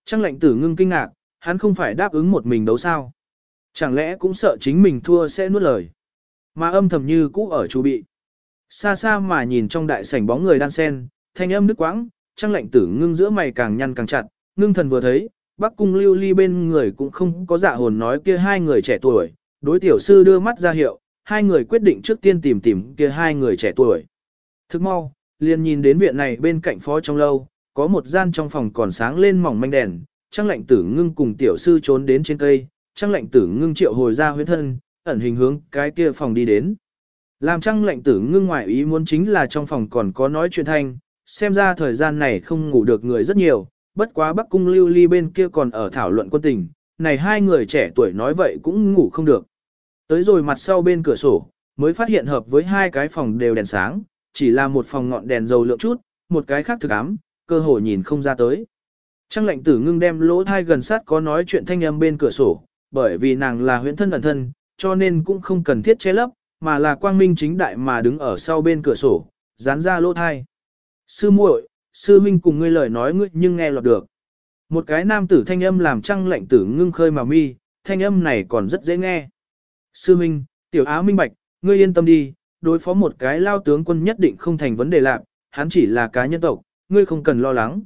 Trang lệnh tử ngưng kinh ngạc, hắn không phải đáp ứng một mình đấu sao. Chẳng lẽ cũng sợ chính mình thua sẽ nuốt lời. Mà âm thầm như cũ ở chu bị. Xa xa mà nhìn trong đại sảnh bóng người đan sen, thanh âm nước quãng, Trang lệnh tử ngưng giữa mày càng nhăn càng chặt, ngưng thần vừa thấy, Bắc cung Lưu Ly bên người cũng không có dạ hồn nói kia hai người trẻ tuổi, đối tiểu sư đưa mắt ra hiệu, hai người quyết định trước tiên tìm tìm kia hai người trẻ tuổi. Thức mau, liền nhìn đến viện này bên cạnh phó trong lâu, có một gian trong phòng còn sáng lên mỏng manh đèn, Trang lệnh tử ngưng cùng tiểu sư trốn đến trên cây, Trang lệnh tử ngưng triệu hồi ra huyết thân, ẩn hình hướng cái kia phòng đi đến. Làm Trang lệnh tử ngưng ngoại ý muốn chính là trong phòng còn có nói chuyện thanh, xem ra thời gian này không ngủ được người rất nhiều, bất quá Bắc cung Lưu Ly bên kia còn ở thảo luận quân tình, này hai người trẻ tuổi nói vậy cũng ngủ không được. Tới rồi mặt sau bên cửa sổ, mới phát hiện hợp với hai cái phòng đều đèn sáng, chỉ là một phòng ngọn đèn dầu lượng chút, một cái khác thực ám, cơ hội nhìn không ra tới. Trang lệnh tử ngưng đem lỗ thai gần sát có nói chuyện thanh âm bên cửa sổ, bởi vì nàng là huyễn thân ẩn thân, cho nên cũng không cần thiết che lấp, mà là quang minh chính đại mà đứng ở sau bên cửa sổ, dán ra lỗ thai. Sư muội, sư huynh cùng ngươi lời nói ngươi nhưng nghe lọt được. Một cái nam tử thanh âm làm Trang lệnh tử ngưng khơi mà mi, thanh âm này còn rất dễ nghe. Sư huynh, tiểu á minh bạch, ngươi yên tâm đi, đối phó một cái lao tướng quân nhất định không thành vấn đề lạc, hắn chỉ là cá nhân tộc, ngươi không cần lo lắng.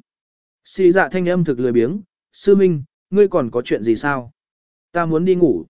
Xì dạ thanh âm thực lười biếng, sư huynh, ngươi còn có chuyện gì sao? Ta muốn đi ngủ.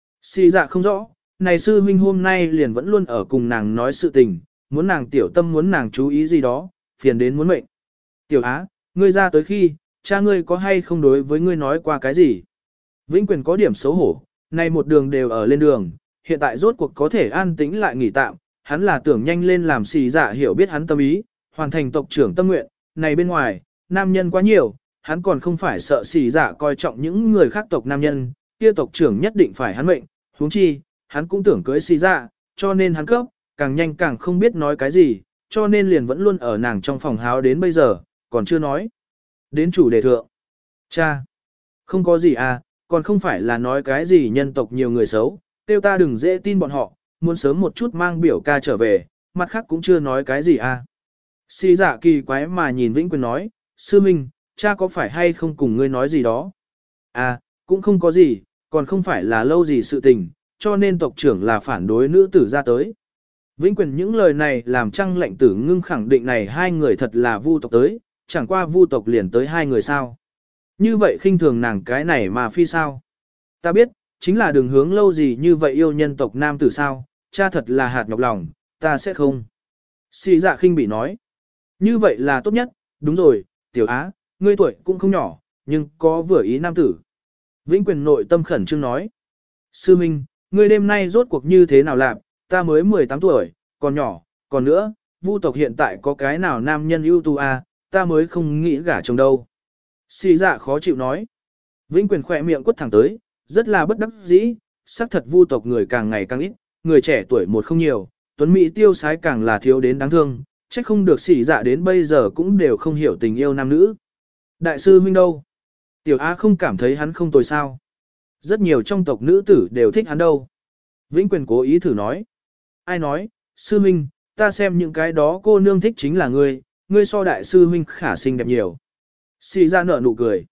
Xì dạ không rõ, này sư huynh hôm nay liền vẫn luôn ở cùng nàng nói sự tình, muốn nàng tiểu tâm muốn nàng chú ý gì đó, phiền đến muốn mệnh. Tiểu á, ngươi ra tới khi, cha ngươi có hay không đối với ngươi nói qua cái gì? Vĩnh Quyền có điểm xấu hổ, nay một đường đều ở lên đường, hiện tại rốt cuộc có thể an tĩnh lại nghỉ tạm, hắn là tưởng nhanh lên làm xì dạ hiểu biết hắn tâm ý, hoàn thành tộc trưởng tâm nguyện, này bên ngoài, nam nhân quá nhiều, hắn còn không phải sợ xì dạ coi trọng những người khác tộc nam nhân, kia tộc trưởng nhất định phải hắn mệnh, huống chi, hắn cũng tưởng cưới xì dạ, cho nên hắn cấp, càng nhanh càng không biết nói cái gì, cho nên liền vẫn luôn ở nàng trong phòng háo đến bây giờ, còn chưa nói. Đến chủ đề thượng. Cha, không có gì à, còn không phải là nói cái gì nhân tộc nhiều người xấu, tiêu ta đừng dễ tin bọn họ, muốn sớm một chút mang biểu ca trở về, mặt khác cũng chưa nói cái gì à. Xì dạ kỳ quái mà nhìn Vĩnh Quyền nói, sư minh, cha có phải hay không cùng ngươi nói gì đó? À, cũng không có gì, còn không phải là lâu gì sự tình, cho nên tộc trưởng là phản đối nữ tử ra tới. Vĩnh Quyền những lời này làm Trang lệnh tử ngưng khẳng định này hai người thật là vu tộc tới, chẳng qua vu tộc liền tới hai người sao. Như vậy khinh thường nàng cái này mà phi sao. Ta biết, chính là đường hướng lâu gì như vậy yêu nhân tộc nam tử sao, cha thật là hạt nhọc lòng, ta sẽ không. Xì dạ khinh bị nói. Như vậy là tốt nhất, đúng rồi, tiểu á, ngươi tuổi cũng không nhỏ, nhưng có vừa ý nam tử. Vĩnh Quyền nội tâm khẩn trương nói. Sư Minh, ngươi đêm nay rốt cuộc như thế nào làm, ta mới 18 tuổi, còn nhỏ, còn nữa, vu tộc hiện tại có cái nào nam nhân ưu tú à, ta mới không nghĩ gả chồng đâu. Xì dạ khó chịu nói. Vĩnh Quyền khỏe miệng quất thẳng tới, rất là bất đắc dĩ, xác thật vu tộc người càng ngày càng ít, người trẻ tuổi một không nhiều, tuấn mỹ tiêu sái càng là thiếu đến đáng thương, trách không được xì dạ đến bây giờ cũng đều không hiểu tình yêu nam nữ. Đại sư huynh đâu? Tiểu Á không cảm thấy hắn không tồi sao? Rất nhiều trong tộc nữ tử đều thích hắn đâu. Vĩnh Quyền cố ý thử nói. Ai nói, sư huynh, ta xem những cái đó cô nương thích chính là ngươi, ngươi so đại sư huynh khả xinh đẹp nhiều. Xì ra nở nụ cười.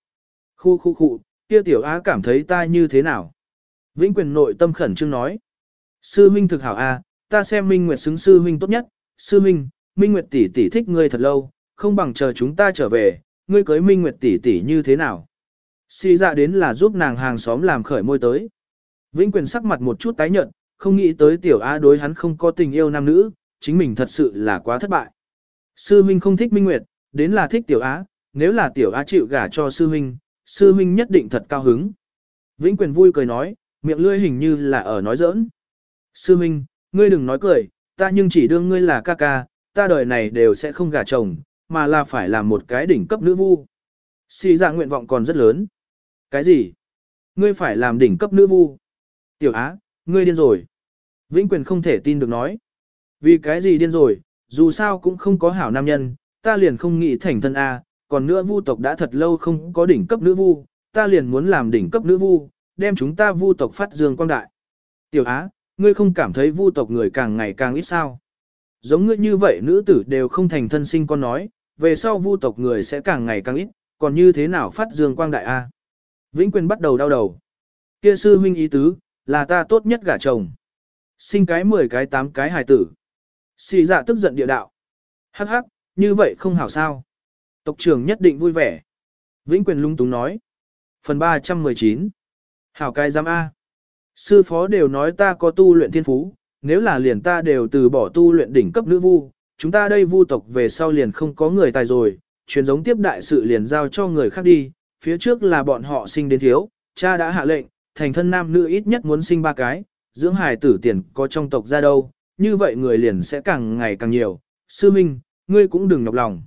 Khu, kia tiểu Á cảm thấy ta như thế nào? Vĩnh Quyền nội tâm khẩn trương nói. Sư huynh thực hảo a, ta xem Minh Nguyệt xứng sư huynh tốt nhất. Sư huynh, Minh Nguyệt tỷ tỷ thích ngươi thật lâu, không bằng chờ chúng ta trở về, ngươi cưới Minh Nguyệt tỷ tỷ như thế nào? Xì dạ đến là giúp nàng hàng xóm làm khởi môi tới. Vĩnh Quyền sắc mặt một chút tái nhợt, không nghĩ tới tiểu Á đối hắn không có tình yêu nam nữ, chính mình thật sự là quá thất bại. Sư huynh không thích Minh Nguyệt, đến là thích tiểu Á, nếu là tiểu Á chịu gả cho sư huynh nhất định thật cao hứng. Vĩnh Quyền vui cười nói, miệng lưỡi hình như là ở nói giỡn. Sư huynh, ngươi đừng nói cười, ta nhưng chỉ đương ngươi là ca ca, ta đời này đều sẽ không gả chồng, mà là phải làm một cái đỉnh cấp nữ vu. Xì dạ nguyện vọng còn rất lớn. Cái gì? Ngươi phải làm đỉnh cấp nữ vu? Tiểu Á, ngươi điên rồi. Vĩnh Quyền không thể tin được nói. Vì cái gì điên rồi, dù sao cũng không có hảo nam nhân, ta liền không nghĩ thành thân A, còn nữa vu tộc đã thật lâu không có đỉnh cấp nữ vu, ta liền muốn làm đỉnh cấp nữ vu, đem chúng ta vu tộc phát dương quang đại. Tiểu Á, ngươi không cảm thấy vu tộc người càng ngày càng ít sao? Giống ngươi như vậy nữ tử đều không thành thân sinh con nói, về sau vu tộc người sẽ càng ngày càng ít, còn như thế nào phát dương quang đại a? Vĩnh Quyền bắt đầu đau đầu. Kia sư huynh ý tứ, là ta tốt nhất gả chồng. Sinh cái 10 cái 8 cái hài tử. Xì dạ tức giận địa đạo. Hắc hắc, như vậy không hảo sao. Tộc trưởng nhất định vui vẻ. Vĩnh Quyền lung túng nói. Phần 319. Hảo cái giám A. Sư phó đều nói ta có tu luyện thiên phú, nếu là liền ta đều từ bỏ tu luyện đỉnh cấp nữ vu, chúng ta đây vu tộc về sau liền không có người tài rồi, truyền giống tiếp đại sự liền giao cho người khác đi, phía trước là bọn họ sinh đến thiếu, cha đã hạ lệnh, thành thân nam nữ ít nhất muốn sinh 3 cái, dưỡng hài tử tiền có trong tộc ra đâu, như vậy người liền sẽ càng ngày càng nhiều. Sư Minh, ngươi cũng đừng nhọc lòng.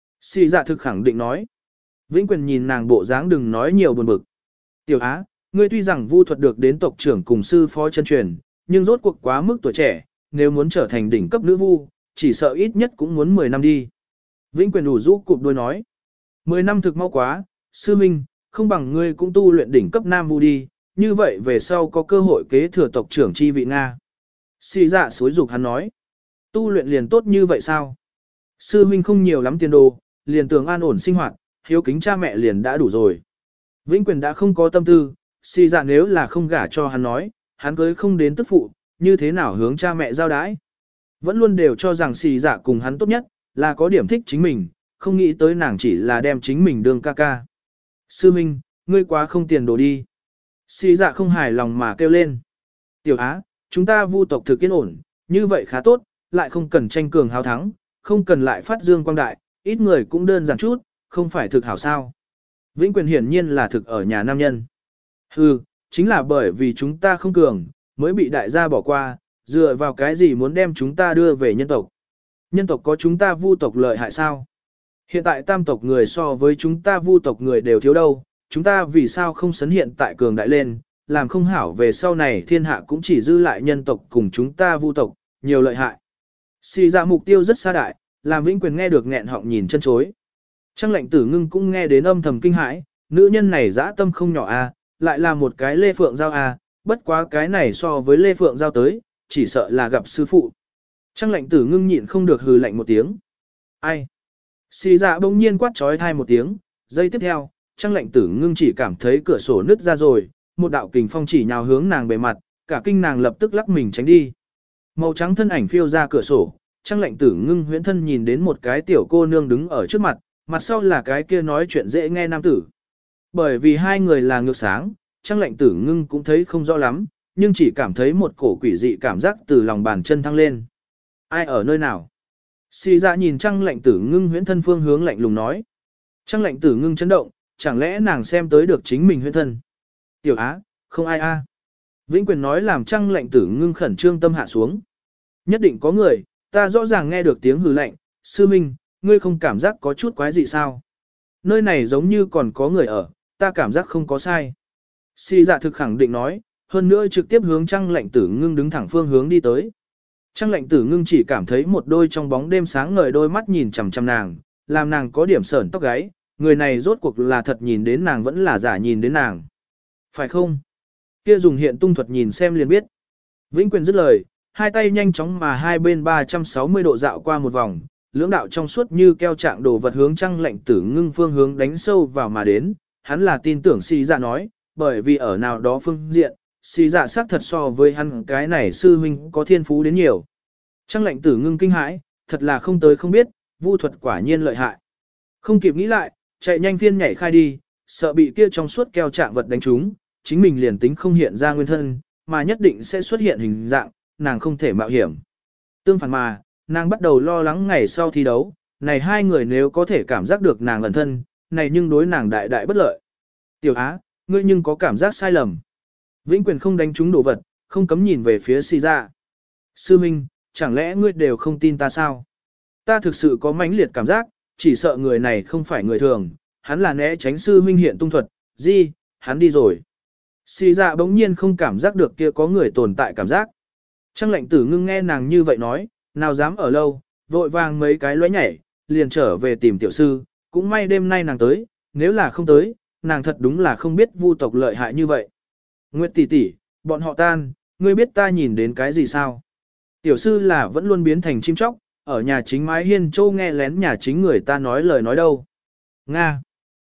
Xì dạ thực khẳng định nói. Vĩnh Quyền nhìn nàng bộ dáng đừng nói nhiều buồn bực. Tiểu Á, ngươi tuy rằng vu thuật được đến tộc trưởng cùng sư phó chân truyền, nhưng rốt cuộc quá mức tuổi trẻ, nếu muốn trở thành đỉnh cấp nữ vu, chỉ sợ ít nhất cũng muốn 10 năm đi. Vĩnh Quyền đủ rũ cụp đôi nói. 10 năm thực mau quá, sư minh, không bằng ngươi cũng tu luyện đỉnh cấp nam vu đi, như vậy về sau có cơ hội kế thừa tộc trưởng chi vị Nga. Xì dạ xối dục hắn nói. Tu luyện liền tốt như vậy sao? Sư minh không nhiều lắm tiền đồ, liền tưởng an ổn sinh hoạt, hiếu kính cha mẹ liền đã đủ rồi. Vĩnh Quyền đã không có tâm tư, xì dạ nếu là không gả cho hắn nói, hắn cưới không đến tức phụ, như thế nào hướng cha mẹ giao đái. Vẫn luôn đều cho rằng xì dạ cùng hắn tốt nhất, là có điểm thích chính mình, không nghĩ tới nàng chỉ là đem chính mình đương ca ca. Sư Minh, ngươi quá không tiền đồ đi. Xì dạ không hài lòng mà kêu lên. Tiểu Á, chúng ta vu tộc thực yên ổn, như vậy khá tốt, lại không cần tranh cường hào thắng, không cần lại phát dương quang đại, ít người cũng đơn giản chút, không phải thực hảo sao. Vĩnh Quyền hiển nhiên là thực ở nhà nam nhân. Hừ, chính là bởi vì chúng ta không cường, mới bị đại gia bỏ qua, dựa vào cái gì muốn đem chúng ta đưa về nhân tộc. Nhân tộc có chúng ta vu tộc lợi hại sao? Hiện tại tam tộc người so với chúng ta vu tộc người đều thiếu đâu, chúng ta vì sao không sấn hiện tại cường đại lên, làm không hảo về sau này thiên hạ cũng chỉ dư lại nhân tộc cùng chúng ta vu tộc, nhiều lợi hại. Xì dạ mục tiêu rất xa đại, làm Vĩnh Quyền nghe được nghẹn họng nhìn chân chối. Trang Lệnh Tử Ngưng cũng nghe đến âm thầm kinh hãi, nữ nhân này dã tâm không nhỏ a, lại là một cái Lê Phượng Giao a, bất quá cái này so với Lê Phượng Giao tới, chỉ sợ là gặp sư phụ. Trang Lệnh Tử Ngưng nhịn không được hừ lạnh một tiếng. Ai? Xì dạ bỗng nhiên quát trói thai một tiếng, giây tiếp theo, Trang Lệnh Tử Ngưng chỉ cảm thấy cửa sổ nứt ra rồi, một đạo kình phong chỉ nhào hướng nàng bề mặt, cả kinh nàng lập tức lắc mình tránh đi. Màu trắng thân ảnh phiêu ra cửa sổ, Trang Lệnh Tử Ngưng huyễn thân nhìn đến một cái tiểu cô nương đứng ở trước mặt, mặt sau là cái kia nói chuyện dễ nghe nam tử. Bởi vì hai người là ngược sáng, Trang Lệnh Tử Ngưng cũng thấy không rõ lắm, nhưng chỉ cảm thấy một cổ quỷ dị cảm giác từ lòng bàn chân thăng lên. Ai ở nơi nào? Xì dạ nhìn Trang Lệnh Tử Ngưng huyễn thân phương hướng lạnh lùng nói. Trang Lệnh Tử Ngưng chấn động, chẳng lẽ nàng xem tới được chính mình huyễn thân? Tiểu Á, không ai a. Vĩnh Quyền nói làm Trang Lệnh Tử Ngưng khẩn trương tâm hạ xuống. Nhất định có người, ta rõ ràng nghe được tiếng hừ lạnh, sư minh, ngươi không cảm giác có chút quái dị sao? Nơi này giống như còn có người ở, ta cảm giác không có sai. Xì dạ thực khẳng định nói, hơn nữa trực tiếp hướng Trang Lệnh Tử Ngưng đứng thẳng phương hướng đi tới. Trang Lệnh Tử Ngưng chỉ cảm thấy một đôi trong bóng đêm sáng ngời đôi mắt nhìn chằm chằm nàng, làm nàng có điểm sởn tóc gáy, người này rốt cuộc là thật nhìn đến nàng vẫn là giả nhìn đến nàng. Phải không? Kia dùng hiện tung thuật nhìn xem liền biết. Vĩnh Quyền dứt lời, hai tay nhanh chóng mà hai bên 360 độ dạo qua một vòng, lưỡng đạo trong suốt như keo trạng đồ vật hướng Trang Lệnh Tử Ngưng phương hướng đánh sâu vào mà đến, hắn là tin tưởng xì dạ nói, bởi vì ở nào đó phương diện, xì dạ xác thật so với hắn cái này sư huynh có thiên phú đến nhiều. Trang Lệnh Tử Ngưng kinh hãi, thật là không tới không biết, vu thuật quả nhiên lợi hại. Không kịp nghĩ lại, chạy nhanh phiên nhảy khai đi, sợ bị kia trong suốt keo trạng vật đánh trúng, chính mình liền tính không hiện ra nguyên thân, mà nhất định sẽ xuất hiện hình dạng, nàng không thể mạo hiểm. Tương phản mà, nàng bắt đầu lo lắng ngày sau thi đấu, này hai người nếu có thể cảm giác được nàng ẩn thân, này nhưng đối nàng đại đại bất lợi. Tiểu Á, ngươi nhưng có cảm giác sai lầm. Vĩnh Quyền không đánh trúng đồ vật, không cấm nhìn về phía xì dạ. Sư Minh, chẳng lẽ ngươi đều không tin ta sao? Ta thực sự có mãnh liệt cảm giác, chỉ sợ người này không phải người thường, hắn là né tránh sư Minh hiện tung thuật, gì, hắn đi rồi. Xì dạ bỗng nhiên không cảm giác được kia có người tồn tại cảm giác. Trang Lệnh Tử Ngưng nghe nàng như vậy nói, nào dám ở lâu, vội vàng mấy cái lóe nhảy, liền trở về tìm tiểu sư, cũng may đêm nay nàng tới, nếu là không tới, nàng thật đúng là không biết vu tộc lợi hại như vậy. Nguyệt tỷ tỷ, bọn họ tan, ngươi biết ta nhìn đến cái gì sao? Tiểu sư là vẫn luôn biến thành chim chóc, ở nhà chính mái hiên châu nghe lén nhà chính người ta nói lời nói đâu. Nga.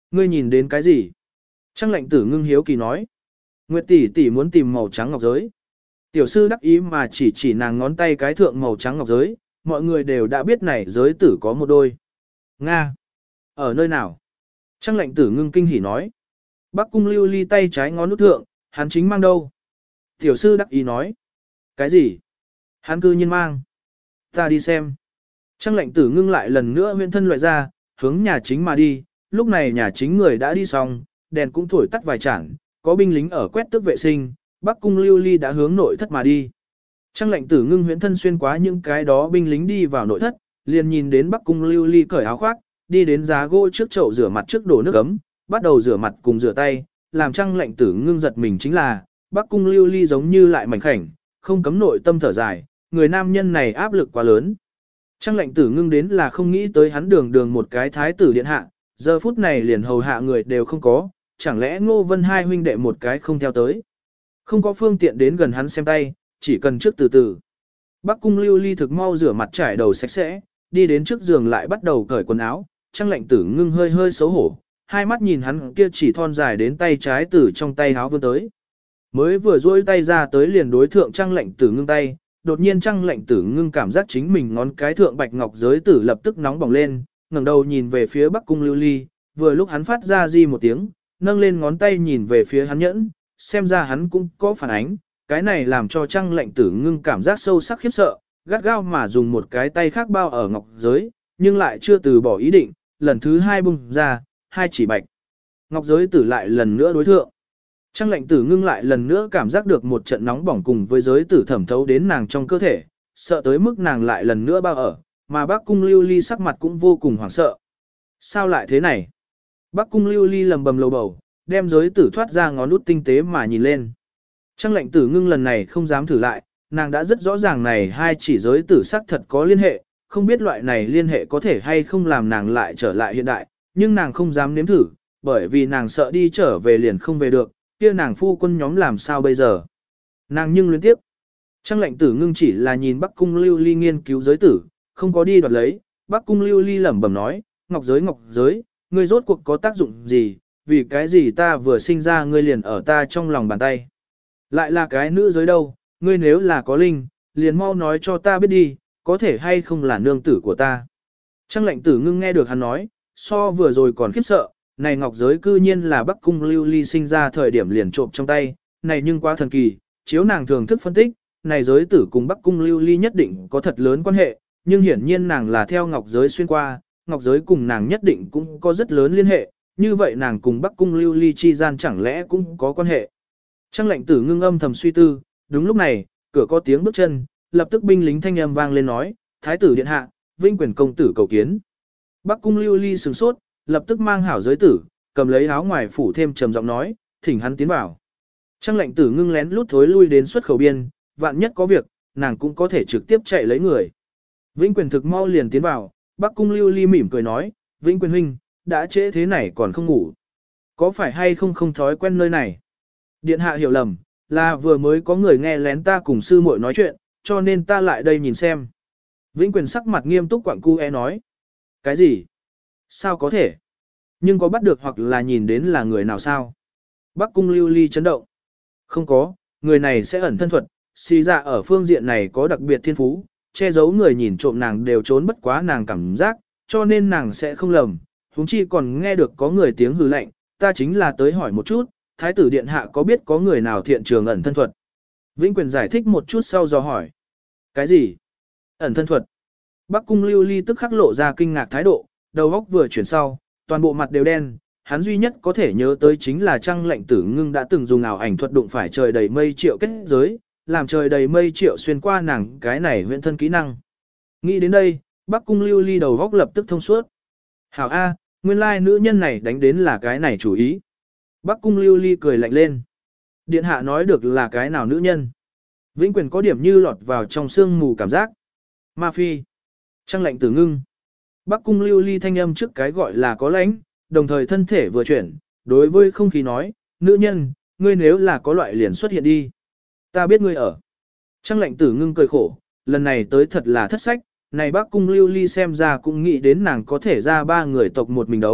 Ngươi nhìn đến cái gì? Trang lệnh tử ngưng hiếu kỳ nói. Nguyệt tỷ tỷ muốn tìm màu trắng ngọc giới. Tiểu sư đắc ý mà chỉ chỉ nàng ngón tay cái thượng màu trắng ngọc giới, mọi người đều đã biết này giới tử có một đôi. Nga! Ở nơi nào? Trang lệnh tử ngưng kinh hỉ nói. Bắc cung lưu ly tay trái ngón nút thượng, hắn chính mang đâu? Tiểu sư đắc ý nói. Cái gì? Hắn cư nhiên mang. Ta đi xem. Trang lệnh tử ngưng lại lần nữa huyện thân loại ra, hướng nhà chính mà đi. Lúc này nhà chính người đã đi xong, đèn cũng thổi tắt vài chản, có binh lính ở quét tước vệ sinh, Bắc cung lưu ly đã hướng nội thất mà đi. Trang lệnh tử ngưng huyễn thân xuyên quá những cái đó binh lính đi vào nội thất, liền nhìn đến Bắc cung lưu ly cởi áo khoác, đi đến giá gỗ trước chậu rửa mặt trước đổ nước ấm, bắt đầu rửa mặt cùng rửa tay, làm trang lệnh tử ngưng giật mình chính là, Bắc cung lưu ly giống như lại mảnh khảnh, không cấm nội tâm thở dài, người nam nhân này áp lực quá lớn. Trang lệnh tử ngưng đến là không nghĩ tới hắn đường đường một cái thái tử điện hạ, giờ phút này liền hầu hạ người đều không có, chẳng lẽ Ngô Vân hai huynh đệ một cái không theo tới. Không có phương tiện đến gần hắn xem tay, chỉ cần trước từ từ. Bắc cung lưu ly thực mau rửa mặt trải đầu sạch sẽ, đi đến trước giường lại bắt đầu cởi quần áo, trang lệnh tử ngưng hơi hơi xấu hổ, hai mắt nhìn hắn kia chỉ thon dài đến tay trái từ trong tay háo vươn tới. Mới vừa duỗi tay ra tới liền đối thượng trang lệnh tử ngưng tay, đột nhiên trang lệnh tử ngưng cảm giác chính mình ngón cái thượng bạch ngọc giới tử lập tức nóng bỏng lên, ngẩng đầu nhìn về phía Bắc cung lưu ly, vừa lúc hắn phát ra di một tiếng, nâng lên ngón tay nhìn về phía hắn nhẫn, xem ra hắn cũng có phản ánh, cái này làm cho trang lệnh tử ngưng cảm giác sâu sắc khiếp sợ, gắt gao mà dùng một cái tay khác bao ở ngọc giới, nhưng lại chưa từ bỏ ý định, lần thứ hai bung ra, hai chỉ bạch. Ngọc giới tử lại lần nữa đối thượng. Trang lệnh tử ngưng lại lần nữa cảm giác được một trận nóng bỏng cùng với giới tử thẩm thấu đến nàng trong cơ thể, sợ tới mức nàng lại lần nữa bao ở, mà Bắc cung lưu ly sắc mặt cũng vô cùng hoảng sợ. Sao lại thế này? Bắc cung lưu ly lầm bầm lầu bầu, đem giới tử thoát ra ngón út tinh tế mà nhìn lên. Trang lệnh tử ngưng lần này không dám thử lại, nàng đã rất rõ ràng này hai chỉ giới tử sắc thật có liên hệ, không biết loại này liên hệ có thể hay không làm nàng lại trở lại hiện đại, nhưng nàng không dám nếm thử, bởi vì nàng sợ đi trở về liền không về được, kia nàng phu quân nhóm làm sao bây giờ. Nàng nhưng luyến tiếp. Trang lệnh tử ngưng chỉ là nhìn Bắc cung lưu ly nghiên cứu giới tử, không có đi đoạt lấy, Bắc cung lưu ly lẩm bẩm nói, ngọc giới, ngươi rốt cuộc có tác dụng gì, vì cái gì ta vừa sinh ra ngươi liền ở ta trong lòng bàn tay. Lại là cái nữ giới đâu, ngươi nếu là có linh, liền mau nói cho ta biết đi, có thể hay không là nương tử của ta. Trang lệnh tử ngưng nghe được hắn nói, so vừa rồi còn khiếp sợ, này ngọc giới cư nhiên là Bắc cung lưu ly sinh ra thời điểm liền trộm trong tay, này nhưng quá thần kỳ, chiếu nàng thường thức phân tích, này giới tử cùng Bắc cung lưu ly nhất định có thật lớn quan hệ, nhưng hiển nhiên nàng là theo ngọc giới xuyên qua, ngọc giới cùng nàng nhất định cũng có rất lớn liên hệ, như vậy nàng cùng Bắc cung lưu ly chi gian chẳng lẽ cũng có quan hệ. Trang lệnh tử ngưng âm thầm suy tư, đúng lúc này, cửa có tiếng bước chân, lập tức binh lính thanh âm vang lên nói, thái tử điện hạ, vinh quyền công tử cầu kiến. Bắc cung lưu ly sửng sốt, lập tức mang hảo giới tử, cầm lấy áo ngoài phủ thêm trầm giọng nói, thỉnh hắn tiến vào. Trang lệnh tử ngưng lén lút thối lui đến xuất khẩu biên, vạn nhất có việc, nàng cũng có thể trực tiếp chạy lấy người. Vĩnh quyền thực mau liền tiến vào, Bắc cung lưu ly mỉm cười nói, Vĩnh quyền huynh, đã trễ thế này còn không ngủ. Có phải hay không thói quen nơi này? Điện hạ hiểu lầm, là vừa mới có người nghe lén ta cùng sư muội nói chuyện, cho nên ta lại đây nhìn xem. Vĩnh quyền sắc mặt nghiêm túc quặng cu nói. Cái gì? Sao có thể? Nhưng có bắt được hoặc là nhìn đến là người nào sao? Bắc cung lưu ly chấn động. Không có, người này sẽ ẩn thân thuật, xì dạ ở phương diện này có đặc biệt thiên phú, che giấu người nhìn trộm nàng đều trốn bất quá nàng cảm giác, cho nên nàng sẽ không lầm. Huống chi còn nghe được có người tiếng hừ lạnh, ta chính là tới hỏi một chút, thái tử điện hạ có biết có người nào thiện trường ẩn thân thuật? Vĩnh quyền giải thích một chút sau do hỏi. Cái gì? Ẩn thân thuật? Bắc cung lưu ly tức khắc lộ ra kinh ngạc thái độ, đầu óc vừa chuyển sau, toàn bộ mặt đều đen, hắn duy nhất có thể nhớ tới chính là Trang lệnh tử ngưng đã từng dùng ảo ảnh thuật đụng phải trời đầy mây triệu kết giới, làm trời đầy mây triệu xuyên qua nàng cái này huyện thân kỹ năng. Nghĩ đến đây, Bắc cung lưu ly đầu óc lập tức thông suốt. Hảo A, nguyên lai nữ nhân này đánh đến là cái này chủ ý. Bắc cung lưu ly cười lạnh lên. Điện hạ nói được là cái nào nữ nhân. Vĩnh quyền có điểm như lọt vào trong sương mù cảm giác. Ma phi. Trang lệnh tử ngưng. Bắc cung lưu ly thanh âm trước cái gọi là có lãnh, đồng thời thân thể vừa chuyển, đối với không khí nói, nữ nhân, ngươi nếu là có loại liền xuất hiện đi. Ta biết ngươi ở. Trang lệnh tử ngưng cười khổ, lần này tới thật là thất sách, này Bắc cung lưu ly xem ra cũng nghĩ đến nàng có thể ra ba người tộc một mình đấu,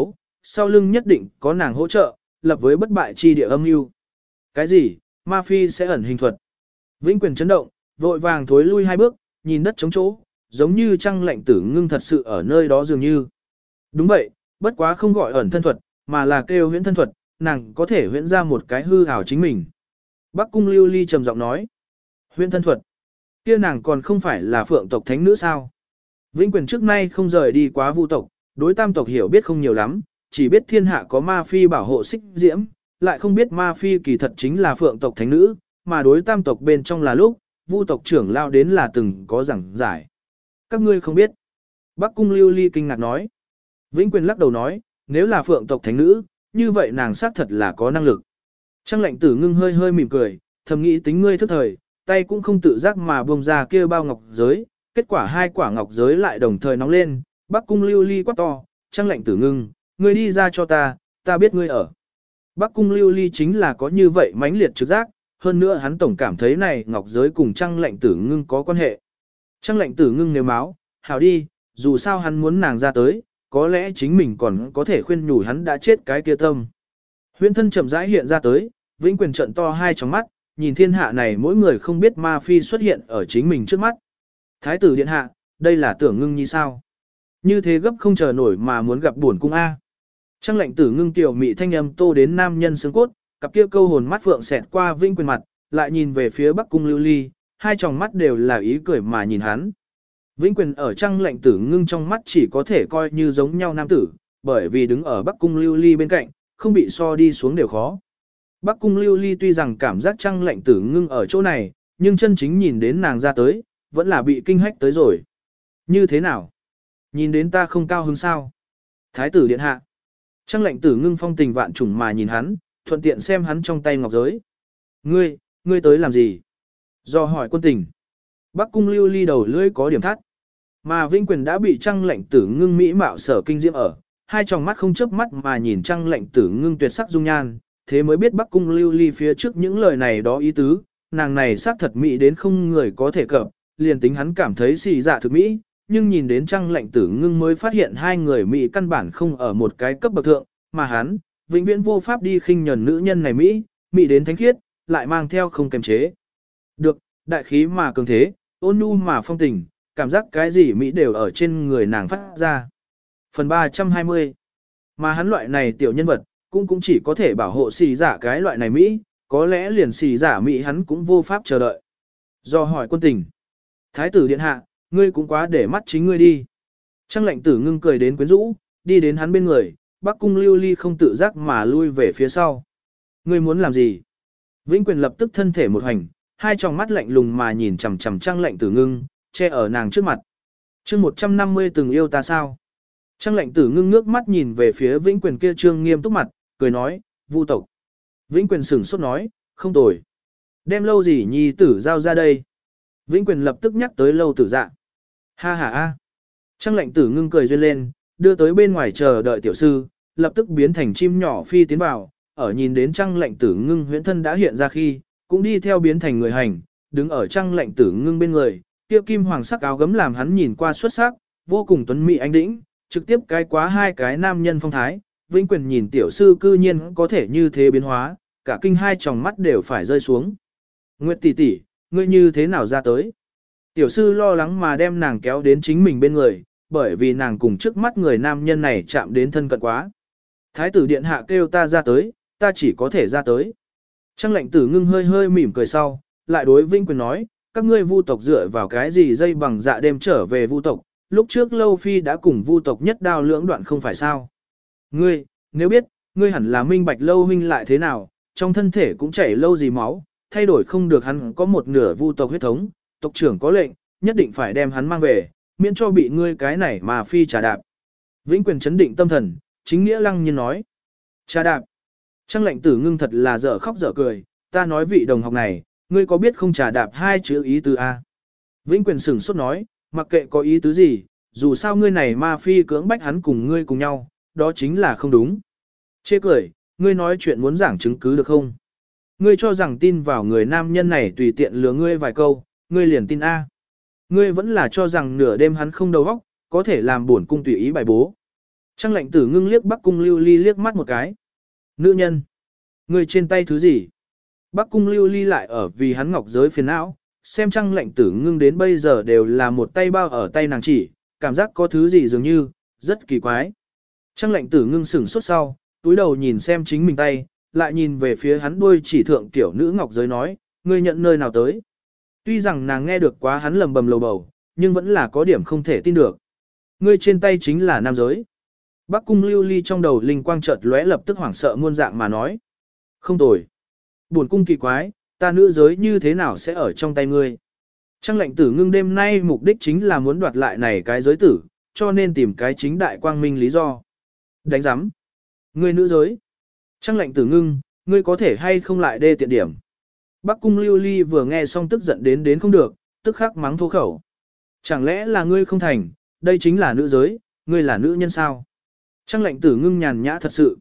sau lưng nhất định có nàng hỗ trợ, lập với bất bại chi địa âm mưu. Cái gì? Ma phi sẽ ẩn hình thuật. Vĩnh Quyền chấn động, vội vàng thối lui 2 bước, nhìn đất trống chỗ, giống như Trăng Lệnh Tử Ngưng thật sự ở nơi đó dường như. Đúng vậy, bất quá không gọi ẩn thân thuật, mà là kêu huyễn thân thuật, nàng có thể huyễn ra một cái hư ảo chính mình. Bắc Cung Lưu Ly trầm giọng nói, huyễn thân thuật, kia nàng còn không phải là phượng tộc thánh nữ sao? Vĩnh Quyền trước nay không rời đi quá Vu tộc, đối Tam tộc hiểu biết không nhiều lắm, chỉ biết thiên hạ có ma phi bảo hộ Xích Diễm, lại không biết ma phi kỳ thật chính là phượng tộc thánh nữ, mà đối Tam tộc bên trong là lúc, Vu tộc trưởng lao đến là từng có giảng giải. Các ngươi không biết. Bắc Cung Lưu Ly kinh ngạc nói. Vĩnh Quyền lắc đầu nói, nếu là phượng tộc thánh nữ, như vậy nàng xác thật là có năng lực. Trăng Lệnh Tử Ngưng hơi hơi mỉm cười, thầm nghĩ tính ngươi thức thời, tay cũng không tự giác mà buông ra kia bao ngọc giới, kết quả 2 quả ngọc giới lại đồng thời nóng lên, Bắc Cung Lưu Ly quát to, Trăng Lệnh Tử Ngưng, ngươi đi ra cho ta biết ngươi ở. Bắc Cung Lưu Ly chính là có như vậy mãnh liệt trực giác, hơn nữa hắn tổng cảm thấy này ngọc giới cùng Trăng Lệnh Tử Ngưng có quan hệ. Trăng Lệnh Tử Ngưng nếu máu, hảo đi, dù sao hắn muốn nàng ra tới, có lẽ chính mình còn có thể khuyên nhủ hắn đã chết cái kia tâm. Huyễn thân chậm rãi hiện ra tới, Vĩnh Quyền trận to 2 tròng mắt, nhìn thiên hạ này mỗi người không biết ma phi xuất hiện ở chính mình trước mắt. Thái tử điện hạ, đây là Tưởng Ngưng Nhi sao? Như thế gấp không chờ nổi mà muốn gặp buồn cung A. Trăng Lệnh Tử Ngưng tiểu mị thanh âm tô đến nam nhân xương cốt, cặp kia câu hồn mắt phượng xẹt qua Vĩnh Quyền mặt, lại nhìn về phía Bắc Cung Lưu Ly, 2 tròng mắt đều là ý cười mà nhìn hắn. Vĩnh Quyền ở Trăng Lệnh Tử Ngưng trong mắt chỉ có thể coi như giống nhau nam tử, bởi vì đứng ở Bắc Cung Lưu Ly bên cạnh, không bị so đi xuống đều khó. Bắc Cung Lưu Ly tuy rằng cảm giác Trăng Lệnh Tử Ngưng ở chỗ này, nhưng chân chính nhìn đến nàng ra tới, vẫn là bị kinh hách tới rồi. Như thế nào? Nhìn đến ta không cao hứng sao? Thái tử điện hạ. Trăng Lệnh Tử Ngưng phong tình vạn trùng mà nhìn hắn, thuận tiện xem hắn trong tay ngọc giới. Ngươi tới làm gì? Do hỏi quân tình. Bắc Cung Lưu Ly đầu lưỡi có điểm thắt. Mà Vĩnh Quyền đã bị Trăng Lệnh Tử Ngưng mỹ mạo sở kinh diễm ở, 2 tròng mắt không chớp mắt mà nhìn Trăng Lệnh Tử Ngưng tuyệt sắc dung nhan, thế mới biết Bắc Cung Lưu Ly phía trước những lời này đó ý tứ, nàng này sắc thật mỹ đến không người có thể cập, liền tính hắn cảm thấy xì dạ thực mỹ, nhưng nhìn đến Trăng Lệnh Tử Ngưng mới phát hiện 2 người mỹ căn bản không ở một cái cấp bậc thượng, mà hắn, vĩnh viễn vô pháp đi khinh nhẫn nữ nhân này mỹ đến thánh khiết, lại mang theo không kềm chế. Được, đại khí mà cường thế, ôn nhu mà phong tình, cảm giác cái gì mỹ đều ở trên người nàng phát ra. Phần 320. Mà hắn loại này tiểu nhân vật, cũng chỉ có thể bảo hộ xì giả cái loại này mỹ, có lẽ liền xì giả mỹ hắn cũng vô pháp chờ đợi. Do hỏi quân tình. Thái tử điện hạ, ngươi cũng quá để mắt chính ngươi đi. Trăng Lệnh Tử Ngưng cười đến quyến rũ, đi đến hắn bên người, Bắc Cung Lưu Ly không tự giác mà lui về phía sau. Ngươi muốn làm gì? Vĩnh Quyền lập tức thân thể một hành, 2 tròng mắt lạnh lùng mà nhìn chằm chằm Trăng Lệnh Tử Ngưng, che ở nàng trước mặt. Chương 150 từng yêu ta sao? Trăng Lệnh Tử Ngưng ngước mắt nhìn về phía Vĩnh Quyền kia trương nghiêm túc mặt, cười nói, Vu tộc. Vĩnh Quyền sửng sốt nói, không tồi. Đem Lâu Dĩ Nhi tử giao ra đây. Vĩnh Quyền lập tức nhắc tới Lâu Tử Dạ. Ha ha ha. Trăng Lệnh Tử Ngưng cười duyên lên, đưa tới bên ngoài chờ đợi tiểu sư, lập tức biến thành chim nhỏ phi tiến vào, ở nhìn đến Trăng Lệnh Tử Ngưng huyễn thân đã hiện ra khi, cũng đi theo biến thành người hành, đứng ở Trăng Lệnh Tử Ngưng bên người, kia kim hoàng sắc áo gấm làm hắn nhìn qua xuất sắc, vô cùng tuấn mỹ anh đĩnh, trực tiếp cái quá 2 cái nam nhân phong thái. Vĩnh Quyền nhìn tiểu sư cư nhiên có thể như thế biến hóa, cả kinh 2 tròng mắt đều phải rơi xuống. Nguyệt tỷ tỷ, ngươi như thế nào ra tới? Tiểu sư lo lắng mà đem nàng kéo đến chính mình bên người, bởi vì nàng cùng trước mắt người nam nhân này chạm đến thân cận quá. Thái tử điện hạ kêu ta ra tới, ta chỉ có thể ra tới. Trăng Lệnh Tử Ngưng hơi hơi mỉm cười sau, lại đối Vĩnh Quyền nói, các ngươi Vu tộc dựa vào cái gì dây bằng dạ đêm trở về Vu tộc, lúc trước Lâu Phi đã cùng Vu tộc nhất đao lưỡng đoạn không phải sao. Ngươi, nếu biết, ngươi hẳn là minh bạch Lâu huynh lại thế nào, trong thân thể cũng chảy Lâu gì máu, thay đổi không được hắn có một nửa Vu tộc huyết thống, tộc trưởng có lệnh, nhất định phải đem hắn mang về, miễn cho bị ngươi cái này mà phi trà đạp. Vĩnh Quyền chấn định tâm thần, chính nghĩa lăng nhiên nói. Trà đạp. Trăng Lệnh Tử Ngưng thật là dở khóc dở cười, ta nói vị đồng học này, ngươi có biết không trà đạp 2 chữ ý tứ A. Vĩnh Quyền sửng sốt nói, mặc kệ có ý tứ gì, dù sao ngươi này ma phi cưỡng bách hắn cùng ngươi cùng nhau, đó chính là không đúng. Chê cười, ngươi nói chuyện muốn giảng chứng cứ được không? Ngươi cho rằng tin vào người nam nhân này tùy tiện lừa ngươi vài câu, ngươi liền tin A. Ngươi vẫn là cho rằng nửa đêm hắn không đầu óc, có thể làm buồn cung tùy ý bài bố. Trang lệnh tử ngưng liếc Bắc Cung Lưu Ly liếc mắt một cái. Nữ nhân, người trên tay thứ gì? Bắc Cung Lưu Ly lại ở vì hắn ngọc giới phiền não, xem Trang lệnh tử ngưng đến bây giờ đều là một tay bao ở tay nàng chỉ, cảm giác có thứ gì dường như, rất kỳ quái. Trang lệnh tử ngưng sửng sốt sau, túi đầu nhìn xem chính mình tay, lại nhìn về phía hắn đuôi chỉ thượng tiểu nữ ngọc giới nói, ngươi nhận nơi nào tới. Tuy rằng nàng nghe được quá hắn lầm bầm lầu bầu, nhưng vẫn là có điểm không thể tin được. Ngươi trên tay chính là nam giới. Bắc Cung Lưu Ly trong đầu linh quang chợt lóe lập tức hoảng sợ muôn dạng mà nói. Không tồi. Buồn cung kỳ quái, ta nữ giới như thế nào sẽ ở trong tay ngươi. Trang lệnh tử ngưng đêm nay mục đích chính là muốn đoạt lại này cái giới tử, cho nên tìm cái chính đại quang minh lý do. Đánh giám. Ngươi nữ giới. Trang lệnh tử ngưng, ngươi có thể hay không lại đê tiện điểm. Bắc Cung Lưu Ly vừa nghe xong tức giận đến không được, tức khắc mắng thô khẩu. Chẳng lẽ là ngươi không thành, đây chính là nữ giới, ngươi là nữ nhân sao? Trang lệnh tử ngưng nhàn nhã thật sự.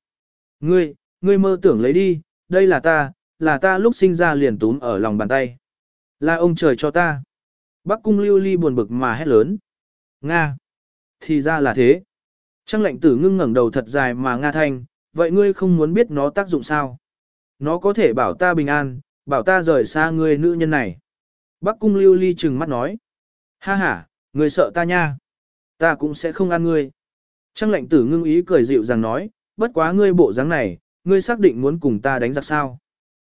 Ngươi mơ tưởng lấy đi, đây là ta lúc sinh ra liền túm ở lòng bàn tay. Là ông trời cho ta. Bắc Cung Lưu Ly buồn bực mà hét lớn. Nga. Thì ra là thế. Trang lệnh tử ngưng ngẩng đầu thật dài mà Nga thanh, vậy ngươi không muốn biết nó tác dụng sao? Nó có thể bảo ta bình an, bảo ta rời xa ngươi nữ nhân này. Bắc Cung Lưu Ly trừng mắt nói. Ha ha, ngươi sợ ta nha. Ta cũng sẽ không ăn ngươi. Trang lệnh tử ngưng ý cười dịu dàng nói, bất quá ngươi bộ dáng này, ngươi xác định muốn cùng ta đánh giặc sao?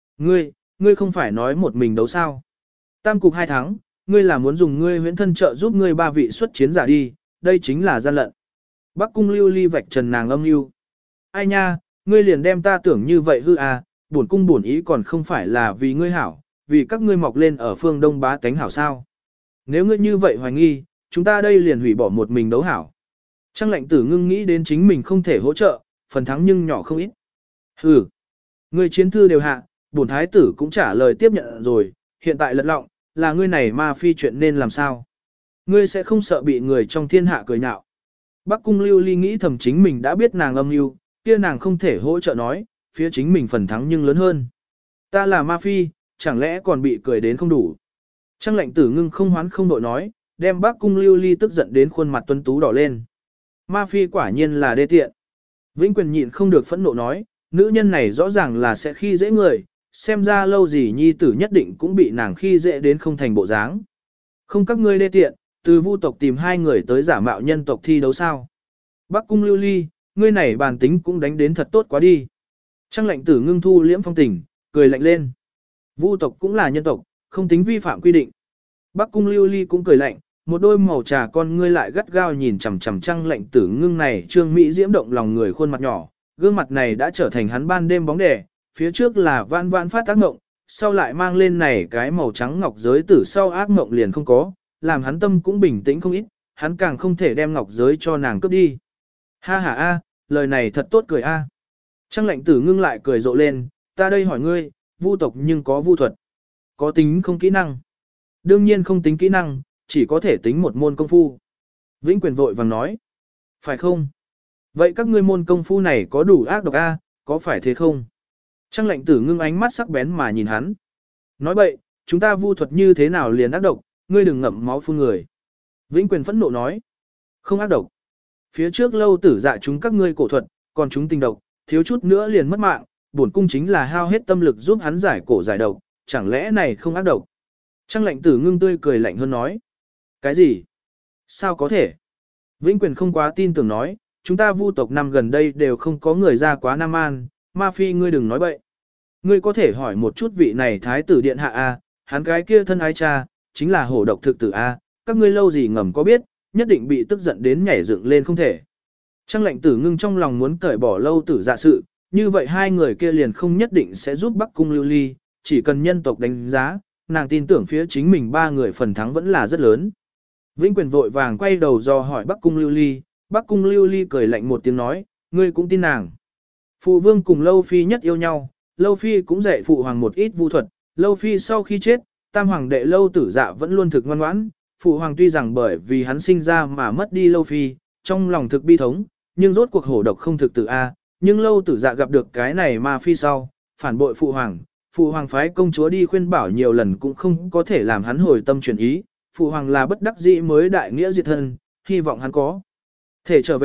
Ngươi không phải nói một mình đấu sao? Tam cục 2 thắng, ngươi là muốn dùng ngươi huyễn thân trợ giúp ngươi 3 vị xuất chiến giả đi, đây chính là gian lận. Bắc Cung Lưu Ly vạch trần nàng âm mưu. Ai nha, ngươi liền đem ta tưởng như vậy hư à, bổn cung bổn ý còn không phải là vì ngươi hảo, vì các ngươi mọc lên ở phương Đông bá tánh hảo sao? Nếu ngươi như vậy hoài nghi, chúng ta đây liền hủy bỏ một mình đấu hảo. Trang lệnh tử ngưng nghĩ đến chính mình không thể hỗ trợ, phần thắng nhưng nhỏ không ít. Hừ, ngươi chiến thư đều hạ, bổn thái tử cũng trả lời tiếp nhận rồi, hiện tại lật lọng, là ngươi này ma phi chuyện nên làm sao? Ngươi sẽ không sợ bị người trong thiên hạ cười nhạo. Bắc Cung Lưu Ly nghĩ thầm chính mình đã biết nàng âm mưu, kia nàng không thể hỗ trợ nói, phía chính mình phần thắng nhưng lớn hơn. Ta là ma phi, chẳng lẽ còn bị cười đến không đủ. Trang lệnh tử ngưng không hoán không đội nói, đem Bắc Cung Lưu Ly tức giận đến khuôn mặt tuấn tú đỏ lên. Ma phi quả nhiên là đê tiện. Vĩnh Quyền nhịn không được phẫn nộ nói, nữ nhân này rõ ràng là sẽ khi dễ người, xem ra lâu gì nhi tử nhất định cũng bị nàng khi dễ đến không thành bộ dáng. Không các ngươi đê tiện, từ Vu tộc tìm 2 người tới giả mạo nhân tộc thi đấu sao. Bắc Cung Lưu Ly, ngươi này bàn tính cũng đánh đến thật tốt quá đi. Trang lệnh tử ngưng thu liễm phong tình, cười lạnh lên. Vu tộc cũng là nhân tộc, không tính vi phạm quy định. Bắc Cung Lưu Ly cũng cười lạnh, một đôi màu trà con ngươi lại gắt gao nhìn chằm chằm Trang lệnh tử ngưng này trương mỹ diễm động lòng người khuôn mặt nhỏ, gương mặt này đã trở thành hắn ban đêm bóng đè, phía trước là vãn vãn phát ác mộng, sau lại mang lên này cái màu trắng ngọc giới tử sau ác mộng liền không có, làm hắn tâm cũng bình tĩnh không ít, hắn càng không thể đem ngọc giới cho nàng cướp đi. Ha ha a, lời này thật tốt cười a. Trang lệnh tử ngưng lại cười rộ lên, ta đây hỏi ngươi, Vu tộc nhưng có vu thuật, có tính không kỹ năng? Đương nhiên không tính kỹ năng, chỉ có thể tính một môn công phu. Vĩnh Quyền vội vàng nói, phải không? Vậy các ngươi môn công phu này có đủ ác độc a, có phải thế không? Trang lệnh tử ngưng ánh mắt sắc bén mà nhìn hắn. Nói bậy, chúng ta vu thuật như thế nào liền ác độc, ngươi đừng ngậm máu phun người. Vĩnh Quyền phẫn nộ nói, không ác độc. Phía trước lâu tử dạ chúng các ngươi cổ thuật, còn chúng tình độc, thiếu chút nữa liền mất mạng, bổn cung chính là hao hết tâm lực giúp hắn giải cổ giải độc, chẳng lẽ này không ác độc? Trang lệnh tử ngưng tươi cười lạnh hơn nói. Cái gì? Sao có thể? Vĩnh Quyền không quá tin tưởng nói, chúng ta Vu tộc năm gần đây đều không có người ra quá Nam An, ma phi ngươi đừng nói bậy. Ngươi có thể hỏi một chút vị này thái tử điện hạ a, hắn cái kia thân ái cha, chính là hổ độc thực tử a, các ngươi lâu gì ngầm có biết, nhất định bị tức giận đến nhảy dựng lên không thể. Trang lệnh tử ngưng trong lòng muốn cởi bỏ lâu tử dạ sự, như vậy 2 người kia liền không nhất định sẽ giúp Bắc Cung Lưu Ly, chỉ cần nhân tộc đánh giá, nàng tin tưởng phía chính mình 3 người phần thắng vẫn là rất lớn. Vĩnh Quyền vội vàng quay đầu do hỏi Bắc Cung Lưu Ly, Bắc Cung Lưu Ly cười lạnh một tiếng nói, ngươi cũng tin nàng. Phụ vương cùng Lâu Phi nhất yêu nhau, Lâu Phi cũng dạy phụ hoàng một ít vu thuật, Lâu Phi sau khi chết, tam hoàng đệ Lâu tử dạ vẫn luôn thực ngoan ngoãn, phụ hoàng tuy rằng bởi vì hắn sinh ra mà mất đi Lâu Phi, trong lòng thực bi thống, nhưng rốt cuộc hổ độc không thực tử a, nhưng Lâu tử dạ gặp được cái này ma phi sau, phản bội phụ hoàng phái công chúa đi khuyên bảo nhiều lần cũng không có thể làm hắn hồi tâm chuyển ý, phụ hoàng là bất đắc dĩ mới đại nghĩa diệt thân, hy vọng hắn có thể trở về,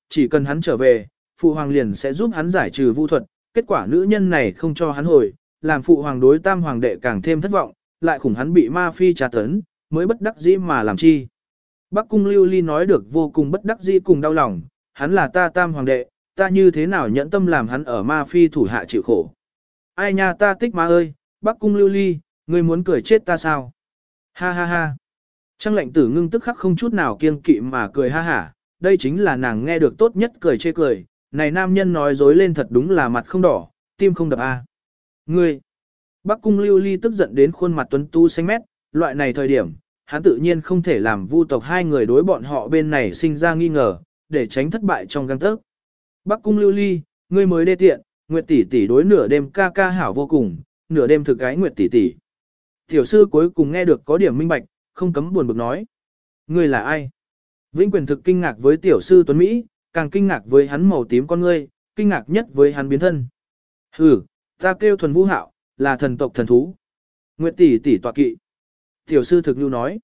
chỉ cần hắn trở về, phụ hoàng liền sẽ giúp hắn giải trừ vu thuật, kết quả nữ nhân này không cho hắn hồi, làm phụ hoàng đối tam hoàng đệ càng thêm thất vọng, lại khủng hắn bị ma phi tra tấn, mới bất đắc dĩ mà làm chi. Bắc cung Lưu Ly nói được vô cùng bất đắc dĩ cùng đau lòng, hắn là ta tam hoàng đệ, ta như thế nào nhẫn tâm làm hắn ở ma phi thủ hạ chịu khổ. Ai nha ta tích ma ơi, Bắc cung Lưu Ly, ngươi muốn cười chết ta sao? Ha ha ha. Trang lệnh tử ngưng tức khắc không chút nào kiêng kỵ mà cười ha hả, đây chính là nàng nghe được tốt nhất cười chê cười, này nam nhân nói dối lên thật đúng là mặt không đỏ, tim không đập a. Ngươi! Bắc cung Lưu Ly tức giận đến khuôn mặt tuấn tu xanh mét, loại này thời điểm, hắn tự nhiên không thể làm vu tộc hai người đối bọn họ bên này sinh ra nghi ngờ, để tránh thất bại trong găng tấc. Bắc cung Lưu Ly, ngươi mới đê tiện, Nguyệt tỷ tỷ đối nửa đêm ca ca hảo vô cùng, nửa đêm thực cái Nguyệt tỷ tỷ. Tiểu sư cuối cùng nghe được có điểm minh bạch, không cấm buồn bực nói. Ngươi là ai? Vĩnh Quyền thực kinh ngạc với tiểu sư Tuấn Mỹ, càng kinh ngạc với hắn màu tím con ngươi, kinh ngạc nhất với hắn biến thân. Hừ, ta kêu Thuần Vũ Hạo, là thần tộc thần thú. Nguyệt tỷ tỷ tọa kỵ. Tiểu sư thực lưu nói.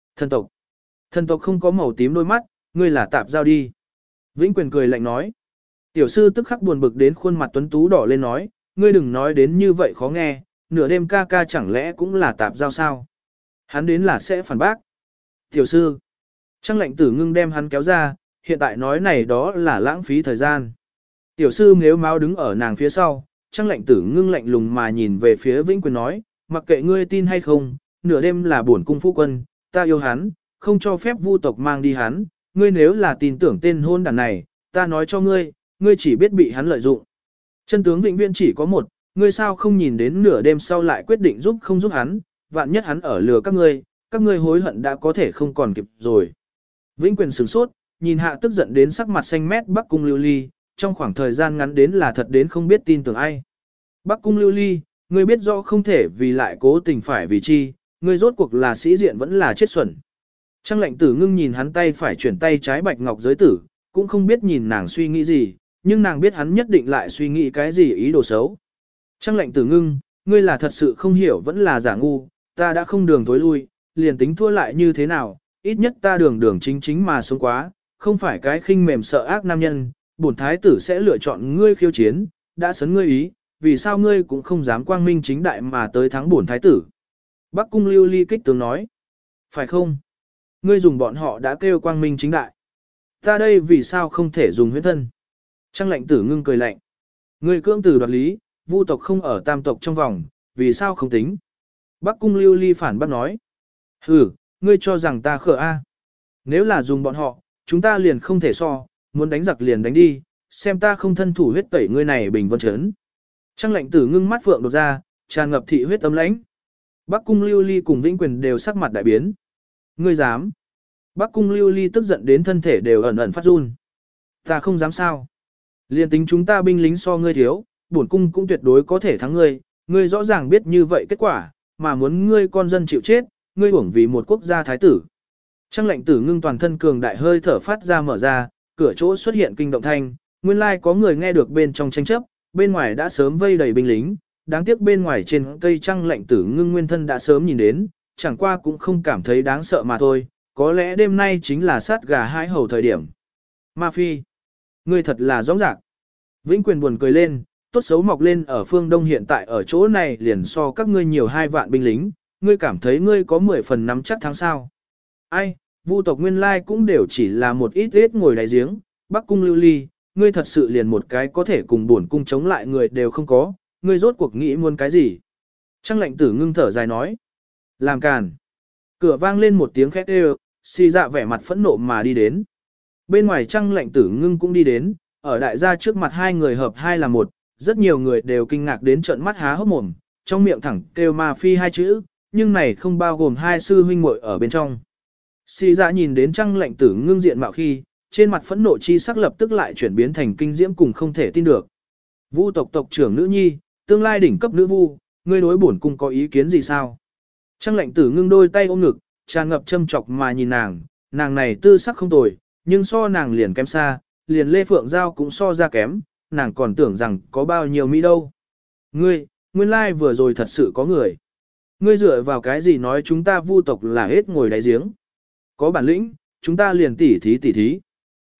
Thần tộc không có màu tím đôi mắt, ngươi là tạp giao đi. Vĩnh Quyền cười lạnh nói. Tiểu sư tức khắc buồn bực đến khuôn mặt tuấn tú đỏ lên nói, ngươi đừng nói đến như vậy khó nghe, nửa đêm ca ca chẳng lẽ cũng là tạp giao sao? Hắn đến là sẽ phản bác. Tiểu sư. Trang lệnh tử ngưng đem hắn kéo ra, hiện tại nói này đó là lãng phí thời gian. Tiểu sư nếu máu đứng ở nàng phía sau, trang lệnh tử ngưng lạnh lùng mà nhìn về phía Vĩnh Quyền nói, mặc kệ ngươi tin hay không, nửa đêm là bổn cung phu quân, ta yêu hắn, không cho phép vu tộc mang đi hắn, ngươi nếu là tin tưởng tên hôn đàn này, ta nói cho ngươi, ngươi chỉ biết bị hắn lợi dụng. Chân tướng vĩnh viễn chỉ có một, ngươi sao không nhìn đến nửa đêm sau lại quyết định giúp không giúp hắn, vạn nhất hắn ở lừa các ngươi hối hận đã có thể không còn kịp rồi. Vĩnh Quyền sửng sốt, nhìn hạ tức giận đến sắc mặt xanh mét Bắc cung Lưu Ly, trong khoảng thời gian ngắn đến là thật đến không biết tin tưởng ai. Bắc cung Lưu Ly, ngươi biết rõ không thể vì lại cố tình phải vì chi, ngươi rốt cuộc là sĩ diện vẫn là chết xuẩn. Trang lệnh tử ngưng nhìn hắn tay phải chuyển tay trái bạch ngọc giới tử, cũng không biết nhìn nàng suy nghĩ gì, nhưng nàng biết hắn nhất định lại suy nghĩ cái gì ý đồ xấu. Trang lệnh tử ngưng, ngươi là thật sự không hiểu vẫn là giả ngu, ta đã không đường tối lui, liền tính thua lại như thế nào, ít nhất ta đường chính chính mà sống quá, không phải cái khinh mềm sợ ác nam nhân, bổn thái tử sẽ lựa chọn ngươi khiêu chiến, đã sấn ngươi ý, vì sao ngươi cũng không dám quang minh chính đại mà tới thắng bổn thái tử. Bắc cung Lưu Ly kích tướng nói, phải không? Ngươi dùng bọn họ đã kêu quang minh chính đại. Ta đây vì sao không thể dùng huyết thân? Trang lệnh tử ngưng cười lạnh. Ngươi cưỡng từ đoạt lý, vu tộc không ở tam tộc trong vòng, vì sao không tính? Bắc cung Lưu Ly phản bác nói. Ừ, ngươi cho rằng ta khờ a? Nếu là dùng bọn họ, chúng ta liền không thể so, muốn đánh giặc liền đánh đi, xem ta không thân thủ huyết tẩy ngươi này bình vân chấn. Trang lệnh tử ngưng mắt phượng đột ra, tràn ngập thị huyết tấm lãnh. Bắc cung Lưu Ly cùng Vĩnh Quyền đều sắc mặt đại biến. Ngươi dám? Bắc cung Lưu Ly tức giận đến thân thể đều ẩn ẩn phát run. Ta không dám sao? Liên tính chúng ta binh lính so ngươi thiếu, bổn cung cũng tuyệt đối có thể thắng ngươi. Ngươi rõ ràng biết như vậy kết quả, mà muốn ngươi con dân chịu chết, ngươi uổng vì một quốc gia thái tử. Trang lệnh tử ngưng toàn thân cường đại hơi thở phát ra mở ra, cửa chỗ xuất hiện kinh động thanh, nguyên lai có người nghe được bên trong tranh chấp, bên ngoài đã sớm vây đầy binh lính, đáng tiếc bên ngoài trên cây trang lệnh tử ngưng nguyên thân đã sớm nhìn đến, chẳng qua cũng không cảm thấy đáng sợ mà thôi, có lẽ đêm nay chính là sát gà hái hầu thời điểm. Ma Phi, ngươi thật là rõ ràng. Vĩnh Quyền buồn cười lên, tốt xấu mọc lên ở phương Đông hiện tại ở chỗ này liền so các ngươi nhiều 2 vạn binh lính, ngươi cảm thấy ngươi có 10 phần nắm chắc thắng sao. Ai, vu tộc nguyên lai cũng đều chỉ là một ít ít ngồi đáy giếng, Bắc cung Lưu Ly, ngươi thật sự liền một cái có thể cùng bổn cung chống lại người đều không có, ngươi rốt cuộc nghĩ muốn cái gì. Trang lệnh tử ngưng thở dài nói. Làm càn. Cửa vang lên một tiếng khét đều, Si Dạ vẻ mặt phẫn nộ mà đi đến. Bên ngoài Trang lệnh tử ngưng cũng đi đến, ở đại gia trước mặt hai người hợp hai là một, rất nhiều người đều kinh ngạc đến trợn mắt há hốc mồm, trong miệng thẳng kêu Ma Phi 2 chữ, nhưng này không bao gồm 2 sư huynh muội ở bên trong. Si Dạ nhìn đến Trang lệnh tử ngưng diện mạo khi, trên mặt phẫn nộ chi sắc lập tức lại chuyển biến thành kinh diễm cùng không thể tin được. Vu tộc tộc trưởng nữ nhi, tương lai đỉnh cấp nữ vu, ngươi đối bổn cung có ý kiến gì sao? Trang lệnh tử ngưng đôi tay ôm ngực, tràn ngập châm chọc mà nhìn nàng, nàng này tư sắc không tồi, nhưng so nàng liền kém xa, liền Lê Phượng Giao cũng so ra kém, nàng còn tưởng rằng có bao nhiêu mỹ đâu. Ngươi, nguyên lai vừa rồi thật sự có người. Ngươi dựa vào cái gì nói chúng ta vu tộc là hết ngồi đáy giếng? Có bản lĩnh, chúng ta liền tỉ thí.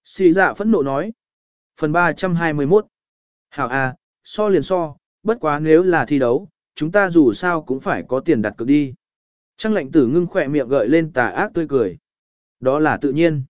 Xì dạ phẫn nộ nói. Phần 321. Hảo à, so liền so, bất quá nếu là thi đấu, chúng ta dù sao cũng phải có tiền đặt cược đi. Trăng lệnh tử ngưng khỏe miệng gợi lên tà ác tươi cười. Đó là tự nhiên.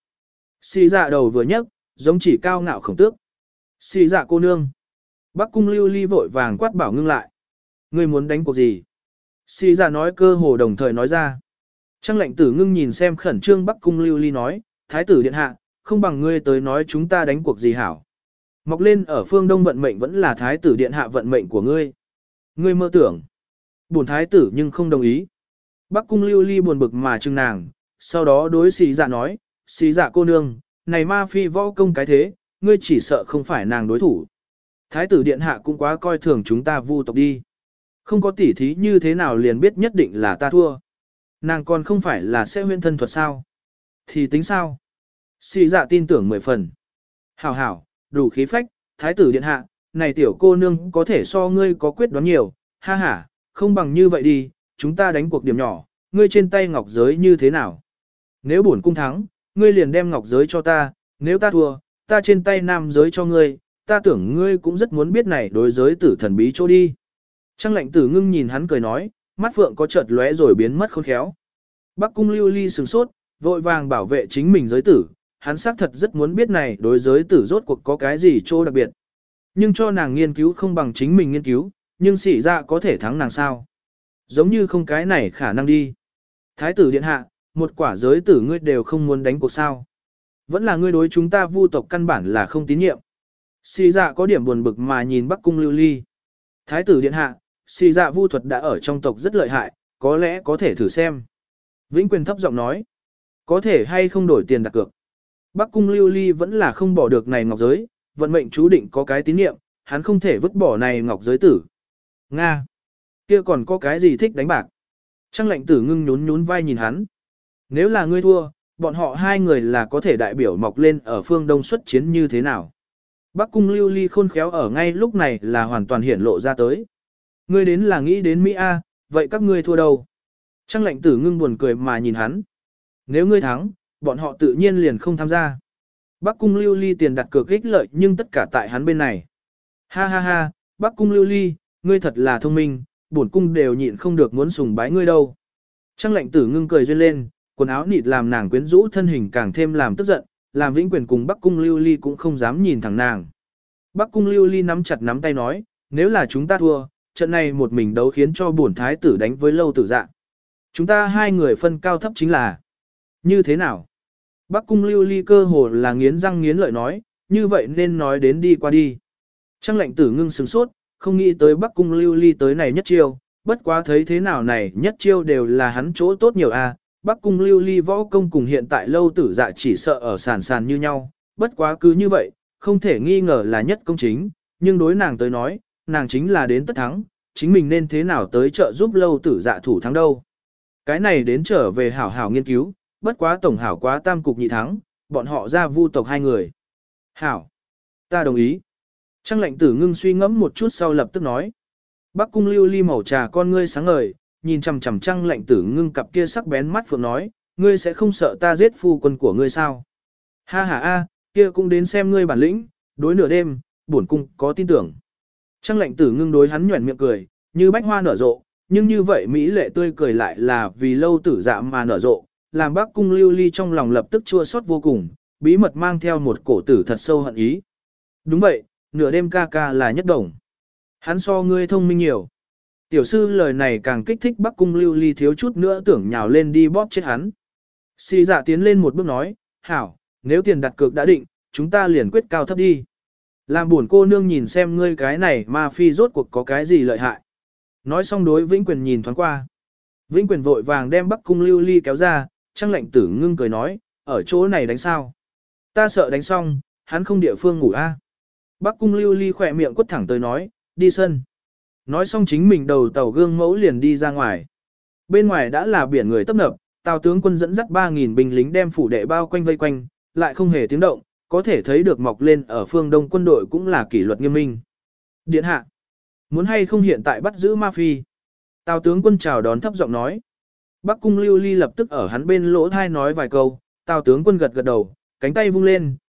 Xì dạ đầu vừa nhấc, giống chỉ cao ngạo khổng tước. Xì dạ cô nương. Bắc cung lưu ly vội vàng quát bảo ngưng lại. Ngươi muốn đánh cuộc gì? Xì dạ nói cơ hồ đồng thời nói ra. Trăng lệnh tử ngưng nhìn xem khẩn trương Bắc cung lưu ly nói, thái tử điện hạ, không bằng ngươi tới nói chúng ta đánh cuộc gì hảo. Mọc lên ở phương đông vận mệnh vẫn là thái tử điện hạ vận mệnh của ngươi. Ngươi mơ tưởng. Bổn thái tử nhưng không đồng ý. Bắc cung lưu ly buồn bực mà trừng nàng, sau đó đối xì dạ nói, xì dạ cô nương, này ma phi võ công cái thế, ngươi chỉ sợ không phải nàng đối thủ. Thái tử điện hạ cũng quá coi thường chúng ta vu tộc đi. Không có tỉ thí như thế nào liền biết nhất định là ta thua. Nàng còn không phải là sẽ huyễn thân thuật sao? Thì tính sao? Xì dạ tin tưởng 10 phần. Hảo hảo, đủ khí phách, thái tử điện hạ, này tiểu cô nương có thể so ngươi có quyết đoán nhiều, ha ha, không bằng như vậy đi, chúng ta đánh cuộc điểm nhỏ, ngươi trên tay ngọc giới như thế nào? Nếu bổn cung thắng, ngươi liền đem ngọc giới cho ta, nếu ta thua, ta trên tay nam giới cho ngươi, ta tưởng ngươi cũng rất muốn biết này đối giới tử thần bí chỗ đi. Trăng lệnh tử ngưng nhìn hắn cười nói, mắt phượng có chợt lóe rồi biến mất khôn khéo. Bắc cung lưu ly sửng sốt, vội vàng bảo vệ chính mình giới tử, hắn xác thật rất muốn biết này đối giới tử rốt cuộc có cái gì chỗ đặc biệt. Nhưng cho nàng nghiên cứu không bằng chính mình nghiên cứu, nhưng xỉ ra có thể thắng nàng sao. Giống như không cái này khả năng đi. Thái tử điện hạ, một quả giới tử ngươi đều không muốn đánh cuộc sao. Vẫn là ngươi đối chúng ta vu tộc căn bản là không tín nhiệm. Xì dạ có điểm buồn bực mà nhìn Bắc cung lưu ly. Thái tử điện hạ, xì dạ vu thuật đã ở trong tộc rất lợi hại, có lẽ có thể thử xem. Vĩnh Quyền thấp giọng nói, có thể hay không đổi tiền đặt cược. Bắc cung lưu ly vẫn là không bỏ được này ngọc giới, vận mệnh chú định có cái tín niệm, hắn không thể vứt bỏ này ngọc giới tử. Nga! Kia còn có cái gì thích đánh bạc? Trăng lệnh tử ngưng nhún nhún vai nhìn hắn. Nếu là ngươi thua, bọn họ hai người là có thể đại biểu mọc lên ở phương đông xuất chiến như thế nào? Bắc cung lưu ly khôn khéo ở ngay lúc này là hoàn toàn hiển lộ ra tới. Ngươi đến là nghĩ đến Mỹ A, vậy các ngươi thua đâu? Trăng lệnh tử ngưng buồn cười mà nhìn hắn. Nếu ngươi thắng, bọn họ tự nhiên liền không tham gia. Bắc cung lưu ly tiền đặt cược ích lợi nhưng tất cả tại hắn bên này. Ha ha ha, Bắc cung lưu ly, ngươi thật là thông minh, bổn cung đều nhịn không được muốn sùng bái ngươi đâu. Trăng lệnh tử ngưng cười duyên lên, quần áo nịt làm nàng quyến rũ thân hình càng thêm làm tức giận, làm Vĩnh Quyền cùng Bắc cung lưu ly cũng không dám nhìn thẳng nàng. Bắc cung lưu ly nắm chặt nắm tay nói, nếu là chúng ta thua, trận này một mình đấu khiến cho bổn thái tử đánh với lâu tử dạ. Chúng ta hai người phân cao thấp chính là như thế nào? Bắc cung lưu ly cơ hồ là nghiến răng nghiến lợi nói, như vậy nên nói đến đi qua đi. Trăng lệnh tử ngưng sửng sốt, không nghĩ tới Bắc cung lưu ly tới này nhất chiêu, bất quá thấy thế nào này nhất chiêu đều là hắn chỗ tốt nhiều a. Bắc cung lưu ly võ công cùng hiện tại lâu tử dạ chỉ sợ ở sàn sàn như nhau, bất quá cứ như vậy, không thể nghi ngờ là nhất công chính, nhưng đối nàng tới nói, nàng chính là đến tất thắng, chính mình nên thế nào tới trợ giúp lâu tử dạ thủ thắng đâu. Cái này đến trở về hảo hảo nghiên cứu, bất quá tổng hảo quá tam cục nhị thắng, bọn họ ra vu tộc hai người. Hảo, ta đồng ý. Trăng lệnh tử ngưng suy ngẫm một chút sau lập tức nói. Bắc cung lưu ly màu trà con ngươi sáng ngời, nhìn chằm chằm trăng lệnh tử ngưng cặp kia sắc bén mắt phượng nói, ngươi sẽ không sợ ta giết phu quân của ngươi sao? Ha ha a, kia cũng đến xem ngươi bản lĩnh, đối nửa đêm, bổn cung có tin tưởng. Trăng lệnh tử ngưng đối hắn nhuẩn miệng cười, như bách hoa nở rộ, nhưng như vậy mỹ lệ tươi cười lại là vì lâu tử dạ mà nở rộ, làm Bắc cung lưu ly trong lòng lập tức chua xót vô cùng, bí mật mang theo một cổ tử thật sâu hận ý. Đúng vậy, nửa đêm ca ca là nhất đồng. Hắn so ngươi thông minh nhiều. Tiểu sư lời này càng kích thích Bắc cung lưu ly thiếu chút nữa tưởng nhào lên đi bóp chết hắn. Xì dạ tiến lên một bước nói, hảo, nếu tiền đặt cược đã định, chúng ta liền quyết cao thấp đi. Làm buồn cô nương nhìn xem ngươi cái này ma phi rốt cuộc có cái gì lợi hại. Nói xong đối Vĩnh Quyền nhìn thoáng qua. Vĩnh Quyền vội vàng đem Bắc cung lưu ly kéo ra, Trăng lệnh tử ngưng cười nói, ở chỗ này đánh sao? Ta sợ đánh xong, hắn không địa phương ngủ a. Bắc cung lưu ly khỏe miệng quất thẳng tới nói, đi sân. Nói xong chính mình đầu tàu gương mẫu liền đi ra ngoài. Bên ngoài đã là biển người tấp nập, Tào tướng quân dẫn dắt 3.000 binh lính đem phủ đệ bao quanh vây quanh, lại không hề tiếng động, có thể thấy được mọc lên ở phương đông quân đội cũng là kỷ luật nghiêm minh. Điện hạ, muốn hay không hiện tại bắt giữ ma phi? Tào tướng quân chào đón thấp giọng nói. Bắc cung lưu ly lập tức ở hắn bên lỗ thai nói vài câu, Tào tướng quân gật gật đầu, cánh tay vung lên,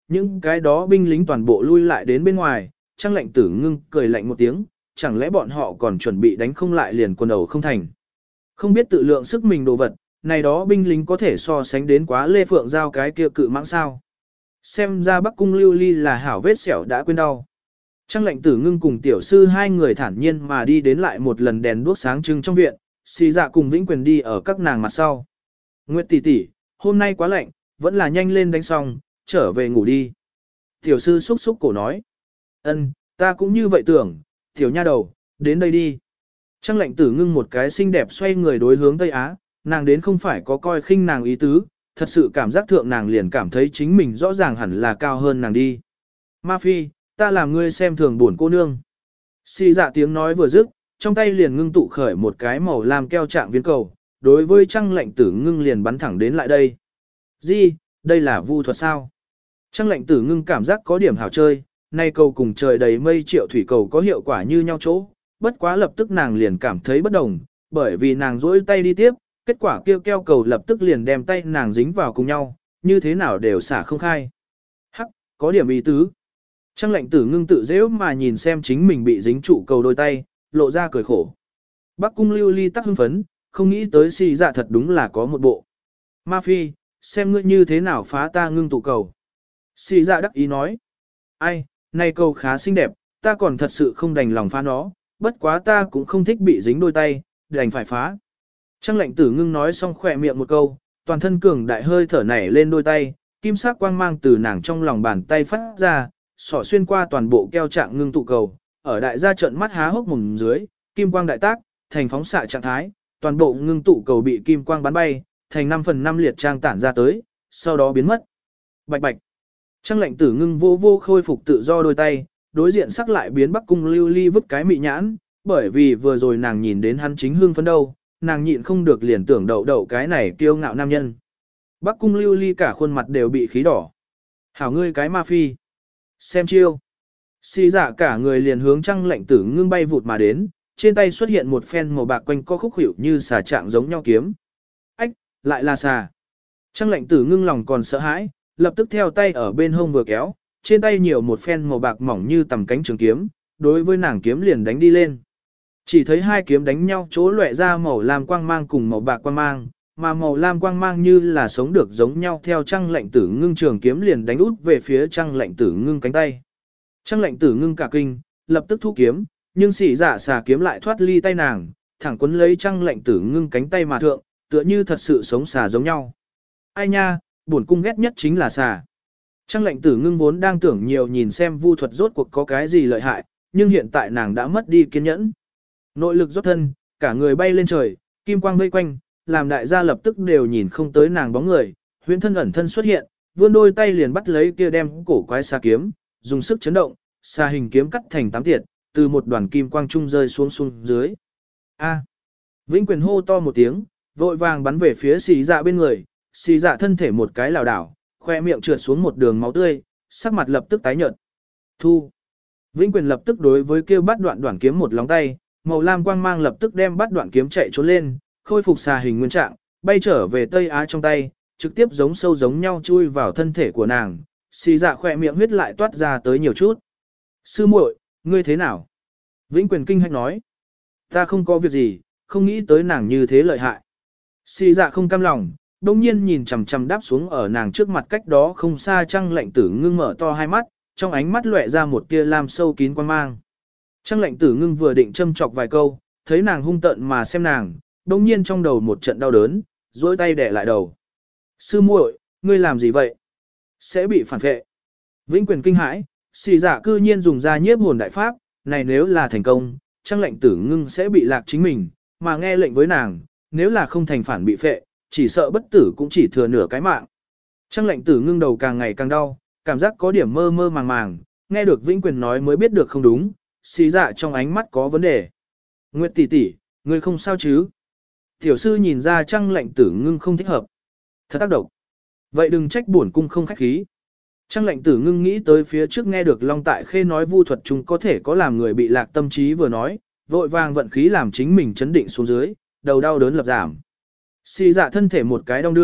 những cái đó binh lính toàn bộ lui lại đến bên ngoài, Trang Lệnh Tử Ngưng cười lạnh một tiếng, chẳng lẽ bọn họ còn chuẩn bị đánh không lại liền quần đầu không thành. Không biết tự lượng sức mình đồ vật, này đó binh lính có thể so sánh đến quá Lê Phượng Giao cái kia cự mãng sao. Xem ra Bắc Cung Lưu Ly là hảo vết sẹo đã quên đau. Trang Lệnh Tử Ngưng cùng tiểu sư hai người thản nhiên mà đi đến lại một lần đèn đuốc sáng trưng trong viện, Xì Dạ cùng Vĩnh Quyền đi ở các nàng mặt sau. Nguyệt tỷ tỷ, hôm nay quá lạnh, vẫn là nhanh lên đánh xong, trở về ngủ đi. Tiểu sư xúc xúc cổ nói. Ân, ta cũng như vậy tưởng, tiểu nha đầu, đến đây đi. Trang Lệnh Tử Ngưng một cái xinh đẹp xoay người đối hướng Tây Á, nàng đến không phải có coi khinh nàng ý tứ, thật sự cảm giác thượng nàng liền cảm thấy chính mình rõ ràng hẳn là cao hơn nàng đi. Ma Phi, ta làm ngươi xem thường buồn cô nương. Xì Dạ tiếng nói vừa dứt, trong tay liền ngưng tụ khởi một cái màu lam keo trạng viên cầu, đối với Trang Lệnh Tử Ngưng liền bắn thẳng đến lại đây. Gì, đây là vu thuật sao? Trang Lệnh Tử Ngưng cảm giác có điểm hảo chơi, nay cầu cùng trời đầy mây triệu thủy cầu có hiệu quả như nhau chỗ, bất quá lập tức nàng liền cảm thấy bất đồng, bởi vì nàng duỗi tay đi tiếp, kết quả kêu keo cầu lập tức liền đem tay nàng dính vào cùng nhau, như thế nào đều xả không khai. Hắc, có điểm ý tứ. Trang Lệnh Tử Ngưng tự dễ mà nhìn xem chính mình bị dính trụ cầu đôi tay, lộ ra cười khổ. Bắc Cung Lưu Ly tắc hưng phấn, không nghĩ tới Xì Dạ thật đúng là có một bộ. Ma Phi, xem ngươi như thế nào phá ta ngưng tụ cầu. Xì Dạ đắc ý nói. Ai, này cầu khá xinh đẹp, ta còn thật sự không đành lòng phá nó, bất quá ta cũng không thích bị dính đôi tay, đành phải phá. Trang Lệnh Tử Ngưng nói xong khỏe miệng một câu, toàn thân cường đại hơi thở nảy lên đôi tay, kim sắc quang mang từ nàng trong lòng bàn tay phát ra, xỏ xuyên qua toàn bộ keo trạng ngưng tụ cầu, ở đại gia trận mắt há hốc mồm dưới, kim quang đại tác, thành phóng xạ trạng thái, toàn bộ ngưng tụ cầu bị kim quang bắn bay, thành 5/5 liệt trang tản ra tới, sau đó biến mất. Bạch bạch. Trang Lệnh Tử Ngưng vô vô khôi phục tự do đôi tay, đối diện sắc lại biến Bắc Cung Lưu Ly vứt cái mị nhãn, bởi vì vừa rồi nàng nhìn đến hắn chính hương phấn đâu, nàng nhịn không được liền tưởng đậu đậu cái này kiêu ngạo nam nhân. Bắc Cung Lưu Ly cả khuôn mặt đều bị khí đỏ. Hảo ngươi cái ma phi. Xem chiêu. Xì Dạ cả người liền hướng Trang Lệnh Tử Ngưng bay vụt mà đến, trên tay xuất hiện một phen màu bạc quanh co khúc hiệu như xà trạng giống nhau kiếm. Ách, lại là xà. Trang Lệnh Tử Ngưng lòng còn sợ hãi, lập tức theo tay ở bên hông vừa kéo, trên tay nhiều một phen màu bạc mỏng như tầm cánh trường kiếm, đối với nàng kiếm liền đánh đi lên. Chỉ thấy hai kiếm đánh nhau chỗ lóe ra màu lam quang mang cùng màu bạc quang mang, mà màu lam quang mang như là sống được giống nhau theo Trang Lệnh Tử Ngưng trường kiếm liền đánh út về phía Trang Lệnh Tử Ngưng cánh tay. Trang Lệnh Tử Ngưng cả kinh, lập tức thu kiếm, nhưng Xì Dạ xà kiếm lại thoát ly tay nàng, thẳng quấn lấy Trang Lệnh Tử Ngưng cánh tay mà thượng, tựa như thật sự sống xà giống nhau. Ai nha, bổn cung ghét nhất chính là xà. Trang Lệnh Tử Ngưng vốn đang tưởng nhiều nhìn xem vu thuật rốt cuộc có cái gì lợi hại, nhưng hiện tại nàng đã mất đi kiên nhẫn. Nội lực rót thân, cả người bay lên trời, kim quang vây quanh, làm đại gia lập tức đều nhìn không tới nàng bóng người, huyễn thân ẩn thân xuất hiện, vươn đôi tay liền bắt lấy kia đem cổ quái xà kiếm, dùng sức chấn động, xà hình kiếm cắt thành 8 tiệt, từ một đoàn kim quang trung rơi xuống dưới. A! Vĩnh Quyền hô to một tiếng, vội vàng bắn về phía Xì Dạ bên người, Xì Dạ thân thể một cái lảo đảo, khoe miệng trượt xuống một đường máu tươi, sắc mặt lập tức tái nhợt. Thu! Vĩnh Quyền lập tức đối với kêu bắt đoạn kiếm một lóng tay, màu lam quang mang lập tức đem bắt đoạn kiếm chạy trốn lên, khôi phục xà hình nguyên trạng, bay trở về Tây Á trong tay, trực tiếp giống sâu giống nhau chui vào thân thể của nàng. Xì Dạ khỏe miệng huyết lại toát ra tới nhiều chút. Sư muội, ngươi thế nào? Vĩnh Quyền kinh hách nói. Ta không có việc gì, không nghĩ tới nàng như thế lợi hại. Xì Dạ không cam lòng, đông nhiên nhìn chằm chằm đáp xuống ở nàng trước mặt cách đó không xa Trang Lệnh Tử Ngưng mở to hai mắt, trong ánh mắt lóe ra một tia lam sâu kín quan mang. Trang Lệnh Tử Ngưng vừa định châm chọc vài câu, thấy nàng hung tợn mà xem nàng, đông nhiên trong đầu một trận đau đớn, duỗi tay đè lại đầu. Sư muội, ngươi làm gì vậy? Sẽ bị phản vệ. Vĩnh Quyền kinh hãi, Xì Dạ cư nhiên dùng ra nhiếp hồn đại pháp, này nếu là thành công, Trang Lệnh Tử Ngưng sẽ bị lạc chính mình, mà nghe lệnh với nàng, nếu là không thành phản bị phệ, chỉ sợ bất tử cũng chỉ thừa nửa cái mạng. Trang Lệnh Tử Ngưng đầu càng ngày càng đau, cảm giác có điểm mơ mơ màng màng, nghe được Vĩnh Quyền nói mới biết được không đúng, Xì Dạ trong ánh mắt có vấn đề. Nguyệt tỷ tỷ, ngươi không sao chứ? Tiểu sư nhìn ra Trang Lệnh Tử Ngưng không thích hợp. Thật tác động. Vậy đừng trách bổn cung không khách khí. Trang Lệnh Tử Ngưng nghĩ tới phía trước nghe được Long Tại Khê nói vu thuật chúng có thể có làm người bị lạc tâm trí vừa nói, vội vàng vận khí làm chính mình chấn định xuống dưới, đầu đau đớn lập giảm. Xì Dạ thân thể một cái đong đưa,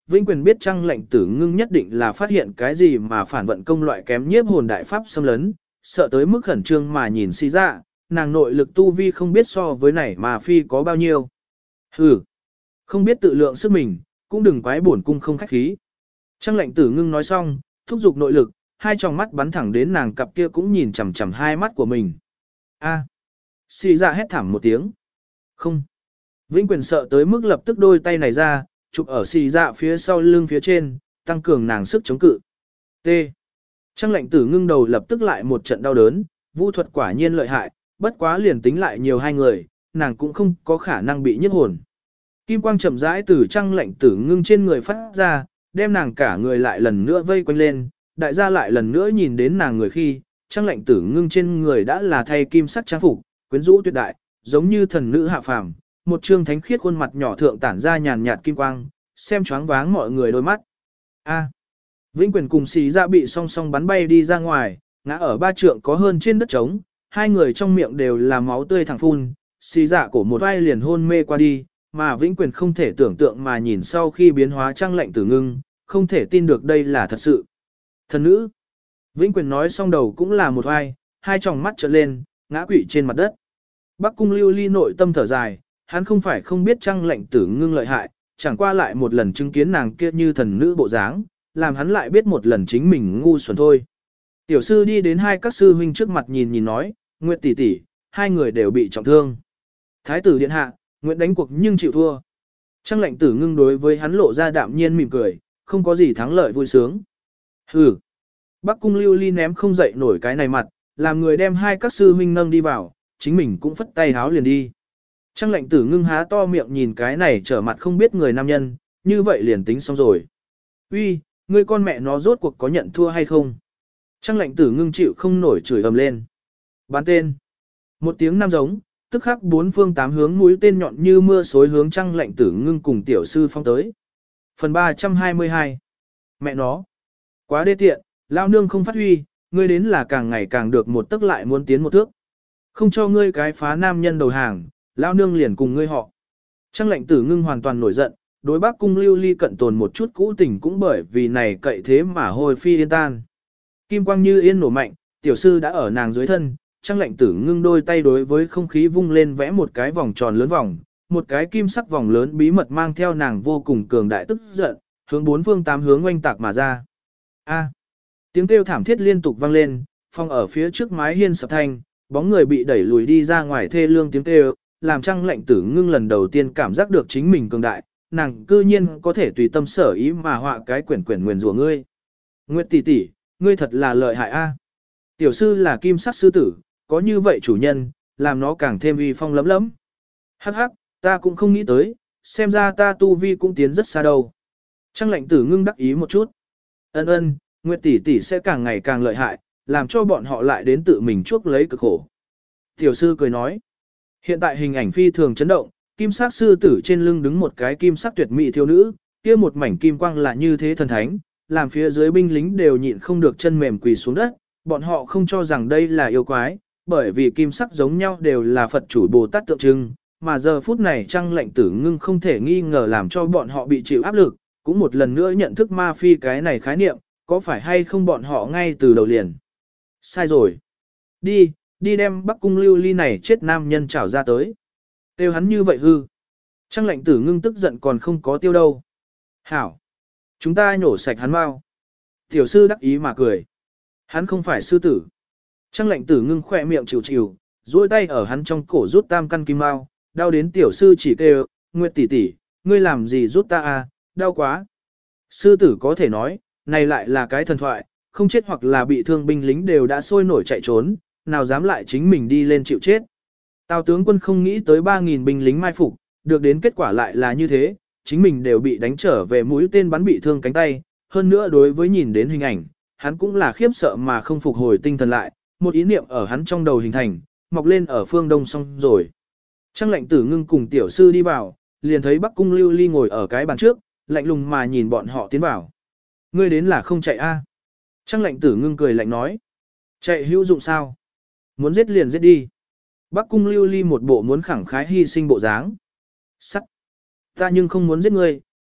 Vĩnh Quyền biết Trăng Lệnh Tử Ngưng nhất định là phát hiện cái gì mà phản vận công loại kém nhiếp hồn đại pháp xâm lấn, sợ tới mức khẩn trương mà nhìn Si Dạ, nàng nội lực tu vi không biết so với này mà phi có bao nhiêu. Hừ, không biết tự lượng sức mình, cũng đừng quái bổn cung không khách khí. Trăng Lệnh Tử Ngưng nói xong, thúc giục nội lực, hai tròng mắt bắn thẳng đến nàng cặp kia cũng nhìn chằm chằm hai mắt của mình. A, Si Dạ hét thảm một tiếng. Không. Vĩnh Quyền sợ tới mức lập tức đôi tay này ra, chụp ở Si Dạ phía sau lưng phía trên, tăng cường nàng sức chống cự. T. Trăng Lệnh Tử Ngưng đầu lập tức lại một trận đau đớn, vu thuật quả nhiên lợi hại, bất quá liền tính lại nhiều hai người, nàng cũng không có khả năng bị nhiếp hồn. Kim quang chậm rãi từ Trăng Lệnh Tử Ngưng trên người phát ra, đem nàng cả người lại lần nữa vây quanh lên, đại gia lại lần nữa nhìn đến nàng người khi, Trăng Lệnh Tử Ngưng trên người đã là thay kim sắc trang phục, quyến rũ tuyệt đại, giống như thần nữ hạ phàm, một trương thánh khiết khuôn mặt nhỏ thượng tản ra nhàn nhạt kim quang, xem choáng váng mọi người đôi mắt. A. Vĩnh Quyền cùng Xí Dạ bị song song bắn bay đi ra ngoài, ngã ở ba trượng có hơn trên đất trống, hai người trong miệng đều là máu tươi thẳng phun, Xí Dạ cổ một vai liền hôn mê qua đi, mà Vĩnh Quyền không thể tưởng tượng mà nhìn sau khi biến hóa Trăng Lệnh Tử Ngưng, không thể tin được đây là thật sự. Thần nữ. Vĩnh Quyền nói xong đầu cũng là một vai, hai tròng mắt trợn lên, ngã quỵ trên mặt đất. Bắc Cung Lưu Ly nội tâm thở dài, hắn không phải không biết Trăng Lệnh Tử Ngưng lợi hại, chẳng qua lại một lần chứng kiến nàng kia như thần nữ bộ dáng, làm hắn lại biết một lần chính mình ngu xuẩn thôi. Tiểu sư đi đến hai các sư huynh trước mặt nhìn nhìn nói, Nguyệt tỷ tỷ, hai người đều bị trọng thương. Thái tử điện hạ, Nguyệt đánh cuộc nhưng chịu thua. Trăng Lệnh Tử Ngưng đối với hắn lộ ra đạm nhiên mỉm cười, không có gì thắng lợi vui sướng. Hừ. Bắc Cung Lưu Ly ném không dậy nổi cái này mặt, làm người đem hai các sư huynh nâng đi vào, chính mình cũng phất tay háo liền đi. Trăng Lệnh Tử Ngưng há to miệng nhìn cái này trở mặt không biết người nam nhân, như vậy liền tính xong rồi. Uy, ngươi con mẹ nó rốt cuộc có nhận thua hay không? Trăng Lệnh Tử Ngưng chịu không nổi chửi ầm lên. Bán tên. Một tiếng nam giống, tức khắc bốn phương tám hướng mũi tên nhọn như mưa xối hướng Trăng Lệnh Tử Ngưng cùng tiểu sư phong tới. Phần 322. Mẹ nó. Quá đê tiện, lao nương không phát huy, ngươi đến là càng ngày càng được một tức lại muốn tiến một thước. Không cho ngươi cái phá nam nhân đầu hàng, lao nương liền cùng ngươi họ. Trăng Lệnh Tử Ngưng hoàn toàn nổi giận, đối Bắc Cung Lưu Ly cận tồn một chút cũ tình cũng bởi vì này cậy thế mà hồi phi yên tan. Kim quang như yên nổ mạnh, tiểu sư đã ở nàng dưới thân, Trăng Lệnh Tử Ngưng đôi tay đối với không khí vung lên vẽ một cái vòng tròn lớn vòng, một cái kim sắc vòng lớn bí mật mang theo nàng vô cùng cường đại tức giận, hướng bốn phương tám hướng oanh tạc mà ra. A. Tiếng kêu thảm thiết liên tục vang lên, phong ở phía trước mái hiên sập thanh, bóng người bị đẩy lùi đi ra ngoài thê lương tiếng kêu, làm Trăng Lệnh Tử Ngưng lần đầu tiên cảm giác được chính mình cường đại, nàng cư nhiên có thể tùy tâm sở ý mà họa cái quyển nguyền rủa ngươi. Nguyệt tỷ tỷ, ngươi thật là lợi hại a. Tiểu sư là kim sắc sư tử, có như vậy chủ nhân, làm nó càng thêm uy phong lấm lấm. Hắc hắc, ta cũng không nghĩ tới, xem ra ta tu vi cũng tiến rất xa đâu. Trăng Lệnh Tử Ngưng đắc ý một chút. Ân, Nguyệt tỷ tỷ sẽ càng ngày càng lợi hại, làm cho bọn họ lại đến tự mình chuốc lấy cực khổ. Tiểu sư cười nói. Hiện tại hình ảnh phi thường chấn động, kim sắc sư tử trên lưng đứng một cái kim sắc tuyệt mỹ thiếu nữ, kia một mảnh kim quang là như thế thần thánh, làm phía dưới binh lính đều nhịn không được chân mềm quỳ xuống đất, bọn họ không cho rằng đây là yêu quái, bởi vì kim sắc giống nhau đều là Phật chủ Bồ Tát tượng trưng, mà giờ phút này Trăng Lệnh Tử Ngưng không thể nghi ngờ làm cho bọn họ bị chịu áp lực, cũng một lần nữa nhận thức ma phi cái này khái niệm, có phải hay không bọn họ ngay từ đầu liền. Sai rồi. Đi đem Bắc Cung Lưu Ly này chết nam nhân trảo ra tới. Tiêu hắn như vậy hư. Trăng Lệnh Tử Ngưng tức giận còn không có tiêu đâu. Hảo. Chúng ta nhổ sạch hắn mau. Tiểu sư đắc ý mà cười. Hắn không phải sư tử. Trăng Lệnh Tử Ngưng khỏe miệng chịu chịu, duỗi tay ở hắn trong cổ rút tam căn kim mao, đau đến tiểu sư chỉ kêu, Nguyệt tỷ tỷ, ngươi làm gì rút ta à, đau quá. Sư tử có thể nói, này lại là cái thần thoại, không chết hoặc là bị thương binh lính đều đã sôi nổi chạy trốn, nào dám lại chính mình đi lên chịu chết. Tào tướng quân không nghĩ tới 3.000 binh lính mai phục, được đến kết quả lại là như thế, chính mình đều bị đánh trở về mũi tên bắn bị thương cánh tay, hơn nữa đối với nhìn đến hình ảnh, hắn cũng là khiếp sợ mà không phục hồi tinh thần lại, một ý niệm ở hắn trong đầu hình thành, mọc lên ở phương đông xong rồi. Trăng Lệnh Tử Ngưng cùng tiểu sư đi vào, liền thấy Bắc Cung Lưu Ly ngồi ở cái bàn trước, lạnh lùng mà nhìn bọn họ tiến vào. Ngươi đến là không chạy a? Trăng Lệnh Tử Ngưng cười lạnh nói. Chạy hữu dụng sao? Muốn giết liền giết đi. Bắc Cung Lưu Ly một bộ muốn khẳng khái hy sinh bộ dáng. Sắt. Ta nhưng không muốn giết ngươi,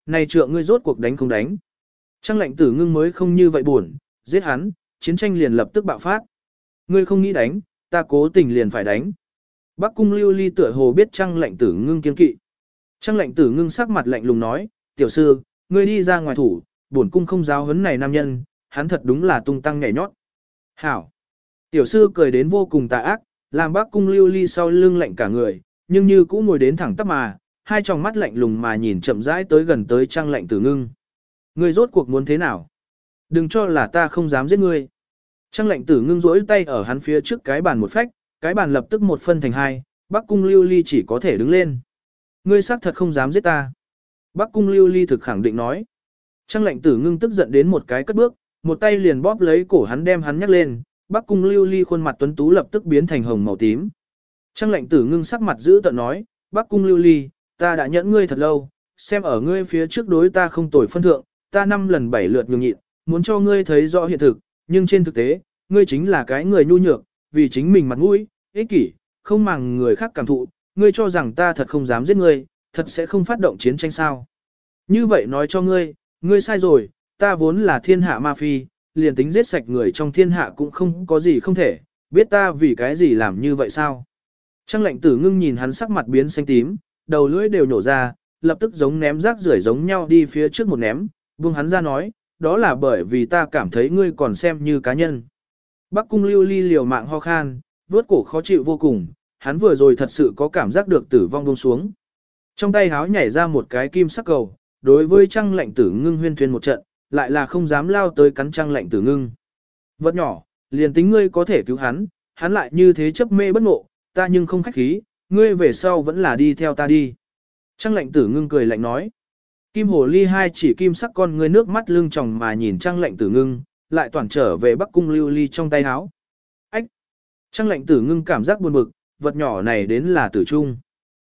Này trượng ngươi rốt cuộc đánh không đánh. Trang lệnh tử ngưng mới không như vậy buồn, giết hắn, chiến tranh liền lập tức bạo phát. Ngươi không nghĩ đánh, ta cố tình liền phải đánh. Bắc cung lưu ly tựa hồ biết Trang lệnh tử ngưng kiên kỵ. Trang lệnh tử ngưng sắc mặt lạnh lùng nói, tiểu sư, ngươi đi ra ngoài thủ, bổn cung không giáo huấn này nam nhân, hắn thật đúng là tung tăng nhảy nhót. Hảo. Tiểu sư cười đến vô cùng tà ác, làm Bắc cung lưu ly sau lưng lạnh cả người, nhưng như cũng ngồi đến thẳng tắp mà, hai tròng mắt lạnh lùng mà nhìn chậm rãi tới gần tới Trang lệnh tử ngưng. Ngươi rốt cuộc muốn thế nào? Đừng cho là ta không dám giết ngươi. Trang lệnh tử ngưng rỗi tay ở hắn phía trước cái bàn một phách, cái bàn lập tức một phân thành hai, Bắc cung lưu ly chỉ có thể đứng lên. Ngươi xác thật không dám giết ta. Bắc cung lưu ly thực khẳng định nói. Trang lệnh tử ngưng tức giận đến một cái cất bước, một tay liền bóp lấy cổ hắn đem hắn nhắc lên, Bắc cung lưu ly khuôn mặt tuấn tú lập tức biến thành hồng màu tím. Trang lệnh tử ngưng sắc mặt giữ tợn nói, Bắc cung lưu ly, ta đã nhẫn ngươi thật lâu, xem ở ngươi phía trước đối ta không tồi phân thượng, ta 5 lần 7 lượt nhường nhịn, muốn cho ngươi thấy rõ hiện thực, nhưng trên thực tế, ngươi chính là cái người nhu nhược, vì chính mình mặt mũi, ích kỷ, không màng người khác cảm thụ, ngươi cho rằng ta thật không dám giết ngươi, thật sẽ không phát động chiến tranh sao. Như vậy nói cho ngươi, ngươi sai rồi, ta vốn là thiên hạ ma phi, liền tính giết sạch người trong thiên hạ cũng không có gì không thể, biết ta vì cái gì làm như vậy sao. Trang lệnh tử ngưng nhìn hắn sắc mặt biến xanh tím, đầu lưỡi đều nhổ ra, lập tức giống ném rác rưởi giống nhau đi phía trước một ném, buông hắn ra nói, đó là bởi vì ta cảm thấy ngươi còn xem như cá nhân. Bắc cung lưu ly liều mạng ho khan, vớt cổ khó chịu vô cùng, hắn vừa rồi thật sự có cảm giác được tử vong buông xuống. Trong tay háo nhảy ra một cái kim sắc cầu, đối với Trang lệnh tử ngưng huyên thuyên một trận, lại là không dám lao tới cắn Trang lệnh tử ngưng. Vật nhỏ, liền tính ngươi có thể cứu hắn, hắn lại như thế chấp mê bất ngộ, ta nhưng không khách khí, ngươi về sau vẫn là đi theo ta đi. Trang lệnh tử ngưng cười lạnh nói. Kim hồ ly hai chỉ kim sắc con ngươi nước mắt lưng tròng mà nhìn Trang lệnh tử ngưng, lại toàn trở về Bắc cung lưu ly trong tay áo. Ách! Trang lệnh tử ngưng cảm giác buồn bực, vật nhỏ này đến là tử trung.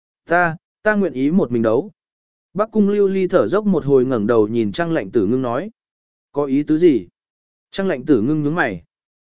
Ta nguyện ý một mình đấu. Bắc cung lưu ly thở dốc một hồi ngẩng đầu nhìn Trang lệnh tử ngưng nói. Có ý tứ gì? Trang lệnh tử ngưng nhướng mày.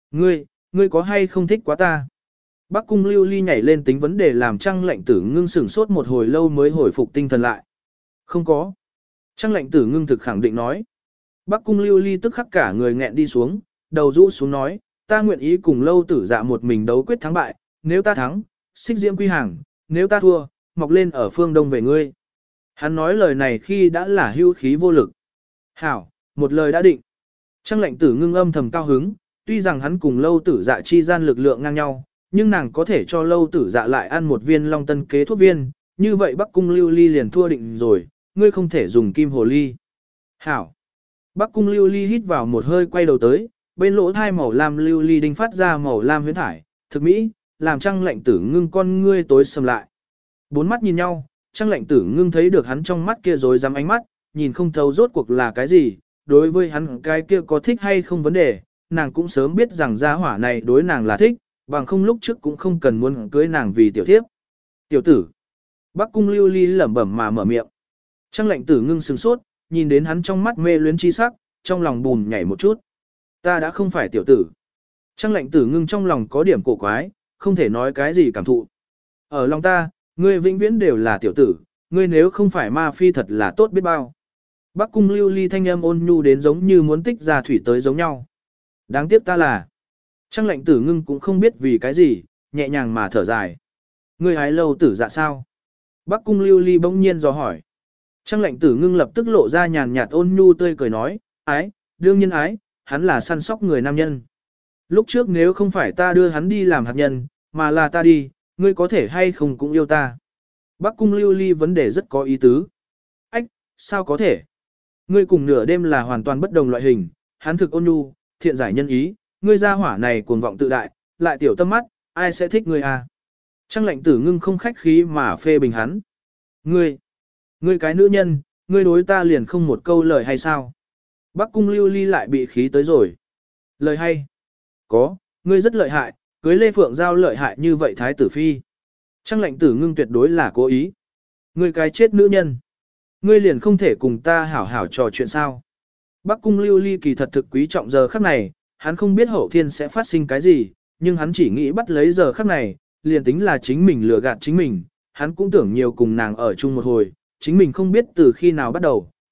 Ngươi có hay không thích quá ta? Bắc cung lưu ly nhảy lên tính vấn đề làm Trang lệnh tử ngưng sửng sốt một hồi lâu mới hồi phục tinh thần lại. Không có. Trang lệnh tử ngưng thực khẳng định nói. Bắc cung lưu ly tức khắc cả người nghẹn đi xuống, đầu rũ xuống nói, ta nguyện ý cùng lâu tử dạ một mình đấu quyết thắng bại, nếu ta thắng, xích diễm quy hàng, nếu ta thua, mọc lên ở phương đông về ngươi. Hắn nói lời này khi đã là hưu khí vô lực. Hảo, một lời đã định. Trang lệnh tử ngưng âm thầm cao hứng, tuy rằng hắn cùng lâu tử dạ chi gian lực lượng ngang nhau, nhưng nàng có thể cho lâu tử dạ lại ăn một viên long tân kế thuốc viên, như vậy Bắc cung lưu ly liền thua định rồi, ngươi không thể dùng kim hồ ly. Hảo. Bắc cung lưu ly hít vào một hơi quay đầu tới, bên lỗ thai màu lam lưu ly đinh phát ra màu lam huyễn thải, thực mỹ, làm Trang lệnh tử ngưng con ngươi tối sầm lại. Bốn mắt nhìn nhau, Trang lệnh tử ngưng thấy được hắn trong mắt kia rồi dám ánh mắt, nhìn không thấu rốt cuộc là cái gì, đối với hắn cái kia có thích hay không vấn đề, nàng cũng sớm biết rằng gia hỏa này đối nàng là thích, bằng không lúc trước cũng không cần muốn cưới nàng vì tiểu thiếp. Tiểu tử. Bắc cung lưu ly lẩm bẩm mà mở miệng. Trang lệnh tử ngưng sừng sốt, nhìn đến hắn trong mắt mê luyến chi sắc, trong lòng bùn nhảy một chút. Ta đã không phải tiểu tử. Trang lệnh tử ngưng trong lòng có điểm cổ quái, không thể nói cái gì cảm thụ. Ở lòng ta, ngươi vĩnh viễn đều là tiểu tử, ngươi nếu không phải ma phi thật là tốt biết bao. Bắc cung lưu ly thanh âm ôn nhu đến giống như muốn tích ra thủy tới giống nhau. Đáng tiếc ta là. Trang lệnh tử ngưng cũng không biết vì cái gì, nhẹ nhàng mà thở dài. Ngươi hái lâu tử dạ sao? Bắc cung lưu ly bỗng nhiên dò hỏi. Trang lệnh tử ngưng lập tức lộ ra nhàn nhạt ôn nhu tươi cười nói, ái, đương nhiên ái, hắn là săn sóc người nam nhân. Lúc trước nếu không phải ta đưa hắn đi làm hạt nhân, mà là ta đi, ngươi có thể hay không cũng yêu ta. Bắc cung lưu ly vấn đề rất có ý tứ. Ách, sao có thể? Ngươi cùng nửa đêm là hoàn toàn bất đồng loại hình, hắn thực ôn nhu, thiện giải nhân ý, ngươi gia hỏa này cuồng vọng tự đại, lại tiểu tâm mắt, ai sẽ thích ngươi à? Trang lệnh tử ngưng không khách khí mà phê bình hắn. Ngươi cái nữ nhân, ngươi đối ta liền không một câu lời hay sao? Bắc cung lưu ly lại bị khí tới rồi. Lời hay? Có, ngươi rất lợi hại, cưới Lê Phượng Giao lợi hại như vậy thái tử phi. Trang lệnh tử ngưng tuyệt đối là cố ý. Ngươi cái chết nữ nhân. Ngươi liền không thể cùng ta hảo hảo trò chuyện sao? Bắc cung lưu ly kỳ thật thực quý trọng giờ khắc này, hắn không biết hậu thiên sẽ phát sinh cái gì, nhưng hắn chỉ nghĩ bắt lấy giờ khắc này, liền tính là chính mình lừa gạt chính mình, hắn cũng tưởng nhiều cùng nàng ở chung một hồi, chính mình không biết từ khi nào bắt đầu,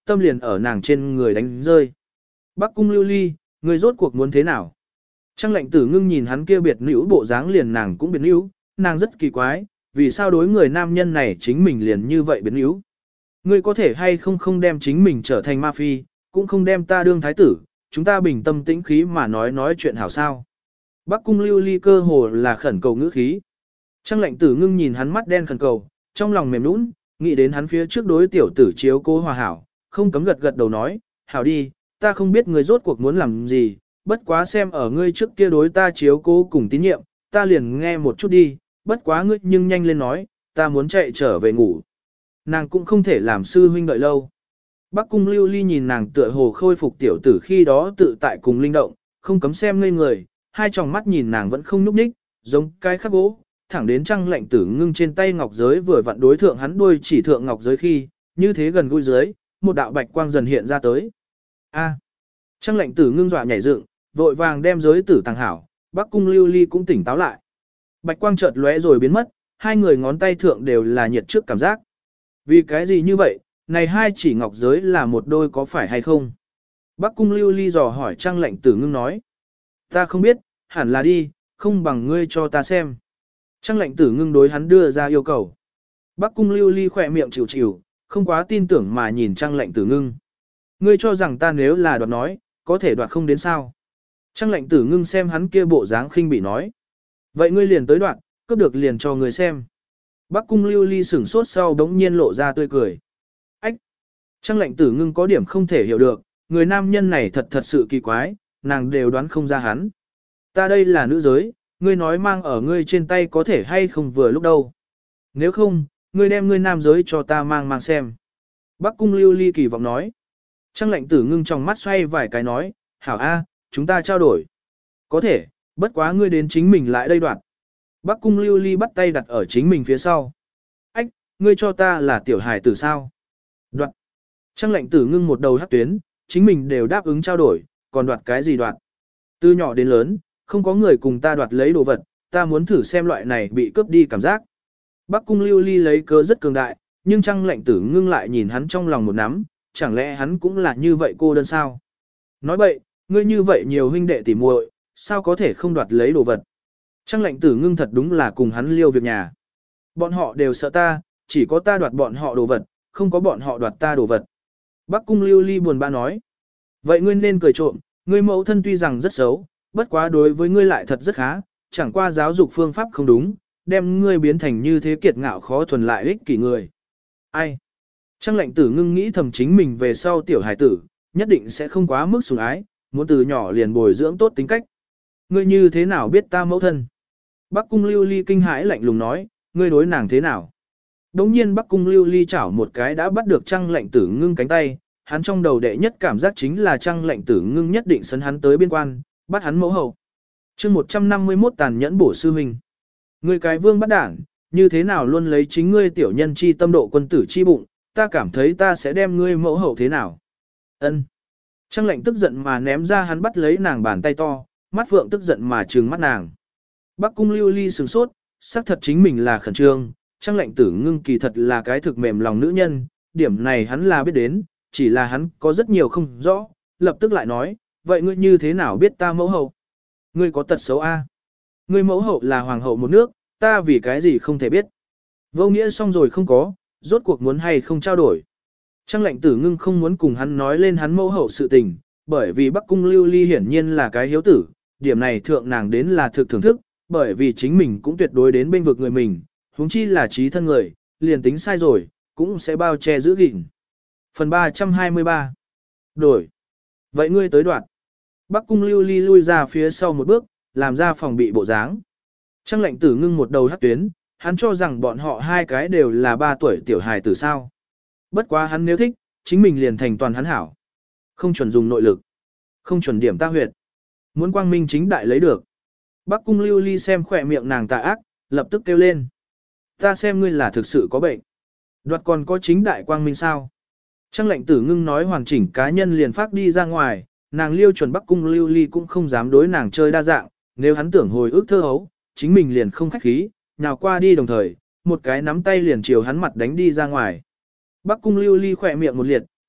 tâm liền ở nàng trên người đánh rơi. Bắc cung lưu ly, người rốt cuộc muốn thế nào? Trang lệnh tử ngưng nhìn hắn kia biệt nữ bộ dáng liền nàng cũng biệt nữ, nàng rất kỳ quái, vì sao đối người nam nhân này chính mình liền như vậy biệt nữ? Ngươi có thể hay không đem chính mình trở thành ma phi, cũng không đem ta đương thái tử, chúng ta bình tâm tĩnh khí mà nói chuyện hảo sao. Bắc cung lưu ly cơ hồ là khẩn cầu ngữ khí. Trang lệnh tử ngưng nhìn hắn mắt đen khẩn cầu, trong lòng mềm nũng, nghĩ đến hắn phía trước đối tiểu tử chiếu cố hòa hảo, không cấm gật gật đầu nói, hảo đi, ta không biết ngươi rốt cuộc muốn làm gì, bất quá xem ở ngươi trước kia đối ta chiếu cố cùng tín nhiệm, ta liền nghe một chút đi, bất quá ngươi nhưng nhanh lên nói, ta muốn chạy trở về ngủ. Nàng cũng không thể làm sư huynh đợi lâu. Bắc cung lưu ly nhìn nàng tựa hồ khôi phục tiểu tử khi đó tự tại cùng linh động, không cấm xem ngây người, hai tròng mắt nhìn nàng vẫn không nhúc nhích, giống cái khắc gỗ, thẳng đến Trang lệnh tử ngưng trên tay ngọc giới vừa vặn đối thượng hắn đuôi chỉ thượng ngọc giới khi, như thế gần gũi dưới, một đạo bạch quang dần hiện ra tới. A. Trang lệnh tử ngưng dọa nhảy dựng, vội vàng đem giới tử tàng hảo, Bắc cung lưu ly cũng tỉnh táo lại. Bạch quang chợt lóe rồi biến mất, hai người ngón tay thượng đều là nhiệt trước cảm giác. Vì cái gì như vậy, này hai chỉ ngọc giới là một đôi có phải hay không? Bắc cung lưu ly dò hỏi Trang lệnh tử ngưng nói. Ta không biết, hẳn là đi, không bằng ngươi cho ta xem. Trang lệnh tử ngưng đối hắn đưa ra yêu cầu. Bắc cung lưu ly khỏe miệng chịu chịu, không quá tin tưởng mà nhìn Trang lệnh tử ngưng. Ngươi cho rằng ta nếu là đoạt nói, có thể đoạt không đến sao? Trang lệnh tử ngưng xem hắn kia bộ dáng khinh bị nói. Vậy ngươi liền tới đoạt, cướp được liền cho ngươi xem. Bắc cung lưu ly sửng sốt sau đống nhiên lộ ra tươi cười. Ách! Trang lệnh tử ngưng có điểm không thể hiểu được, người nam nhân này thật sự kỳ quái, nàng đều đoán không ra hắn. Ta đây là nữ giới, ngươi nói mang ở ngươi trên tay có thể hay không vừa lúc đâu. Nếu không, ngươi đem ngươi nam giới cho ta mang xem. Bắc cung lưu ly kỳ vọng nói. Trang lệnh tử ngưng trong mắt xoay vài cái nói, hảo a, chúng ta trao đổi. Có thể, bất quá ngươi đến chính mình lại đây đoạt. Bắc cung lưu ly bắt tay đặt ở chính mình phía sau. Ách, ngươi cho ta là tiểu hải tử sao? Đoạt. Trang lệnh tử ngưng một đầu hắc tuyến, chính mình đều đáp ứng trao đổi, còn đoạt cái gì đoạt? Từ nhỏ đến lớn, không có người cùng ta đoạt lấy đồ vật, ta muốn thử xem loại này bị cướp đi cảm giác. Bắc cung lưu ly lấy cớ rất cường đại, nhưng Trang lệnh tử ngưng lại nhìn hắn trong lòng một nắm, chẳng lẽ hắn cũng là như vậy cô đơn sao? Nói bậy, ngươi như vậy nhiều huynh đệ tỉ muội, sao có thể không đoạt lấy đồ vật? Trang lệnh tử ngưng thật đúng là cùng hắn liêu việc nhà. Bọn họ đều sợ ta, chỉ có ta đoạt bọn họ đồ vật, không có bọn họ đoạt ta đồ vật. Bắc cung lưu ly buồn bã nói. Vậy ngươi nên cười trộm, ngươi mẫu thân tuy rằng rất xấu, bất quá đối với ngươi lại thật rất khá, chẳng qua giáo dục phương pháp không đúng, đem ngươi biến thành như thế kiệt ngạo khó thuần lại ích kỷ người. Ai? Trang lệnh tử ngưng nghĩ thầm chính mình về sau tiểu hải tử, nhất định sẽ không quá mức sủng ái, muốn từ nhỏ liền bồi dưỡng tốt tính cách. Ngươi như thế nào biết ta mẫu thân? Bắc cung lưu ly kinh hãi lạnh lùng nói, ngươi đối nàng thế nào? Đống nhiên Bắc cung lưu ly chảo một cái đã bắt được Trang lệnh tử ngưng cánh tay, hắn trong đầu đệ nhất cảm giác chính là Trang lệnh tử ngưng nhất định sấn hắn tới biên quan, bắt hắn mẫu hậu. Chương 151 tàn nhẫn bổ sư huynh. Ngươi cái vương bắt đảng, như thế nào luôn lấy chính ngươi tiểu nhân chi tâm độ quân tử chi bụng, ta cảm thấy ta sẽ đem ngươi mẫu hậu thế nào? Ân. Trang lệnh tức giận mà ném ra hắn bắt lấy nàng bàn tay to, mắt phượng tức giận mà trừng mắt nàng. Bắc cung lưu ly sửng sốt, xác thật chính mình là khẩn trương, Trang lệnh tử ngưng kỳ thật là cái thực mềm lòng nữ nhân, điểm này hắn là biết đến, chỉ là hắn có rất nhiều không rõ, lập tức lại nói, vậy ngươi như thế nào biết ta mẫu hậu? Ngươi có tật xấu a? Ngươi mẫu hậu là hoàng hậu một nước, ta vì cái gì không thể biết? Vô nghĩa xong rồi không có, rốt cuộc muốn hay không trao đổi. Trang lệnh tử ngưng không muốn cùng hắn nói lên hắn mẫu hậu sự tình, bởi vì Bắc cung lưu ly hiển nhiên là cái hiếu tử, điểm này thượng nàng đến là thực thưởng thức, bởi vì chính mình cũng tuyệt đối đến bên vực người mình, huống chi là trí thân người, liền tính sai rồi, cũng sẽ bao che giữ gìn. Phần 323 Đổi. Vậy ngươi tới đoạn. Bắc cung lưu ly lui ra phía sau một bước, làm ra phòng bị bộ dáng. Trang lệnh tử ngưng một đầu hắc tuyến, hắn cho rằng bọn họ hai cái đều là 3 tuổi tiểu hài tử sao. Bất quá hắn nếu thích, chính mình liền thành toàn hắn hảo. Không chuẩn dùng nội lực. Không chuẩn điểm ta huyệt. Muốn quang minh chính đại lấy được. Bắc cung lưu ly xem khỏe miệng nàng tà ác, lập tức kêu lên. Ta xem ngươi là thực sự có bệnh. Đoạt còn có chính đại quang minh sao? Trang lệnh tử ngưng nói hoàn chỉnh cá nhân liền phát đi ra ngoài, nàng liêu chuẩn Bắc cung lưu ly cũng không dám đối nàng chơi đa dạng, nếu hắn tưởng hồi ức thơ hấu, chính mình liền không khách khí, nhào qua đi đồng thời, một cái nắm tay liền chiều hắn mặt đánh đi ra ngoài. Bắc cung lưu ly khỏe miệng một liệt,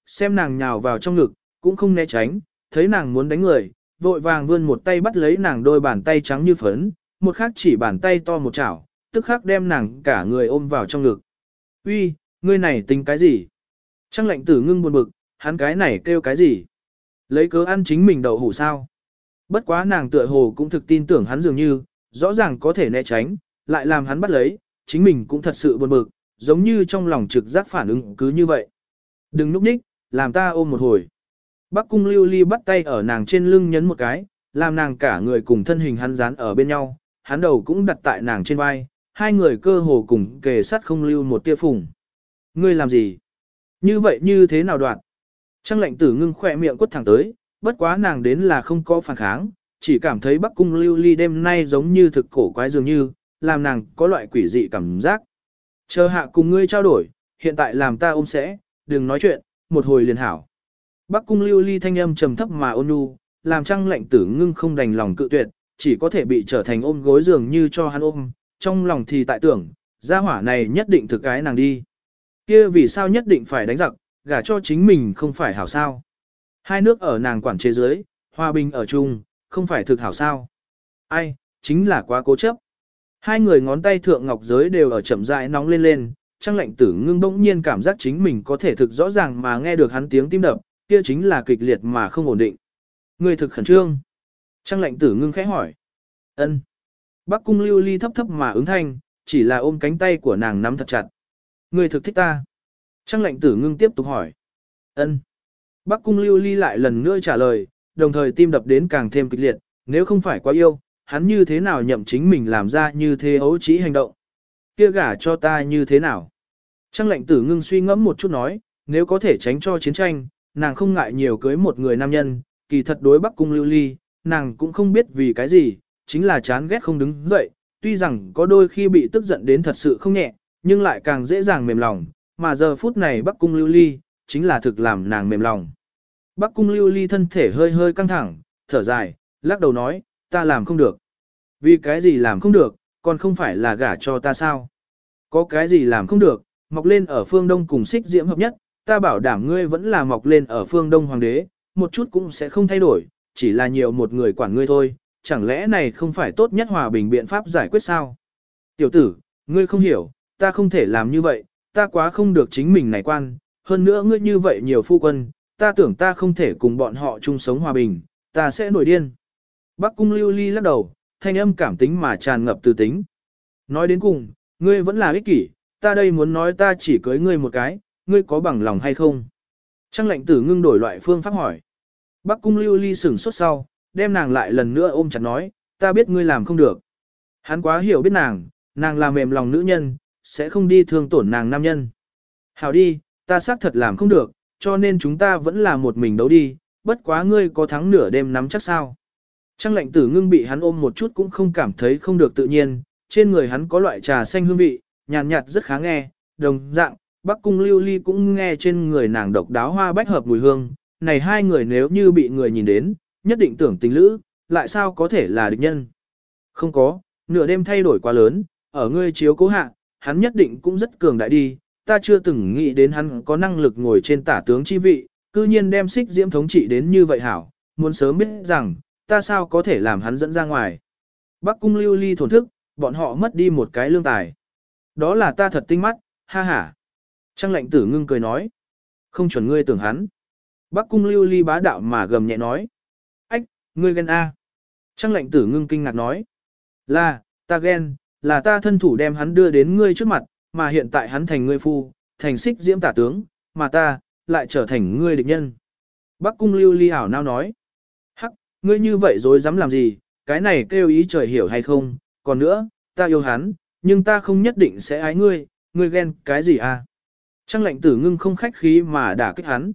xem nàng nhào vào trong ngực, cũng không né tránh, thấy nàng muốn đánh người, vội vàng vươn một tay bắt lấy nàng đôi bàn tay trắng như phấn, một khác chỉ bàn tay to một chảo, tức khắc đem nàng cả người ôm vào trong ngực. Uy, ngươi này tính cái gì? Trang Lệnh Tử Ngưng buồn bực, hắn cái này kêu cái gì? Lấy cớ ăn chính mình đậu hủ sao? Bất quá nàng tựa hồ cũng thực tin tưởng hắn dường như, rõ ràng có thể né tránh, lại làm hắn bắt lấy, chính mình cũng thật sự buồn bực, giống như trong lòng trực giác phản ứng cứ như vậy. Đừng núp ních, làm ta ôm một hồi. Bắc Cung Lưu Ly bắt tay ở nàng trên lưng nhấn một cái, làm nàng cả người cùng thân hình hắn dán ở bên nhau, hắn đầu cũng đặt tại nàng trên vai, hai người cơ hồ cùng kề sát không lưu một tia phùng. Ngươi làm gì? Như vậy như thế nào đoạn? Trang Lệnh Tử Ngưng khỏe miệng quất thẳng tới, bất quá nàng đến là không có phản kháng, chỉ cảm thấy Bắc Cung Lưu Ly đêm nay giống như thực cổ quái dường như, làm nàng có loại quỷ dị cảm giác. Chờ hạ cùng ngươi trao đổi, hiện tại làm ta ôm sẽ, đừng nói chuyện, một hồi liền hảo. Bắc Cung Lưu Ly thanh âm trầm thấp mà ôn nhu, làm Trang Lệnh Tử Ngưng không đành lòng cự tuyệt, chỉ có thể bị trở thành ôm gối dường như cho hắn ôm, trong lòng thì tại tưởng, gia hỏa này nhất định thực cái nàng đi. Kia vì sao nhất định phải đánh giặc, gả cho chính mình không phải hảo sao. Hai nước ở nàng quản chế dưới, hòa bình ở chung, không phải thực hảo sao. Ai, chính là quá cố chấp. Hai người ngón tay thượng ngọc giới đều ở chậm rãi nóng lên lên, Trang Lệnh Tử Ngưng bỗng nhiên cảm giác chính mình có thể thực rõ ràng mà nghe được hắn tiếng tim đập, kia chính là kịch liệt mà không ổn định. Người thực khẩn trương. Trang Lệnh Tử Ngưng khẽ hỏi. Ân. Bắc Cung Lưu Ly thấp thấp mà ứng thanh, chỉ là ôm cánh tay của nàng nắm thật chặt. Người thực thích ta. Trang Lệnh Tử Ngưng tiếp tục hỏi. Ân. Bắc Cung Lưu Ly lại lần nữa trả lời, đồng thời tim đập đến càng thêm kịch liệt, nếu không phải quá yêu, hắn như thế nào nhậm chính mình làm ra như thế ấu trĩ hành động. Kia gả cho ta như thế nào? Trang Lệnh Tử Ngưng suy ngẫm một chút nói, nếu có thể tránh cho chiến tranh, nàng không ngại nhiều cưới một người nam nhân, kỳ thật đối Bắc Cung Lưu Ly, nàng cũng không biết vì cái gì, chính là chán ghét không đứng dậy, tuy rằng có đôi khi bị tức giận đến thật sự không nhẹ, nhưng lại càng dễ dàng mềm lòng, mà giờ phút này Bắc Cung Lưu Ly, chính là thực làm nàng mềm lòng. Bắc Cung Lưu Ly thân thể hơi hơi căng thẳng, thở dài, lắc đầu nói, ta làm không được. Vì cái gì làm không được, còn không phải là gả cho ta sao? Có cái gì làm không được, mọc lên ở phương Đông cùng Xích Diễm hợp nhất, ta bảo đảm ngươi vẫn là mọc lên ở phương Đông hoàng đế, một chút cũng sẽ không thay đổi, chỉ là nhiều một người quản ngươi thôi, chẳng lẽ này không phải tốt nhất hòa bình biện pháp giải quyết sao? Tiểu tử, ngươi không hiểu, ta không thể làm như vậy, ta quá không được chính mình này quan, hơn nữa ngươi như vậy nhiều phu quân, ta tưởng ta không thể cùng bọn họ chung sống hòa bình, ta sẽ nổi điên. Bắc Cung Lưu Ly lắc đầu, thanh âm cảm tính mà tràn ngập từ tính. Nói đến cùng, ngươi vẫn là ích kỷ, ta đây muốn nói ta chỉ cưới ngươi một cái, ngươi có bằng lòng hay không? Trang Lệnh Tử Ngưng đổi loại phương pháp hỏi. Bắc Cung Lưu Ly sửng sốt sau, đem nàng lại lần nữa ôm chặt nói, ta biết ngươi làm không được. Hắn quá hiểu biết nàng là mềm lòng nữ nhân, sẽ không đi thương tổn nàng nam nhân. Hảo đi, ta xác thật làm không được, cho nên chúng ta vẫn là một mình đấu đi, bất quá ngươi có thắng nửa đêm nắm chắc sao. Trang Lệnh Tử Ngưng bị hắn ôm một chút cũng không cảm thấy không được tự nhiên, trên người hắn có loại trà xanh hương vị, nhàn nhạt rất khá nghe, đồng dạng, Bắc Cung Lưu Ly cũng nghe trên người nàng độc đáo hoa bách hợp mùi hương, này hai người nếu như bị người nhìn đến, nhất định tưởng tình lữ, lại sao có thể là địch nhân. Không có, nửa đêm thay đổi quá lớn, ở ngươi chiếu cố hạ, hắn nhất định cũng rất cường đại đi, ta chưa từng nghĩ đến hắn có năng lực ngồi trên tả tướng chi vị, cư nhiên đem Xích Diễm thống trị đến như vậy hảo, muốn sớm biết rằng, ta sao có thể làm hắn dẫn ra ngoài. Bắc Cung Lưu Ly thổn thức, bọn họ mất đi một cái lương tài. Đó là ta thật tinh mắt, ha ha. Trang Lệnh Tử Ngưng cười nói, không chuẩn ngươi tưởng hắn. Bắc Cung Lưu Ly bá đạo mà gầm nhẹ nói, ách, ngươi ghen a. Trang Lệnh Tử Ngưng kinh ngạc nói, là, ta ghen, là ta thân thủ đem hắn đưa đến ngươi trước mặt, mà hiện tại hắn thành ngươi phu, thành Xích Diễm tả tướng, mà ta, lại trở thành ngươi địch nhân. Bắc Cung Lưu Ly ảo nao nói, hắc, ngươi như vậy dối dám làm gì, cái này kêu ý trời hiểu hay không, còn nữa, ta yêu hắn, nhưng ta không nhất định sẽ ái ngươi, ngươi ghen cái gì à? Trang Lệnh Tử Ngưng không khách khí mà đả kích hắn.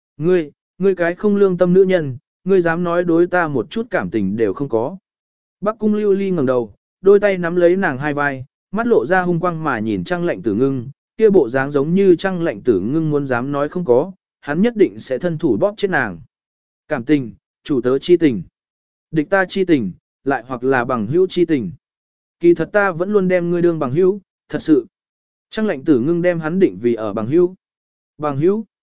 Ngươi cái không lương tâm nữ nhân, ngươi dám nói đối ta một chút cảm tình đều không có. Bắc Cung Lưu Ly ngẩng đầu, đôi tay nắm lấy nàng hai vai, mắt lộ ra hung quang mà nhìn Trang Lệnh Tử Ngưng, kia bộ dáng giống như Trang Lệnh Tử Ngưng muốn dám nói không có, hắn nhất định sẽ thân thủ bóp chết nàng. Cảm tình, chủ tớ chi tình, địch ta chi tình, lại hoặc là bằng hữu chi tình. Kỳ thật ta vẫn luôn đem ngươi đương bằng hữu, thật sự. Trang Lệnh Tử Ngưng đem hắn định vì ở bằng hữu. Bằng hữu?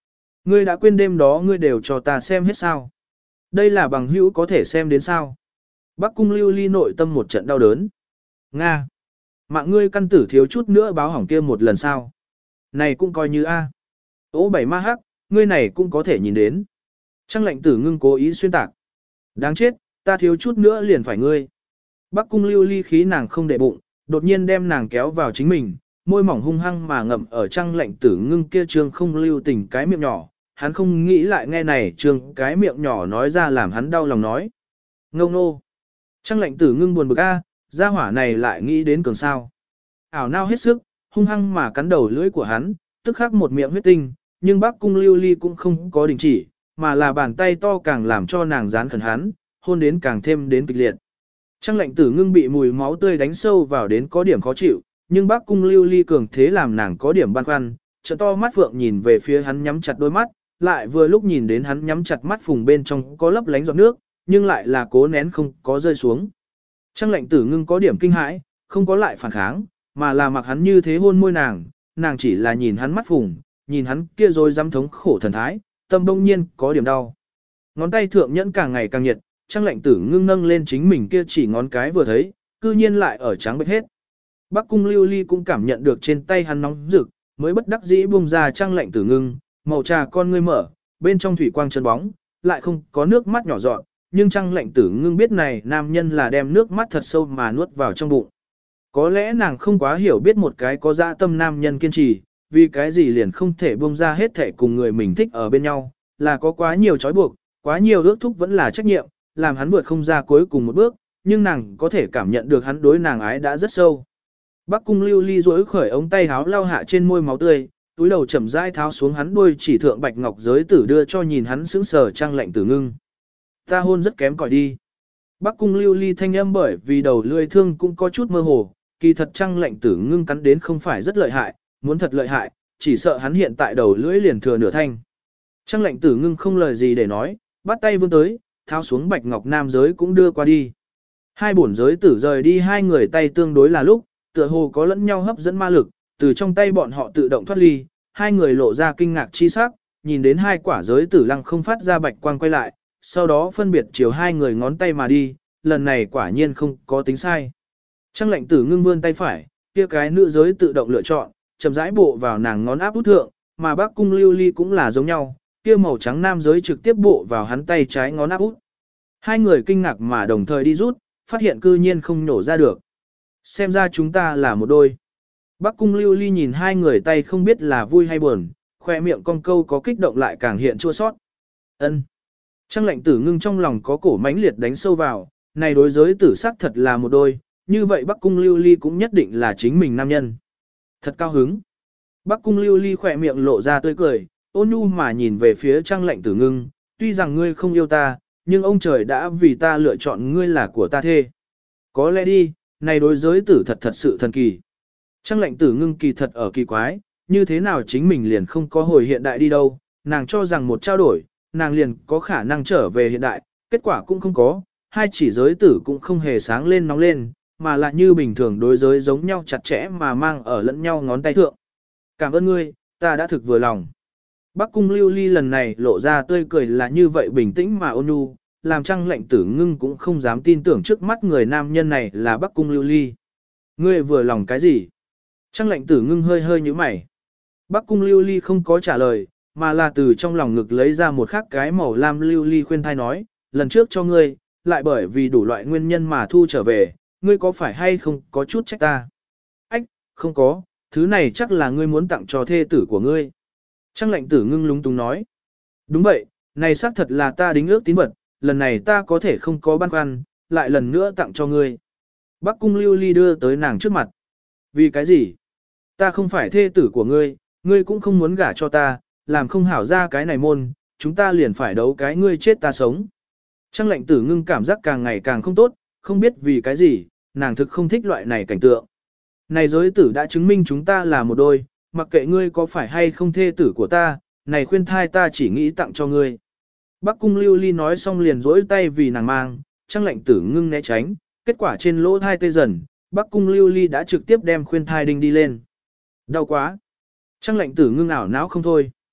Ngươi đã quên đêm đó ngươi đều cho ta xem hết sao? Đây là bằng hữu có thể xem đến sao? Bắc cung lưu ly nội tâm một trận đau đớn. Nga! Mạng ngươi căn tử thiếu chút nữa báo hỏng kia một lần sao? Này cũng coi như A. Ô bảy ma hắc, ngươi này cũng có thể nhìn đến. Trăng lệnh tử ngưng cố ý xuyên tạc. Đáng chết, ta thiếu chút nữa liền phải ngươi. Bắc cung lưu ly khí nàng không để bụng, đột nhiên đem nàng kéo vào chính mình, môi mỏng hung hăng mà ngậm ở trăng lệnh tử ngưng kia trương không lưu tình cái miệng nhỏ. Hắn không nghĩ lại nghe này trương cái miệng nhỏ nói ra làm hắn đau lòng nói. Ngông nô. Trăng lệnh tử ngưng buồn bực a, gia hỏa này lại nghĩ đến cường sao. Ảo nao hết sức, hung hăng mà cắn đầu lưỡi của hắn, tức khắc một miệng huyết tinh, nhưng bác cung lưu ly cũng không có đình chỉ, mà là bàn tay to càng làm cho nàng dán khẩn hắn, hôn đến càng thêm đến kịch liệt. Trăng lệnh tử ngưng bị mùi máu tươi đánh sâu vào đến có điểm khó chịu, nhưng bác cung lưu ly cường thế làm nàng có điểm băn khoăn, trợ to mắt phượng nhìn về phía hắn nhắm chặt đôi mắt, lại vừa lúc nhìn đến hắn nhắm chặt mắt phùng bên trong có lấp lánh giọt nước, nhưng lại là cố nén không có rơi xuống. Trăng lệnh tử ngưng có điểm kinh hãi, không có lại phản kháng, mà là mặc hắn như thế hôn môi nàng, nàng chỉ là nhìn hắn mắt phùng, nhìn hắn kia rồi dám thống khổ thần thái, tâm bỗng nhiên có điểm đau. Ngón tay thượng nhẫn càng ngày càng nhiệt, Trăng lệnh tử ngưng nâng lên chính mình kia chỉ ngón cái vừa thấy, cư nhiên lại ở trắng bệch hết. Bắc cung lưu ly cũng cảm nhận được trên tay hắn nóng rực, mới bất đắc dĩ buông ra Trăng lệnh tử ngưng, màu trà con ngươi mở, bên trong thủy quang chân bóng, lại không có nước mắt nhỏ giọt, nhưng Trăng lệnh tử ngưng biết này nam nhân là đem nước mắt thật sâu mà nuốt vào trong bụng. Có lẽ nàng không quá hiểu biết một cái có dã tâm nam nhân kiên trì, vì cái gì liền không thể buông ra hết thể cùng người mình thích ở bên nhau, là có quá nhiều trói buộc, quá nhiều ước thúc vẫn là trách nhiệm, làm hắn vượt không ra cuối cùng một bước, nhưng nàng có thể cảm nhận được hắn đối nàng ái đã rất sâu. Bắc cung lưu ly duỗi khởi ống tay háo lau hạ trên môi máu tươi, túi đầu chậm rãi tháo xuống hắn đuôi chỉ thượng bạch ngọc giới tử đưa cho nhìn hắn sững sờ Trăng lệnh tử ngưng. Ta hôn rất kém cỏi đi. Bắc cung lưu ly thanh âm bởi vì đầu lưỡi thương cũng có chút mơ hồ, kỳ thật Trăng lệnh tử ngưng cắn đến không phải rất lợi hại, muốn thật lợi hại, chỉ sợ hắn hiện tại đầu lưỡi liền thừa nửa thanh. Trăng lệnh tử ngưng không lời gì để nói, bắt tay vươn tới, tháo xuống bạch ngọc nam giới cũng đưa qua đi. Hai bổn giới tử rời đi hai người tay tương đối là lúc, tựa hồ có lẫn nhau hấp dẫn ma lực, từ trong tay bọn họ tự động thoát ly, hai người lộ ra kinh ngạc chi sắc, nhìn đến hai quả giới tử lăng không phát ra bạch quang quay lại, sau đó phân biệt chiều hai người ngón tay mà đi, lần này quả nhiên không có tính sai. Trăng lệnh tử ngưng vươn tay phải, kia cái nữ giới tự động lựa chọn, chậm rãi bộ vào nàng ngón áp út thượng, mà Bắc cung lưu ly cũng là giống nhau, kia màu trắng nam giới trực tiếp bộ vào hắn tay trái ngón áp út. Hai người kinh ngạc mà đồng thời đi rút, phát hiện cư nhiên không nổ ra được. Xem ra chúng ta là một đôi. Bắc cung lưu ly nhìn hai người tay không biết là vui hay buồn, khoe miệng cong câu có kích động lại càng hiện chua sót. Ân. Trăng lệnh tử ngưng trong lòng có cổ mãnh liệt đánh sâu vào, này đối giới tử sắc thật là một đôi, như vậy Bắc cung lưu ly cũng nhất định là chính mình nam nhân. Thật cao hứng. Bắc cung lưu ly khỏe miệng lộ ra tươi cười, ôn nhu mà nhìn về phía Trăng lệnh tử ngưng, tuy rằng ngươi không yêu ta, nhưng ông trời đã vì ta lựa chọn ngươi là của ta thê. Có lẽ đi, này đối giới tử thật thật sự thần kỳ. Trăng lệnh tử ngưng kỳ thật ở kỳ quái, như thế nào chính mình liền không có hồi hiện đại đi đâu, nàng cho rằng một trao đổi, nàng liền có khả năng trở về hiện đại, kết quả cũng không có, hai chỉ giới tử cũng không hề sáng lên nóng lên, mà lại như bình thường đối giới giống nhau chặt chẽ mà mang ở lẫn nhau ngón tay thượng. Cảm ơn ngươi, ta đã thực vừa lòng. Bắc cung lưu ly lần này lộ ra tươi cười là như vậy bình tĩnh mà ôn nhu, làm Trăng lệnh tử ngưng cũng không dám tin tưởng trước mắt người nam nhân này là Bắc cung lưu ly. Ngươi vừa lòng cái gì? Trăng lệnh tử ngưng hơi hơi như mày. Bắc cung lưu ly không có trả lời, mà là từ trong lòng ngực lấy ra một khắc cái màu lam lưu ly khuyên thai nói, lần trước cho ngươi, lại bởi vì đủ loại nguyên nhân mà thu trở về, ngươi có phải hay không có chút trách ta? Ách, không có, thứ này chắc là ngươi muốn tặng cho thê tử của ngươi. Trăng lệnh tử ngưng lúng túng nói. Đúng vậy, này xác thật là ta đính ước tín vật, lần này ta có thể không có băn khoăn, lại lần nữa tặng cho ngươi. Bắc cung lưu ly đưa tới nàng trước mặt. Vì cái gì? Ta không phải thê tử của ngươi, ngươi cũng không muốn gả cho ta, làm không hảo ra cái này môn, chúng ta liền phải đấu cái ngươi chết ta sống. Trăng lệnh tử ngưng cảm giác càng ngày càng không tốt, không biết vì cái gì, nàng thực không thích loại này cảnh tượng. Này giới tử đã chứng minh chúng ta là một đôi, mặc kệ ngươi có phải hay không thê tử của ta, này khuyên thai ta chỉ nghĩ tặng cho ngươi. Bắc cung lưu ly nói xong liền rỗi tay vì nàng mang, Trăng lệnh tử ngưng né tránh, kết quả trên lỗ thai tê dần, Bắc cung lưu ly đã trực tiếp đem khuyên thai đinh đi lên. Đau quá. Trăng lệnh tử ngưng ảo não không thôi.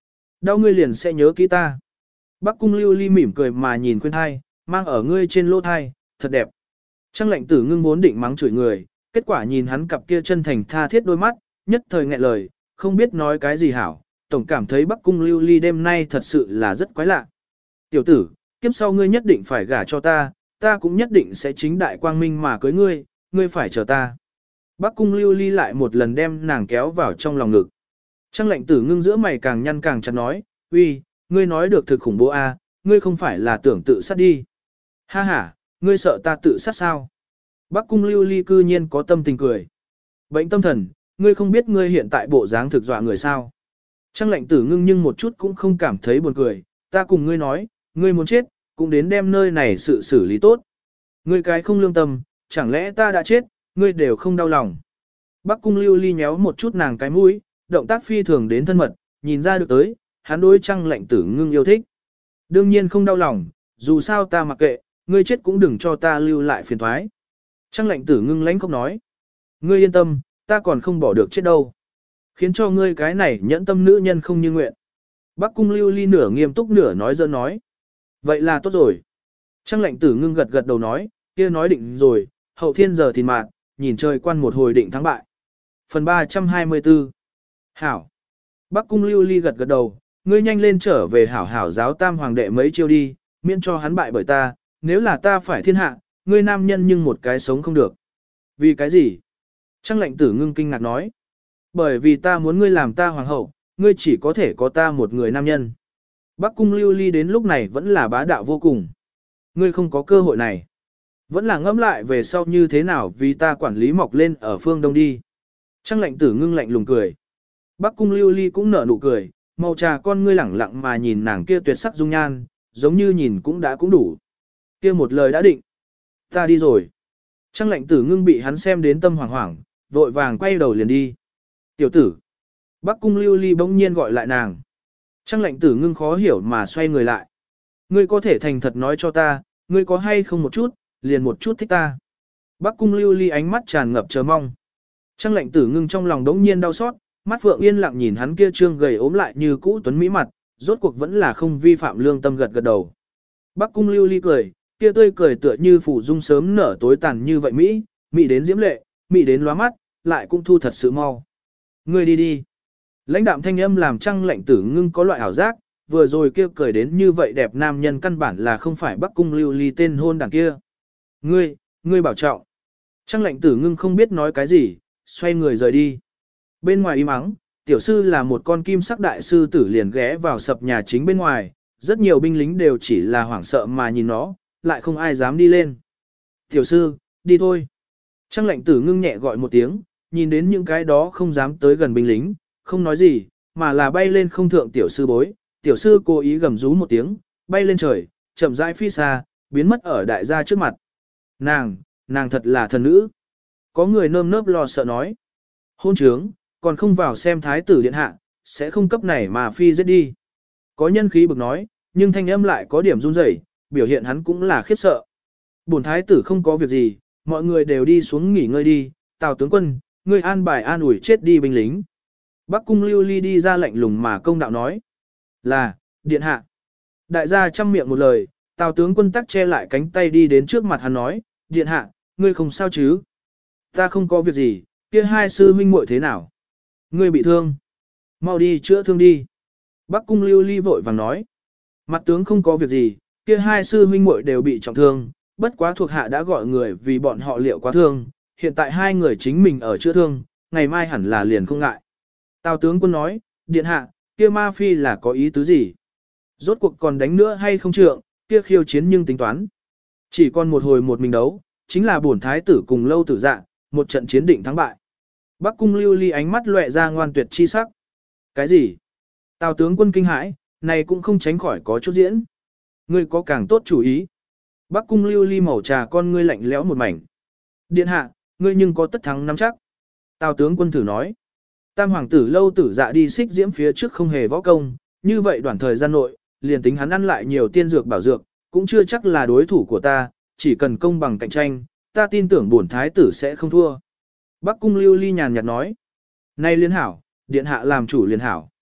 Đau ngươi liền sẽ nhớ kỹ ta. Bắc cung lưu ly mỉm cười mà nhìn khuyên thai, mang ở ngươi trên lỗ thai, thật đẹp. Trang lệnh tử ngưng vốn định mắng chửi người, kết quả nhìn hắn cặp kia chân thành tha thiết đôi mắt, nhất thời nghẹn lời, không biết nói cái gì hảo, tổng cảm thấy Bắc cung lưu ly đêm nay thật sự là rất quái lạ. Tiểu tử, kiếp sau ngươi nhất định phải gả cho ta, ta cũng nhất định sẽ chính đại quang minh mà cưới ngươi, ngươi phải chờ ta. Bắc cung lưu ly lại một lần đem nàng kéo vào trong lòng ngực. Trang lệnh tử ngưng giữa mày càng nhăn càng chặt nói, uy, ngươi nói được thực khủng bố a, ngươi không phải là tưởng tự sát đi. Ha ha, ngươi sợ ta tự sát sao? Bắc cung lưu ly cư nhiên có tâm tình cười. Bệnh tâm thần, ngươi không biết ngươi hiện tại bộ dáng thực dọa người sao? Trang lệnh tử ngưng nhưng một chút cũng không cảm thấy buồn cười, ta cùng ngươi nói, ngươi muốn chết, cũng đến đem nơi này sự xử lý tốt. Ngươi cái không lương tâm, chẳng lẽ ta đã chết, ngươi đều không đau lòng. Bắc cung lưu ly nhéo một chút nàng cái mũi, động tác phi thường đến thân mật, nhìn ra được tới, hắn đối Trang lệnh tử ngưng yêu thích. Đương nhiên không đau lòng, dù sao ta mặc kệ, ngươi chết cũng đừng cho ta lưu lại phiền thoái. Trang lệnh tử ngưng lãnh không nói. Ngươi yên tâm, ta còn không bỏ được chết đâu. Khiến cho ngươi cái này nhẫn tâm nữ nhân không như nguyện. Bắc cung lưu ly nửa nghiêm túc nửa nói giỡn nói. Vậy là tốt rồi. Trang lệnh tử ngưng gật gật đầu nói, kia nói định rồi, hậu thiên giờ thì mạn, nhìn trời quan một hồi định thắng bại. Phần 324 Hảo. Bắc cung lưu ly gật gật đầu, ngươi nhanh lên trở về hảo hảo giáo tam hoàng đệ mấy chiêu đi, miễn cho hắn bại bởi ta, nếu là ta phải thiên hạ, ngươi nam nhân nhưng một cái sống không được. Vì cái gì? Trang lệnh tử ngưng kinh ngạc nói. Bởi vì ta muốn ngươi làm ta hoàng hậu, ngươi chỉ có thể có ta một người nam nhân. Bắc cung lưu ly đến lúc này vẫn là bá đạo vô cùng. Ngươi không có cơ hội này. Vẫn là ngẫm lại về sau như thế nào vì ta quản lý mọc lên ở phương đông đi. Trang lệnh tử ngưng lạnh lùng cười. Bắc cung lưu ly cũng nở nụ cười, màu trà con ngươi lẳng lặng mà nhìn nàng kia tuyệt sắc dung nhan, giống như nhìn cũng đủ. Kia một lời đã định. Ta đi rồi. Trang lệnh tử ngưng bị hắn xem đến tâm hoảng hoảng, vội vàng quay đầu liền đi. Tiểu tử. Bắc cung lưu ly bỗng nhiên gọi lại nàng. Trang lệnh tử ngưng khó hiểu mà xoay người lại. Ngươi có thể thành thật nói cho ta, ngươi có hay không một chút, liền một chút thích ta. Bắc cung lưu ly ánh mắt tràn ngập chờ mong. Trang lệnh tử ngưng trong lòng đống nhiên đau xót, mắt phượng yên lặng nhìn hắn kia trương gầy ốm lại như cũ tuấn mỹ mặt, rốt cuộc vẫn là không vi phạm lương tâm gật gật đầu. Bắc cung lưu ly cười, kia tươi cười tựa như phủ dung sớm nở tối tàn như vậy Mỹ, Mỹ đến diễm lệ, Mỹ đến lóa mắt, lại cũng thu thật sự mau. Ngươi đi đi. Lãnh đạm thanh âm làm Trang lệnh tử ngưng có loại ảo giác, vừa rồi kia cười đến như vậy đẹp nam nhân căn bản là không phải Bắc cung lưu ly tên hôn đảng kia. Ngươi bảo trọng. Trang lệnh tử ngưng không biết nói cái gì, xoay người rời đi. Bên ngoài im ắng, tiểu sư là một con kim sắc đại sư tử liền ghé vào sập nhà chính bên ngoài, rất nhiều binh lính đều chỉ là hoảng sợ mà nhìn nó, lại không ai dám đi lên. Tiểu sư, đi thôi. Trang lệnh tử ngưng nhẹ gọi một tiếng, nhìn đến những cái đó không dám tới gần binh lính, không nói gì, mà là bay lên không thượng tiểu sư bối. Tiểu sư cố ý gầm rú một tiếng, bay lên trời, chậm rãi phi xa, biến mất ở đại gia trước mặt. Nàng thật là thần nữ. Có người nơm nớp lo sợ nói. Hôn trướng, còn không vào xem thái tử điện hạ, sẽ không cấp này mà phi giết đi. Có nhân khí bực nói, nhưng thanh âm lại có điểm run rẩy, biểu hiện hắn cũng là khiếp sợ. Bổn thái tử không có việc gì, mọi người đều đi xuống nghỉ ngơi đi, Tào tướng quân, ngươi an bài an ủi chết đi binh lính. Bắc cung lưu ly đi ra lạnh lùng mà công đạo nói. Là, điện hạ. Đại gia chăm miệng một lời, Tào tướng quân tắc che lại cánh tay đi đến trước mặt hắn nói, điện hạ, ngươi không sao chứ? Ta không có việc gì, kia hai sư huynh muội thế nào? Ngươi bị thương. Mau đi chữa thương đi. Bắc cung lưu ly vội vàng nói. Mặt tướng không có việc gì, kia hai sư huynh muội đều bị trọng thương, bất quá thuộc hạ đã gọi người vì bọn họ liệu quá thương, hiện tại hai người chính mình ở chữa thương, ngày mai hẳn là liền không ngại. Tào tướng quân nói, điện hạ, kia ma phi là có ý tứ gì? Rốt cuộc còn đánh nữa hay không trượng, kia khiêu chiến nhưng tính toán. Chỉ còn một hồi một mình đấu, chính là bổn thái tử cùng lâu tử dạ, một trận chiến định thắng bại. Bắc cung lưu ly ánh mắt lóe ra ngoan tuyệt chi sắc. Cái gì? Tào tướng quân kinh hãi, này cũng không tránh khỏi có chút diễn. Ngươi có càng tốt chủ ý. Bắc cung lưu ly màu trà con ngươi lạnh lẽo một mảnh. Điện hạ, ngươi nhưng có tất thắng nắm chắc. Tào tướng quân thử nói. Tam hoàng tử lâu tử dạ đi xích diễm phía trước không hề võ công, như vậy đoạn thời gian nội, liền tính hắn ăn lại nhiều tiên dược bảo dược, cũng chưa chắc là đối thủ của ta, chỉ cần công bằng cạnh tranh, ta tin tưởng bổn thái tử sẽ không thua. Bắc cung lưu ly nhàn nhạt nói. Nay liên hảo, điện hạ làm chủ liên hảo.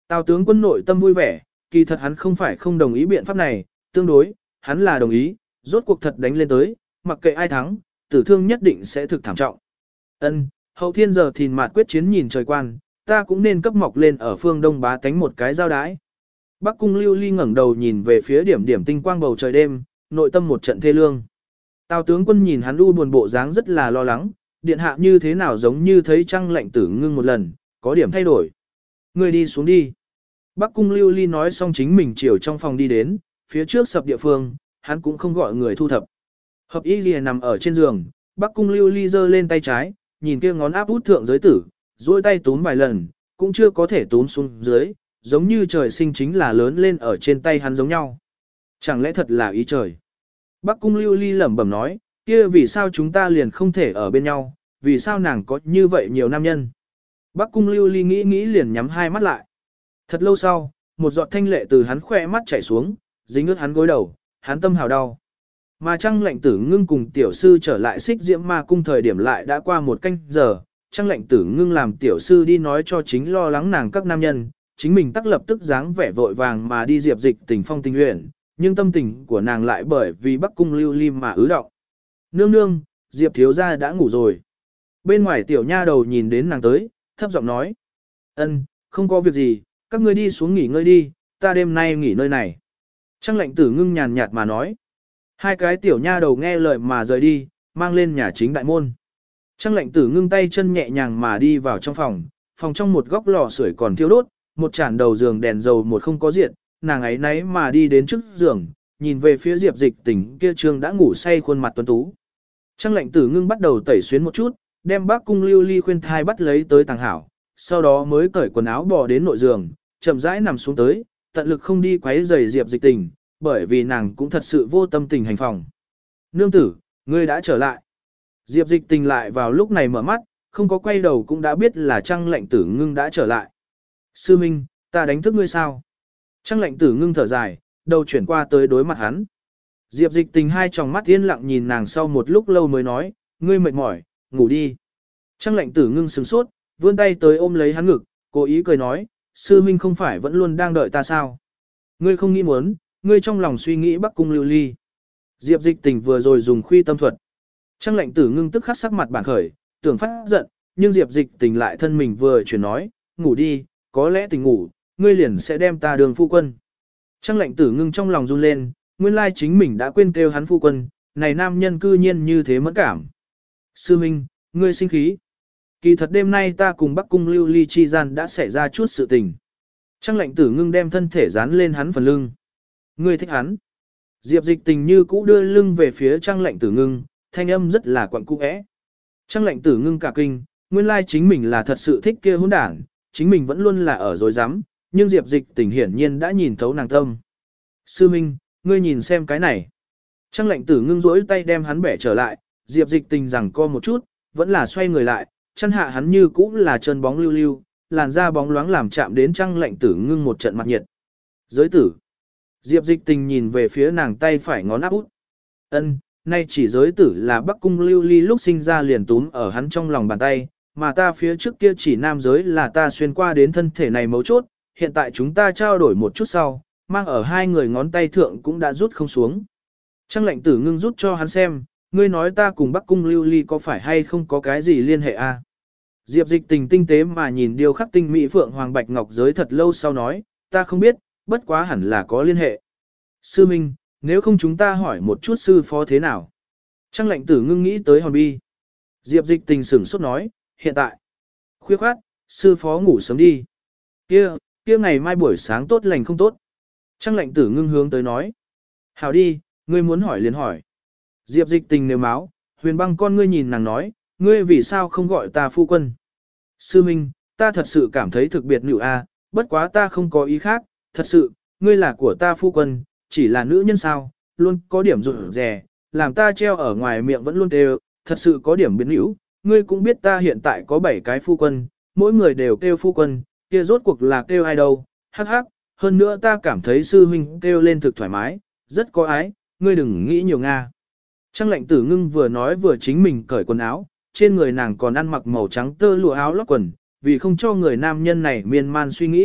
Tào tướng quân nội tâm vui vẻ, kỳ thật hắn không phải không đồng ý biện pháp này, tương đối, hắn là đồng ý, rốt cuộc thật đánh lên tới, mặc kệ ai thắng, tử thương nhất định sẽ thực thảm trọng. Ân, hậu thiên giờ thìn mạt quyết chiến nhìn trời quan, ta cũng nên cấp mọc lên ở phương đông bá tánh một cái giao đái. Bắc cung Lưu Ly ngẩng đầu nhìn về phía điểm điểm tinh quang bầu trời đêm, nội tâm một trận thê lương. Tào tướng quân nhìn hắn u buồn bộ dáng rất là lo lắng, điện hạ như thế nào giống như thấy trăng lạnh tử ngưng một lần, có điểm thay đổi. Người đi xuống đi. Bắc cung Lưu Ly nói xong chính mình chiều trong phòng đi đến, phía trước sập địa phương, hắn cũng không gọi người thu thập. Hợp y lìa nằm ở trên giường, Bắc cung Lưu Ly giơ lên tay trái, nhìn kia ngón áp út thượng giới tử, duỗi tay túm vài lần, cũng chưa có thể túm xuống dưới, giống như trời sinh chính là lớn lên ở trên tay hắn giống nhau. Chẳng lẽ thật là ý trời? Bắc cung Lưu Ly lẩm bẩm nói, kia vì sao chúng ta liền không thể ở bên nhau, vì sao nàng có như vậy nhiều nam nhân? Bắc cung Lưu Ly nghĩ nghĩ liền nhắm hai mắt lại. Thật lâu sau, một giọt thanh lệ từ hắn khỏe mắt chảy xuống, dính ướt hắn gối đầu, hắn tâm hào đau. Mà Trăng Lệnh Tử Ngưng cùng tiểu sư trở lại Xích Diễm Ma cung thời điểm lại đã qua một canh giờ, Trăng Lệnh Tử Ngưng làm tiểu sư đi nói cho chính lo lắng nàng các nam nhân, chính mình tắc lập tức dáng vẻ vội vàng mà đi Diệp Dịch Tình phong tình nguyện, nhưng tâm tình của nàng lại bởi vì Bắc cung Lưu Ly mà ứ động. Nương nương, Diệp thiếu gia đã ngủ rồi. Bên ngoài tiểu nha đầu nhìn đến nàng tới, thấp giọng nói: "Ân, không có việc gì, các ngươi đi xuống nghỉ ngơi đi, ta đêm nay nghỉ nơi này." Trăng Lệnh Tử Ngưng nhàn nhạt mà nói. Hai cái tiểu nha đầu nghe lời mà rời đi, mang lên nhà chính đại môn. Trăng Lệnh Tử Ngưng tay chân nhẹ nhàng mà đi vào trong phòng, phòng trong một góc lò sưởi còn thiêu đốt, một chản đầu giường đèn dầu một không có diện, nàng ấy nấy mà đi đến trước giường, nhìn về phía Diệp Dịch Tình kia trương đã ngủ say khuôn mặt tuấn tú. Trăng Lệnh Tử Ngưng bắt đầu tẩy xuyến một chút, đem Bắc cung Lưu Ly khuyên thai bắt lấy tới tàng hảo, sau đó mới cởi quần áo bò đến nội giường, chậm rãi nằm xuống tới, tận lực không đi quấy rầy Diệp Dịch Tình, bởi vì nàng cũng thật sự vô tâm tình hành phòng. Nương tử, ngươi đã trở lại. Diệp Dịch Tình lại vào lúc này mở mắt, không có quay đầu cũng đã biết là Trăng Lệnh Tử Ngưng đã trở lại. Sư Minh, ta đánh thức ngươi sao? Trăng Lệnh Tử Ngưng thở dài, đầu chuyển qua tới đối mặt hắn. Diệp Dịch Tình hai tròng mắt yên lặng nhìn nàng sau một lúc lâu mới nói, ngươi mệt mỏi, ngủ đi. Trăng Lệnh Tử Ngưng sửng sốt, vươn tay tới ôm lấy hắn ngực, cố ý cười nói, sư minh không phải vẫn luôn đang đợi ta sao? Ngươi không nghĩ muốn, ngươi trong lòng suy nghĩ Bắc cung Lưu Ly. Diệp Dịch Tình vừa rồi dùng khuy tâm thuật. Trăng Lệnh Tử Ngưng tức khắc sắc mặt bản khởi, tưởng phát giận, nhưng Diệp Dịch Tình lại thân mình vừa chuyển nói, ngủ đi, có lẽ tình ngủ, ngươi liền sẽ đem ta đường phu quân. Trăng Lệnh Tử Ngưng trong lòng run lên, nguyên lai chính mình đã quên kêu hắn phu quân, này nam nhân cư nhiên như thế mẫn cảm. Sư Minh, ngươi sinh khí. Kỳ thật đêm nay ta cùng Bắc cung Lưu Ly chi gian đã xảy ra chút sự tình. Trăng Lệnh Tử Ngưng đem thân thể dán lên hắn phần lưng. Ngươi thích hắn. Diệp Dịch Tình như cũ đưa lưng về phía Trăng Lệnh Tử Ngưng, thanh âm rất là quặn cũ. Trăng Lệnh Tử Ngưng cả kinh, nguyên lai chính mình là thật sự thích kia hỗn đảng, chính mình vẫn luôn là ở dối rắm, nhưng Diệp Dịch Tình hiển nhiên đã nhìn thấu nàng tâm. Sư Minh, ngươi nhìn xem cái này. Trăng Lệnh Tử Ngưng rỗi tay đem hắn bẻ trở lại, Diệp Dịch Tình rằng co một chút, vẫn là xoay người lại, chân hạ hắn như cũ là chân bóng lưu lưu, làn da bóng loáng làm chạm đến Trăng Lệnh Tử Ngưng một trận mặt nhiệt. Giới tử. Diệp Dịch Tình nhìn về phía nàng tay phải ngón áp út. Ân, nay chỉ giới tử là Bắc cung Lưu Ly lúc sinh ra liền túm ở hắn trong lòng bàn tay, mà ta phía trước kia chỉ nam giới là ta xuyên qua đến thân thể này mấu chốt, hiện tại chúng ta trao đổi một chút sau, mang ở hai người ngón tay thượng cũng đã rút không xuống. Trăng Lệnh Tử Ngưng rút cho hắn xem, ngươi nói ta cùng Bắc cung Lưu Ly có phải hay không có cái gì liên hệ a? Diệp Dịch Tình tinh tế mà nhìn điêu khắc tinh mỹ phượng hoàng bạch ngọc giới thật lâu sau nói, ta không biết, bất quá hẳn là có liên hệ. Sư Minh, nếu không chúng ta hỏi một chút sư phó thế nào? Trăng Lệnh Tử Ngưng nghĩ tới hòn bi. Diệp Dịch Tình sửng sốt nói, hiện tại. Khuya khoát, sư phó ngủ sớm đi. Kia ngày mai buổi sáng tốt lành không tốt. Trăng Lệnh Tử Ngưng hướng tới nói. Hảo đi, ngươi muốn hỏi liền hỏi. Diệp Dịch Tình nêu máu, Huyền Băng con ngươi nhìn nàng nói, ngươi vì sao không gọi ta phu quân? Sư Minh, ta thật sự cảm thấy thực biệt nữ a, bất quá ta không có ý khác, thật sự, ngươi là của ta phu quân, chỉ là nữ nhân sao, luôn có điểm rụt rè, làm ta treo ở ngoài miệng vẫn luôn đều, thật sự có điểm biến hữu. Ngươi cũng biết ta hiện tại có 7 cái phu quân, mỗi người đều kêu phu quân, kia rốt cuộc là kêu ai đâu, hắc hắc, hơn nữa ta cảm thấy sư huynh kêu lên thực thoải mái, rất có ái, ngươi đừng nghĩ nhiều nga. Trăng Lệnh Tử Ngưng vừa nói vừa chính mình cởi quần áo, trên người nàng còn ăn mặc màu trắng tơ lụa áo lót quần, vì không cho người nam nhân này miên man suy nghĩ,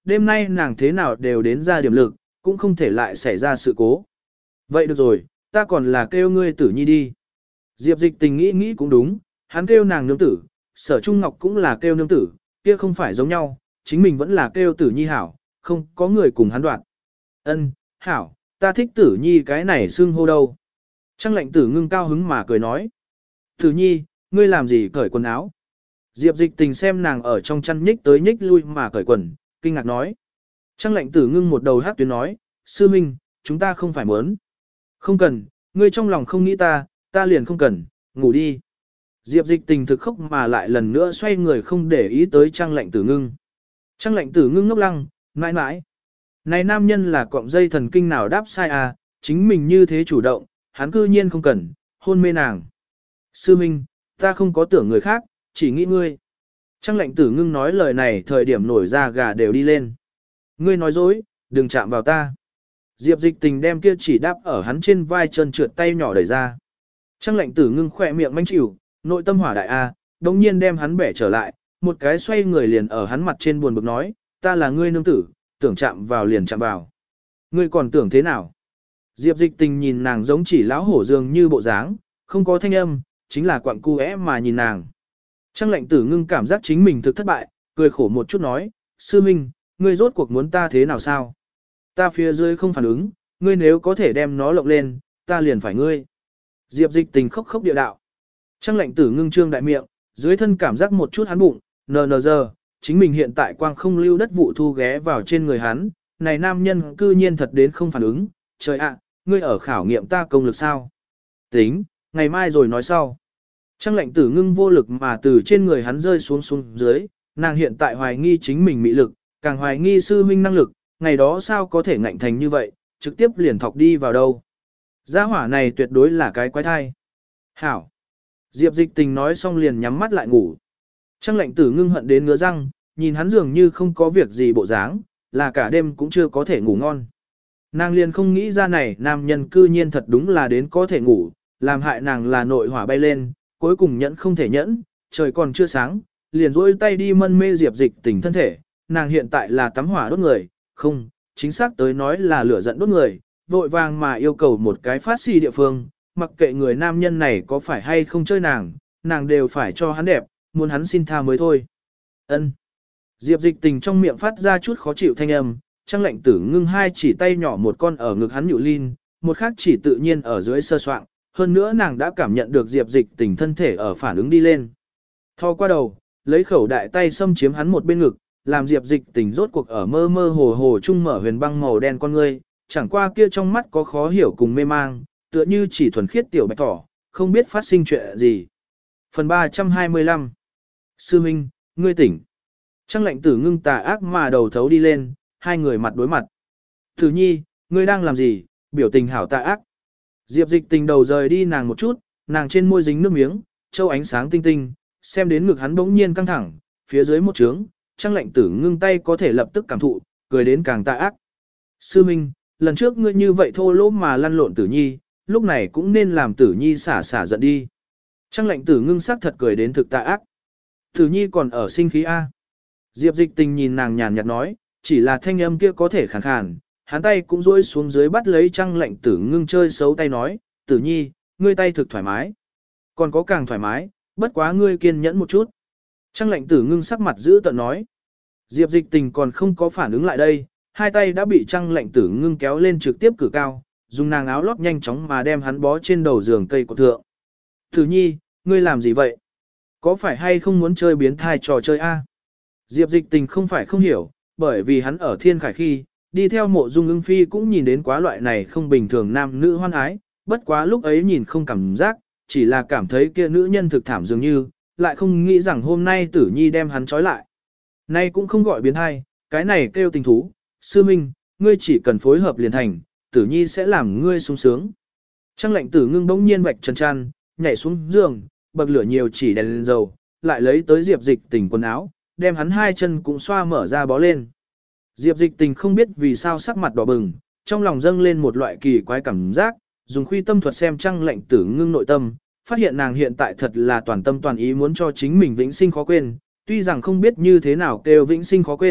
đêm nay nàng thế nào đều đến ra điểm lực, cũng không thể lại xảy ra sự cố. Vậy được rồi, ta còn là kêu ngươi tử nhi đi. Diệp dịch tình nghĩ nghĩ cũng đúng, hắn kêu nàng nương tử, Sở Trung Ngọc cũng là kêu nương tử, kia không phải giống nhau, chính mình vẫn là kêu tử nhi hảo, không có người cùng hắn đoạn. Ân, hảo, ta thích tử nhi cái này xưng hô đâu. Trang lệnh tử ngưng cao hứng mà cười nói. Tử nhi, ngươi làm gì cởi quần áo? Diệp dịch tình xem nàng ở trong chăn nhích tới nhích lui mà cởi quần, kinh ngạc nói. Trang lệnh tử ngưng một đầu hát tuyến nói, sư minh, chúng ta không phải muốn. Không cần, ngươi trong lòng không nghĩ ta liền không cần, ngủ đi. Diệp dịch tình thực khóc mà lại lần nữa xoay người không để ý tới trang lệnh tử ngưng. Trang lệnh tử ngưng ngốc lăng, mãi mãi. Này nam nhân là cọng dây thần kinh nào đáp sai à, chính mình như thế chủ động, hắn cư nhiên không cần, hôn mê nàng. Sư minh, ta không có tưởng người khác, chỉ nghĩ ngươi. Trang lệnh tử ngưng nói lời này thời điểm nổi ra gà đều đi lên. Ngươi nói dối, đừng chạm vào ta. Diệp dịch tình đem kia chỉ đáp ở hắn trên vai chân trượt tay nhỏ đẩy ra. Trang lệnh tử ngưng khỏe miệng manh chịu, nội tâm hỏa đại A, đồng nhiên đem hắn bẻ trở lại, một cái xoay người liền ở hắn mặt trên buồn bực nói, ta là ngươi nương tử, tưởng chạm vào liền chạm vào. Ngươi còn tưởng thế nào? Diệp dịch tình nhìn nàng giống chỉ lão hổ dường như bộ dáng, không có thanh âm, chính là quặng cu mà nhìn nàng. Trang lệnh tử ngưng cảm giác chính mình thực thất bại, cười khổ một chút nói, sư minh, ngươi rốt cuộc muốn ta thế nào sao? Ta phía dưới không phản ứng, ngươi nếu có thể đem nó lộng lên, ta liền phải ngươi. Diệp dịch tình khóc khóc địa đạo. Trang lệnh tử ngưng trương đại miệng, dưới thân cảm giác một chút hắn bụng, nờ giờ, chính mình hiện tại quang không lưu đất vụ thu ghé vào trên người hắn, này nam nhân cư nhiên thật đến không phản ứng, trời ạ, ngươi ở khảo nghiệm ta công lực sao? Tính, ngày mai rồi nói sau. Trang lệnh tử ngưng vô lực mà từ trên người hắn rơi xuống dưới, nàng hiện tại hoài nghi chính mình mị lực, càng hoài nghi sư huynh năng lực, ngày đó sao có thể ngạnh thành như vậy, trực tiếp liền thọc đi vào đâu. Gia hỏa này tuyệt đối là cái quái thai. Hảo. Diệp dịch tình nói xong liền nhắm mắt lại ngủ. Trang lệnh tử ngưng hận đến ngứa răng, nhìn hắn dường như không có việc gì bộ dáng, là cả đêm cũng chưa có thể ngủ ngon. Nàng liền không nghĩ ra này nam nhân cư nhiên thật đúng là đến có thể ngủ, làm hại nàng là nội hỏa bay lên, cuối cùng nhẫn không thể nhẫn, trời còn chưa sáng, liền rỗi tay đi mân mê diệp dịch tình thân thể, nàng hiện tại là tắm hỏa đốt người, không, chính xác tới nói là lửa giận đốt người, vội vàng mà yêu cầu một cái phát xì địa phương, mặc kệ người nam nhân này có phải hay không chơi nàng đều phải cho hắn đẹp, muốn hắn xin tha mới thôi. Ân. Diệp dịch tình trong miệng phát ra chút khó chịu thanh âm, Trang lệnh tử ngưng hai chỉ tay nhỏ một con ở ngực hắn nhụ lin, một khác chỉ tự nhiên ở dưới sơ soạng, hơn nữa nàng đã cảm nhận được diệp dịch tình thân thể ở phản ứng đi lên. Thò qua đầu, lấy khẩu đại tay xâm chiếm hắn một bên ngực, làm diệp dịch tình rốt cuộc ở mơ mơ hồ hồ chung mở huyền băng màu đen con ngươi, chẳng qua kia trong mắt có khó hiểu cùng mê mang, tựa như chỉ thuần khiết tiểu bạch thỏ, không biết phát sinh chuyện gì. Phần 325 Sư Minh, ngươi tỉnh. Trang lệnh tử ngưng tà ác mà đầu thấu đi lên, hai người mặt đối mặt. Tử nhi, ngươi đang làm gì, biểu tình hảo tà ác. Diệp dịch tình đầu rời đi nàng một chút, nàng trên môi dính nước miếng, châu ánh sáng tinh tinh, xem đến ngực hắn bỗng nhiên căng thẳng, phía dưới một trướng, Trang lệnh tử ngưng tay có thể lập tức cảm thụ, cười đến càng tà ác. Sư Minh, lần trước ngươi như vậy thô lỗ mà lăn lộn tử nhi, lúc này cũng nên làm tử nhi xả giận đi. Trang lệnh tử ngưng sắc thật cười đến thực tà ác. Tử nhi còn ở sinh khí A. Diệp dịch tình nhìn nàng nhàn nhạt nói, chỉ là thanh âm kia có thể khàn khàn, hắn tay cũng rôi xuống dưới bắt lấy Trang lệnh tử ngưng chơi xấu tay nói, tử nhi, ngươi tay thực thoải mái. Còn có càng thoải mái, bất quá ngươi kiên nhẫn một chút. Trang lệnh tử ngưng sắc mặt giữ tợn nói. Diệp dịch tình còn không có phản ứng lại đây, hai tay đã bị Trang lệnh tử ngưng kéo lên trực tiếp cử cao, dùng nàng áo lót nhanh chóng mà đem hắn bó trên đầu giường cây của thượng. Tử nhi, ngươi làm gì vậy? Có phải hay không muốn chơi biến thai trò chơi A? Diệp dịch tình không phải không hiểu, bởi vì hắn ở thiên khải khi, đi theo mộ dung ưng phi cũng nhìn đến quá loại này không bình thường nam nữ hoan ái, bất quá lúc ấy nhìn không cảm giác, chỉ là cảm thấy kia nữ nhân thực thảm dường như, lại không nghĩ rằng hôm nay tử nhi đem hắn trói lại. Nay cũng không gọi biến thai, cái này kêu tình thú, sư minh, ngươi chỉ cần phối hợp liền thành, tử nhi sẽ làm ngươi sung sướng. Trang lệnh tử ngưng bỗng nhiên vạch trần tràn, nhảy xuống giường, bậc lửa nhiều chỉ đèn lên dầu, lại lấy tới diệp dịch tình quần áo, đem hắn hai chân cũng xoa mở ra bó lên. Diệp dịch tình không biết vì sao sắc mặt đỏ bừng, trong lòng dâng lên một loại kỳ quái cảm giác, dùng khuy tâm thuật xem Trang lệnh tử ngưng nội tâm, phát hiện nàng hiện tại thật là toàn tâm toàn ý muốn cho chính mình vĩnh sinh khó quên, tuy rằng không biết như thế nào kêu vĩnh sinh khó quên,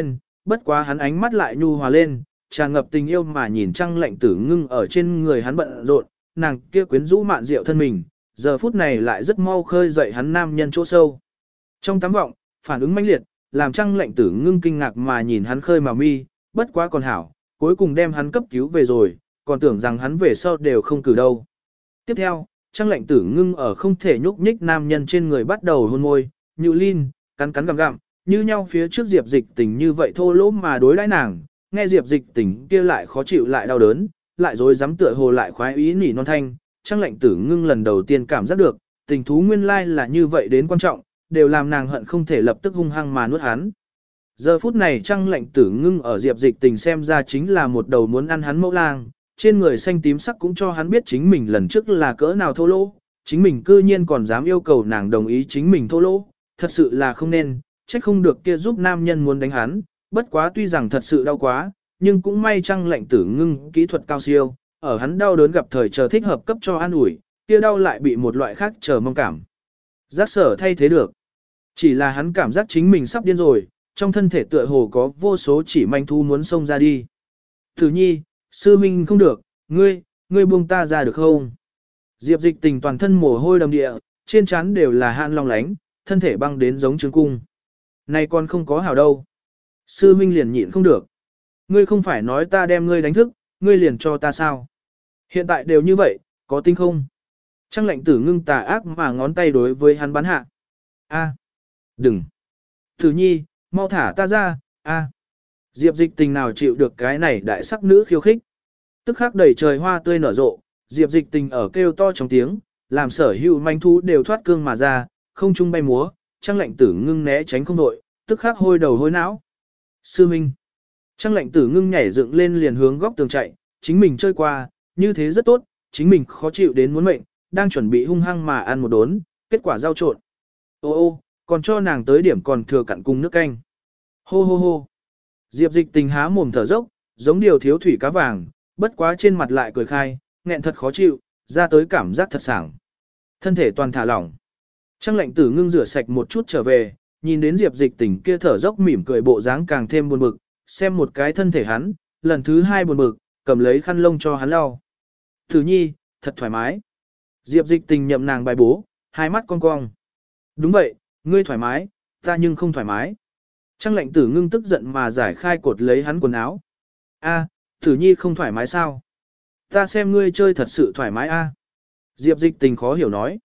bất quá hắn ánh mắt lại nhu hòa lên, tràn ngập tình yêu mà nhìn Trăng Lệnh Tử Ngưng ở trên người hắn bận rộn, nàng kia quyến rũ mạn diệu thân mình, giờ phút này lại rất mau khơi dậy hắn nam nhân chỗ sâu. Trong tắm vọng, phản ứng mãnh liệt, làm Trăng Lệnh Tử Ngưng kinh ngạc mà nhìn hắn khơi mà mi, bất quá còn hảo, cuối cùng đem hắn cấp cứu về rồi, còn tưởng rằng hắn về sau đều không cử đâu. Tiếp theo, Trăng Lệnh Tử Ngưng ở không thể nhúc nhích nam nhân trên người bắt đầu hôn môi, nhụ linh, cắn cắn gặm gặm, như nhau phía trước Diệp Dịch Tình như vậy thô lỗ mà đối đãi nàng, nghe Diệp Dịch Tình kia lại khó chịu lại đau đớn, lại rồi dám tựa hồ lại khoái ý nỉ non thanh, Trăng Lệnh Tử Ngưng lần đầu tiên cảm giác được, tình thú nguyên lai là như vậy đến quan trọng, đều làm nàng hận không thể lập tức hung hăng mà nuốt hắn. Giờ phút này Trăng Lệnh Tử Ngưng ở Diệp Dịch Tình xem ra chính là một đầu muốn ăn hắn mẫu lang, trên người xanh tím sắc cũng cho hắn biết chính mình lần trước là cỡ nào thô lỗ, chính mình cư nhiên còn dám yêu cầu nàng đồng ý chính mình thô lỗ, thật sự là không nên, trách không được kia giúp nam nhân muốn đánh hắn, bất quá tuy rằng thật sự đau quá, nhưng cũng may Trăng Lệnh Tử Ngưng kỹ thuật cao siêu, ở hắn đau đớn gặp thời chờ thích hợp cấp cho an ủi, kia đau lại bị một loại khác chờ mong cảm giác sở thay thế được. Chỉ là hắn cảm giác chính mình sắp điên rồi, trong thân thể tựa hồ có vô số chỉ manh thu muốn xông ra đi. Tử nhi, sư minh không được, ngươi buông ta ra được không? Diệp Dịch Tình toàn thân mồ hôi đầm địa, trên trán đều là hạn long lánh, thân thể băng đến giống trứng cung. Này còn không có hảo đâu. Sư minh liền nhịn không được. Ngươi không phải nói ta đem ngươi đánh thức, ngươi liền cho ta sao? Hiện tại đều như vậy, có tinh không? Trăng Lệnh Tử Ngưng tà ác mà ngón tay đối với hắn bắn hạ. A, đừng. Tử nhi, mau thả ta ra, a. Diệp Dịch Tình nào chịu được cái này đại sắc nữ khiêu khích. Tức khắc đầy trời hoa tươi nở rộ, Diệp Dịch Tình ở kêu to trong tiếng, làm sở hữu manh thú đều thoát cương mà ra, không trung bay múa, Trăng Lệnh Tử Ngưng né tránh không đội, tức khắc hôi đầu hôi não. Sư Minh. Trăng Lệnh Tử Ngưng nhảy dựng lên liền hướng góc tường chạy, chính mình chơi qua, như thế rất tốt, chính mình khó chịu đến muốn mệnh, đang chuẩn bị hung hăng mà ăn một đốn, kết quả giao trộn. Ô ô, còn cho nàng tới điểm còn thừa cặn cùng nước canh. Hô hô hô. Diệp Dịch Tình há mồm thở dốc, giống điều thiếu thủy cá vàng, bất quá trên mặt lại cười khai, nghẹn thật khó chịu, ra tới cảm giác thật sảng. Thân thể toàn thả lỏng. Trăng Lệnh Tử Ngưng rửa sạch một chút trở về, nhìn đến Diệp Dịch Tình kia thở dốc mỉm cười bộ dáng càng thêm buồn bực, xem một cái thân thể hắn, lần thứ hai buồn bực, cầm lấy khăn lông cho hắn lau. Tử nhi, thật thoải mái. Diệp Dịch Tình nhậm nàng bài bố, hai mắt cong cong. Đúng vậy, ngươi thoải mái, ta nhưng không thoải mái. Trăng Lệnh Tử Ngưng tức giận mà giải khai cột lấy hắn quần áo. A, Tử nhi không thoải mái sao? Ta xem ngươi chơi thật sự thoải mái a. Diệp Dịch Tình khó hiểu nói.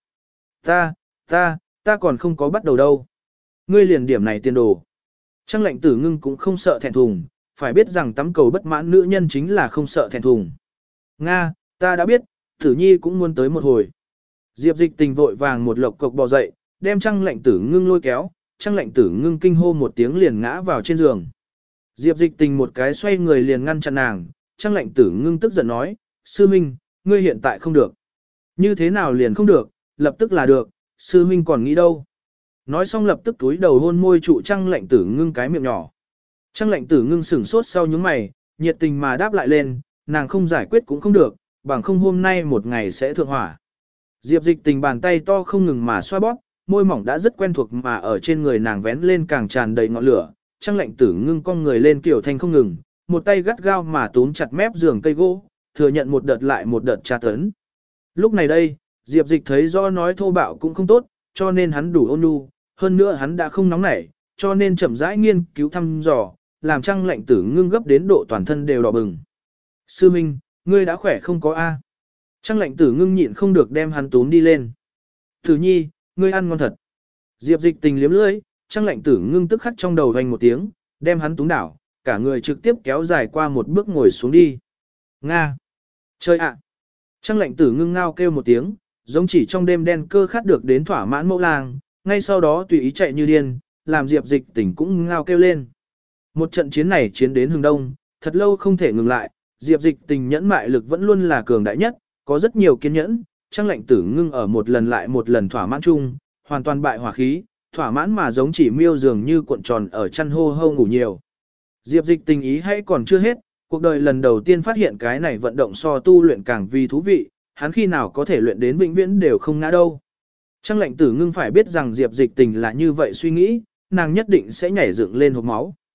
Ta còn không có bắt đầu đâu. Ngươi liền điểm này tiền đồ. Trăng Lệnh Tử Ngưng cũng không sợ thẹn thùng, phải biết rằng tắm cầu bất mãn nữ nhân chính là không sợ thẹn thùng. Nga, ta đã biết, Tử nhi cũng muốn tới một hồi. Diệp Dịch Tình vội vàng một lộc cộc bò dậy, đem Trăng Lệnh Tử Ngưng lôi kéo, Trăng Lệnh Tử Ngưng kinh hô một tiếng liền ngã vào trên giường. Diệp Dịch Tình một cái xoay người liền ngăn chặn nàng, Trăng Lệnh Tử Ngưng tức giận nói, sư minh, ngươi hiện tại không được. Như thế nào liền không được, lập tức là được, sư minh còn nghĩ đâu. Nói xong lập tức túi đầu hôn môi trụ Trăng Lệnh Tử Ngưng cái miệng nhỏ. Trăng Lệnh Tử Ngưng sửng sốt sau những mày, nhiệt tình mà đáp lại lên, nàng không giải quyết cũng không được, bằng không hôm nay một ngày sẽ thượng hỏa. Diệp Dịch Tình bàn tay to không ngừng mà xoa bóp, môi mỏng đã rất quen thuộc mà ở trên người nàng vén lên càng tràn đầy ngọn lửa. Trăng Lệnh Tử Ngưng cong người lên kiểu thanh không ngừng, một tay gắt gao mà túm chặt mép giường cây gỗ, thừa nhận một đợt lại một đợt tra tấn. Lúc này đây, Diệp Dịch thấy do nói thô bạo cũng không tốt, cho nên hắn đủ ôn nhu, hơn nữa hắn đã không nóng nảy, cho nên chậm rãi nghiên cứu thăm dò, làm Trăng Lệnh Tử Ngưng gấp đến độ toàn thân đều đỏ bừng. Sư Minh, ngươi đã khỏe không có a? Trăng Lệnh Tử Ngưng nhịn không được đem hắn túm đi lên. Tử nhi, ngươi ăn ngon thật. Diệp Dịch Tình liếm lưỡi, Trăng Lệnh Tử Ngưng tức khắc trong đầu hoành một tiếng, đem hắn túm đảo, cả người trực tiếp kéo dài qua một bước ngồi xuống đi. Nga! Chơi ạ! Trăng Lệnh Tử Ngưng ngao kêu một tiếng, giống chỉ trong đêm đen cơ khát được đến thỏa mãn mẫu lang, ngay sau đó tùy ý chạy như điên, làm Diệp Dịch Tình cũng ngao kêu lên. Một trận chiến này chiến đến hướng đông, thật lâu không thể ngừng lại, Diệp Dịch Tình nhẫn mại lực vẫn luôn là cường đại nhất, có rất nhiều kiên nhẫn, Trăng Lệnh Tử Ngưng ở một lần lại một lần thỏa mãn chung, hoàn toàn bại hỏa khí, thỏa mãn mà giống chỉ miêu dường như cuộn tròn ở chăn hô hô ngủ nhiều. Diệp Dịch Tình ý hay còn chưa hết, cuộc đời lần đầu tiên phát hiện cái này vận động so tu luyện càng vì thú vị, hắn khi nào có thể luyện đến vĩnh viễn đều không ngã đâu. Trăng Lệnh Tử Ngưng phải biết rằng Diệp Dịch Tình là như vậy suy nghĩ, nàng nhất định sẽ nhảy dựng lên hộc máu.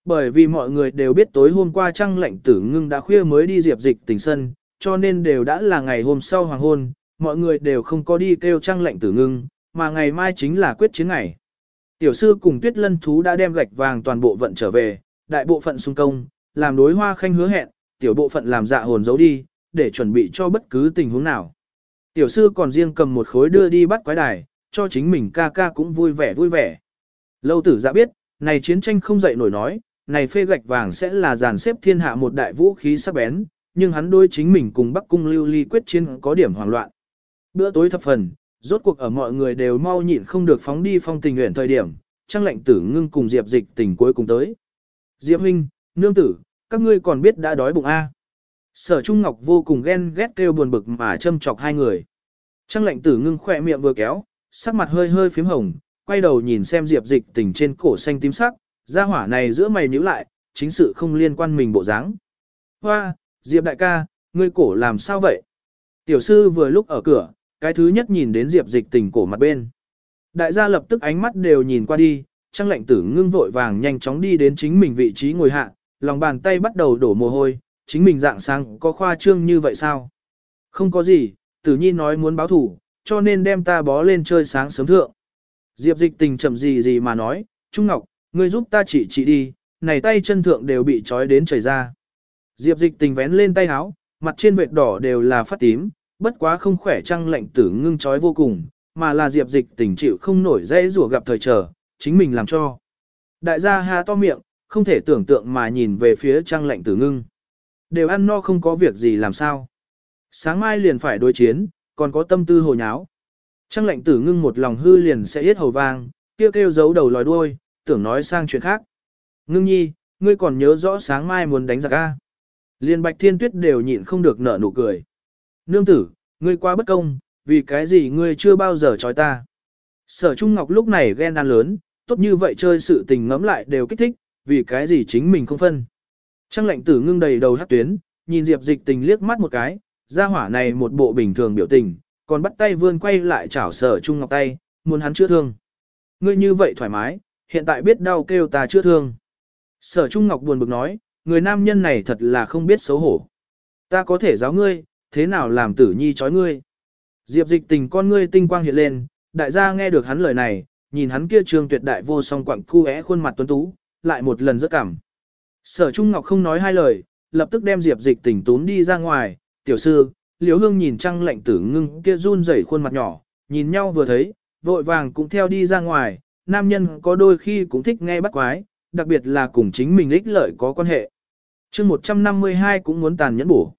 Bởi vì mọi người đều biết tối hôm qua Trăng Lệnh Tử Ngưng đã khuya mới đi Diệp Dịch Tình sân, cho nên đều đã là ngày hôm sau hoàng hôn, mọi người đều không có đi kêu Trăng Lệnh Tử Ngưng, mà ngày mai chính là quyết chiến ngày. Tiểu sư cùng Tuyết Lân thú đã đem gạch vàng toàn bộ vận trở về, đại bộ phận xung công, làm đối Hoa Khanh hứa hẹn, tiểu bộ phận làm dạ hồn giấu đi, để chuẩn bị cho bất cứ tình huống nào. Tiểu sư còn riêng cầm một khối đưa đi bắt quái đài, cho chính mình ca ca cũng vui vẻ vui vẻ. Lâu Tử Dạ biết, này chiến tranh không dậy nổi nói, này phê gạch vàng sẽ là dàn xếp thiên hạ một đại vũ khí sắc bén, nhưng hắn đối chính mình cùng Bắc Cung Lưu Ly quyết chiến có điểm hoảng loạn. Bữa tối thập phần, rốt cuộc ở mọi người đều mau nhịn không được phóng đi phong tình nguyện thời điểm, Trăng Lệnh Tử Ngưng cùng Diệp Dịch Tình cuối cùng tới. Diệp huynh, nương tử, các ngươi còn biết đã đói bụng a? Sở Trung Ngọc vô cùng ghen ghét kêu buồn bực mà châm chọc hai người. Trăng Lệnh Tử Ngưng khỏe miệng vừa kéo, sắc mặt hơi hơi phím hồng, quay đầu nhìn xem Diệp Dịch Tình trên cổ xanh tím sắc, gia hỏa này giữa mày nhíu lại, chính sự không liên quan mình bộ dáng. Hoa, Diệp đại ca, ngươi cổ làm sao vậy? Tiểu sư vừa lúc ở cửa, cái thứ nhất nhìn đến Diệp Dịch Tình cổ mặt bên. Đại gia lập tức ánh mắt đều nhìn qua đi, Trăng Lệnh Tử Ngưng vội vàng nhanh chóng đi đến chính mình vị trí ngồi hạ, lòng bàn tay bắt đầu đổ mồ hôi, chính mình dạng sáng có khoa trương như vậy sao? Không có gì, Tử Nhi nói muốn báo thủ, cho nên đem ta bó lên chơi sáng sớm thượng. Diệp Dịch Tình chậm gì mà nói, Trung Ngọc, ngươi giúp ta chỉ đi, này tay chân thượng đều bị trói đến chảy ra. Diệp Dịch Tình vén lên tay áo, mặt trên vệt đỏ đều là phát tím, bất quá không khỏe Trăng Lệnh Tử Ngưng trói vô cùng, mà là Diệp Dịch Tình chịu không nổi dễ rủa gặp thời trở, chính mình làm cho. Đại gia ha to miệng, không thể tưởng tượng mà nhìn về phía Trăng Lệnh Tử Ngưng. Đều ăn no không có việc gì làm sao. Sáng mai liền phải đối chiến, còn có tâm tư hồ nháo. Trăng Lệnh Tử Ngưng một lòng hư liền sẽ yết hầu vang, kêu giấu đầu lòi đuôi, tưởng nói sang chuyện khác. Ngưng nhi, ngươi còn nhớ rõ sáng mai muốn đánh giặc a? Liên Bạch Thiên Tuyết đều nhịn không được nở nụ cười. Nương tử, ngươi quá bất công, vì cái gì ngươi chưa bao giờ trói ta? Sở Trung Ngọc lúc này ghen ăn lớn, tốt như vậy chơi sự tình ngẫm lại đều kích thích, vì cái gì chính mình không phân. Trăng Lệnh Tử Ngưng đầy đầu hắc tuyến, nhìn Diệp Dịch Tình liếc mắt một cái, gia hỏa này một bộ bình thường biểu tình, còn bắt tay vươn quay lại chảo Sở Trung Ngọc tay, muốn hắn chữa thương. Ngươi như vậy thoải mái, hiện tại biết đau kêu ta chữa thương. Sở Trung Ngọc buồn bực nói, người nam nhân này thật là không biết xấu hổ. Ta có thể giáo ngươi, thế nào làm Tử Nhi trói ngươi. Diệp Dịch Tình con ngươi tinh quang hiện lên, đại gia nghe được hắn lời này, nhìn hắn kia trương tuyệt đại vô song quặng cu é khuôn mặt tuấn tú, lại một lần rất cảm. Sở Trung Ngọc không nói hai lời, lập tức đem Diệp Dịch Tình tún đi ra ngoài, tiểu sư, Liễu Hương nhìn Trăng Lệnh Tử Ngưng kia run rẩy khuôn mặt nhỏ, nhìn nhau vừa thấy, vội vàng cũng theo đi ra ngoài, nam nhân có đôi khi cũng thích nghe bắt quái, đặc biệt là cùng chính mình ích lợi có quan hệ. chương 152 cũng muốn tàn nhẫn bổ.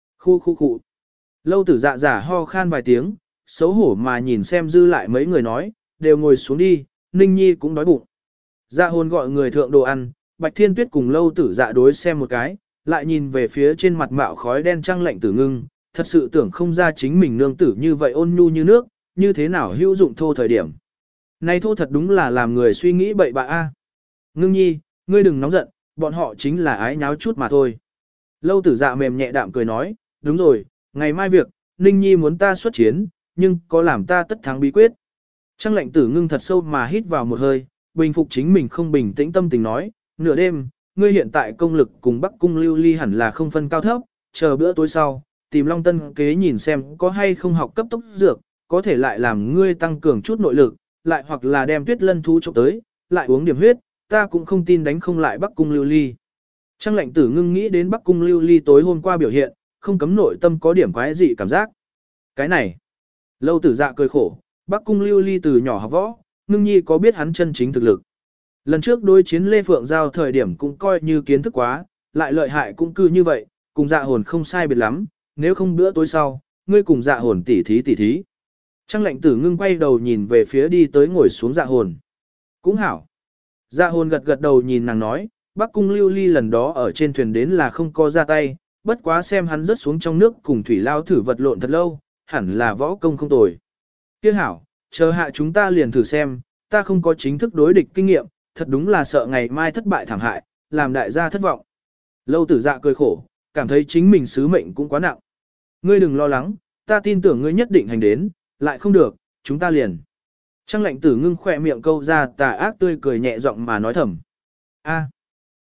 Khu. Lâu Tử Dạ giả ho khan vài tiếng, xấu hổ mà nhìn xem dư lại mấy người nói, đều ngồi xuống đi, Ninh Nhi cũng đói bụng. Dạ hồn gọi người thượng đồ ăn, Bạch Thiên Tuyết cùng Lâu Tử Dạ đối xem một cái, lại nhìn về phía trên mặt mạo khói đen Trăng Lệnh Tử Ngưng, thật sự tưởng không ra chính mình nương tử như vậy ôn nhu như nước, như thế nào hữu dụng thô thời điểm. Này thô thật đúng là làm người suy nghĩ bậy bạ a. Ngưng nhi, ngươi đừng nóng giận, bọn họ chính là ái nháo chút mà thôi. Lâu Tử Dạ mềm nhẹ đạm cười nói, đúng rồi, ngày mai việc, Ninh nhi muốn ta xuất chiến, nhưng có làm ta tất thắng bí quyết. Trăng Lệnh Tử Ngưng thật sâu mà hít vào một hơi, bình phục chính mình không bình tĩnh tâm tình nói, nửa đêm, ngươi hiện tại công lực cùng Bắc Cung Lưu Ly hẳn là không phân cao thấp, chờ bữa tối sau, tìm Long Tân kế nhìn xem có hay không học cấp tốc dược, có thể lại làm ngươi tăng cường chút nội lực, lại hoặc là đem Tuyết Lân thú trộm tới, lại uống điểm huyết, ta cũng không tin đánh không lại Bắc Cung Lưu Ly. Trăng Lệnh Tử Ngưng nghĩ đến Bắc Cung Lưu Ly tối hôm qua biểu hiện, không cấm nội tâm có điểm quái dị cảm giác. Cái này, Lâu Tử Dạ cười khổ, Bắc Cung Lưu Ly từ nhỏ học võ, Ngưng nhi có biết hắn chân chính thực lực. Lần trước đối chiến Lê Phượng Giao thời điểm cũng coi như kiến thức quá, lại lợi hại cũng cứ như vậy, cùng dạ hồn không sai biệt lắm, nếu không bữa tối sau, ngươi cùng dạ hồn tỉ thí. Trăng Lệnh Tử Ngưng quay đầu nhìn về phía đi tới ngồi xuống dạ hồn. Cũng hảo. Dạ hồn gật đầu nhìn nàng nói, Bắc Cung Lưu Ly lần đó ở trên thuyền đến là không có ra tay, bất quá xem hắn rớt xuống trong nước cùng thủy lao thử vật lộn thật lâu, hẳn là võ công không tồi. Tiếc hảo, chờ hạ chúng ta liền thử xem, ta không có chính thức đối địch kinh nghiệm, thật đúng là sợ ngày mai thất bại thảm hại, làm đại gia thất vọng. Lâu Tử Dạ cười khổ, cảm thấy chính mình sứ mệnh cũng quá nặng. Ngươi đừng lo lắng, ta tin tưởng ngươi nhất định hành đến, lại không được, chúng ta liền. Trăng Lệnh Tử Ngưng khỏe miệng câu ra tà ác tươi cười nhẹ giọng mà nói thầm. A.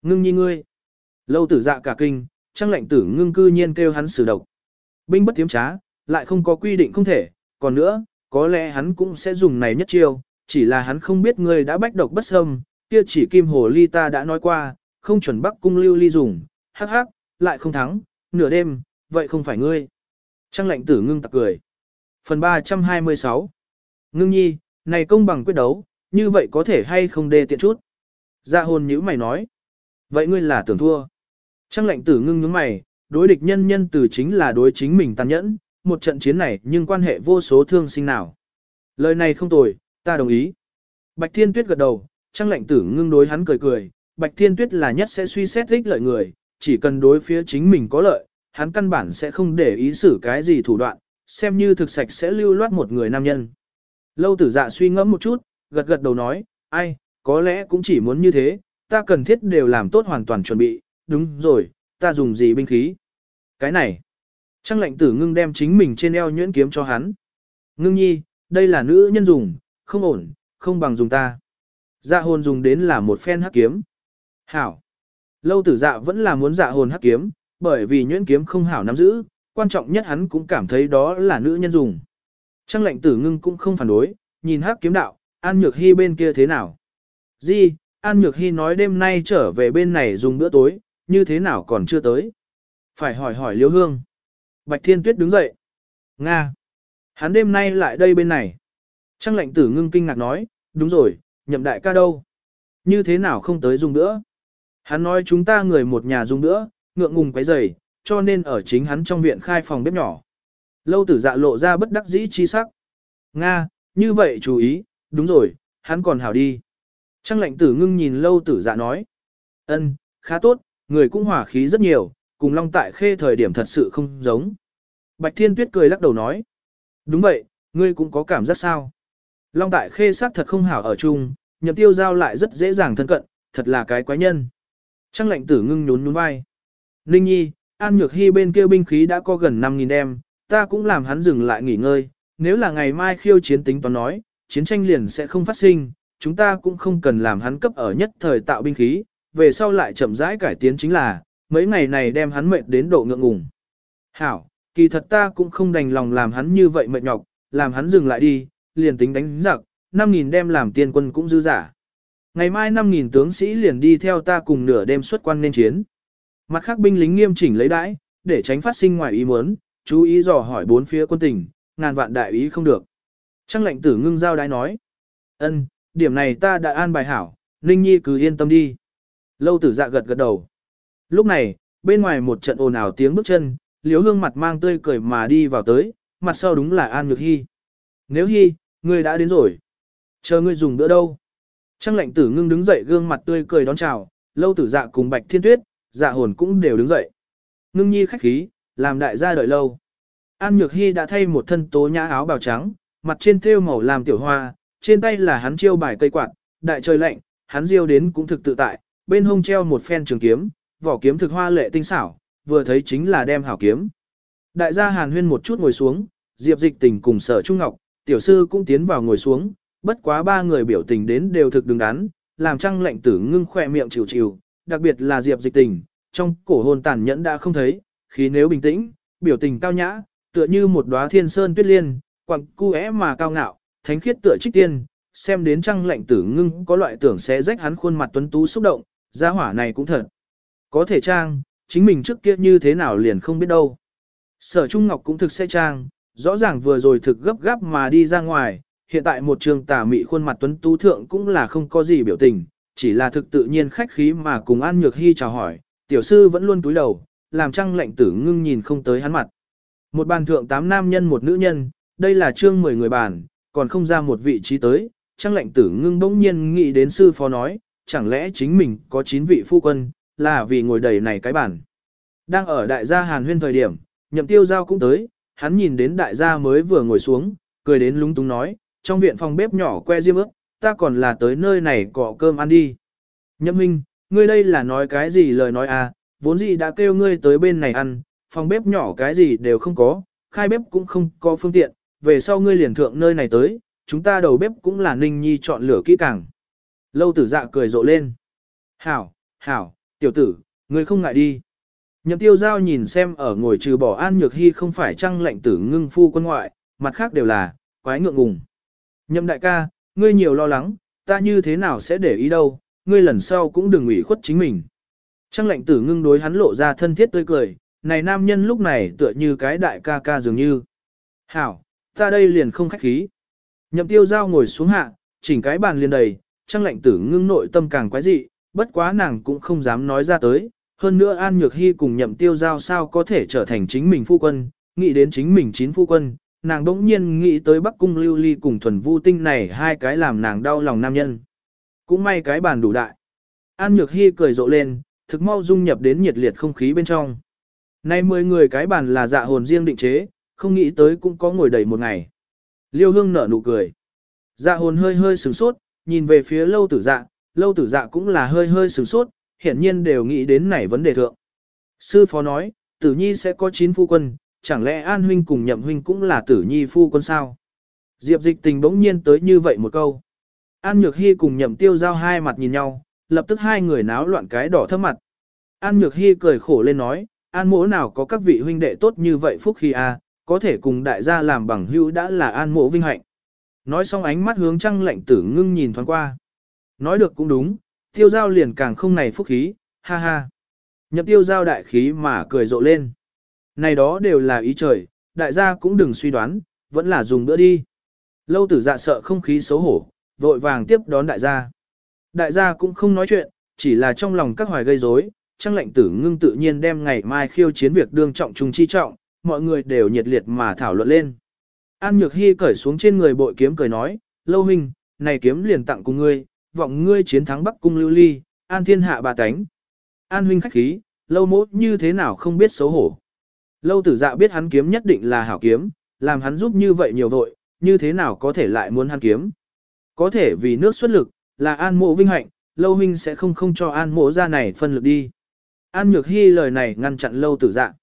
Ngưng nhi ngươi. Lâu tử dạ cả kinh, Trang lệnh tử ngưng cư nhiên kêu hắn xử độc. Binh bất tiếm trá, lại không có quy định không thể, còn nữa, có lẽ hắn cũng sẽ dùng này nhất chiêu, chỉ là hắn không biết ngươi đã bách độc bất xâm, kia chỉ kim hồ ly ta đã nói qua, không chuẩn Bắc cung lưu ly dùng, hắc hắc, lại không thắng, nửa đêm, vậy không phải ngươi. Trang lệnh tử ngưng tặc cười. Phần 326 Ngưng nhi, này công bằng quyết đấu, như vậy có thể hay không đê tiện chút. Dạ hồn nhữ mày nói. Vậy ngươi là tưởng thua. Trang lệnh tử ngưng nhướng mày, đối địch nhân nhân từ chính là đối chính mình tàn nhẫn, một trận chiến này nhưng quan hệ vô số thương sinh nào. Lời này không tồi, ta đồng ý. Bạch Thiên Tuyết gật đầu, Trang lệnh tử ngưng đối hắn cười cười, Bạch Thiên Tuyết là nhất sẽ suy xét ích lợi người, chỉ cần đối phía chính mình có lợi, hắn căn bản sẽ không để ý xử cái gì thủ đoạn, xem như thực sạch sẽ lưu loát một người nam nhân. Lâu tử dạ suy ngẫm một chút, gật gật đầu nói, ai, có lẽ cũng chỉ muốn như thế, ta cần thiết đều làm tốt hoàn toàn chuẩn bị, đúng rồi, ta dùng gì binh khí. Cái này, Trang lệnh tử ngưng đem chính mình trên eo nhuyễn kiếm cho hắn. Ngưng nhi, đây là nữ nhân dùng, không ổn, không bằng dùng ta. Dạ hồn dùng đến là một phen hắc kiếm. Hảo. Lâu tử dạ vẫn là muốn dạ hồn hắc kiếm, bởi vì nhuyễn kiếm không hảo nắm giữ, quan trọng nhất hắn cũng cảm thấy đó là nữ nhân dùng. Trang lệnh tử ngưng cũng không phản đối, nhìn hắc kiếm đạo, An Nhược Hy bên kia thế nào? Di, An Nhược Hy nói đêm nay trở về bên này dùng bữa tối, như thế nào còn chưa tới? Phải hỏi hỏi Liễu Hương. Bạch Thiên Tuyết đứng dậy. Nga. Hắn đêm nay lại đây bên này. Trang lệnh tử ngưng kinh ngạc nói, đúng rồi, Nhậm đại ca đâu? Như thế nào không tới dùng bữa? Hắn nói chúng ta người một nhà dùng bữa, ngượng ngùng quấy rầy, cho nên ở chính hắn trong viện khai phòng bếp nhỏ. Lâu tử dạ lộ ra bất đắc dĩ chi sắc. Nga, như vậy chú ý, đúng rồi, hắn còn hảo đi. Trang lệnh tử ngưng nhìn lâu tử dạ nói. Ân, khá tốt, người cũng hỏa khí rất nhiều, cùng Long Tại Khê thời điểm thật sự không giống. Bạch Thiên Tuyết cười lắc đầu nói. Đúng vậy, ngươi cũng có cảm giác sao? Long Tại Khê xác thật không hảo ở chung, Nhậm Tiêu Giao lại rất dễ dàng thân cận, thật là cái quái nhân. Trang lệnh tử ngưng nhún nhún vai. Ninh nhi, An Nhược Hy bên kia binh khí đã có gần 5.000 đem, ta cũng làm hắn dừng lại nghỉ ngơi, nếu là ngày mai khiêu chiến tính toán nói, chiến tranh liền sẽ không phát sinh, chúng ta cũng không cần làm hắn cấp ở nhất thời tạo binh khí, về sau lại chậm rãi cải tiến chính là, mấy ngày này đem hắn mệt đến độ ngượng ngùng. Hảo, kỳ thật ta cũng không đành lòng làm hắn như vậy mệt nhọc, làm hắn dừng lại đi, liền tính đánh giặc, 5.000 đem làm tiên quân cũng dư giả. Ngày mai 5.000 tướng sĩ liền đi theo ta cùng nửa đêm xuất quan nên chiến. Mặt khác binh lính nghiêm chỉnh lấy đãi, để tránh phát sinh ngoài ý muốn, chú ý dò hỏi bốn phía quân tình, ngàn vạn đại ý không được. Trang lệnh tử ngưng giao đái nói. Ân, điểm này ta đã an bài hảo, Ninh Nhi cứ yên tâm đi. Lâu tử dạ gật gật đầu. Lúc này, bên ngoài một trận ồn ào tiếng bước chân, Liễu Hương mặt mang tươi cười mà đi vào tới, mặt sau đúng là An Nhược Hy. Nếu Hy, ngươi đã đến rồi. Chờ ngươi dùng bữa đâu. Trang lệnh tử ngưng đứng dậy gương mặt tươi cười đón chào, lâu tử dạ cùng Bạch Thiên Tuyết, dạ hồn cũng đều đứng dậy. Ngưng nhi khách khí, làm đại gia đợi lâu. An Nhược Hy đã thay một thân tố nhã áo bào trắng, mặt trên thêu màu làm tiểu hoa, trên tay là hắn chiêu bài cây quạt, đại trời lạnh, hắn diêu đến cũng thực tự tại, bên hông treo một phen trường kiếm, vỏ kiếm thực hoa lệ tinh xảo, vừa thấy chính là đem hảo kiếm. Đại gia Hàn Huyên một chút ngồi xuống, Diệp Dịch Tình cùng Sở Trung Ngọc, tiểu sư cũng tiến vào ngồi xuống, bất quá ba người biểu tình đến đều thực đứng đắn, làm Trang lệnh tử ngưng khỏe miệng chịu chịu, đặc biệt là Diệp Dịch Tình, trong cổ hồn tàn nhẫn đã không thấy, khi nếu bình tĩnh, biểu tình cao nhã, tựa như một đóa thiên sơn tuyết liên, quặng cu é mà cao ngạo, thánh khiết tựa trích tiên, xem đến Trang lệnh tử ngưng có loại tưởng sẽ rách hắn khuôn mặt tuấn tú xúc động, gia hỏa này cũng thật. Có thể trang, chính mình trước kia như thế nào liền không biết đâu. Sở Trung Ngọc cũng thực sẽ trang, rõ ràng vừa rồi thực gấp gáp mà đi ra ngoài, hiện tại một trường tà mị khuôn mặt tuấn tú thượng cũng là không có gì biểu tình, chỉ là thực tự nhiên khách khí mà cùng An Nhược Hy chào hỏi, tiểu sư vẫn luôn cúi đầu, làm Trang lệnh tử ngưng nhìn không tới hắn mặt. Một bàn thượng 8 nam nhân một nữ nhân, đây là chương 10 người bàn, còn không ra một vị trí tới, Trang lệnh tử ngưng bỗng nhiên nghĩ đến sư phó nói, chẳng lẽ chính mình có 9 vị phu quân, là vì ngồi đầy này cái bàn. Đang ở đại gia Hàn Huyên thời điểm, Nhậm Tiêu Giao cũng tới, hắn nhìn đến đại gia mới vừa ngồi xuống, cười đến lúng túng nói, trong viện phòng bếp nhỏ que diêm ước, ta còn là tới nơi này cọ cơm ăn đi. Nhậm huynh, ngươi đây là nói cái gì lời nói à, vốn gì đã kêu ngươi tới bên này ăn, phòng bếp nhỏ cái gì đều không có, khai bếp cũng không có phương tiện, về sau ngươi liền thượng nơi này tới, chúng ta đầu bếp cũng là Ninh Nhi chọn lửa kỹ càng. Lâu tử dạ cười rộ lên. Hảo, hảo, Tiểu tử, ngươi không ngại đi. Nhậm tiêu giao nhìn xem ở ngồi trừ bỏ An Nhược Hy không phải Trăng Lệnh Tử Ngưng phu quân ngoại, mặt khác đều là, quái ngượng ngùng. Nhậm đại ca, ngươi nhiều lo lắng, ta như thế nào sẽ để ý đâu, ngươi lần sau cũng đừng ủy khuất chính mình. Trăng Lệnh Tử Ngưng đối hắn lộ ra thân thiết tươi cười, này nam nhân lúc này tựa như cái đại ca ca dường như. Hảo, ta đây liền không khách khí. Nhậm tiêu giao ngồi xuống hạ, chỉnh cái bàn liền đầy, Trăng Lệnh Tử Ngưng nội tâm càng quái dị, bất quá nàng cũng không dám nói ra tới. Hơn nữa An Nhược Hy cùng Nhậm tiêu giao sao có thể trở thành chính mình phu quân, nghĩ đến chính mình chín phu quân, nàng đỗng nhiên nghĩ tới Bắc Cung Lưu Ly cùng Thuần Vu Tinh này hai cái làm nàng đau lòng nam nhân. Cũng may cái bàn đủ đại. An Nhược Hy cười rộ lên, thực mau dung nhập đến nhiệt liệt không khí bên trong. Nay 10 người cái bàn là dạ hồn riêng định chế, không nghĩ tới cũng có ngồi đầy một ngày. Liêu Hương nở nụ cười. Dạ hồn hơi hơi sửng sốt, nhìn về phía Lâu Tử Dạ cũng là hơi hơi sửng sốt, hiển nhiên đều nghĩ đến này vấn đề thượng. Sư phó nói, Tử Nhi sẽ có 9 phu quân, chẳng lẽ An huynh cùng Nhậm huynh cũng là Tử Nhi phu quân sao? Diệp Dịch Tình bỗng nhiên tới như vậy một câu. An Nhược Hy cùng Nhậm Tiêu Giao hai mặt nhìn nhau, lập tức hai người náo loạn cái đỏ thấp mặt. An Nhược Hy cười khổ lên nói, An mỗ nào có các vị huynh đệ tốt như vậy phúc khi a, có thể cùng đại gia làm bằng hữu đã là An mỗ vinh hạnh. Nói xong ánh mắt hướng Trăng Lệnh Tử Ngưng nhìn thoáng qua. Nói được cũng đúng, Tiêu Giao liền càng không này phúc khí, ha ha. Nhậm Tiêu Giao đại khí mà cười rộ lên. Này đó đều là ý trời, đại gia cũng đừng suy đoán, vẫn là dùng bữa đi. Lâu Tử Dạ sợ không khí xấu hổ, vội vàng tiếp đón đại gia. Đại gia cũng không nói chuyện, chỉ là trong lòng các hoài gây rối. Trăng Lệnh Tử Ngưng tự nhiên đem ngày mai khiêu chiến việc đương trọng trung chi trọng, mọi người đều nhiệt liệt mà thảo luận lên. An Nhược Hy cởi xuống trên người bội kiếm cười nói, Lâu huynh, này kiếm liền tặng cùng ngươi, vọng ngươi chiến thắng Bắc Cung Lưu Ly, an thiên hạ bà tánh. An huynh khách khí, Lâu mốt như thế nào không biết xấu hổ. Lâu Tử Dạ biết hắn kiếm nhất định là hảo kiếm, làm hắn giúp như vậy nhiều vội, như thế nào có thể lại muốn hắn kiếm. Có thể vì nước xuất lực, là An mộ vinh hạnh, Lâu huynh sẽ không cho An mộ ra này phân lực đi. An Nhược Hy lời này ngăn chặn Lâu Tử Dạ.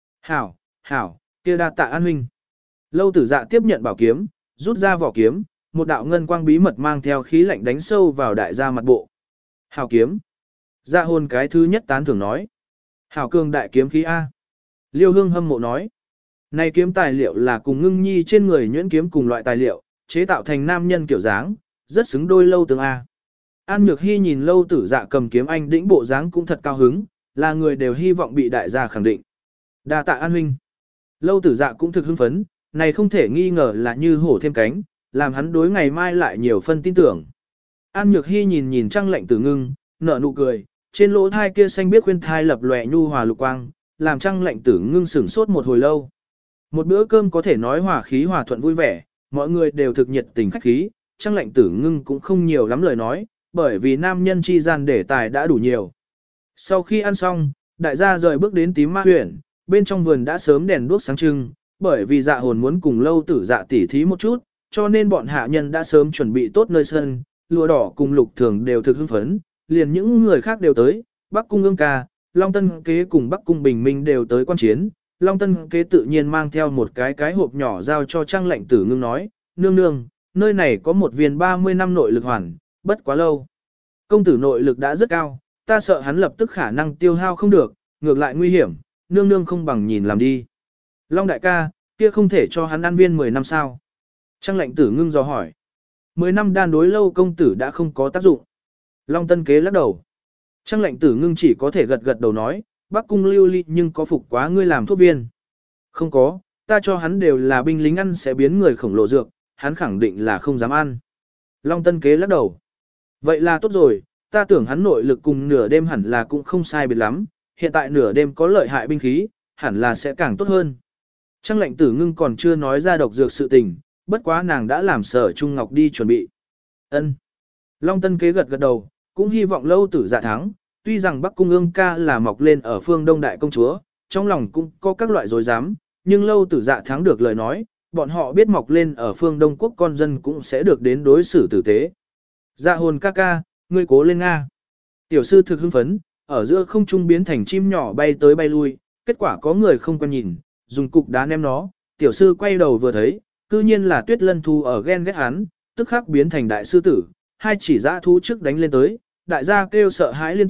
Hảo, kia đa tạ An huynh. Lâu Tử Dạ tiếp nhận bảo kiếm, rút ra vỏ kiếm, một đạo ngân quang bí mật mang theo khí lạnh đánh sâu vào đại gia mặt bộ. Hảo kiếm. Dạ hồn cái thứ nhất tán thưởng nói. Hảo cường đại kiếm khí A. Liêu Hương hâm mộ nói. Này kiếm tài liệu là cùng Ngưng Nhi trên người nhuyễn kiếm cùng loại tài liệu, chế tạo thành nam nhân kiểu dáng, rất xứng đôi Lâu tướng A. An Nhược Hy nhìn Lâu Tử Dạ cầm kiếm anh đĩnh bộ dáng cũng thật cao hứng, là người đều hy vọng bị đại gia khẳng định. Đa tạ An huynh. Lâu Tử Dạ cũng thực hưng phấn, này không thể nghi ngờ là như hổ thêm cánh, làm hắn đối ngày mai lại nhiều phân tin tưởng. An Nhược Hy nhìn Trăng Lệnh Tử Ngưng, nở nụ cười, trên lỗ thai kia xanh biếc khuyên thai lập lòe nhu hòa lục quang, làm Trăng Lệnh Tử Ngưng sửng sốt một hồi lâu. Một bữa cơm có thể nói hòa khí hòa thuận vui vẻ, mọi người đều thực nhiệt tình khách khí, Trăng Lệnh Tử Ngưng cũng không nhiều lắm lời nói, bởi vì nam nhân chi gian đề tài đã đủ nhiều. Sau khi ăn xong, đại gia rời bước đến Tím Ma huyện, bên trong vườn đã sớm đèn đuốc sáng trưng, bởi vì Dạ hồn muốn cùng Lâu Tử Dạ tỉ thí một chút, cho nên bọn hạ nhân đã sớm chuẩn bị tốt nơi sân, lụa đỏ cùng Lục Thường đều thực hưng phấn, liền những người khác đều tới, Bắc Cung Ương Ca, Long Tân Kế cùng Bắc Cung Bình Minh đều tới quan chiến. Long Tân Kế tự nhiên mang theo một cái hộp nhỏ giao cho Trăng Lệnh Tử Ngưng nói, nương, nơi này có một viên 30 năm nội lực hoàn, bất quá lâu. Công tử nội lực đã rất cao, ta sợ hắn lập tức khả năng tiêu hao không được, ngược lại nguy hiểm, nương không bằng nhìn làm đi. Long đại ca, kia không thể cho hắn ăn viên 10 năm sao? Trăng Lệnh Tử Ngưng dò hỏi. 10 năm đan đối Lâu công tử đã không có tác dụng. Long Tân Kế lắc đầu. Trăng Lệnh Tử Ngưng chỉ có thể gật đầu nói, Bắc Cung Lưu Ly nhưng có phục quá ngươi làm thuốc viên. Không có, ta cho hắn đều là binh lính ăn sẽ biến người khổng lồ dược, hắn khẳng định là không dám ăn. Long Tân Kế lắc đầu. Vậy là tốt rồi, ta tưởng hắn nội lực cùng nửa đêm hẳn là cũng không sai biệt lắm, hiện tại nửa đêm có lợi hại binh khí, hẳn là sẽ càng tốt hơn. Trăng Lệnh Tử Ngưng còn chưa nói ra độc dược sự tình, bất quá nàng đã làm Sở Trung Ngọc đi chuẩn bị. Ân. Long Tân Kế gật đầu, cũng hy vọng Lâu Tử Dạ thắng, tuy rằng Bắc Cung Ương Ca là mọc lên ở phương Đông Đại Công Chúa, trong lòng cũng có các loại dối dám, nhưng Lâu Tử Dạ thắng được lời nói, bọn họ biết mọc lên ở phương Đông Quốc con dân cũng sẽ được đến đối xử tử tế. Dạ hồn ca, ngươi cố lên Nga. Tiểu sư thực hưng phấn, ở giữa không trung biến thành chim nhỏ bay tới bay lui, kết quả có người không quan nhìn, dùng cục đá ném nó, tiểu sư quay đầu vừa thấy, cư nhiên là Tuyết Lân Thu ở ghen ghét hắn, tức khắc biến thành đại sư tử, hai chỉ dã thú trước đánh lên tới, đại gia kêu sợ hãi liên tục,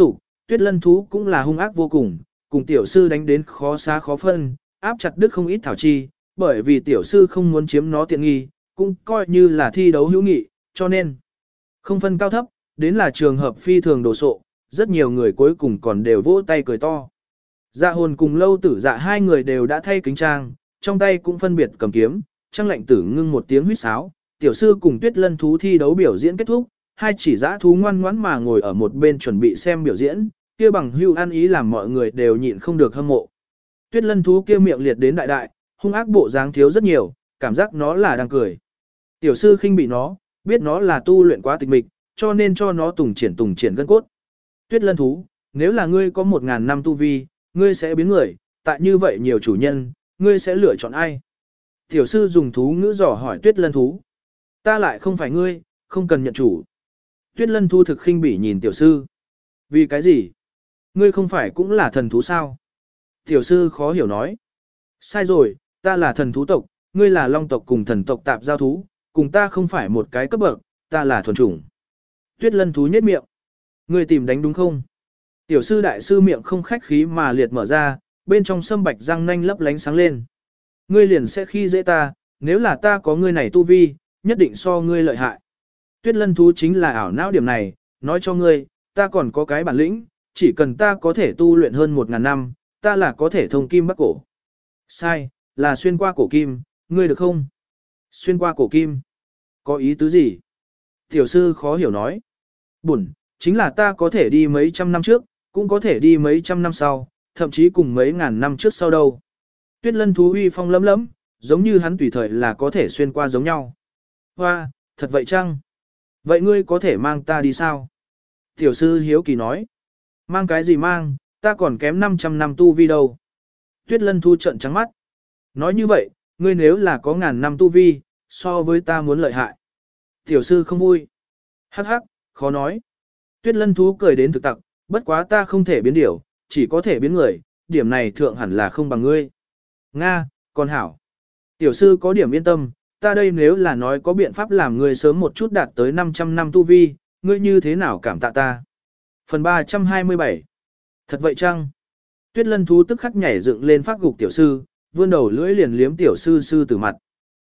Tuyết Lân thú cũng là hung ác vô cùng tiểu sư đánh đến khó xá khó phân, áp chặt đứt không ít thảo chi, bởi vì tiểu sư không muốn chiếm nó tiện nghi, cũng coi như là thi đấu hữu nghị, cho nên không phân cao thấp, đến là trường hợp phi thường đồ sộ, rất nhiều người cuối cùng còn đều vỗ tay cười to. Dạ hồn cùng Lâu Tử Dạ hai người đều đã thay kính trang, trong tay cũng phân biệt cầm kiếm, Trang Lệnh Tử ngưng một tiếng huýt sáo, tiểu sư cùng Tuyết Lân thú thi đấu biểu diễn kết thúc, hai chỉ dã thú ngoan ngoãn mà ngồi ở một bên chuẩn bị xem biểu diễn, kia bằng hưu ăn ý làm mọi người đều nhịn không được hâm mộ. Tuyết Lân thú kia miệng liệt đến đại đại, hung ác bộ dáng thiếu rất nhiều, cảm giác nó là đang cười. Tiểu sư khinh bị nó, biết nó là tu luyện quá tịch mịch, cho nên cho nó tùng triển gân cốt. Tuyết Lân thú, nếu là ngươi có 1000 năm tu vi, ngươi sẽ biến người, tại như vậy nhiều chủ nhân, ngươi sẽ lựa chọn ai? Tiểu sư dùng thú ngữ dò hỏi Tuyết Lân thú. Ta lại không phải ngươi, không cần nhận chủ. Tuyết Lân thú thực khinh bỉ nhìn tiểu sư. Vì cái gì? Ngươi không phải cũng là thần thú sao? Tiểu sư khó hiểu nói. Sai rồi, ta là thần thú tộc, ngươi là long tộc cùng thần tộc tạp giao thú, cùng ta không phải một cái cấp bậc, ta là thuần chủng. Tuyết Lân thú nhếch miệng. Ngươi tìm đánh đúng không? Tiểu sư đại sư miệng không khách khí mà liệt mở ra, bên trong sâm bạch răng nanh lấp lánh sáng lên. Ngươi liền sẽ khi dễ ta, nếu là ta có ngươi này tu vi, nhất định so ngươi lợi hại. Tuyết Lân thú chính là ảo não điểm này, nói cho ngươi, ta còn có cái bản lĩnh, chỉ cần ta có thể tu luyện hơn 1000 năm, ta là có thể thông kim bắc cổ. Sai, là xuyên qua cổ kim, ngươi được không? Xuyên qua cổ kim. Có ý tứ gì? Tiểu sư khó hiểu nói. Bụn, chính là ta có thể đi mấy trăm năm trước, cũng có thể đi mấy trăm năm sau, thậm chí cùng mấy ngàn năm trước sau đâu. Tuyết Lân thú uy phong lấm lấm, giống như hắn tùy thời là có thể xuyên qua giống nhau. Hoa, thật vậy chăng? Vậy ngươi có thể mang ta đi sao? Tiểu sư hiếu kỳ nói. Mang cái gì mang, ta còn kém 500 năm tu vi đâu. Tuyết Lân thú trợn trắng mắt. Nói như vậy, ngươi nếu là có 1000 năm tu vi, so với ta muốn lợi hại. Tiểu sư không vui. Hắc hắc, khó nói. Tuyết Lân thú cười đến thực tặc, bất quá ta không thể biến điểu, chỉ có thể biến người, điểm này thượng hẳn là không bằng ngươi. Nga, còn hảo. Tiểu sư có điểm yên tâm, ta đây nếu là nói có biện pháp làm ngươi sớm một chút đạt tới 500 năm tu vi, ngươi như thế nào cảm tạ ta. Phần 327. Thật vậy chăng? Tuyết Lân thú tức khắc nhảy dựng lên phát gục tiểu sư, vươn đầu lưỡi liền liếm tiểu sư sư từ mặt.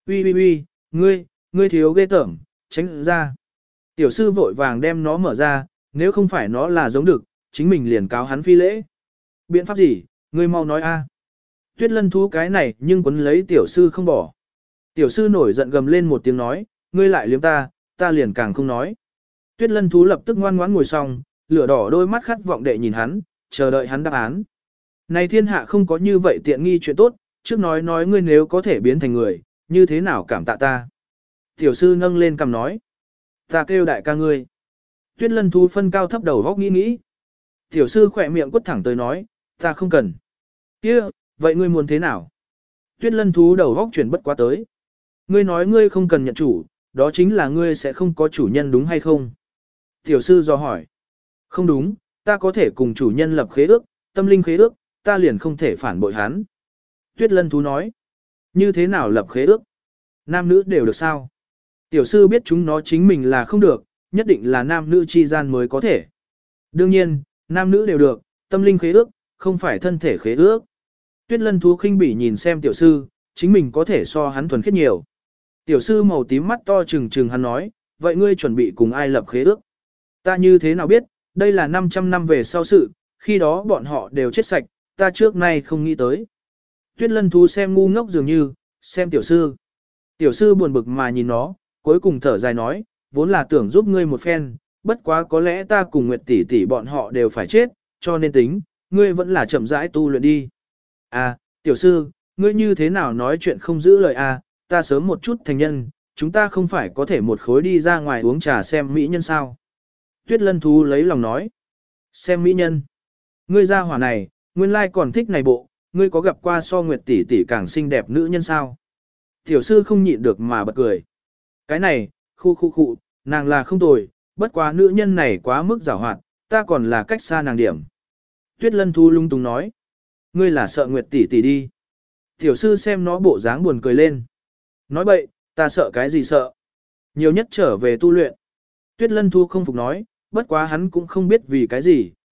Uy, ngươi thiếu ghê tởm, tránh ra. Tiểu sư vội vàng đem nó mở ra, nếu không phải nó là giống được, chính mình liền cáo hắn phi lễ. Biện pháp gì, ngươi mau nói a. Tuyết Lân thú cái này nhưng quấn lấy tiểu sư không bỏ. Tiểu sư nổi giận gầm lên một tiếng nói, ngươi lại liếm ta liền càng không nói. Tuyết Lân thú lập tức ngoan ngoãn ngồi xong, lửa đỏ đôi mắt khát vọng đệ nhìn hắn, chờ đợi hắn đáp án. Này thiên hạ không có như vậy tiện nghi chuyện tốt, trước nói ngươi nếu có thể biến thành người, như thế nào cảm tạ ta. Tiểu sư nâng lên cầm nói, ta kêu đại ca ngươi. Tuyết Lân thú phân cao thấp đầu góc nghĩ. Tiểu sư khỏe miệng quất thẳng tới nói, ta không cần. Kia, vậy ngươi muốn thế nào? Tuyết Lân thú đầu góc chuyển bất quá tới. Ngươi nói ngươi không cần nhận chủ, đó chính là ngươi sẽ không có chủ nhân đúng hay không? Tiểu sư do hỏi. Không đúng, ta có thể cùng chủ nhân lập khế ước, tâm linh khế ước, ta liền không thể phản bội hắn. Tuyết Lân thú nói. Như thế nào lập khế ước? Nam nữ đều được sao? Tiểu sư biết chúng nó chính mình là không được, nhất định là nam nữ chi gian mới có thể. Đương nhiên, nam nữ đều được, tâm linh khế ước, không phải thân thể khế ước. Tuyết Lân thú khinh bỉ nhìn xem tiểu sư, chính mình có thể so hắn thuần khiết nhiều. Tiểu sư màu tím mắt to trừng trừng hắn nói, vậy ngươi chuẩn bị cùng ai lập khế ước? Ta như thế nào biết, đây là 500 năm về sau sự, khi đó bọn họ đều chết sạch, ta trước nay không nghĩ tới. Tuyết Lân thú xem ngu ngốc dường như, xem tiểu sư. Tiểu sư buồn bực mà nhìn nó, cuối cùng thở dài nói, vốn là tưởng giúp ngươi một phen, bất quá có lẽ ta cùng Nguyệt tỷ tỷ bọn họ đều phải chết, cho nên tính, ngươi vẫn là chậm rãi tu luyện đi. À, tiểu sư, ngươi như thế nào nói chuyện không giữ lời à, ta sớm một chút thành nhân, chúng ta không phải có thể một khối đi ra ngoài uống trà xem mỹ nhân sao. Tuyết Lân thú lấy lòng nói, xem mỹ nhân. Ngươi ra hỏa này, nguyên lai còn thích này bộ, ngươi có gặp qua so Nguyệt tỷ tỷ càng xinh đẹp nữ nhân sao? Tiểu sư không nhịn được mà bật cười. Cái này, khu, nàng là không tồi, bất quá nữ nhân này quá mức giảo hoạt, ta còn là cách xa nàng điểm. Tuyết Lân thú lung tung nói, ngươi là sợ Nguyệt tỷ tỷ đi. Tiểu sư xem nó bộ dáng buồn cười lên. Nói bậy, ta sợ cái gì sợ? Nhiều nhất trở về tu luyện. Tuyết Lân thú không phục nói, bất quá hắn cũng không biết vì cái gì,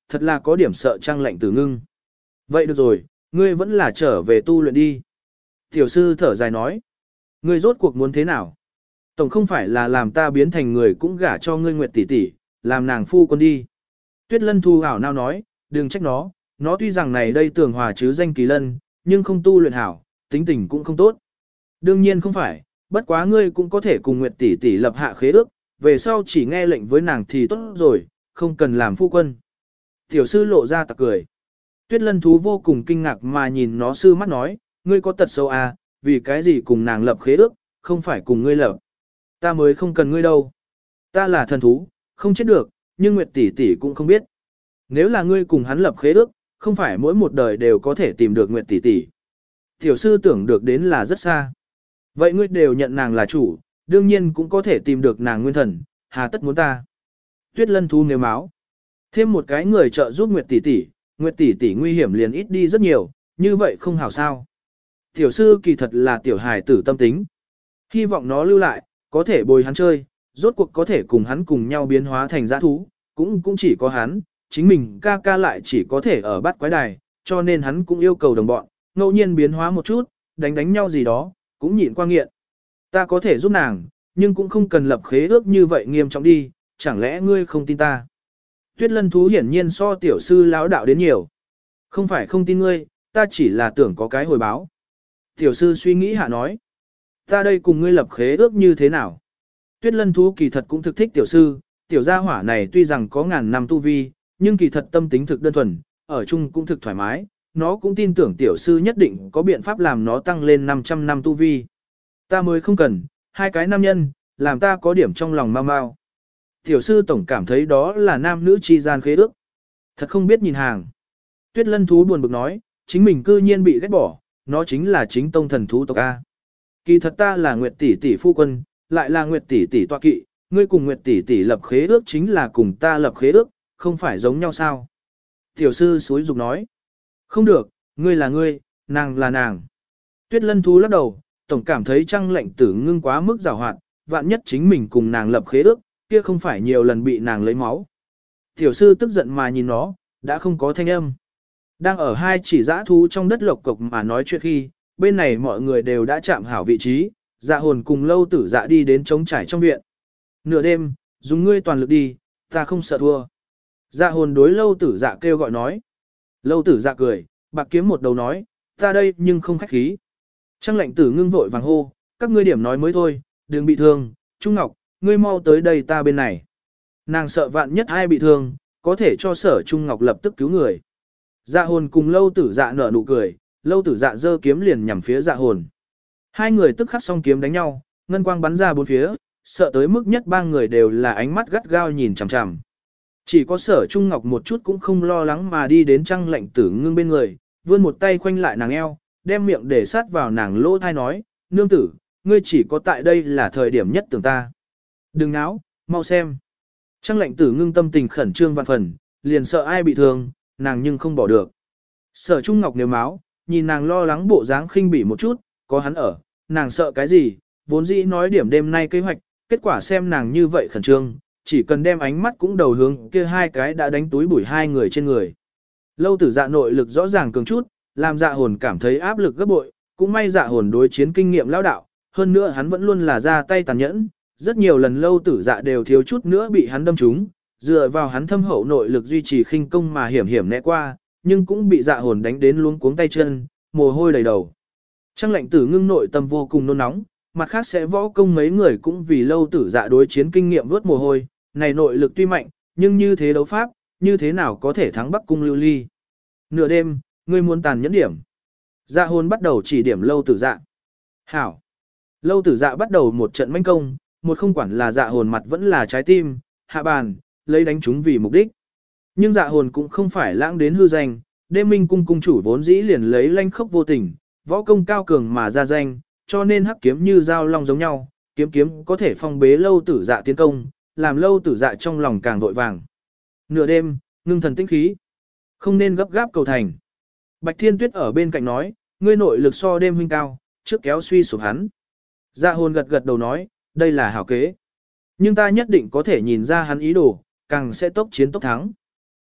thật là có điểm sợ Trang Lệnh Tử Ngưng. Vậy được rồi, ngươi vẫn là trở về tu luyện đi. Tiểu sư thở dài nói, ngươi rốt cuộc muốn thế nào? Tổng không phải là làm ta biến thành người cũng gả cho ngươi Nguyệt tỷ tỷ, làm nàng phu quân đi. Tuyết Lân Thu hảo nao nói, đừng trách nó tuy rằng này đây tưởng hòa chứ danh kỳ lân, nhưng không tu luyện hảo, tính tình cũng không tốt. Đương nhiên không phải, bất quá ngươi cũng có thể cùng Nguyệt tỷ tỷ lập hạ khế ước, về sau chỉ nghe lệnh với nàng thì tốt rồi, không cần làm phu quân. Tiểu sư lộ ra tặc cười. Tuyết Lân Thú vô cùng kinh ngạc mà nhìn nó sư mắt nói, ngươi có tật xấu à, vì cái gì cùng nàng lập khế ước, không phải cùng ngươi lập. Ta mới không cần ngươi đâu. Ta là thần thú, không chết được, nhưng Nguyệt tỷ tỷ cũng không biết. Nếu là ngươi cùng hắn lập khế ước, không phải mỗi một đời đều có thể tìm được Nguyệt tỷ tỷ. Tiểu sư tưởng được đến là rất xa. Vậy ngươi đều nhận nàng là chủ, đương nhiên cũng có thể tìm được nàng nguyên thần, hà tất muốn ta. Tuyết Lân Thú nếu máu. Thêm một cái người trợ giúp Nguyệt tỷ tỷ nguy hiểm liền ít đi rất nhiều, như vậy không hảo sao. Tiểu sư kỳ thật là tiểu hài tử tâm tính. Hy vọng nó lưu lại, có thể bồi hắn chơi, rốt cuộc có thể cùng hắn cùng nhau biến hóa thành dã thú, cũng chỉ có hắn, chính mình ca ca lại chỉ có thể ở bát quái đài, cho nên hắn cũng yêu cầu đồng bọn, ngẫu nhiên biến hóa một chút, đánh nhau gì đó, cũng nhịn qua nghiện. Ta có thể giúp nàng, nhưng cũng không cần lập khế ước như vậy nghiêm trọng đi, chẳng lẽ ngươi không tin ta? Tuyết Lân Thú hiển nhiên so tiểu sư lão đạo đến nhiều. Không phải không tin ngươi, ta chỉ là tưởng có cái hồi báo. Tiểu sư suy nghĩ hạ nói. Ta đây cùng ngươi lập khế ước như thế nào? Tuyết Lân Thú kỳ thật cũng thực thích tiểu sư, tiểu gia hỏa này tuy rằng có ngàn năm tu vi, nhưng kỳ thật tâm tính thực đơn thuần, ở chung cũng thực thoải mái, nó cũng tin tưởng tiểu sư nhất định có biện pháp làm nó tăng lên 500 năm tu vi. Ta mới không cần, hai cái nam nhân, làm ta có điểm trong lòng mau mau. Tiểu sư tổng cảm thấy đó là nam nữ chi gian khế ước. Thật không biết nhìn hàng. Tuyết Lân Thú buồn bực nói, chính mình cư nhiên bị ghét bỏ, nó chính là chính tông thần thú tộc A. Kỳ thật ta là Nguyệt tỷ tỷ phu quân, lại là Nguyệt tỷ tỷ tọa kỵ, ngươi cùng Nguyệt tỷ tỷ lập khế ước chính là cùng ta lập khế ước, không phải giống nhau sao? Tiểu sư suối dục nói, không được, ngươi là ngươi, nàng là nàng. Tuyết Lân Thú lắc đầu, tổng cảm thấy Trang Lệnh Tử Ngưng quá mức giàu hoạt, vạn nhất chính mình cùng nàng lập khế ước, kia không phải nhiều lần bị nàng lấy máu. Tiểu sư tức giận mà nhìn nó, đã không có thanh âm. Đang ở hai chỉ dã thú trong đất lộc cộc mà nói chuyện khi, bên này mọi người đều đã chạm hảo vị trí, Dạ Hồn cùng Lâu Tử Dạ đi đến trống trải trong viện. Nửa đêm, dùng ngươi toàn lực đi, ta không sợ thua. Dạ Hồn đối Lâu Tử Dạ kêu gọi nói. Lâu Tử Dạ cười, bạc kiếm một đầu nói, ta đây nhưng không khách khí. Trang Lệnh Tử Ngưng vội vàng hô, các ngươi điểm nói mới thôi, đừng bị thương, Trung Ngọc, ngươi mau tới đây ta bên này. Nàng sợ vạn nhất ai bị thương, có thể cho Sở Trung Ngọc lập tức cứu người. Dạ Hồn cùng Lâu Tử Dạ nở nụ cười, Lâu Tử Dạ giơ kiếm liền nhằm phía Dạ Hồn. Hai người tức khắc song kiếm đánh nhau, ngân quang bắn ra bốn phía, sợ tới mức nhất ba người đều là ánh mắt gắt gao nhìn chằm chằm. Chỉ có Sở Trung Ngọc một chút cũng không lo lắng mà đi đến Trang Lệnh Tử Ngưng bên người, vươn một tay khoanh lại nàng eo, đem miệng để sát vào nàng lỗ thai nói, nương tử, ngươi chỉ có tại đây là thời điểm nhất tưởng ta. Đừng náo, mau xem. Trang Lệnh Tử Ngưng tâm tình khẩn trương vạn phần, liền sợ ai bị thương, nàng nhưng không bỏ được. Sở Trung Ngọc nếu máu, nhìn nàng lo lắng bộ dáng khinh bỉ một chút, có hắn ở, nàng sợ cái gì, vốn dĩ nói điểm đêm nay kế hoạch, kết quả xem nàng như vậy khẩn trương, chỉ cần đem ánh mắt cũng đầu hướng kia hai cái đã đánh túi bụi hai người trên người. Lâu Tử Dạ nội lực rõ ràng cường chút, làm Dạ Hồn cảm thấy áp lực gấp bội, cũng may Dạ Hồn đối chiến kinh nghiệm lão đạo, hơn nữa hắn vẫn luôn là ra tay tàn nhẫn, rất nhiều lần Lâu Tử Dạ đều thiếu chút nữa bị hắn đâm trúng, dựa vào hắn thâm hậu nội lực duy trì khinh công mà hiểm hiểm né qua, nhưng cũng bị Dạ Hồn đánh đến luống cuống tay chân, mồ hôi đầy đầu. Trang Lệnh Tử Ngưng nội tâm vô cùng nôn nóng, mặt khác sẽ võ công mấy người cũng vì Lâu Tử Dạ đối chiến kinh nghiệm vớt mồ hôi, này nội lực tuy mạnh, nhưng như thế đấu pháp, như thế nào có thể thắng Bắc Cung Lưu Ly. Nửa đêm, ngươi muốn tàn nhẫn điểm. Dạ Hồn bắt đầu chỉ điểm Lâu Tử Dạ. Hảo. Lâu Tử Dạ bắt đầu một trận manh công, một không quản là Dạ Hồn mặt vẫn là trái tim, hạ bàn, lấy đánh chúng vì mục đích. Nhưng Dạ Hồn cũng không phải lãng đến hư danh, Đêm Minh cung cung chủ vốn dĩ liền lấy lanh khốc vô tình, võ công cao cường mà ra danh, cho nên hắc kiếm như dao long giống nhau, kiếm có thể phong bế Lâu Tử Dạ tiến công, làm Lâu Tử Dạ trong lòng càng vội vàng. Nửa đêm, ngưng thần tĩnh khí, không nên gấp gáp cầu thành. Bạch Thiên Tuyết ở bên cạnh nói, ngươi nội lực so Đêm huynh cao, trước kéo suy sụp hắn. Dạ Hồn gật gật đầu nói, đây là hảo kế. Nhưng ta nhất định có thể nhìn ra hắn ý đồ, càng sẽ tốc chiến tốc thắng.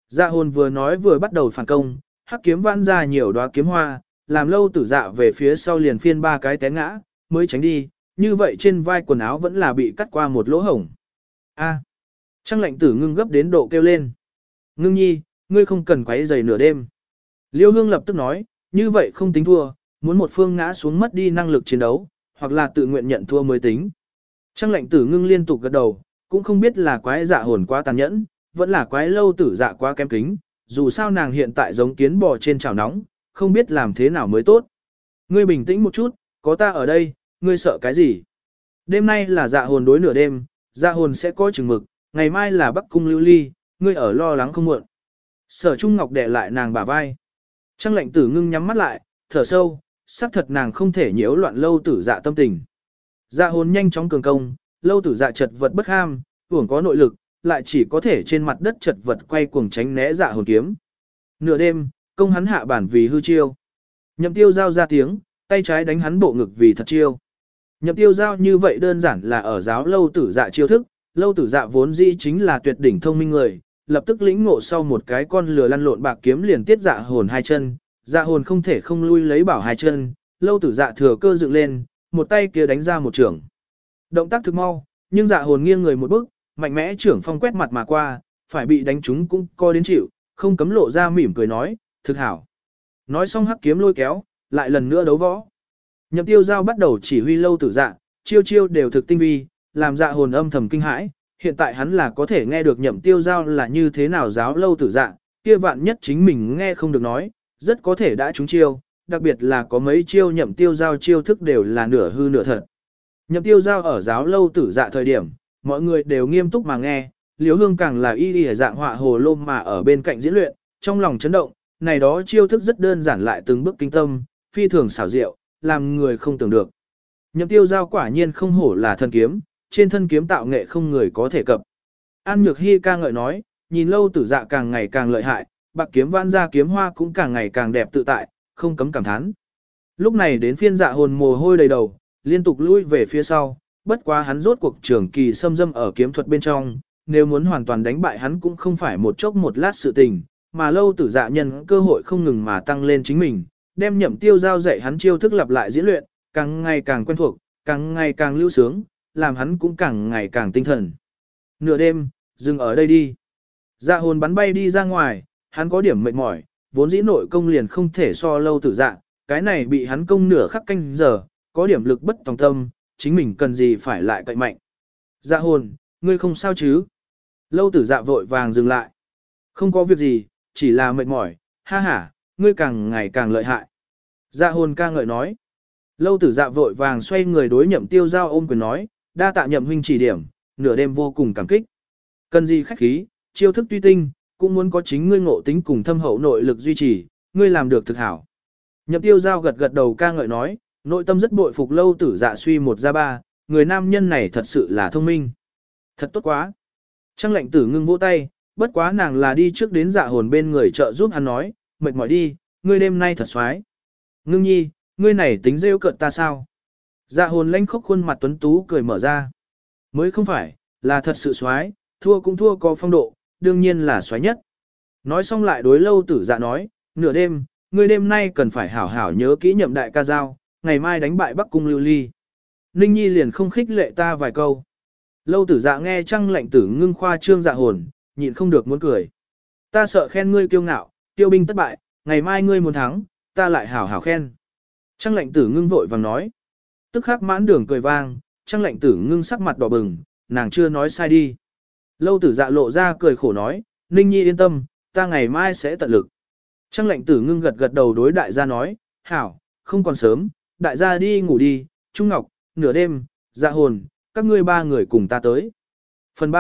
Dạ hồn vừa nói vừa bắt đầu phản công, hắc kiếm vãn ra nhiều đóa kiếm hoa, làm lâu tử dạ về phía sau liền phiên ba cái té ngã, mới tránh đi, như vậy trên vai quần áo vẫn là bị cắt qua một lỗ hổng. A. Trang lệnh tử ngưng gấp đến độ kêu lên. Ngưng nhi, ngươi không cần quấy rầy nửa đêm. Liêu hương lập tức nói, như vậy không tính thua, muốn một phương ngã xuống mất đi năng lực chiến đấu, hoặc là tự nguyện nhận thua mới tính. Trang lệnh tử ngưng liên tục gật đầu, cũng không biết là quái dạ hồn quá tàn nhẫn, vẫn là quái lâu tử dạ quá kém kính, dù sao nàng hiện tại giống kiến bò trên chảo nóng, không biết làm thế nào mới tốt. Ngươi bình tĩnh một chút, có ta ở đây, ngươi sợ cái gì? Đêm nay là dạ hồn đối nửa đêm, dạ hồn sẽ có chừng mực, ngày mai là Bắc Cung Lưu Ly, ngươi ở lo lắng không muộn. Sở Trung Ngọc đè lại nàng bả vai. Trang lệnh tử ngưng nhắm mắt lại, thở sâu, xác thật nàng không thể nhiễu loạn lâu tử dạ tâm tình. Dạ hồn nhanh chóng cường công, lâu tử dạ chật vật bất ham, uổng có nội lực, lại chỉ có thể trên mặt đất chật vật quay cuồng tránh né dạ hồn kiếm. Nửa đêm, công hắn hạ bản vì hư chiêu. Nhậm tiêu giao ra tiếng, tay trái đánh hắn bộ ngực vì thật chiêu. Nhậm tiêu giao như vậy đơn giản là ở giáo lâu tử dạ chiêu thức, lâu tử dạ vốn dĩ chính là tuyệt đỉnh thông minh người, lập tức lĩnh ngộ sau một cái con lừa lăn lộn bạc kiếm liền tiết dạ hồn hai chân, dạ hồn không thể không lui lấy bảo hai chân, lâu tử dạ thừa cơ dựng lên, một tay kia đánh ra một trưởng. Động tác thực mau, nhưng dạ hồn nghiêng người một bước, mạnh mẽ trưởng phong quét mặt mà qua, phải bị đánh trúng cũng co đến chịu, không cấm lộ ra mỉm cười nói, thực hảo. Nói xong hắc kiếm lôi kéo, lại lần nữa đấu võ. Nhậm tiêu giao bắt đầu chỉ huy lâu tử dạ, chiêu chiêu đều thực tinh vi, làm dạ hồn âm thầm kinh hãi. Hiện tại hắn là có thể nghe được nhậm tiêu giao là như thế nào giáo lâu tử dạ, kia vạn nhất chính mình nghe không được nói, rất có thể đã trúng chiêu, đặc biệt là có mấy chiêu nhậm tiêu giao chiêu thức đều là nửa hư nửa thật. Nhậm tiêu giao ở giáo lâu tử dạ thời điểm, mọi người đều nghiêm túc mà nghe, Liễu Hương càng là y y dạng họa hồ lô mà ở bên cạnh diễn luyện, trong lòng chấn động, này đó chiêu thức rất đơn giản lại từng bước kinh tâm, phi thường xảo diệu, làm người không tưởng được. Nhậm tiêu giao quả nhiên không hổ là thân kiếm, trên thân kiếm tạo nghệ không người có thể cập. An Nhược Hy ca ngợi nói, nhìn lâu tử dạ càng ngày càng lợi hại, bạc kiếm vãn ra kiếm hoa cũng càng ngày càng đẹp tự tại, không cấm cảm thán. Lúc này đến phiên dạ hồn mồ hôi đầy đầu, liên tục lui về phía sau, bất quá hắn rốt cuộc trường kỳ xâm dâm ở kiếm thuật bên trong, nếu muốn hoàn toàn đánh bại hắn cũng không phải một chốc một lát sự tình, mà lâu tử dạ nhân cơ hội không ngừng mà tăng lên chính mình, đem nhậm tiêu giao dạy hắn chiêu thức lặp lại diễn luyện, càng ngày càng quen thuộc, càng ngày càng lưu sướng, làm hắn cũng càng ngày càng tinh thần. Nửa đêm, dừng ở đây đi. Dạ hồn bắn bay đi ra ngoài, hắn có điểm mệt mỏi, vốn dĩ nội công liền không thể so lâu tử dạ, cái này bị hắn công nửa khắc canh giờ, có điểm lực bất tòng tâm, chính mình cần gì phải lại cậy mạnh. Dạ hồn, ngươi không sao chứ? Lâu tử dạ vội vàng dừng lại. Không có việc gì, chỉ là mệt mỏi, ha ha, ngươi càng ngày càng lợi hại. Dạ hồn ca ngợi nói. Lâu tử dạ vội vàng xoay người đối nhậm tiêu giao ôm quyền nói, đa tạ nhậm huynh chỉ điểm, nửa đêm vô cùng cảm kích. Cần gì khách khí, chiêu thức tuy tinh, cũng muốn có chính ngươi ngộ tính cùng thâm hậu nội lực duy trì, ngươi làm được thực hảo. Nhậm tiêu giao gật gật đầu ca ngợi nói, nội tâm rất bội phục lâu tử dạ suy một ra ba, người nam nhân này thật sự là thông minh. Thật tốt quá. Trang lệnh tử ngưng vỗ tay, bất quá nàng là đi trước đến dạ hồn bên người trợ giúp hắn nói, mệt mỏi đi, ngươi đêm nay thật xoái. Ngưng nhi, ngươi này tính rêu cợt ta sao? Dạ hồn lanh khóc khuôn mặt tuấn tú cười mở ra. Mới không phải, là thật sự xoái, thua cũng thua có phong độ, đương nhiên là xoái nhất. Nói xong lại đối lâu tử dạ nói, nửa đêm, ngươi đêm nay cần phải hảo hảo nhớ kỹ nhậm đại ca giao, ngày mai đánh bại Bắc Cung Lưu Ly. Ninh nhi liền không khích lệ ta vài câu. Lâu tử dạ nghe Trang lệnh tử ngưng khoa trương dạ hồn, nhịn không được muốn cười. Ta sợ khen ngươi kiêu ngạo, tiêu binh thất bại, ngày mai ngươi muốn thắng, ta lại hảo hảo khen. Trang lệnh tử ngưng vội vàng nói. Tức khắc mãn đường cười vang, Trang lệnh tử ngưng sắc mặt đỏ bừng, nàng chưa nói sai đi. Lâu tử dạ lộ ra cười khổ nói, Ninh nhi yên tâm, ta ngày mai sẽ tận lực. Trang lệnh tử ngưng gật gật đầu đối đại gia nói, hảo, không còn sớm, đại gia đi ngủ đi, Trung Ngọc, nửa đêm, dạ hồn, các ngươi ba người cùng ta tới. Phần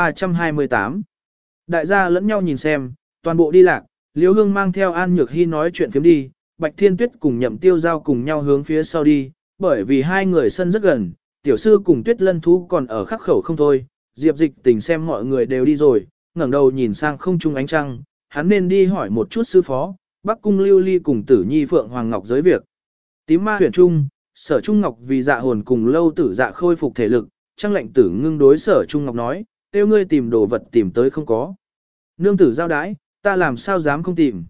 328 Đại gia lẫn nhau nhìn xem, toàn bộ đi lạc, Liễu Hương mang theo An Nhược Hy nói chuyện phiếm đi, Bạch Thiên Tuyết cùng Nhậm Tiêu Giao cùng nhau hướng phía sau đi, bởi vì hai người sân rất gần, tiểu sư cùng Tuyết Lân Thú còn ở khắc khẩu không thôi, Diệp Dịch Tình xem mọi người đều đi rồi, ngẩng đầu nhìn sang không trung ánh trăng, hắn nên đi hỏi một chút sư phó, Bắc Cung Lưu Ly cùng Tử Nhi Phượng Hoàng Ngọc giới việc. Tím Ma Huyền Trung, Sở Trung Ngọc vì dạ hồn cùng lâu tử dạ khôi phục thể lực, Trang lệnh tử ngưng đối Sở Trung Ngọc nói, tiêu ngươi tìm đồ vật tìm tới không có. Nương tử giao đái, Ta làm sao dám không tìm.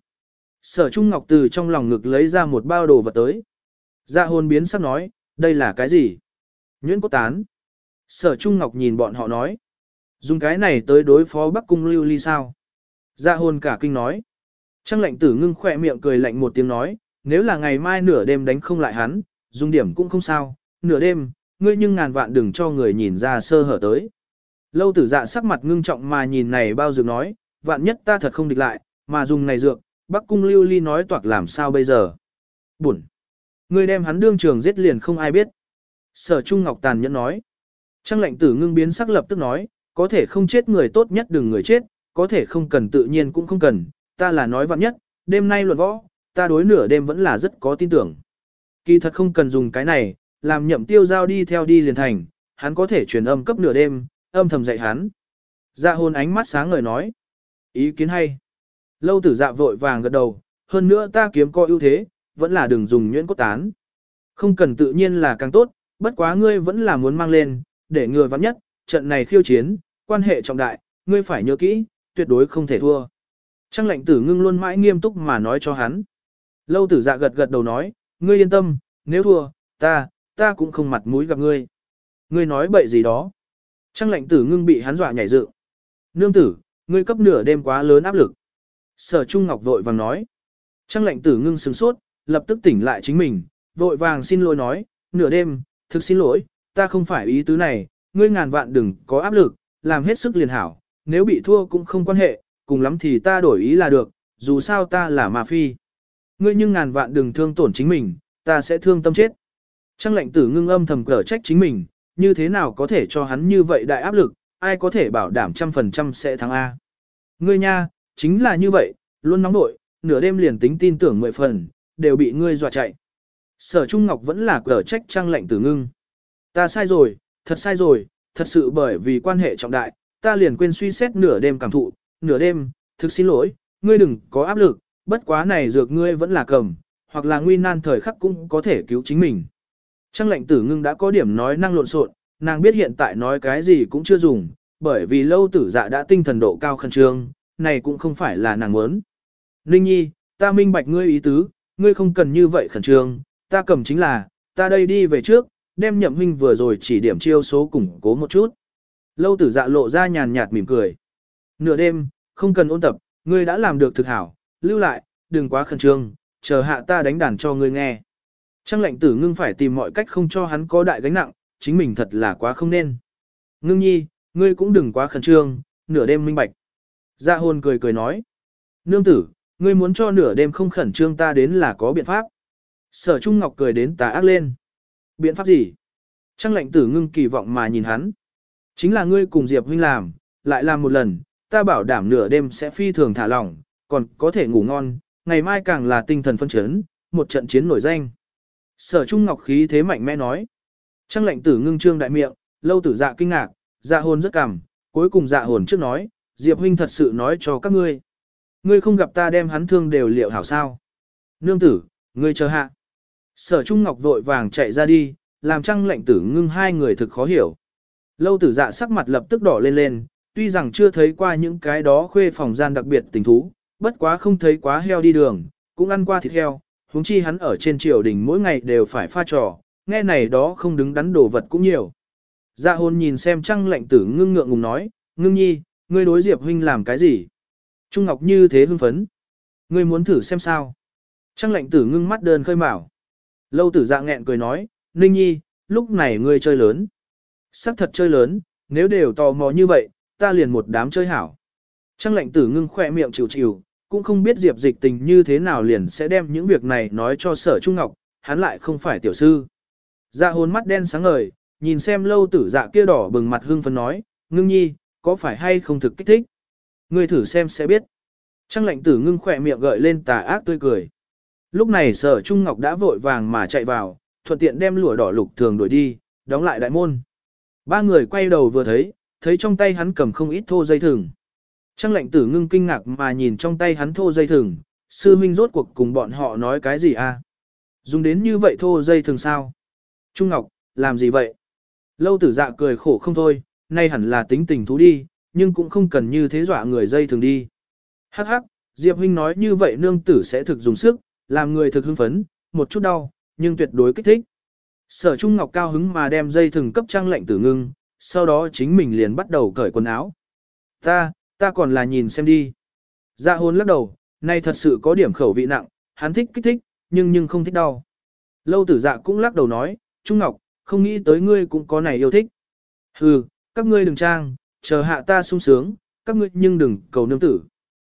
Sở Trung Ngọc từ trong lòng ngực lấy ra một bao đồ vật tới. Dạ hồn biến sắc nói, đây là cái gì? Nhuyễn cốt tán. Sở Trung Ngọc nhìn bọn họ nói. Dùng cái này tới đối phó Bắc Cung Lưu Ly sao? Dạ hồn cả kinh nói. Trang lệnh tử ngưng khỏe miệng cười lạnh một tiếng nói, nếu là ngày mai nửa đêm đánh không lại hắn, dùng điểm cũng không sao, nửa đêm, ngươi nhưng ngàn vạn đừng cho người nhìn ra sơ hở tới. Lâu tử dạ sắc mặt ngưng trọng mà nhìn này bao dược nói, vạn nhất ta thật không địch lại, mà dùng này dược, Bắc Cung Lưu Ly nói toạc làm sao bây giờ? Bụn! Ngươi đem hắn đương trường giết liền không ai biết. Sở Trung Ngọc tàn nhẫn nói. Trang lệnh tử ngưng biến sắc lập tức nói, có thể không chết người tốt nhất đừng người chết, có thể không cần tự nhiên cũng không cần, ta là nói vạn nhất, đêm nay luận võ, ta đối nửa đêm vẫn là rất có tin tưởng. Kỳ thật không cần dùng cái này, làm Nhậm Tiêu Giao đi theo đi liền thành, hắn có thể truyền âm cấp nửa đêm, âm thầm dạy hắn. Dạ hồn ánh mắt sáng ngời nói. Ý kiến hay. Lâu tử dạ vội vàng gật đầu, hơn nữa ta kiếm có ưu thế, vẫn là đừng dùng nhuyễn cốt tán. Không cần tự nhiên là càng tốt, bất quá ngươi vẫn là muốn mang lên, để ngừa vắng nhất, trận này khiêu chiến, quan hệ trọng đại, ngươi phải nhớ kỹ, tuyệt đối không thể thua. Trang lệnh tử ngưng luôn mãi nghiêm túc mà nói cho hắn. Lâu tử dạ gật gật đầu nói, ngươi yên tâm, nếu thua, ta cũng không mặt mũi gặp ngươi. Ngươi nói bậy gì đó. Trang lệnh tử ngưng bị hắn dọa nhảy dựng. Nương tử, ngươi cấp nửa đêm quá lớn áp lực. Sở Trung Ngọc vội vàng nói. Trang lệnh tử ngưng sửng sốt, lập tức tỉnh lại chính mình, vội vàng xin lỗi nói, nửa đêm, thực xin lỗi, ta không phải ý tứ này, ngươi ngàn vạn đừng có áp lực, làm hết sức liền hảo, nếu bị thua cũng không quan hệ, cùng lắm thì ta đổi ý là được, dù sao ta là ma phi. Ngươi nhưng ngàn vạn đừng thương tổn chính mình, ta sẽ thương tâm chết. Trang lệnh tử ngưng âm thầm cở trách chính mình, như thế nào có thể cho hắn như vậy đại áp lực, ai có thể bảo đảm 100% sẽ thắng A. Ngươi nha, chính là như vậy, luôn nóng nội, nửa đêm liền tính tin tưởng 10 phần, đều bị ngươi dọa chạy. Sở Trung Ngọc vẫn là cở trách Trang lệnh tử ngưng. Ta sai rồi, thật sự bởi vì quan hệ trọng đại, ta liền quên suy xét nửa đêm cảm thụ, nửa đêm, thực xin lỗi, ngươi đừng có áp lực, bất quá này dược ngươi vẫn là cầm, hoặc là nguy nan thời khắc cũng có thể cứu chính mình. Trang lệnh tử ngưng đã có điểm nói năng lộn xộn, nàng biết hiện tại nói cái gì cũng chưa dùng, bởi vì lâu tử dạ đã tinh thần độ cao khẩn trương, này cũng không phải là nàng muốn. Ninh nhi, ta minh bạch ngươi ý tứ, ngươi không cần như vậy khẩn trương, ta cầm chính là, ta đây đi về trước, đem Nhậm huynh vừa rồi chỉ điểm chiêu số củng cố một chút. Lâu tử dạ lộ ra nhàn nhạt mỉm cười. Nửa đêm, không cần ôn tập, ngươi đã làm được thực hảo, lưu lại, đừng quá khẩn trương, chờ hạ ta đánh đàn cho ngươi nghe. Trang lệnh tử ngưng phải tìm mọi cách không cho hắn có đại gánh nặng, chính mình thật là quá không nên. Ngưng nhi, ngươi cũng đừng quá khẩn trương, nửa đêm minh bạch. Dạ hồn cười cười nói. Nương tử, ngươi muốn cho nửa đêm không khẩn trương ta đến là có biện pháp. Sở Trung Ngọc cười đến tà ác lên. Biện pháp gì? Trang lệnh tử ngưng kỳ vọng mà nhìn hắn. Chính là ngươi cùng Diệp huynh làm, lại làm một lần, ta bảo đảm nửa đêm sẽ phi thường thả lỏng, còn có thể ngủ ngon, ngày mai càng là tinh thần phân chấn, một trận chiến nổi danh. Sở Trung Ngọc khí thế mạnh mẽ nói. Trang lệnh tử ngưng trương đại miệng, lâu tử dạ kinh ngạc, dạ hồn rất cảm, cuối cùng dạ hồn trước nói, Diệp huynh thật sự nói cho các ngươi. Ngươi không gặp ta đem hắn thương đều liệu hảo sao. Nương tử, ngươi chờ hạ. Sở Trung Ngọc vội vàng chạy ra đi, làm Trang lệnh tử ngưng hai người thực khó hiểu. Lâu tử dạ sắc mặt lập tức đỏ lên lên, tuy rằng chưa thấy qua những cái đó khuê phòng gian đặc biệt tình thú, bất quá không thấy quá heo đi đường, cũng ăn qua thịt heo, huống chi hắn ở trên triều đình mỗi ngày đều phải pha trò, nghe này đó không đứng đắn đồ vật cũng nhiều. Dạ hồn nhìn xem Trang lệnh tử ngưng ngượng ngùng nói, ngưng nhi, ngươi đối Diệp huynh làm cái gì? Trung Ngọc như thế hưng phấn. Ngươi muốn thử xem sao? Trang lệnh tử ngưng mắt đơn khơi mào. Lâu tử dạ nghẹn cười nói, Ninh nhi, lúc này ngươi chơi lớn. Sắc thật chơi lớn, nếu đều tò mò như vậy, ta liền một đám chơi hảo. Trang lệnh tử ngưng khỏe miệng chịu chịu, cũng không biết Diệp Dịch Tình như thế nào liền sẽ đem những việc này nói cho Sở Trung Ngọc, hắn lại không phải tiểu sư. Dạ hồn mắt đen sáng ngời, nhìn xem lâu tử dạ kia đỏ bừng mặt hưng phấn nói, ngưng nhi, có phải hay không thực kích thích? Ngươi thử xem sẽ biết. Trang lệnh tử ngưng khỏe miệng gợi lên tà ác tươi cười. Lúc này Sở Trung Ngọc đã vội vàng mà chạy vào, thuận tiện đem lụa đỏ lục thường đuổi đi, đóng lại đại môn. Ba người quay đầu vừa thấy trong tay hắn cầm không ít thô dây thừng. Trang lệnh tử ngưng kinh ngạc mà nhìn trong tay hắn thô dây thừng, sư minh rốt cuộc cùng bọn họ nói cái gì à? Dùng đến như vậy thô dây thừng sao? Trung Ngọc, làm gì vậy? Lâu tử dạ cười khổ không thôi, nay hẳn là tính tình thú đi, nhưng cũng không cần như thế dọa người dây thừng đi. Hắc hắc, Diệp huynh nói như vậy nương tử sẽ thực dùng sức, làm người thực hưng phấn, một chút đau, nhưng tuyệt đối kích thích. Sở Trung Ngọc cao hứng mà đem dây thừng cấp Trang Lệnh Tử ngưng, sau đó chính mình liền bắt đầu cởi quần áo. Ta còn là nhìn xem đi. Dạ hồn lắc đầu, này thật sự có điểm khẩu vị nặng, hắn thích kích thích, nhưng không thích đau. Lâu Tử Dạ cũng lắc đầu nói, Trung Ngọc, không nghĩ tới ngươi cũng có này yêu thích. Hừ, các ngươi đừng trang, chờ hạ ta sung sướng, các ngươi nhưng đừng cầu nương tử.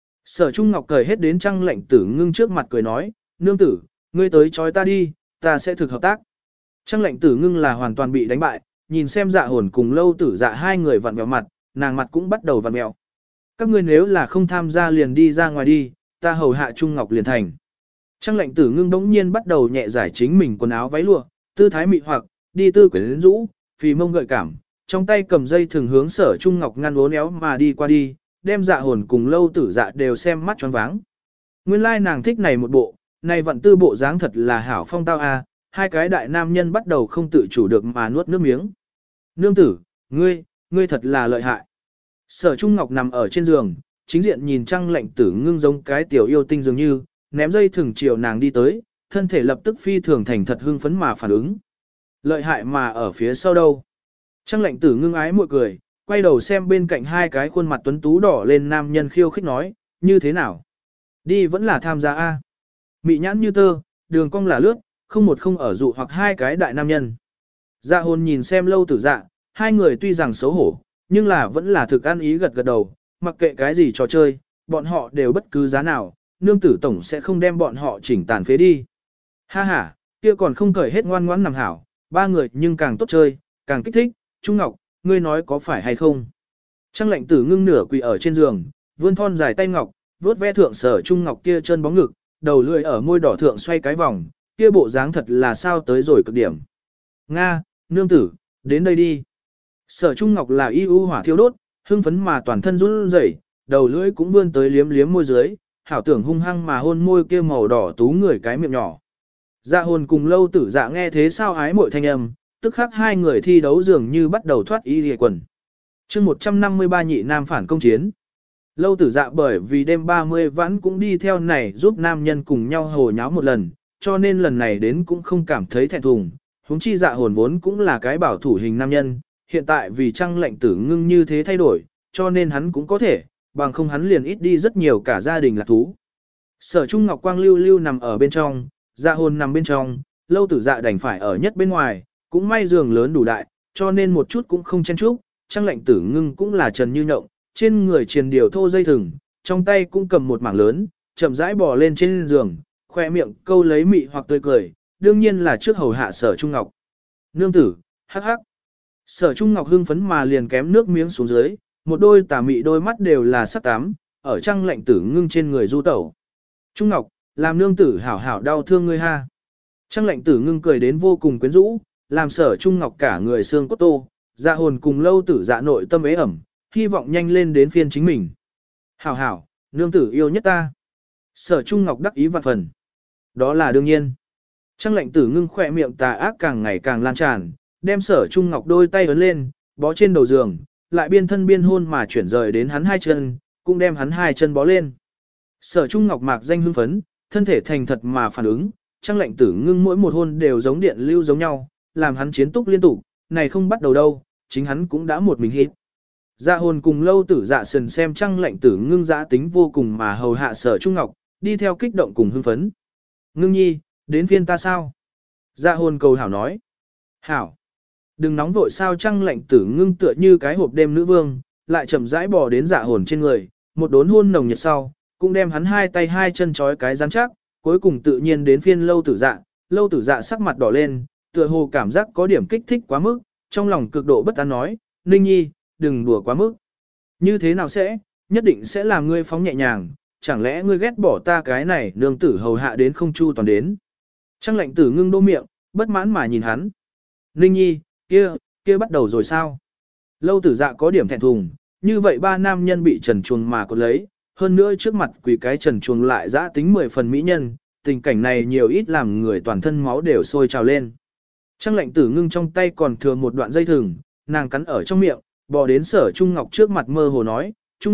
Sở Trung Ngọc cởi hết đến Trang Lệnh Tử ngưng trước mặt cười nói, nương tử, ngươi tới chói ta đi, ta sẽ thực hợp tác. Trang Lệnh Tử ngưng là hoàn toàn bị đánh bại, nhìn xem Dạ hồn cùng Lâu Tử Dạ hai người vặn vẹo mặt, nàng mặt cũng bắt đầu vặn vẹo. Các ngươi nếu là không tham gia liền đi ra ngoài đi, ta hầu hạ Trung Ngọc liền thành. Trang Lệnh Tử ngưng đống nhiên bắt đầu nhẹ giải chính mình quần áo váy lụa, tư thái mị hoặc, đi tư quyến rũ, phì mông gợi cảm, trong tay cầm dây thường hướng Sở Trung Ngọc ngăn uốn éo mà đi qua đi, đem Dạ hồn cùng Lâu Tử Dạ đều xem mắt choáng váng. Nguyên lai nàng thích này một bộ, này vận tư bộ dáng thật là hảo phong tao a, hai cái đại nam nhân bắt đầu không tự chủ được mà nuốt nước miếng. Nương tử, ngươi thật là lợi hại. Sở Trung Ngọc nằm ở trên giường, chính diện nhìn Trang Lệnh Tử ngưng giống cái tiểu yêu tinh dường như, ném dây thừng chiều nàng đi tới, thân thể lập tức phi thường thành thật hưng phấn mà phản ứng. Lợi hại mà ở phía sau đâu. Trang Lệnh Tử ngưng ái muội cười, quay đầu xem bên cạnh hai cái khuôn mặt tuấn tú đỏ lên nam nhân khiêu khích nói, như thế nào? Đi vẫn là tham gia A. Mị nhãn như tơ, đường cong là lướt, không một không ở dụ hoặc hai cái đại nam nhân. Dạ hồn nhìn xem Lâu Tử Dạ, hai người tuy rằng xấu hổ, nhưng là vẫn là thực ăn ý gật gật đầu, mặc kệ cái gì trò chơi, bọn họ đều bất cứ giá nào, nương tử tổng sẽ không đem bọn họ chỉnh tàn phế đi. Ha ha, kia còn không cởi hết ngoan ngoãn nằm hảo, ba người nhưng càng tốt chơi, càng kích thích, Trung Ngọc, ngươi nói có phải hay không? Trang Lệnh Tử ngưng nửa quỳ ở trên giường, vươn thon dài tay ngọc, vuốt ve thượng Sở Trung Ngọc kia chân bóng ngực, đầu lưỡi ở môi đỏ thượng xoay cái vòng, kia bộ dáng thật là sao tới rồi cực điểm. Nga, nương tử, đến đây đi. Sở Trung Ngọc là y u hỏa thiêu đốt, hưng phấn mà toàn thân run rẩy, đầu lưỡi cũng vươn tới liếm liếm môi dưới, hảo tưởng hung hăng mà hôn môi kia màu đỏ tú người cái miệng nhỏ. Dạ hồn cùng Lâu Tử Dạ nghe thế sao ái muội thanh âm, tức khắc hai người thi đấu dường như bắt đầu thoát y liề quần. Chương 153 nhị nam phản công chiến. Lâu Tử Dạ bởi vì đêm 30 vãn cũng đi theo này giúp nam nhân cùng nhau hồ nháo một lần, cho nên lần này đến cũng không cảm thấy thẹn thùng. Huống chi Dạ hồn vốn cũng là cái bảo thủ hình nam nhân, hiện tại vì Trang Lệnh Tử ngưng như thế thay đổi, cho nên hắn cũng có thể, bằng không hắn liền ít đi rất nhiều cả gia đình lạc thú. Sở Trung Ngọc quang lưu lưu nằm ở bên trong, Dạ hồn nằm bên trong, Lâu Tử Dạ đành phải ở nhất bên ngoài, cũng may giường lớn đủ đại, cho nên một chút cũng không chen chúc. Trang Lệnh Tử ngưng cũng là trần như nhộng, trên người triền điều thô dây thừng, trong tay cũng cầm một mảng lớn, chậm rãi bò lên trên giường, khoe miệng câu lấy mị hoặc tươi cười, đương nhiên là trước hầu hạ Sở Trung Ngọc. Nương tử, hắc hắc. Sở Trung Ngọc hưng phấn mà liền kém nước miếng xuống dưới, một đôi tà mị đôi mắt đều là sắc tám, ở Trang Lệnh Tử ngưng trên người du tẩu. Trung Ngọc, làm nương tử hảo hảo đau thương ngươi ha. Trang Lệnh Tử ngưng cười đến vô cùng quyến rũ, làm Sở Trung Ngọc cả người xương cốt tô, Dạ hồn cùng Lâu Tử Dạ nội tâm ế ẩm, hy vọng nhanh lên đến phiên chính mình. Hảo hảo, nương tử yêu nhất ta. Sở Trung Ngọc đắc ý vạn phần. Đó là đương nhiên. Trang Lệnh Tử ngưng khỏe miệng tà ác càng ngày càng lan tràn, đem Sở Trung Ngọc đôi tay ấn lên, bó trên đầu giường, lại biên thân biên hôn mà chuyển rời đến hắn hai chân, cũng đem hắn hai chân bó lên. Sở Trung Ngọc mạc danh hưng phấn, thân thể thành thật mà phản ứng, Trang Lệnh Tử ngưng mỗi một hôn đều giống điện lưu giống nhau, làm hắn chiến túc liên tục, này không bắt đầu đâu, chính hắn cũng đã một mình hít. Dạ hồn cùng Lâu Tử Dạ sần xem Trang Lệnh Tử ngưng dã tính vô cùng mà hầu hạ Sở Trung Ngọc, đi theo kích động cùng hưng phấn. Ngưng nhi, đến phiên ta sao? Dạ hồn cầu hảo nói. Hảo. Đừng nóng vội sao Trang Lệnh Tử ngưng tựa như cái hộp đêm nữ vương, lại chậm rãi bò đến dạ hồn trên người, một đốn hôn nồng nhiệt sau, cũng đem hắn hai tay hai chân trói cái rắn chắc, cuối cùng tự nhiên đến phiên Lâu Tử Dạ. Lâu Tử Dạ sắc mặt đỏ lên, tựa hồ cảm giác có điểm kích thích quá mức, trong lòng cực độ bất an nói, Ninh nhi, đừng đùa quá mức. Như thế nào sẽ, nhất định sẽ làm ngươi phóng nhẹ nhàng, chẳng lẽ ngươi ghét bỏ ta cái này nương tử hầu hạ đến không chu toàn đến. Trang Lệnh Tử ngưng đô miệng, bất mãn mà nhìn hắn. Ninh nhi, kia bắt đầu rồi sao? Lâu Tử Dạ có điểm thẹn thùng, như vậy ba nam nhân bị trần chuồng mà cột lấy, hơn nữa trước mặt quỳ cái trần chuồng lại dã tính 10 phần mỹ nhân, tình cảnh này nhiều ít làm người toàn thân máu đều sôi trào lên. Trang Lệnh Tử ngưng trong tay còn thừa một đoạn dây thừng, nàng cắn ở trong miệng, bò đến Sở Trung Ngọc trước mặt mơ hồ nói, Trung Ngọc,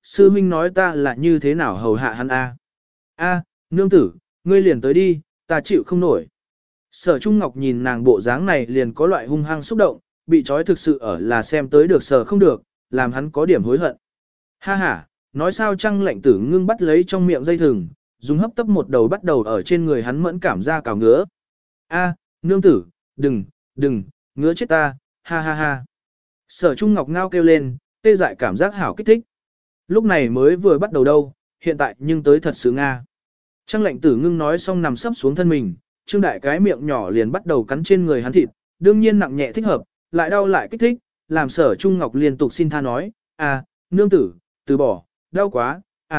sư huynh nói ta là như thế nào hầu hạ hắn a? A, nương tử, ngươi liền tới đi, ta chịu không nổi. Sở Trung Ngọc nhìn nàng bộ dáng này liền có loại hung hăng xúc động, bị trói thực sự ở là xem tới được sở không được, làm hắn có điểm hối hận. Ha ha, nói sao Trăng Lệnh Tử Ngưng bắt lấy trong miệng dây thừng, dùng hấp tấp một đầu bắt đầu ở trên người hắn mẫn cảm ra cào ngứa. A, nương tử, đừng, ngứa chết ta, ha ha ha. Sở Trung Ngọc ngao kêu lên, tê dại cảm giác hảo kích thích. Lúc này mới vừa bắt đầu đâu, hiện tại nhưng tới thật sự Nga. Trăng Lệnh Tử Ngưng nói xong nằm sấp xuống thân mình, Trương Đại cái miệng nhỏ liền bắt đầu cắn trên người hắn thịt, đương nhiên nặng nhẹ thích hợp, lại đau lại kích thích, làm Sở Trung Ngọc liên tục xin tha nói, nương tử, từ bỏ, đau quá,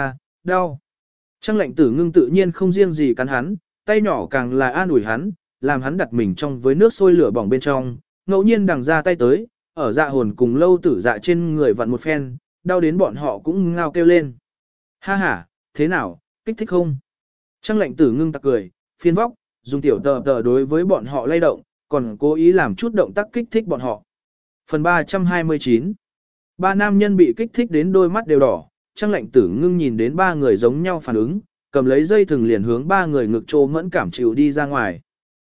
đau. Trăng Lệnh Tử Ngưng tự nhiên không riêng gì cắn hắn, tay nhỏ càng là an ủi hắn, làm hắn đặt mình trong với nước sôi lửa bỏng bên trong, ngẫu nhiên đằng ra tay tới, ở Dạ Hồn cùng Lâu Tử Dạ trên người vặn một phen, đau đến bọn họ cũng ngao kêu lên. Ha ha, thế nào, kích thích không? Trăng Lệnh Tử Ngưng tặc cười, phiên vóc, dùng tiểu tờ đối với bọn họ lay động, còn cố ý làm chút động tác kích thích bọn họ. Phần 329. Ba nam nhân bị kích thích đến đôi mắt đều đỏ, Trăng Lệnh Tử Ngưng nhìn đến ba người giống nhau phản ứng, cầm lấy dây thừng liền hướng ba người ngực trô mẫn cảm chịu đi ra ngoài.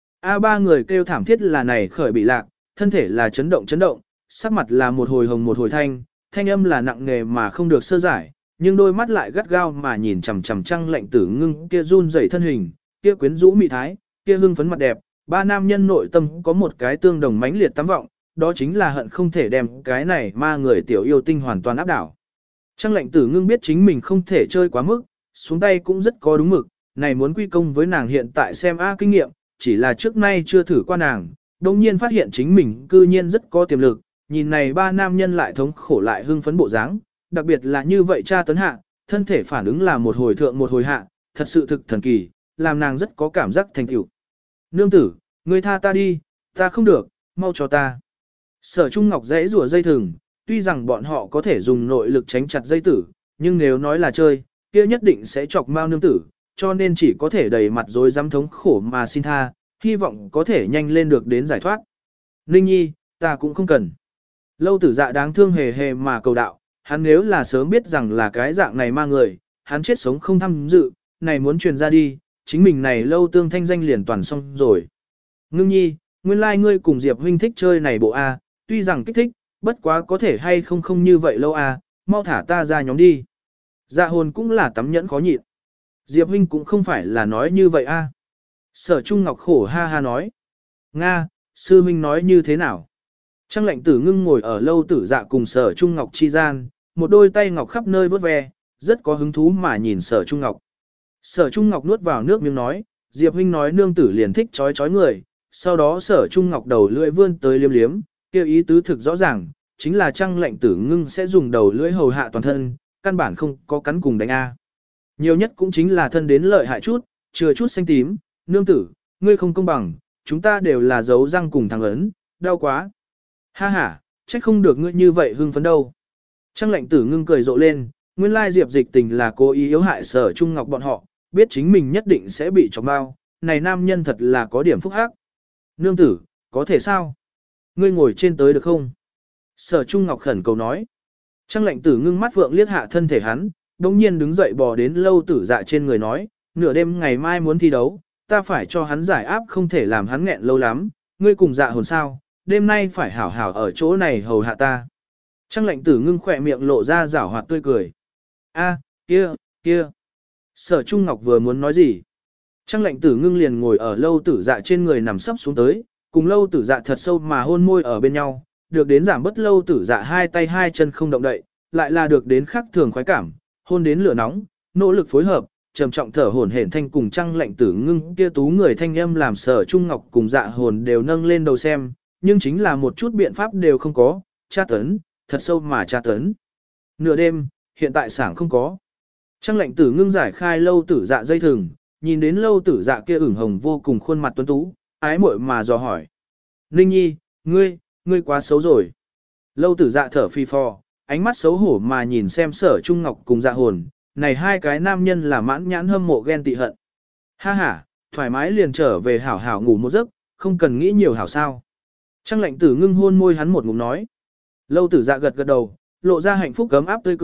Ba người kêu thảm thiết là này khởi bị lạc, thân thể là chấn động, sắc mặt là một hồi hồng một hồi thanh âm là nặng nề mà không được sơ giải, nhưng đôi mắt lại gắt gao mà nhìn chằm chằm Trăng Lệnh Tử Ngưng kia run rẩy thân hình, kia quyến rũ mị thái, kia hưng phấn mặt đẹp, ba nam nhân nội tâm có một cái tương đồng mãnh liệt tắm vọng, đó chính là hận không thể đem cái này ma người tiểu yêu tinh hoàn toàn áp đảo. Trăng Lệnh Tử Ngưng biết chính mình không thể chơi quá mức, xuống tay cũng rất có đúng mực, này muốn quy công với nàng hiện tại xem kinh nghiệm, chỉ là trước nay chưa thử qua nàng, đồng nhiên phát hiện chính mình cư nhiên rất có tiềm lực, nhìn này ba nam nhân lại thống khổ lại hưng phấn bộ dáng, đặc biệt là như vậy tra tấn hạ, thân thể phản ứng là một hồi thượng một hồi hạ, thật sự thực thần kỳ, làm nàng rất có cảm giác thành tựu. Nương tử, ngươi tha ta đi, ta không được, mau cho ta. Sở Trung Ngọc dãy rủa dây thừng, tuy rằng bọn họ có thể dùng nội lực tránh chặt dây tử, nhưng nếu nói là chơi, kia nhất định sẽ chọc mau nương tử, cho nên chỉ có thể đầy mặt rồi dám thống khổ mà xin tha, hy vọng có thể nhanh lên được đến giải thoát. Ninh nhi, ta cũng không cần. Lâu Tử Dạ đáng thương hề hề mà cầu đạo, hắn nếu là sớm biết rằng là cái dạng này ma người, hắn chết sống không tham dự, này muốn truyền ra đi, chính mình này Lâu Tương thanh danh liền toàn xong rồi. Ngưng nhi, nguyên lai ngươi cùng Diệp huynh thích chơi này bộ A, tuy rằng kích thích, bất quá có thể hay không như vậy lâu A, mau thả ta ra nhóm đi. Dạ Hồn cũng là tắm nhẫn khó nhịn. Diệp huynh cũng không phải là nói như vậy A. Sở Trung Ngọc khổ ha ha nói. Nga, sư huynh nói như thế nào? Trăng Lệnh Tử Ngưng ngồi ở Lâu Tử Dạ cùng Sở Trung Ngọc chi gian, một đôi tay ngọc khắp nơi vớt ve, rất có hứng thú mà nhìn Sở Trung Ngọc. Sở Trung Ngọc nuốt vào nước miếng nói, Diệp huynh nói nương tử liền thích chói người, sau đó Sở Trung Ngọc đầu lưỡi vươn tới liếm liếm, kêu ý tứ thực rõ ràng, chính là Trăng Lệnh Tử Ngưng sẽ dùng đầu lưỡi hầu hạ toàn thân, căn bản không có cắn cùng đánh A. Nhiều nhất cũng chính là thân đến lợi hại chút, chừa chút xanh tím, nương tử, ngươi không công bằng, chúng ta đều là dấu răng cùng thằng ấn, đau quá. Ha ha, trách không được ngươi như vậy hưng phấn đâu. Trăng Lệnh Tử Ngưng cười rộ lên, nguyên lai Diệp Dịch Tình là cố ý yếu hại Sở Trung Ngọc bọn họ, biết chính mình nhất định sẽ bị chọc bao, này nam nhân thật là có điểm phúc hắc. Nương tử, có thể sao? Ngươi ngồi trên tới được không? Sở Trung Ngọc khẩn cầu nói. Trăng Lệnh Tử Ngưng mắt vượng liếc hạ thân thể hắn, đồng nhiên đứng dậy bò đến Lâu Tử Dạ trên người nói, nửa đêm ngày mai muốn thi đấu, ta phải cho hắn giải áp không thể làm hắn nghẹn lâu lắm, ngươi cùng Dạ Hồn sao, đêm nay phải hảo hảo ở chỗ này hầu hạ ta. Trăng Lệnh Tử Ngưng khỏe miệng lộ ra giảo hoạt tươi cười. Kia. Sở Trung Ngọc vừa muốn nói gì? Trăng Lệnh Tử Ngưng liền ngồi ở Lâu Tử Dạ trên người nằm sấp xuống tới, cùng Lâu Tử Dạ thật sâu mà hôn môi ở bên nhau, được đến giảm bớt Lâu Tử Dạ hai tay hai chân không động đậy, lại là được đến khắc thường khoái cảm, hôn đến lửa nóng, nỗ lực phối hợp, trầm trọng thở hổn hển thanh cùng Trăng Lệnh Tử Ngưng kia tú người thanh âm làm Sở Trung Ngọc cùng Dạ Hồn đều nâng lên đầu xem, nhưng chính là một chút biện pháp đều không có, tra tấn, thật sâu mà tra tấn. Nửa đêm, hiện tại sảng không có. Trăng Lệnh Tử Ngưng giải khai Lâu Tử Dạ dây thừng, nhìn đến Lâu Tử Dạ kia ửng hồng vô cùng khuôn mặt tuấn tú, ái muội mà dò hỏi. Ninh nhi, ngươi quá xấu rồi. Lâu Tử Dạ thở phì phò, ánh mắt xấu hổ mà nhìn xem Sở Trung Ngọc cùng Dạ Hồn, này hai cái nam nhân là mãn nhãn hâm mộ ghen tị hận. Ha ha, thoải mái liền trở về hảo hảo ngủ một giấc, không cần nghĩ nhiều hảo sao. Trăng Lệnh Tử Ngưng hôn môi hắn một ngụm nói. Lâu Tử Dạ gật gật đầu, lộ ra hạnh phúc gấm áp tươi cười,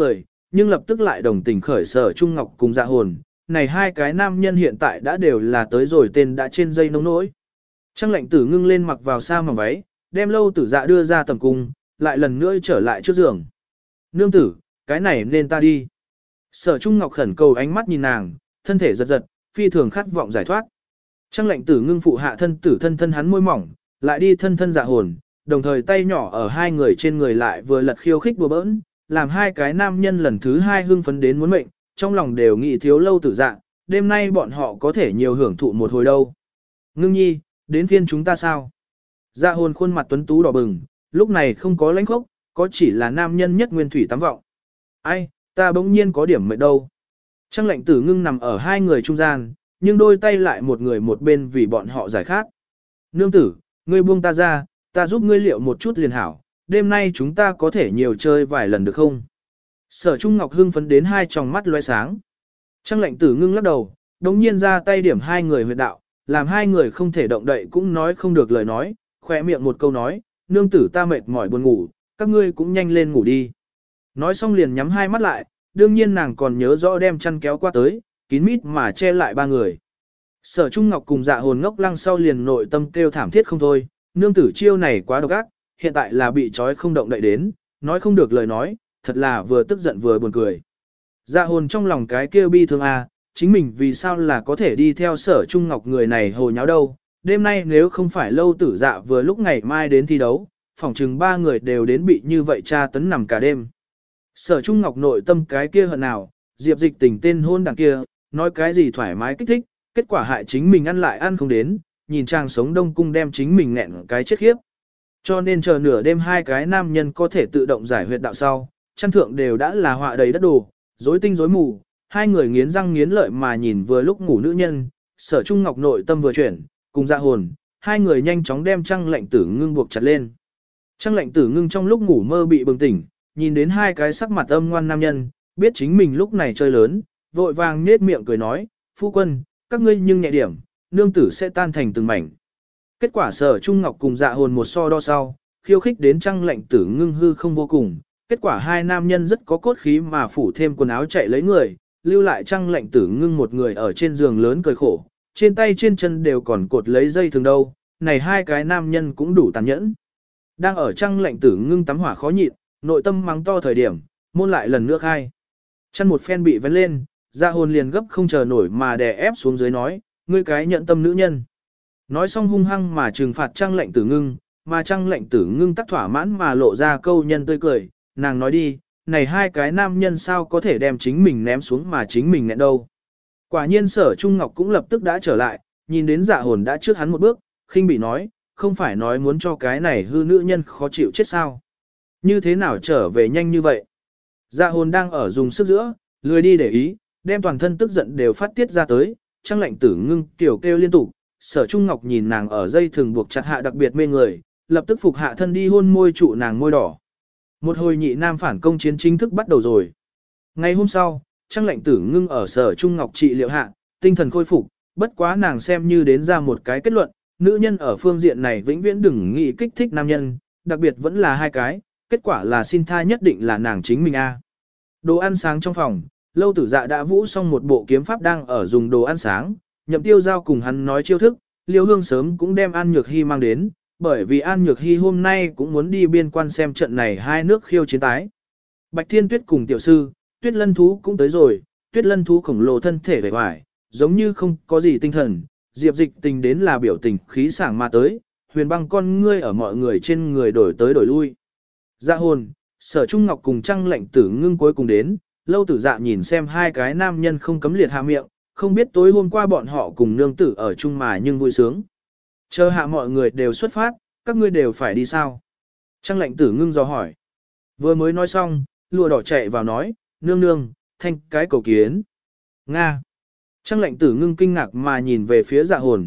nhưng lập tức lại đồng tình khởi Sở Trung Ngọc cùng Dạ Hồn, này hai cái nam nhân hiện tại đã đều là tới rồi tên đã trên dây nông nỗi. Trang Lệnh Tử ngưng lên mặc vào sa mỏng váy, đem Lâu Tử Dạ đưa ra tầm cung, lại lần nữa trở lại trước giường. Nương tử, cái này nên ta đi. Sở Trung Ngọc khẩn cầu ánh mắt nhìn nàng, thân thể giật giật, phi thường khát vọng giải thoát. Trang Lệnh Tử ngưng phụ hạ thân tử thân hắn môi mỏng, lại đi thân Dạ Hồn, đồng thời tay nhỏ ở hai người trên người lại vừa lật khiêu khích đùa bỡn, làm hai cái nam nhân lần thứ hai hưng phấn đến muốn mệnh, trong lòng đều nghĩ thiếu Lâu Tử Dạ, đêm nay bọn họ có thể nhiều hưởng thụ một hồi đâu. Ngưng nhi, đến phiên chúng ta sao? Dạ Hồn khuôn mặt tuấn tú đỏ bừng, lúc này không có lãnh khốc, có chỉ là nam nhân nhất nguyên thủy tắm vọng. Ai, ta bỗng nhiên có điểm mệt đâu. Trang Lệnh Tử ngưng nằm ở hai người trung gian, nhưng đôi tay lại một người một bên vì bọn họ giải khát. Nương tử, ngươi buông ta ra, ta giúp ngươi liệu một chút liền hảo, đêm nay chúng ta có thể nhiều chơi vài lần được không? Sở Trung Ngọc hưng phấn đến hai tròng mắt loe sáng. Trang Lệnh Tử ngưng lắc đầu, đống nhiên ra tay điểm hai người huyệt đạo, làm hai người không thể động đậy cũng nói không được lời nói, khỏe miệng một câu nói, nương tử ta mệt mỏi buồn ngủ, các ngươi cũng nhanh lên ngủ đi. Nói xong liền nhắm hai mắt lại, đương nhiên nàng còn nhớ rõ đem chăn kéo qua tới, kín mít mà che lại ba người. Sở Trung Ngọc cùng Dạ Hồn ngốc lăng sau liền nội tâm kêu thảm thiết không thôi, nương tử chiêu này quá độc ác, hiện tại là bị trói không động đậy đến, nói không được lời nói, thật là vừa tức giận vừa buồn cười. Dạ Hồn trong lòng cái kêu bi thương chính mình vì sao là có thể đi theo Sở Trung Ngọc người này hồ nháo đâu, đêm nay nếu không phải Lâu Tử Dạ vừa lúc ngày mai đến thi đấu, phỏng chừng ba người đều đến bị như vậy tra tấn nằm cả đêm. Sở Trung Ngọc nội tâm cái kia hận nào, Diệp Dịch Tình tên hôn đằng kia, nói cái gì thoải mái kích thích, kết quả hại chính mình ăn lại ăn không đến, nhìn chàng sống đông cung đem chính mình nghẹn cái chết khiếp. Cho nên chờ nửa đêm hai cái nam nhân có thể tự động giải huyệt đạo sau, chăn thượng đều đã là họa đầy đất đồ, rối tinh rối mù, hai người nghiến răng nghiến lợi mà nhìn vừa lúc ngủ nữ nhân, Sở Trung Ngọc nội tâm vừa chuyển, cùng Dạ Hồn, hai người nhanh chóng đem Trang Lệnh Tử ngưng buộc chặt lên. Trang Lệnh Tử ngưng trong lúc ngủ mơ bị bừng tỉnh, nhìn đến hai cái sắc mặt âm ngoan nam nhân, biết chính mình lúc này chơi lớn, vội vàng nết miệng cười nói, phu quân, các ngươi nhưng nhẹ điểm, nương tử sẽ tan thành từng mảnh. Kết quả Sở Trung Ngọc cùng Dạ Hồn một so đo sau, khiêu khích đến Trang Lệnh Tử ngưng hư không vô cùng, kết quả hai nam nhân rất có cốt khí mà phủ thêm quần áo chạy lấy người, lưu lại Trang Lệnh Tử ngưng một người ở trên giường lớn cười khổ, trên tay trên chân đều còn cột lấy dây thường đâu, này hai cái nam nhân cũng đủ tàn nhẫn. Đang ở Trang Lệnh Tử ngưng tắm hỏa khó nhịn, nội tâm mắng to thời điểm, môn lại lần nữa khai. Chân một phen bị vén lên, Dạ Hồn liền gấp không chờ nổi mà đè ép xuống dưới nói, ngươi cái nhận tâm nữ nhân. Nói xong hung hăng mà trừng phạt Trang Lệnh Tử ngưng, mà Trang Lệnh Tử ngưng tắc thỏa mãn mà lộ ra câu nhân tươi cười, nàng nói đi, này hai cái nam nhân sao có thể đem chính mình ném xuống mà chính mình nghẹn đâu. Quả nhiên Sở Trung Ngọc cũng lập tức đã trở lại, nhìn đến Dạ Hồn đã trước hắn một bước, khinh bị nói, không phải nói muốn cho cái này hư nữ nhân khó chịu chết sao. Như thế nào trở về nhanh như vậy? Dạ Hồn đang ở dùng sức giữa, lười đi để ý, đem toàn thân tức giận đều phát tiết ra tới, Trang Lệnh Tử ngưng tiểu kêu liên tục, Sở Trung Ngọc nhìn nàng ở dây thường buộc chặt hạ đặc biệt mê người, lập tức phục hạ thân đi hôn môi trụ nàng môi đỏ. Một hồi nhị nam phản công chiến chính thức bắt đầu rồi. Ngày hôm sau, Trang Lệnh Tử ngưng ở Sở Trung Ngọc trị liệu hạ, tinh thần khôi phục, bất quá nàng xem như đến ra một cái kết luận, nữ nhân ở phương diện này vĩnh viễn đừng nghĩ kích thích nam nhân, đặc biệt vẫn là hai cái, kết quả là xin tha nhất định là nàng chính mình a. Đồ ăn sáng trong phòng, Lâu Tử Dạ đã vũ xong một bộ kiếm pháp đang ở dùng đồ ăn sáng, Nhậm Tiêu Giao cùng hắn nói chiêu thức, Liêu Hương sớm cũng đem An Nhược Hy mang đến, bởi vì An Nhược Hy hôm nay cũng muốn đi biên quan xem trận này hai nước khiêu chiến tái. Bạch Thiên Tuyết cùng tiểu sư, Tuyết Lân Thú cũng tới rồi, Tuyết Lân Thú khổng lồ thân thể vẻ vải, giống như không có gì tinh thần, Diệp Dịch Tình đến là biểu tình khí sảng mà tới, Huyền Băng con ngươi ở mọi người trên người đổi tới đổi lui. Dạ Hồn, Sở Trung Ngọc cùng Trang Lệnh Tử ngưng cuối cùng đến, Lâu Tử Dạ nhìn xem hai cái nam nhân không cấm liệt hạ miệng, không biết tối hôm qua bọn họ cùng nương tử ở chung mà nhưng vui sướng. Chờ hạ mọi người đều xuất phát, các ngươi đều phải đi sao? Trang Lệnh Tử ngưng dò hỏi. Vừa mới nói xong, lùa đỏ chạy vào nói, nương nương, thanh cái cầu kiến. Nga. Trang Lệnh Tử ngưng kinh ngạc mà nhìn về phía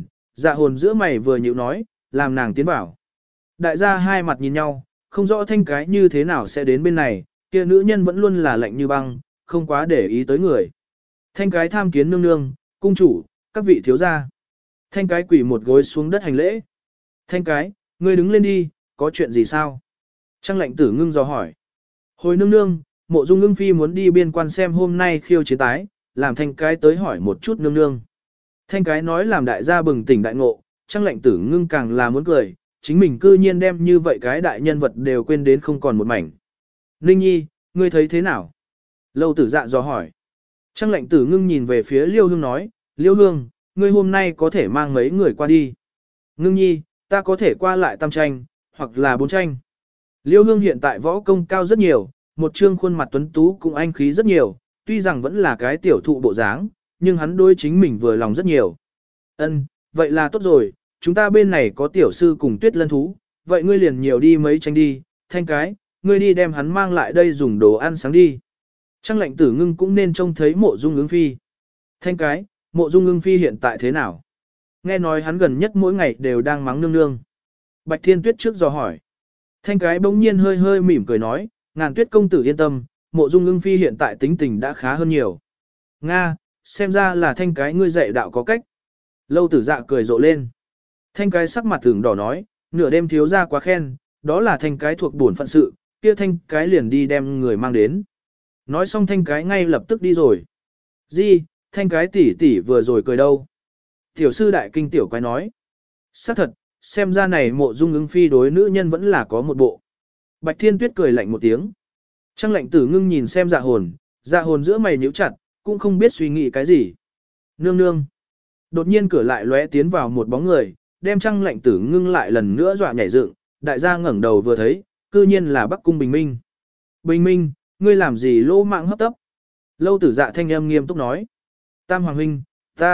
Dạ Hồn giữa mày vừa nhịu nói, làm nàng tiến vào. Đại gia hai mặt nhìn nhau, không rõ thanh cái như thế nào sẽ đến bên này, kia nữ nhân vẫn luôn là lạnh như băng, không quá để ý tới người. Thanh cái tham kiến nương nương, cung chủ, các vị thiếu gia. Thanh cái quỳ một gối xuống đất hành lễ. Thanh cái, ngươi đứng lên đi, có chuyện gì sao? Trang Lệnh Tử ngưng dò hỏi. Hồi nương nương, Mộ Dung Ưng Phi muốn đi biên quan xem hôm nay khiêu chiến tái, làm Thanh Cái tới hỏi một chút nương nương. Thanh Cái nói làm đại gia bừng tỉnh đại ngộ, Trang Lệnh Tử Ngưng càng là muốn cười, chính mình cư nhiên đem như vậy cái đại nhân vật đều quên đến không còn một mảnh. Ninh Nhi, ngươi thấy thế nào? Lâu Tử Dạ dò hỏi. Trang Lệnh Tử Ngưng nhìn về phía Liêu Hương nói, Liêu Hương, ngươi hôm nay có thể mang mấy người qua đi. Ngưng Nhi, ta có thể qua lại tam tranh, hoặc là bốn tranh. Liêu Hương hiện tại võ công cao rất nhiều, một trương khuôn mặt tuấn tú cũng anh khí rất nhiều, tuy rằng vẫn là cái tiểu thụ bộ dáng, nhưng hắn đối chính mình vừa lòng rất nhiều. Ân, vậy là tốt rồi, chúng ta bên này có tiểu sư cùng Tuyết Lân thú, vậy ngươi liền nhiều đi mấy tranh đi, Thanh Cái, ngươi đi đem hắn mang lại đây dùng đồ ăn sáng đi. Trang Lệnh Tử Ngưng cũng nên trông thấy Mộ Dung Ưng Phi. Thanh Cái, Mộ Dung Ưng Phi hiện tại thế nào? Nghe nói hắn gần nhất mỗi ngày đều đang mắng nương nương. Bạch Thiên Tuyết trước dò hỏi. Thanh Cái bỗng nhiên hơi hơi mỉm cười nói, Ngàn Tuyết công tử yên tâm, Mộ Dung Ưng Phi hiện tại tính tình đã khá hơn nhiều. Nga, xem ra là Thanh Cái ngươi dạy đạo có cách. Lâu Tử Dạ cười rộ lên. Thanh Cái sắc mặt tưởng đỏ nói, nửa đêm thiếu ra quá khen, đó là Thanh Cái thuộc bổn phận sự, kia Thanh Cái liền đi đem người mang đến. Nói xong Thanh Cái ngay lập tức đi rồi. Di, Thanh Cái tỷ tỷ vừa rồi cười đâu? Tiểu sư đại kinh tiểu quái nói. Xác thật, xem ra này Mộ Dung Ưng Phi đối nữ nhân vẫn là có một bộ. Bạch Thiên Tuyết cười lạnh một tiếng. Trang Lệnh Tử Ngưng nhìn xem Dạ Hồn giữa mày nhíu chặt, cũng không biết suy nghĩ cái gì. Nương nương. Đột nhiên cửa lại lóe tiến vào một bóng người, đem Trang Lệnh Tử Ngưng lại lần nữa dọa nhảy dựng, đại gia ngẩng đầu vừa thấy, cư nhiên là Bắc Cung Bình Minh. Bình Minh, ngươi làm gì lỗ mạng hấp tấp? Lâu Tử Dạ thanh âm nghiêm túc nói. Tam Hoàng huynh,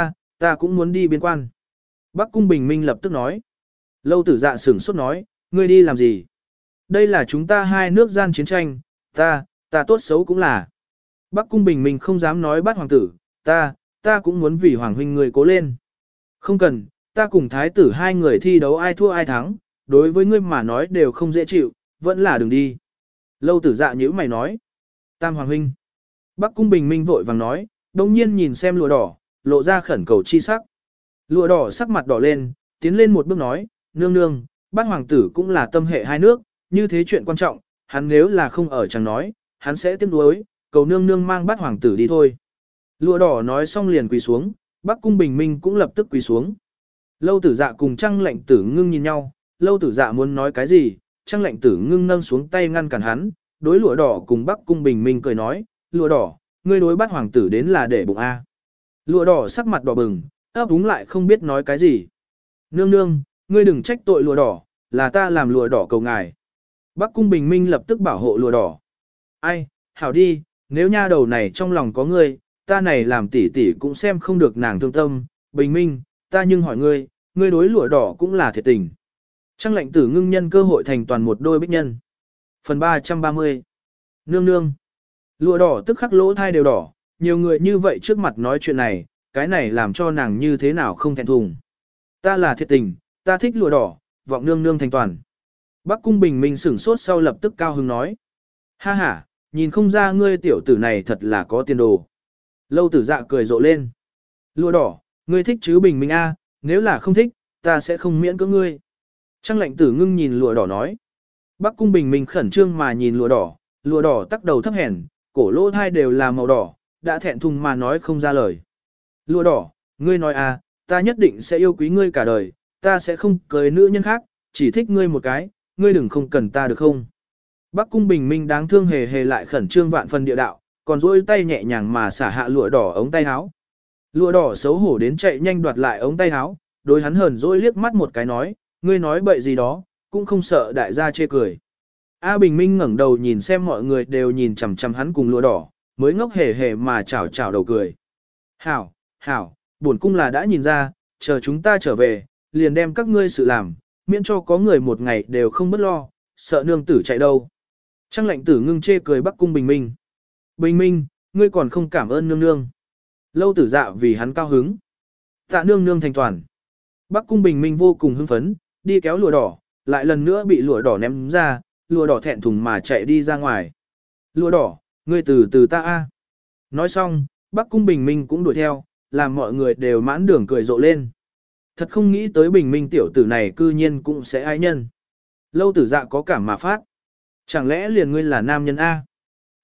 ta cũng muốn đi biên quan. Bắc Cung Bình Minh lập tức nói. Lâu Tử Dạ sửng sốt nói, ngươi đi làm gì? Đây là chúng ta hai nước gian chiến tranh, ta tốt xấu cũng là. Bắc Cung Bình Minh không dám nói bắt hoàng tử, ta cũng muốn vì hoàng huynh người cố lên. Không cần, ta cùng thái tử hai người thi đấu ai thua ai thắng, đối với ngươi mà nói đều không dễ chịu, vẫn là đừng đi. Lâu Tử Dạ nhíu mày nói. Tam hoàng huynh. Bắc Cung Bình Minh vội vàng nói, đồng nhiên nhìn xem lụa đỏ, lộ ra khẩn cầu chi sắc. Lụa đỏ sắc mặt đỏ lên, tiến lên một bước nói, nương nương, bát hoàng tử cũng là tâm hệ hai nước, như thế chuyện quan trọng, hắn nếu là không ở chẳng nói, hắn sẽ tiếc nuối, cầu nương nương mang bát hoàng tử đi thôi. Lụa đỏ nói xong liền quỳ xuống, Bắc Cung Bình Minh cũng lập tức quỳ xuống. Lâu Tử Dạ cùng Trang Lệnh Tử Ngưng nhìn nhau, Lâu Tử Dạ muốn nói cái gì, Trang Lệnh Tử Ngưng nâng xuống tay ngăn cản hắn, đối lụa đỏ cùng Bắc Cung Bình Minh cười nói, lụa đỏ, ngươi đối bát hoàng tử đến là để bụng A. Lụa đỏ sắc mặt đỏ bừng, ấp úng lại không biết nói cái gì. Nương nương, ngươi đừng trách tội lụa đỏ, là ta làm lụa đỏ cầu ngài. Bắc Cung Bình Minh lập tức bảo hộ lụa đỏ. Ai, hảo đi, nếu nha đầu này trong lòng có ngươi, ta này làm tỷ tỷ cũng xem không được nàng thương tâm. Bình Minh, ta nhưng hỏi ngươi, ngươi đối lụa đỏ cũng là thiệt tình. Trang Lệnh Tử Ngưng nhân cơ hội thành toàn một đôi bích nhân. Phần 330. Nương nương. Lụa đỏ tức khắc lỗ thai đều đỏ, nhiều người như vậy trước mặt nói chuyện này, cái này làm cho nàng như thế nào không thẹn thùng. Ta là thiệt tình, ta thích lụa đỏ, vọng nương nương thành toàn. Bắc Cung Bình Minh sửng sốt sau lập tức cao hứng nói. Ha ha, nhìn không ra ngươi tiểu tử này thật là có tiền đồ. Lâu Tử Dạ cười rộ lên. Lụa đỏ, ngươi thích chứ Bình Minh a, nếu là không thích, ta sẽ không miễn cưỡng ngươi. Trang Lệnh Tử Ngưng nhìn lụa đỏ nói. Bắc Cung Bình Minh khẩn trương mà nhìn lụa đỏ tắc đầu thấp hèn, cổ lỗ thai đều là màu đỏ, đã thẹn thùng mà nói không ra lời. Lụa đỏ, ngươi nói à, ta nhất định sẽ yêu quý ngươi cả đời, ta sẽ không cưới nữ nhân khác, chỉ thích ngươi một cái, ngươi đừng không cần ta được không? Bắc Cung Bình Minh đáng thương hề hề lại khẩn trương vạn phần địa đạo, còn duỗi tay nhẹ nhàng mà xả hạ lụa đỏ ống tay áo. Lụa đỏ xấu hổ đến chạy nhanh đoạt lại ống tay áo, đối hắn hờn dỗi liếc mắt một cái nói, ngươi nói bậy gì đó, cũng không sợ đại gia chê cười. A Bình Minh ngẩng đầu nhìn xem mọi người đều nhìn chằm chằm hắn cùng lụa đỏ, mới ngốc hề hề mà chảo chảo đầu cười. Hảo, bổn cung là đã nhìn ra, chờ chúng ta trở về, liền đem các ngươi sự làm, miễn cho có người một ngày đều không bất lo, sợ nương tử chạy đâu. Trang Lệnh Tử Ngưng chê cười Bắc Cung Bình Minh. Bình Minh, ngươi còn không cảm ơn nương nương. Lâu Tử Dạ vì hắn cao hứng. Tạ nương nương thành toàn. Bắc Cung Bình Minh vô cùng hưng phấn, đi kéo lụa đỏ, lại lần nữa bị lụa đỏ ném ra, lụa đỏ thẹn thùng mà chạy đi ra ngoài. Lụa đỏ, ngươi từ từ ta a. Nói xong, Bắc Cung Bình Minh cũng đuổi theo, làm mọi người đều mãn đường cười rộ lên. Thật không nghĩ tới Bình Minh tiểu tử này cư nhiên cũng sẽ ái nhân. Lâu Tử Dạ có cảm mà phát. Chẳng lẽ liền ngươi là nam nhân A?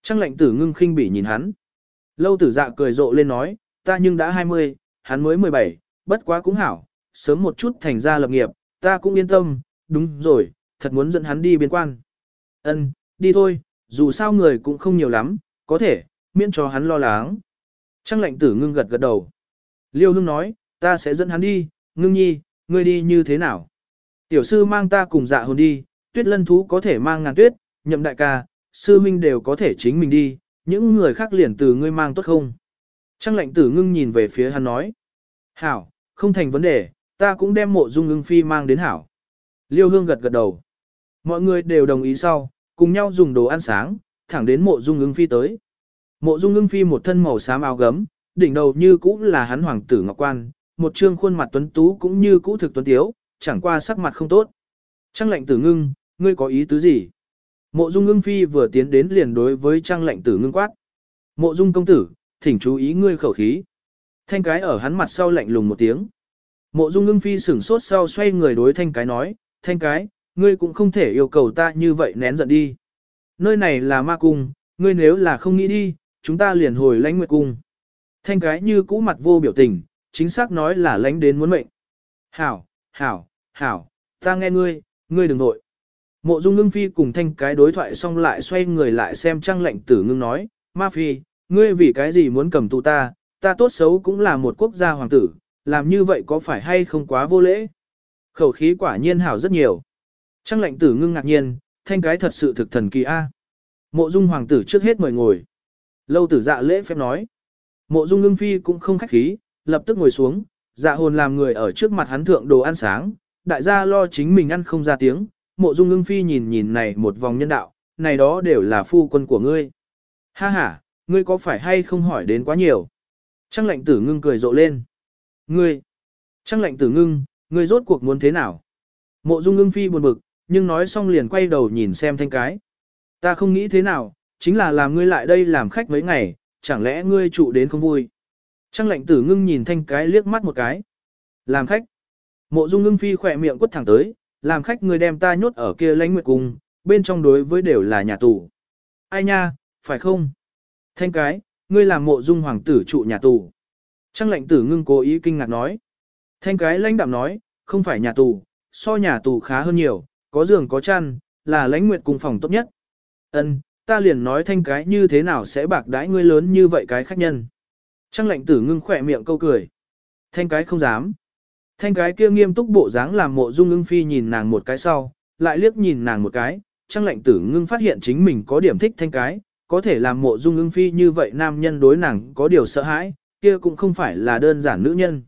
Trang lệnh tử ngưng khinh bỉ nhìn hắn. Lâu tử dạ cười rộ lên nói, ta nhưng đã 20, hắn mới 17, bất quá cũng hảo, sớm một chút thành ra lập nghiệp, ta cũng yên tâm, đúng rồi, thật muốn dẫn hắn đi biên quan. Ân, đi thôi, dù sao người cũng không nhiều lắm, có thể, miễn cho hắn lo lắng. Trang lệnh tử ngưng gật gật đầu. Liêu Hương nói, ta sẽ dẫn hắn đi, ngưng nhi, ngươi đi như thế nào? Tiểu sư mang ta cùng dạ hồn đi, tuyết lân thú có thể mang ngàn tuyết, nhậm đại ca, sư huynh đều có thể chính mình đi, những người khác liền từ ngươi mang tốt không? Trang lệnh tử ngưng nhìn về phía hắn nói. Hảo, không thành vấn đề, ta cũng đem mộ dung ưng phi mang đến hảo. Liêu Hương gật gật đầu. Mọi người đều đồng ý sau, cùng nhau dùng đồ ăn sáng, thẳng đến mộ dung ưng phi tới. Mộ dung ưng phi một thân màu xám áo gấm, đỉnh đầu như cũ là hắn hoàng tử ngọc quan, một trương khuôn mặt tuấn tú cũng như cũ thực tuấn tiếu, chẳng qua sắc mặt không tốt. Trang lệnh tử ngưng, ngươi có ý tứ gì? Mộ dung ưng phi vừa tiến đến liền đối với trang lệnh tử ngưng quát. Mộ dung công tử, thỉnh chú ý ngươi khẩu khí. Thanh cái ở hắn mặt sau lạnh lùng một tiếng. Mộ dung ưng phi sửng sốt sau xoay người đối thanh cái nói, thanh cái, ngươi cũng không thể yêu cầu ta như vậy nén giận đi. Nơi này là ma cung, ngươi nếu là không nghĩ đi, chúng ta liền hồi lãnh nguyệt cung. Thanh cái như cũ mặt vô biểu tình, chính xác nói là lãnh đến muốn mệnh. Hảo, hảo, hảo, ta nghe ngươi, ngươi đừng nội. Mộ dung ngưng phi cùng thanh cái đối thoại xong lại xoay người lại xem trang lệnh tử ngưng nói, ma phi, ngươi vì cái gì muốn cầm tù ta, ta tốt xấu cũng là một quốc gia hoàng tử, làm như vậy có phải hay không quá vô lễ? Khẩu khí quả nhiên hảo rất nhiều. Trang lệnh tử ngưng ngạc nhiên, thanh cái thật sự thực thần kỳ a. Mộ dung hoàng tử trước hết mời ngồi. Lâu tử dạ lễ phép nói. Mộ dung ngưng phi cũng không khách khí, lập tức ngồi xuống, dạ hồn làm người ở trước mặt hắn thượng đồ ăn sáng, đại gia lo chính mình ăn không ra tiếng. Mộ dung ngưng phi nhìn nhìn này một vòng nhân đạo, này đó đều là phu quân của ngươi. Ha ha, ngươi có phải hay không hỏi đến quá nhiều? Trang lệnh tử ngưng cười rộ lên. Ngươi! Trang lệnh tử ngưng, ngươi rốt cuộc muốn thế nào? Mộ dung ngưng phi buồn bực, nhưng nói xong liền quay đầu nhìn xem thanh cái. Ta không nghĩ thế nào, chính là làm ngươi lại đây làm khách mấy ngày, chẳng lẽ ngươi trụ đến không vui? Trang lệnh tử ngưng nhìn thanh cái liếc mắt một cái. Làm khách. Mộ dung ngưng phi khỏe miệng quất thẳng tới, làm khách ngươi đem ta nhốt ở kia lãnh nguyệt cung, bên trong đối với đều là nhà tù. Ai nha, phải không? Thanh cái, ngươi làm mộ dung hoàng tử trụ nhà tù. Trang lệnh tử ngưng cố ý kinh ngạc nói. Thanh cái lãnh đạm nói, không phải nhà tù, so nhà tù khá hơn nhiều, có giường có chăn, là lãnh nguyệt cung phòng tốt nhất. Ân, ta liền nói thanh cái như thế nào sẽ bạc đãi ngươi lớn như vậy cái khách nhân. Trang lệnh tử ngưng khỏe miệng câu cười. Thanh cái không dám. Thanh cái kia nghiêm túc bộ dáng làm mộ dung ưng phi nhìn nàng một cái sau, lại liếc nhìn nàng một cái, trang lệnh tử ngưng phát hiện chính mình có điểm thích thanh cái, có thể làm mộ dung ưng phi như vậy nam nhân đối nàng có điều sợ hãi, kia cũng không phải là đơn giản nữ nhân.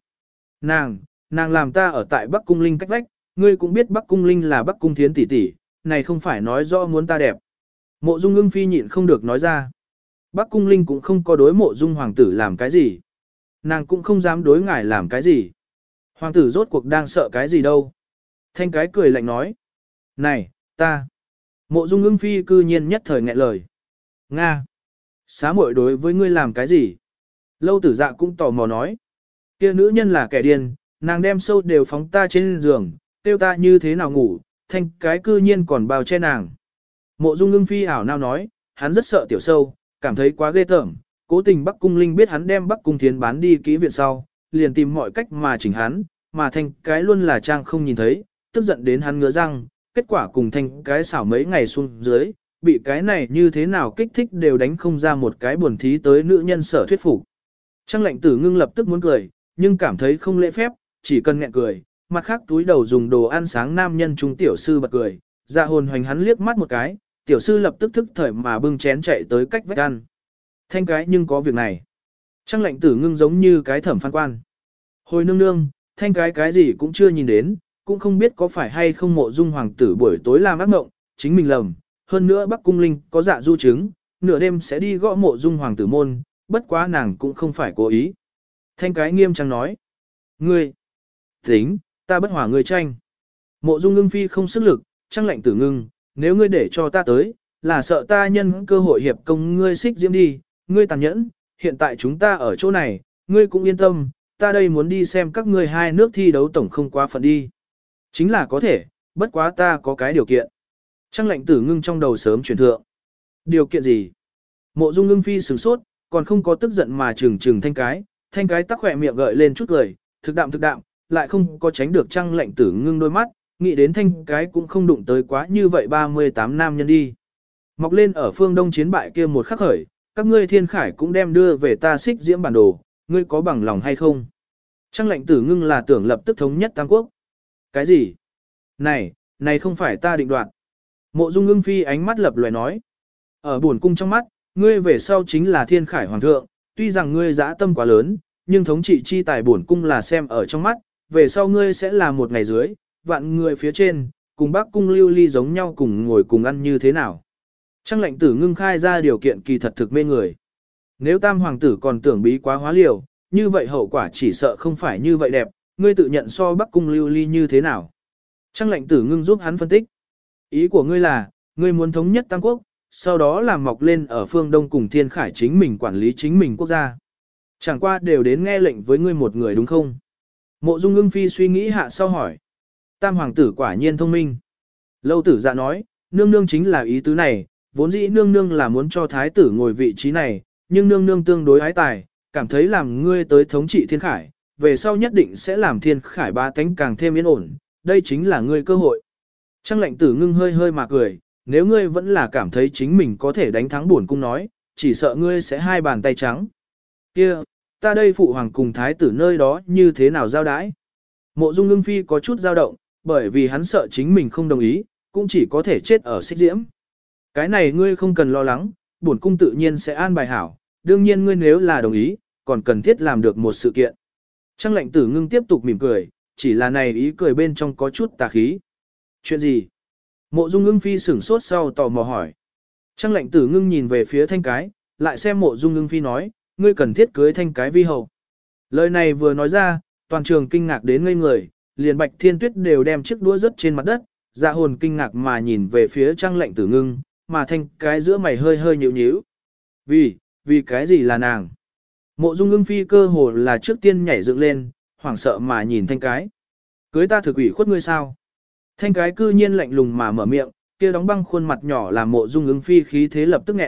Nàng làm ta ở tại Bắc Cung Linh cách vách, ngươi cũng biết Bắc Cung Linh là Bắc Cung Thiến tỷ tỷ, này không phải nói rõ muốn ta đẹp. Mộ dung ưng phi nhịn không được nói ra. Bắc Cung Linh cũng không có đối mộ dung hoàng tử làm cái gì. Nàng cũng không dám đối ngài làm cái gì. Hoàng tử rốt cuộc đang sợ cái gì đâu. Thanh cái cười lạnh nói. Này, ta. Mộ dung ưng phi cư nhiên nhất thời nghẹn lời. Nga. Xá muội đối với ngươi làm cái gì? Lâu tử dạ cũng tò mò nói. Kia nữ nhân là kẻ điên, nàng đem sâu đều phóng ta trên giường, tiêu ta như thế nào ngủ, thanh cái cư nhiên còn bao che nàng. Mộ dung ưng phi ảo nào nói, hắn rất sợ tiểu sâu, cảm thấy quá ghê tởm, cố tình Bắc Cung Linh biết hắn đem Bắc Cung Thiến bán đi kỹ viện sau, liền tìm mọi cách mà chỉnh hắn, mà thanh cái luôn là trang không nhìn thấy, tức giận đến hắn ngứa răng, kết quả cùng thanh cái xảo mấy ngày xuống dưới, bị cái này như thế nào kích thích đều đánh không ra một cái buồn thí tới nữ nhân sở thuyết phục. Trang lệnh tử ngưng lập tức muốn cười, nhưng cảm thấy không lễ phép, chỉ cần nghẹn cười, mặt khác túi đầu dùng đồ ăn sáng nam nhân trung tiểu sư bật cười, dạ hồn hoành hắn liếc mắt một cái, tiểu sư lập tức thức thời mà bưng chén chạy tới cách vách ăn. Thanh cái nhưng có việc này. Trang lệnh tử ngưng giống như cái thẩm phán quan. Hồi nương nương, thanh cái gì cũng chưa nhìn đến, cũng không biết có phải hay không mộ dung hoàng tử buổi tối làm ác mộng, chính mình lầm. Hơn nữa Bắc Cung Linh có dạ du chứng, nửa đêm sẽ đi gõ mộ dung hoàng tử môn, bất quá nàng cũng không phải cố ý. Thanh cái nghiêm trang nói. Ngươi, tính, ta bất hỏa ngươi tranh. Mộ dung ngưng phi không sức lực, trang lệnh tử ngưng, nếu ngươi để cho ta tới, là sợ ta nhân cơ hội hiệp công ngươi xích diễm đi, ngươi tàn nhẫn, hiện tại chúng ta ở chỗ này, ngươi cũng yên tâm, ta đây muốn đi xem các ngươi hai nước thi đấu tổng không quá phận đi. Chính là có thể, bất quá ta có cái điều kiện. Trang lệnh tử ngưng trong đầu sớm chuyển thượng. Điều kiện gì? Mộ Dung Ưng Phi sửng sốt, còn không có tức giận mà trừng thanh cái tắc khỏe miệng gợi lên chút cười, thực đạm, lại không có tránh được Trang Lệnh Tử Ngưng đôi mắt, nghĩ đến thanh cái cũng không đụng tới quá như vậy 38 nam nhân đi. Mọc lên ở phương đông chiến bại kia một khắc khởi, các ngươi thiên khải cũng đem đưa về ta xích diễm bản đồ, ngươi có bằng lòng hay không? Trang Lệnh Tử Ngưng là tưởng lập tức thống nhất Tam Quốc. Cái gì? Này không phải ta định đoạt. Mộ Dung Ưng Phi ánh mắt lập lòe nói. Ở buồn cung trong mắt, ngươi về sau chính là thiên khải hoàng thượng, tuy rằng ngươi dã tâm quá lớn, nhưng thống trị chi tài buồn cung là xem ở trong mắt, về sau ngươi sẽ là một ngày dưới, vạn người phía trên, cùng bác cung lưu ly giống nhau cùng ngồi cùng ăn như thế nào. Trang Lệnh Tử Ngưng khai ra điều kiện kỳ thật thực mê người. Nếu tam hoàng tử còn tưởng bí quá hóa liều, như vậy hậu quả chỉ sợ không phải như vậy đẹp, ngươi tự nhận so bác cung lưu ly như thế nào. Trang Lệnh Tử Ngưng giúp hắn phân tích. Ý của ngươi là, ngươi muốn thống nhất Tam Quốc, sau đó làm mọc lên ở phương Đông cùng thiên khải chính mình quản lý chính mình quốc gia. Chẳng qua đều đến nghe lệnh với ngươi một người đúng không? Mộ Dung Ưng Phi suy nghĩ hạ sau hỏi. Tam hoàng tử quả nhiên thông minh. Lâu Tử Dạ nói, nương nương chính là ý tứ này, vốn dĩ nương nương là muốn cho thái tử ngồi vị trí này, nhưng nương nương tương đối ái tài, cảm thấy làm ngươi tới thống trị thiên khải, về sau nhất định sẽ làm thiên khải ba tánh càng thêm yên ổn, đây chính là ngươi cơ hội. Trang Lệnh Tử Ngưng hơi mà cười, nếu ngươi vẫn là cảm thấy chính mình có thể đánh thắng bổn cung nói, chỉ sợ ngươi sẽ hai bàn tay trắng. Kia, ta đây phụ hoàng cùng thái tử nơi đó như thế nào giao đãi? Mộ Dung Ưng Phi có chút dao động, bởi vì hắn sợ chính mình không đồng ý, cũng chỉ có thể chết ở xích diễm. Cái này ngươi không cần lo lắng, bổn cung tự nhiên sẽ an bài hảo, đương nhiên ngươi nếu là đồng ý, còn cần thiết làm được một sự kiện. Trang Lệnh Tử Ngưng tiếp tục mỉm cười, chỉ là này ý cười bên trong có chút tà khí. Chuyện gì? Mộ Dung Ưng Phi sửng sốt sau tò mò hỏi. Trang Lệnh Tử Ngưng nhìn về phía thanh cái, lại xem Mộ Dung Ưng Phi nói, ngươi cần thiết cưới thanh cái vi hậu. Lời này vừa nói ra, toàn trường kinh ngạc đến ngây người, liền Bạch Thiên Tuyết đều đem chiếc đũa rớt trên mặt đất, Dạ Hồn kinh ngạc mà nhìn về phía Trang Lệnh Tử Ngưng, mà thanh cái giữa mày hơi nhíu nhíu. Vì cái gì là nàng? Mộ Dung Ưng Phi cơ hồ là trước tiên nhảy dựng lên, hoảng sợ mà nhìn thanh cái. Cưới ta thực ủy khuất ngươi sao? Thanh cái cư nhiên lạnh lùng mà mở miệng, kia đóng băng khuôn mặt nhỏ làm Mộ Dung Ưng Phi khí thế lập tức nghẹn.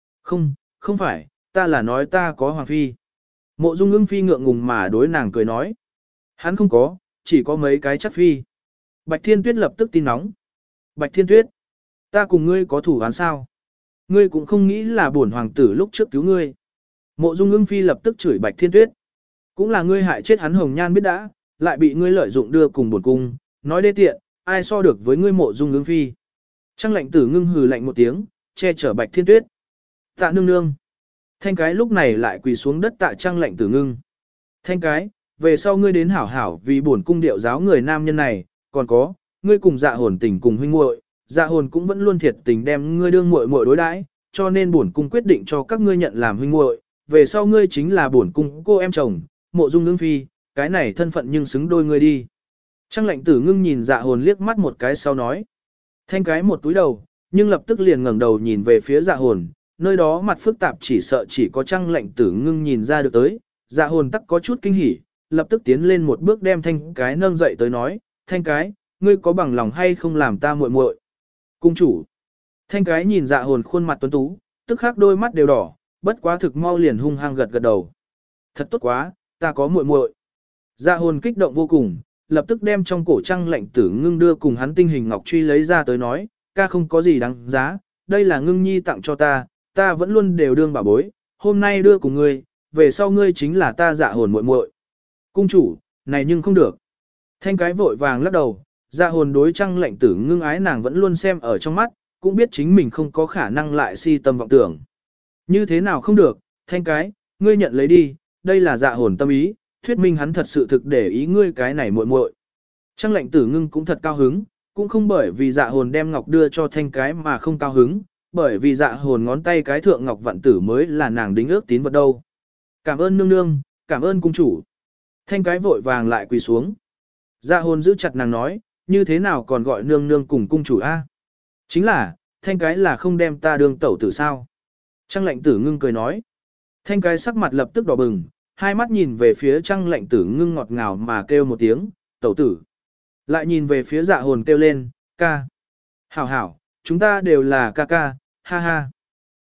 Không phải, ta là nói ta có hoàng phi. Mộ Dung Ưng Phi ngượng ngùng mà đối nàng cười nói. Hắn không có, chỉ có mấy cái chắc phi. Bạch Thiên Tuyết lập tức tin nóng. Bạch Thiên Tuyết, ta cùng ngươi có thủ án sao? Ngươi cũng không nghĩ là bổn hoàng tử lúc trước cứu ngươi. Mộ Dung Ưng Phi lập tức chửi Bạch Thiên Tuyết. Cũng là ngươi hại chết hắn Hồng Nhan biết đã, lại bị ngươi lợi dụng đưa cùng bổn cung, nói đê tiện, ai so được với ngươi Mộ Dung Ưng Phi. Trang Lệnh Tử Ngưng hừ lạnh một tiếng, che chở Bạch Thiên Tuyết. Tạ nương nương. Thanh cái lúc này lại quỳ xuống đất tạ Trang Lệnh Tử Ngưng. Thanh cái, về sau ngươi đến hảo hảo vì bổn cung điệu giáo người nam nhân này, còn có, ngươi cùng Dạ Hồn tình cùng huynh muội, Dạ Hồn cũng vẫn luôn thiệt tình đem ngươi đương muội muội đối đãi, cho nên bổn cung quyết định cho các ngươi nhận làm huynh muội, về sau ngươi chính là bổn cung cô em chồng, Mộ Dung Ưng Phi, cái này thân phận nhưng xứng đôi ngươi đi. Trang Lệnh Tử Ngưng nhìn Dạ Hồn liếc mắt một cái sau nói. Thanh cái một túi đầu, nhưng lập tức liền ngẩng đầu nhìn về phía Dạ Hồn, nơi đó mặt phức tạp chỉ sợ chỉ có Trang Lệnh Tử Ngưng nhìn ra được tới. Dạ Hồn tắc có chút kinh hỉ, lập tức tiến lên một bước đem thanh cái nâng dậy tới nói, thanh cái, ngươi có bằng lòng hay không làm ta muội muội? Cung chủ. Thanh cái nhìn Dạ Hồn khuôn mặt tuấn tú, tức khắc đôi mắt đều đỏ, bất quá thực mau liền hung hăng gật gật đầu. Thật tốt quá, ta có muội muội. Dạ Hồn kích động vô cùng, lập tức đem trong cổ Trang Lệnh Tử Ngưng đưa cùng hắn tinh hình ngọc truy lấy ra tới nói, ca không có gì đáng giá, đây là Ngưng nhi tặng cho ta vẫn luôn đều đương bảo bối, hôm nay đưa cùng ngươi, về sau ngươi chính là ta Dạ Hồn muội muội. Cung chủ, này nhưng không được. Thanh cái vội vàng lắc đầu, Dạ Hồn đối Trang Lệnh Tử Ngưng ái nàng vẫn luôn xem ở trong mắt, cũng biết chính mình không có khả năng lại si tâm vọng tưởng. Như thế nào không được, thanh cái, ngươi nhận lấy đi, đây là Dạ Hồn tâm ý, thuyết minh hắn thật sự thực để ý ngươi cái này muội muội. Trang Lệnh Tử Ngưng cũng thật cao hứng, cũng không bởi vì Dạ Hồn đem ngọc đưa cho thanh cái mà không cao hứng, bởi vì Dạ Hồn ngón tay cái thượng ngọc vạn tử mới là nàng đính ước tín vật đâu. Cảm ơn nương nương, cảm ơn cung chủ. Thanh cái vội vàng lại quỳ xuống. Dạ Hồn giữ chặt nàng nói, như thế nào còn gọi nương nương cùng cung chủ a? Chính là, thanh cái là không đem ta đương tẩu tử sao? Trang Lệnh Tử Ngưng cười nói. Thanh cái sắc mặt lập tức đỏ bừng, hai mắt nhìn về phía Trang Lệnh Tử Ngưng ngọt ngào mà kêu một tiếng, tẩu tử. Lại nhìn về phía Dạ Hồn kêu lên, ca. Hảo hảo, chúng ta đều là ca ca, ha ha.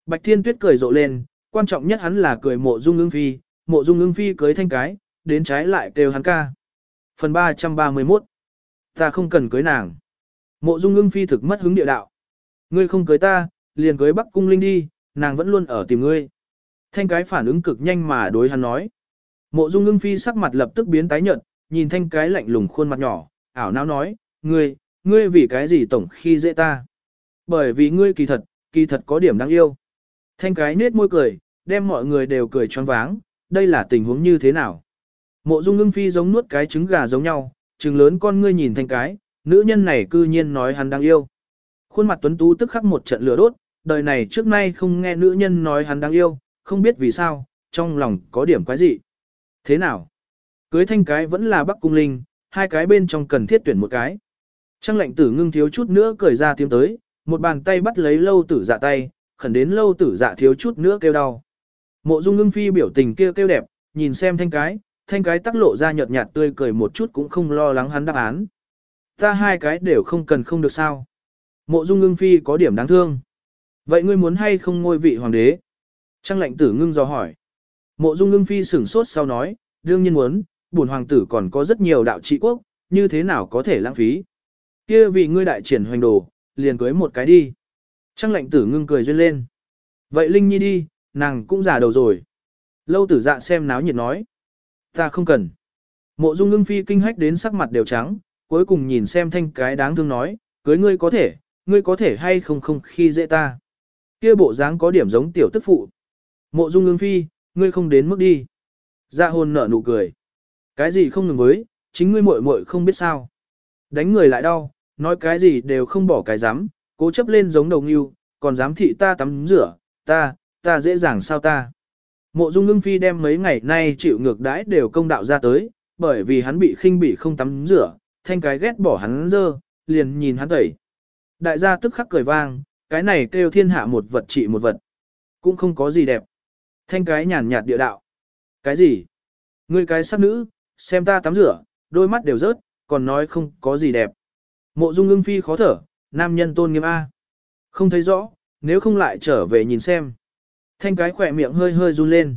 Bạch Thiên Tuyết cười rộ lên, quan trọng nhất hắn là cười Mộ Dung Ưng Phi, Mộ Dung Ưng Phi cưới Thanh Cái, đến trái lại kêu hắn ca. Phần 331. Ta không cần cưới nàng. Mộ Dung Ưng Phi thực mất hứng địa đạo. Ngươi không cưới ta, liền cưới Bắc Cung Linh đi, nàng vẫn luôn ở tìm ngươi. Thanh Cái phản ứng cực nhanh mà đối hắn nói. Mộ Dung Ưng Phi sắc mặt lập tức biến tái nhợt, nhìn Thanh Cái lạnh lùng khuôn mặt nhỏ, ảo não nói, ngươi vì cái gì tổng khi dễ ta? Bởi vì ngươi kỳ thật có điểm đáng yêu. Thanh Cái nết môi cười, đem mọi người đều cười choáng váng, đây là tình huống như thế nào? Mộ Dung Ưng Phi giống nuốt cái trứng gà giống nhau, trừng lớn con ngươi nhìn Thanh Cái, nữ nhân này cư nhiên nói hắn đáng yêu. Khuôn mặt tuấn tú tức khắc một trận lửa đốt, đời này trước nay không nghe nữ nhân nói hắn đáng yêu, không biết vì sao, trong lòng có điểm quái dị. Thế nào? Cưới Thanh Cái vẫn là Bắc Cung Linh, hai cái bên trong cần thiết tuyển một cái. Trang Lệnh Tử Ngưng thiếu chút nữa cười ra tiếng tới, một bàn tay bắt lấy Lâu Tử Dạ tay, khẩn đến Lâu Tử Dạ thiếu chút nữa kêu đau. Mộ Dung Ưng Phi biểu tình kêu đẹp, nhìn xem Thanh Cái tắc lộ ra nhợt nhạt tươi cười một chút cũng không lo lắng hắn đáp án. Ta hai cái đều không cần không được sao? Mộ Dung Ưng Phi có điểm đáng thương. Vậy ngươi muốn hay không ngôi vị hoàng đế? Trang Lệnh Tử Ngưng dò hỏi. Mộ Dung Ưng Phi sửng sốt sau nói, đương nhiên muốn, bổn hoàng tử còn có rất nhiều đạo trị quốc, như thế nào có thể lãng phí? Kia vì ngươi đại triển hoành đồ, liền cưới một cái đi. Trang Lệnh Tử Ngưng cười duyên lên. Vậy Linh Nhi đi, nàng cũng già đầu rồi. Lâu Tử Dạ xem náo nhiệt nói. Ta không cần. Mộ Dung Ưng Phi kinh hách đến sắc mặt đều trắng, cuối cùng nhìn xem Thanh Cái đáng thương nói, cưới ngươi có thể hay không khi dễ ta. Kia bộ dáng có điểm giống tiểu tức phụ. Mộ Dung Ưng Phi, ngươi không đến mức đi. Dạ hồn nở nụ cười. Cái gì không ngừng với, chính ngươi muội muội không biết sao. Đánh người lại đau, nói cái gì đều không bỏ cái dám, cố chấp lên giống đầu ngưu, còn dám thị ta tắm rửa, ta dễ dàng sao ta. Mộ Dung Ưng Phi đem mấy ngày nay chịu ngược đãi đều công đạo ra tới, bởi vì hắn bị khinh bỉ không tắm rửa, Thanh Cái ghét bỏ hắn dơ, liền nhìn hắn tẩy. Đại gia tức khắc cười vang, cái này kêu thiên hạ một vật trị một vật. Cũng không có gì đẹp. Thanh Cái nhàn nhạt địa đạo. Cái gì? Ngươi cái sắc nữ, xem ta tắm rửa, đôi mắt đều rớt, còn nói không có gì đẹp. Mộ Dung Ưng Phi khó thở, nam nhân tôn nghiêm A. Không thấy rõ, nếu không lại trở về nhìn xem. Thanh Cái khỏe miệng hơi hơi run lên.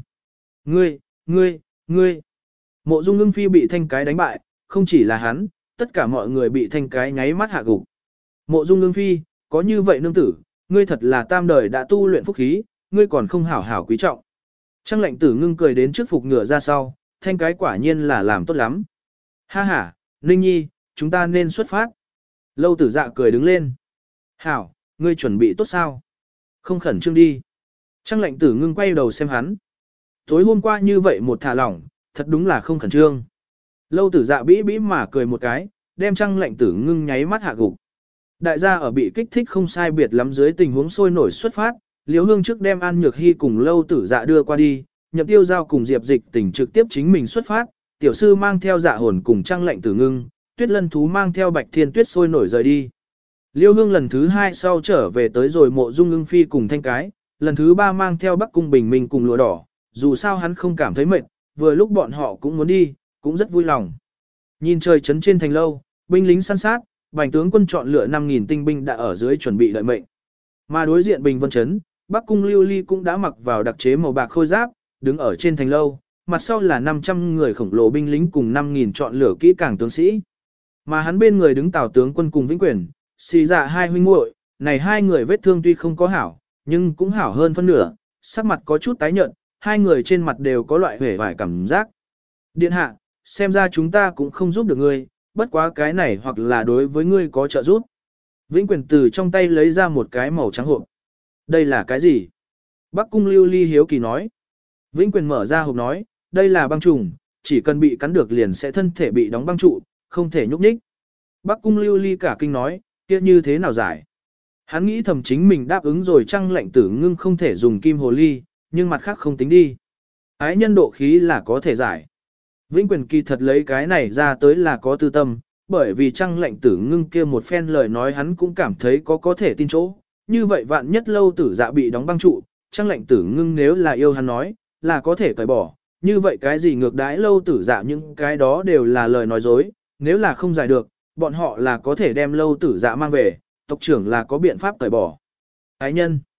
Ngươi. Mộ Dung Ưng Phi bị Thanh Cái đánh bại, không chỉ là hắn, tất cả mọi người bị Thanh Cái nháy mắt hạ gục. Mộ Dung Ưng Phi, có như vậy nương tử, ngươi thật là tam đời đã tu luyện phúc khí, ngươi còn không hảo hảo quý trọng. Trang Lệnh Tử Ngưng cười đến trước phục ngựa ra sau, Thanh Cái quả nhiên là làm tốt lắm. Ha ha, Ninh Nhi, chúng ta nên xuất phát. Lâu Tử Dạ cười đứng lên. Hảo, ngươi chuẩn bị tốt sao? Không khẩn trương đi. Trang Lệnh Tử Ngưng quay đầu xem hắn. Tối hôm qua như vậy một thả lỏng, thật đúng là không khẩn trương. Lâu Tử Dạ bĩ mà cười một cái, đem Trang Lệnh Tử Ngưng nháy mắt hạ gục. Đại gia ở bị kích thích không sai biệt lắm dưới tình huống sôi nổi xuất phát, Liễu Hương trước đem An Nhược Hy cùng Lâu Tử Dạ đưa qua đi, Nhậm Tiêu Giao cùng Diệp Dịch Tỉnh trực tiếp chính mình xuất phát, tiểu sư mang theo Dạ Hồn cùng Trang Lệnh Tử Ngưng, Tuyết Lân thú mang theo Bạch Thiên Tuyết sôi nổi rời đi. Liễu Hương lần thứ 2 sau trở về tới rồi Mộ Dung Ưng Phi cùng Thanh Cái, lần thứ 3 mang theo Bắc Cung Bình Minh cùng Lụa Đỏ, dù sao hắn không cảm thấy mệt, vừa lúc bọn họ cũng muốn đi, cũng rất vui lòng. Nhìn trời trấn trên thành lâu, binh lính săn sát, Bành tướng quân chọn lựa 5.000 tinh binh đã ở dưới chuẩn bị đợi mệnh. Mà đối diện Bình Vân trấn, Bắc Cung Lưu Ly cũng đã mặc vào đặc chế màu bạc khôi giáp, đứng ở trên thành lâu, mặt sau là 500 người khổng lồ binh lính cùng 5.000 chọn lựa kỹ càng tướng sĩ. Mà hắn bên người đứng Tào tướng quân cùng Vĩnh Quyền, xì dạ hai huynh muội, này hai người vết thương tuy không có hảo, nhưng cũng hảo hơn phân nửa, sắc mặt có chút tái nhợt, hai người trên mặt đều có loại hề vải cảm giác. Điện hạ, xem ra chúng ta cũng không giúp được ngươi, bất quá cái này hoặc là đối với ngươi có trợ giúp. Vĩnh Quyền từ trong tay lấy ra một cái màu trắng hộp. Đây là cái gì? Bắc Cung Lưu Ly hiếu kỳ nói. Vĩnh Quyền mở ra hộp nói, đây là băng trùng, chỉ cần bị cắn được liền sẽ thân thể bị đóng băng trụ, không thể nhúc nhích. Bắc Cung Lưu Ly cả kinh nói, kia như thế nào giải? Hắn nghĩ thầm chính mình đáp ứng rồi Trang Lệnh Tử Ngưng không thể dùng kim hồ ly, nhưng mặt khác không tính đi. Ái nhân độ khí là có thể giải. Vĩnh Quyền kỳ thật lấy cái này ra tới là có tư tâm, bởi vì Trang Lệnh Tử Ngưng kia một phen lời nói hắn cũng cảm thấy có thể tin chỗ. Như vậy vạn nhất Lâu Tử Dạ bị đóng băng trụ, Trang Lệnh Tử Ngưng nếu là yêu hắn nói, là có thể cởi bỏ. Như vậy cái gì ngược đãi Lâu Tử Dạ những cái đó đều là lời nói dối, nếu là không giải được, bọn họ là có thể đem Lâu Tử Dạ mang về, tộc trưởng là có biện pháp cởi bỏ. Ái nhân.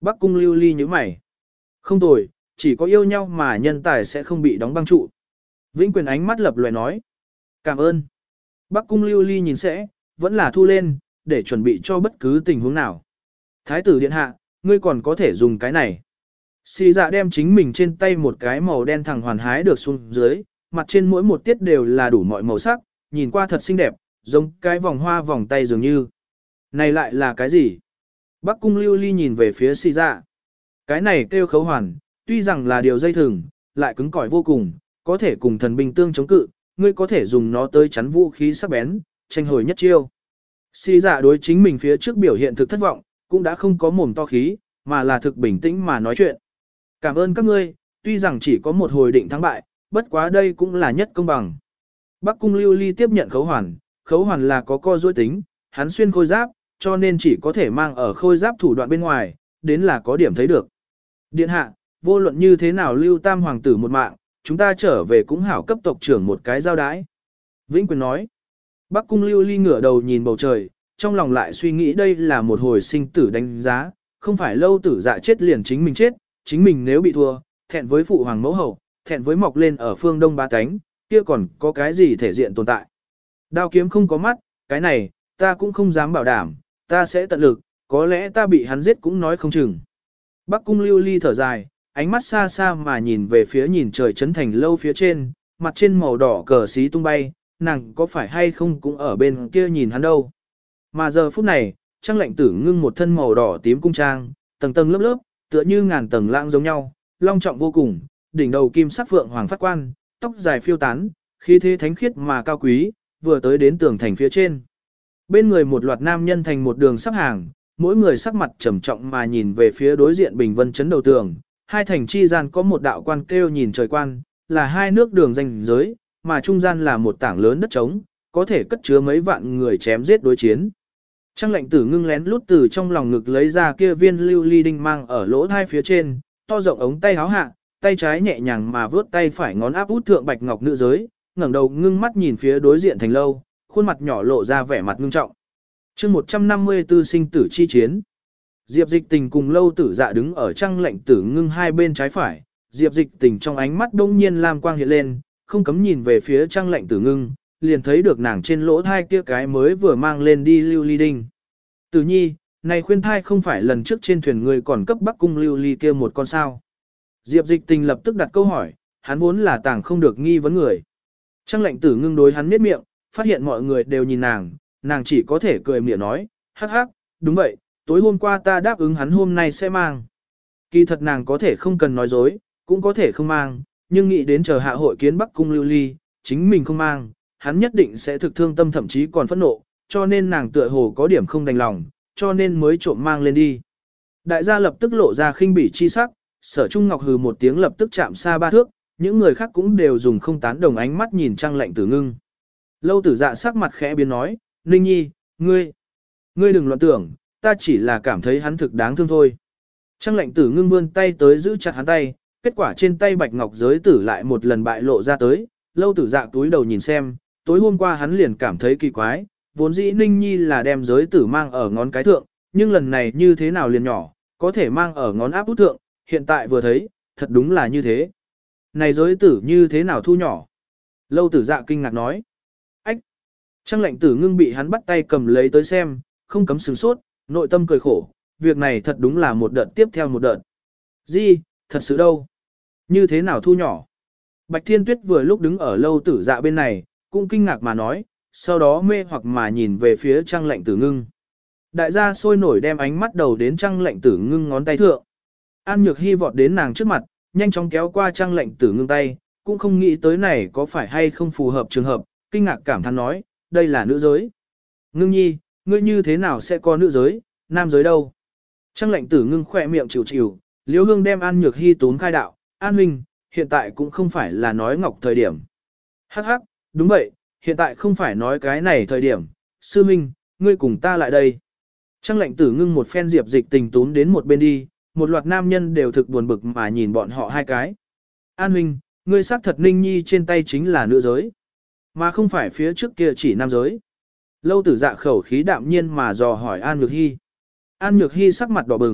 Bắc Cung Lưu Ly như mày. Không tồi, chỉ có yêu nhau mà nhân tài sẽ không bị đóng băng trụ. Vĩnh Quyền ánh mắt lập lòe nói. Cảm ơn. Bắc Cung Lưu Ly nhìn sẽ, vẫn là thu lên, để chuẩn bị cho bất cứ tình huống nào. Thái tử điện hạ, ngươi còn có thể dùng cái này. Xì dạ đem chính mình trên tay một cái màu đen thẳng hoàn hái được xuống dưới, mặt trên mỗi một tiết đều là đủ mọi màu sắc, nhìn qua thật xinh đẹp, giống cái vòng hoa vòng tay dường như. Này lại là cái gì? Bắc Cung Lưu Ly nhìn về phía xì dạ. Cái này kêu khấu hoàn, tuy rằng là điều dây thừng, lại cứng cỏi vô cùng, có thể cùng thần binh tương chống cự, ngươi có thể dùng nó tới chắn vũ khí sắc bén, tranh hồi nhất chiêu. Xì dạ đối chính mình phía trước biểu hiện thực thất vọng, cũng đã không có mồm to khí, mà là thực bình tĩnh mà nói chuyện. Cảm ơn các ngươi, tuy rằng chỉ có một hồi định thắng bại, bất quá đây cũng là nhất công bằng. Bắc Cung Lưu Ly tiếp nhận khấu hoàn là có co duỗi tính, hắn xuyên khôi giáp, cho nên chỉ có thể mang ở khôi giáp thủ đoạn bên ngoài, đến là có điểm thấy được. Điện hạ, vô luận như thế nào Lưu Tam hoàng tử một mạng, chúng ta trở về cũng hảo cấp tộc trưởng một cái giao đái. Vĩnh Quyền nói. Bắc Cung Lưu Ly ngửa đầu nhìn bầu trời, trong lòng lại suy nghĩ đây là một hồi sinh tử đánh giá, không phải Lâu Tử Dạ chết liền chính mình chết, chính mình nếu bị thua, thẹn với phụ hoàng mẫu hậu, thẹn với mọc lên ở phương đông ba cánh, kia còn có cái gì thể diện tồn tại. Đao kiếm không có mắt, cái này, ta cũng không dám bảo đảm, ta sẽ tận lực, có lẽ ta bị hắn giết cũng nói không chừng. Bắc Cung Lưu Ly thở dài, ánh mắt xa xa mà nhìn về phía nhìn trời chấn thành lâu phía trên, mặt trên màu đỏ cờ xí tung bay, nàng có phải hay không cũng ở bên kia nhìn hắn đâu. Mà giờ phút này, Trang Lệnh Tử ngưng một thân màu đỏ tím cung trang, tầng tầng lớp lớp, tựa như ngàn tầng lãng giống nhau, long trọng vô cùng, đỉnh đầu kim sắc phượng hoàng phát quan, tóc dài phiêu tán, khí thế thánh khiết mà cao quý, vừa tới đến tường thành phía trên. Bên người một loạt nam nhân thành một đường sắp hàng, mỗi người sắc mặt trầm trọng mà nhìn về phía đối diện Bình Vân chấn đầu tường, hai thành chi gian có một đạo quan kêu nhìn trời quan, là hai nước đường ranh giới, mà trung gian là một tảng lớn đất trống, có thể cất chứa mấy vạn người chém giết đối chiến. Trang Lệnh Tử ngưng lén lút từ trong lòng ngực lấy ra kia viên lưu ly đinh mang ở lỗ hai phía trên, to rộng ống tay háo hạ, tay trái nhẹ nhàng mà vướt tay phải ngón áp út thượng bạch ngọc nữ giới, ngẩng đầu ngưng mắt nhìn phía đối diện thành lâu, khuôn mặt nhỏ lộ ra vẻ mặt ngưng trọng. Chương 154 sinh tử chi chiến. Diệp Dịch Tình cùng Lâu Tử Dạ đứng ở Trang Lệnh Tử ngưng hai bên trái phải, Diệp Dịch Tình trong ánh mắt đông nhiên lam quang hiện lên, không cấm nhìn về phía Trang Lệnh Tử ngưng, liền thấy được nàng trên lỗ thai kia cái mới vừa mang lên đi lưu ly đinh. Tử nhi, này khuyên thai không phải lần trước trên thuyền người còn cấp Bắc Cung lưu ly kia một con sao. Diệp Dịch Tình lập tức đặt câu hỏi, hắn vốn là tàng không được nghi vấn người. Trang Lệnh Tử ngưng đối hắn miết miệng, phát hiện mọi người đều nhìn nàng chỉ có thể cười miệng nói, hắc hắc, đúng vậy, tối hôm qua ta đáp ứng hắn hôm nay sẽ mang. Kỳ thật nàng có thể không cần nói dối, cũng có thể không mang, nhưng nghĩ đến chờ hạ hội kiến Bắc Cung lưu ly, chính mình không mang, hắn nhất định sẽ thực thương tâm thậm chí còn phẫn nộ, cho nên nàng tựa hồ có điểm không đành lòng, cho nên mới trộm mang lên đi. Đại gia lập tức lộ ra khinh bỉ chi sắc, Sở Trung Ngọc hừ một tiếng lập tức chạm xa ba thước, những người khác cũng đều dùng không tán đồng ánh mắt nhìn Trang Lệnh Tử ngưng. Lâu Tử Dạ sắc mặt khẽ biến nói, Ninh Nhi, ngươi đừng loạn tưởng, ta chỉ là cảm thấy hắn thực đáng thương thôi. Trang Lệnh Tử ngưng vươn tay tới giữ chặt hắn tay, kết quả trên tay bạch ngọc giới tử lại một lần bại lộ ra tới, Lâu Tử Dạ túi đầu nhìn xem, tối hôm qua hắn liền cảm thấy kỳ quái, vốn dĩ Ninh Nhi là đem giới tử mang ở ngón cái thượng, nhưng lần này như thế nào liền nhỏ, có thể mang ở ngón áp út thượng, hiện tại vừa thấy, thật đúng là như thế. Này giới tử như thế nào thu nhỏ? Lâu Tử Dạ kinh ngạc nói. Ách! Trang Lệnh Tử ngưng bị hắn bắt tay cầm lấy tới xem, không cấm sửng sốt, nội tâm cười khổ, việc này thật đúng là một đợt tiếp theo một đợt. Gì, thật sự đâu? Như thế nào thu nhỏ? Bạch Thiên Tuyết vừa lúc đứng ở Lâu Tử Dạ bên này, cũng kinh ngạc mà nói, sau đó mê hoặc mà nhìn về phía Trang Lệnh Tử ngưng. Đại gia sôi nổi đem ánh mắt đầu đến Trang Lệnh Tử ngưng ngón tay thượng. An Nhược Hy vọt đến nàng trước mặt, nhanh chóng kéo qua Trang Lệnh Tử ngưng tay, cũng không nghĩ tới này có phải hay không phù hợp trường hợp, kinh ngạc cảm thán nói, đây là nữ giới. Ngưng nhi, ngươi như thế nào sẽ có nữ giới, nam giới đâu? Trang Lệnh Tử ngưng khỏe miệng chịu chịu, Liễu Hương đem An Nhược Hy tốn khai đạo, An huynh, hiện tại cũng không phải là nói ngọc thời điểm. Hắc hắc, đúng vậy, hiện tại không phải nói cái này thời điểm, sư minh, ngươi cùng ta lại đây. Trang Lệnh Tử ngưng một phen Diệp Dịch Tình tún đến một bên đi, một loạt nam nhân đều thực buồn bực mà nhìn bọn họ hai cái. An huynh, ngươi xác thật Ninh Nhi trên tay chính là nữ giới, mà không phải phía trước kia chỉ nam giới. Lâu Tử Dạ khẩu khí đạm nhiên mà dò hỏi An Nhược Hy. An Nhược Hy sắc mặt đỏ bừng,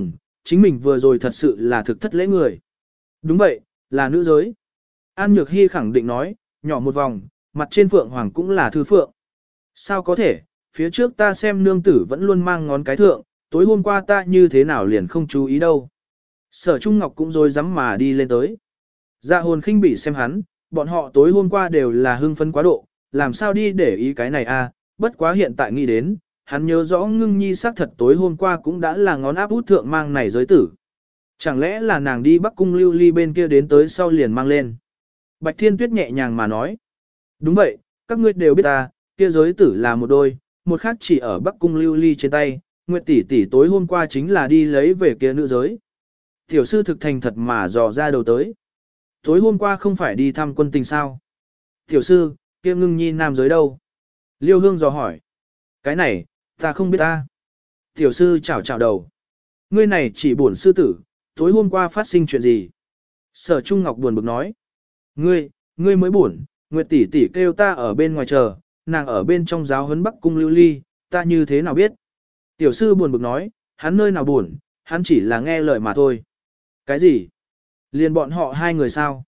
chính mình vừa rồi thật sự là thực thất lễ người. Đúng vậy, là nữ giới. An Nhược Hy khẳng định nói, nhỏ một vòng, mặt trên phượng hoàng cũng là thư phượng. Sao có thể, phía trước ta xem nương tử vẫn luôn mang ngón cái thượng, tối hôm qua ta như thế nào liền không chú ý đâu. Sở Trung Ngọc cũng rồi dám mà đi lên tới. Dạ hồn khinh bỉ xem hắn, bọn họ tối hôm qua đều là hưng phấn quá độ, làm sao đi để ý cái này a? Bất quá hiện tại nghĩ đến, hắn nhớ rõ ngưng nhi xác thật tối hôm qua cũng đã là ngón áp út thượng mang này giới tử. Chẳng lẽ là nàng đi Bắc Cung Lưu Ly bên kia đến tới sau liền mang lên. Bạch Thiên Tuyết nhẹ nhàng mà nói. Đúng vậy, các ngươi đều biết ta, kia giới tử là một đôi, một khác chỉ ở Bắc Cung Lưu Ly trên tay, Nguyệt tỷ tỷ tối hôm qua chính là đi lấy về kia nữ giới. Tiểu sư thực thành thật mà dò ra đầu tới. Tối hôm qua không phải đi thăm quân tình sao? Tiểu sư, kia ngưng nhi nam giới đâu? Liêu Hương dò hỏi. Cái này, ta không biết ta. Tiểu sư chảo chảo đầu. Ngươi này chỉ buồn sư tử, tối hôm qua phát sinh chuyện gì? Sở Trung Ngọc buồn bực nói. Ngươi mới buồn, Nguyệt tỷ tỷ kêu ta ở bên ngoài chờ, nàng ở bên trong giáo huấn Bắc Cung Lưu Ly, ta như thế nào biết? Tiểu sư buồn bực nói, hắn nơi nào buồn, hắn chỉ là nghe lời mà thôi. Cái gì? Liền bọn họ hai người sao?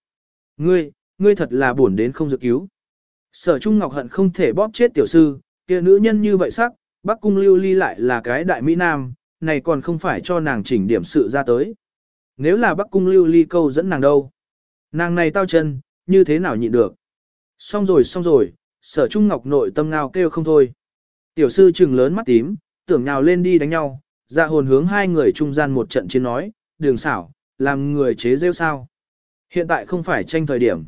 Ngươi thật là buồn đến không dự cứu. Sở Trung Ngọc hận không thể bóp chết tiểu sư, kia nữ nhân như vậy sắc, Bắc Cung Lưu Ly lại là cái đại Mỹ Nam, này còn không phải cho nàng chỉnh điểm sự ra tới. Nếu là Bắc Cung Lưu Ly câu dẫn nàng đâu? Nàng này tao chân, như thế nào nhịn được? Xong rồi, Sở Trung Ngọc nội tâm ngao kêu không thôi. Tiểu sư trừng lớn mắt tím, tưởng nhào lên đi đánh nhau, dạ hồn hướng hai người trung gian một trận chiến nói, đường xảo, làm người chế rêu sao. Hiện tại không phải tranh thời điểm.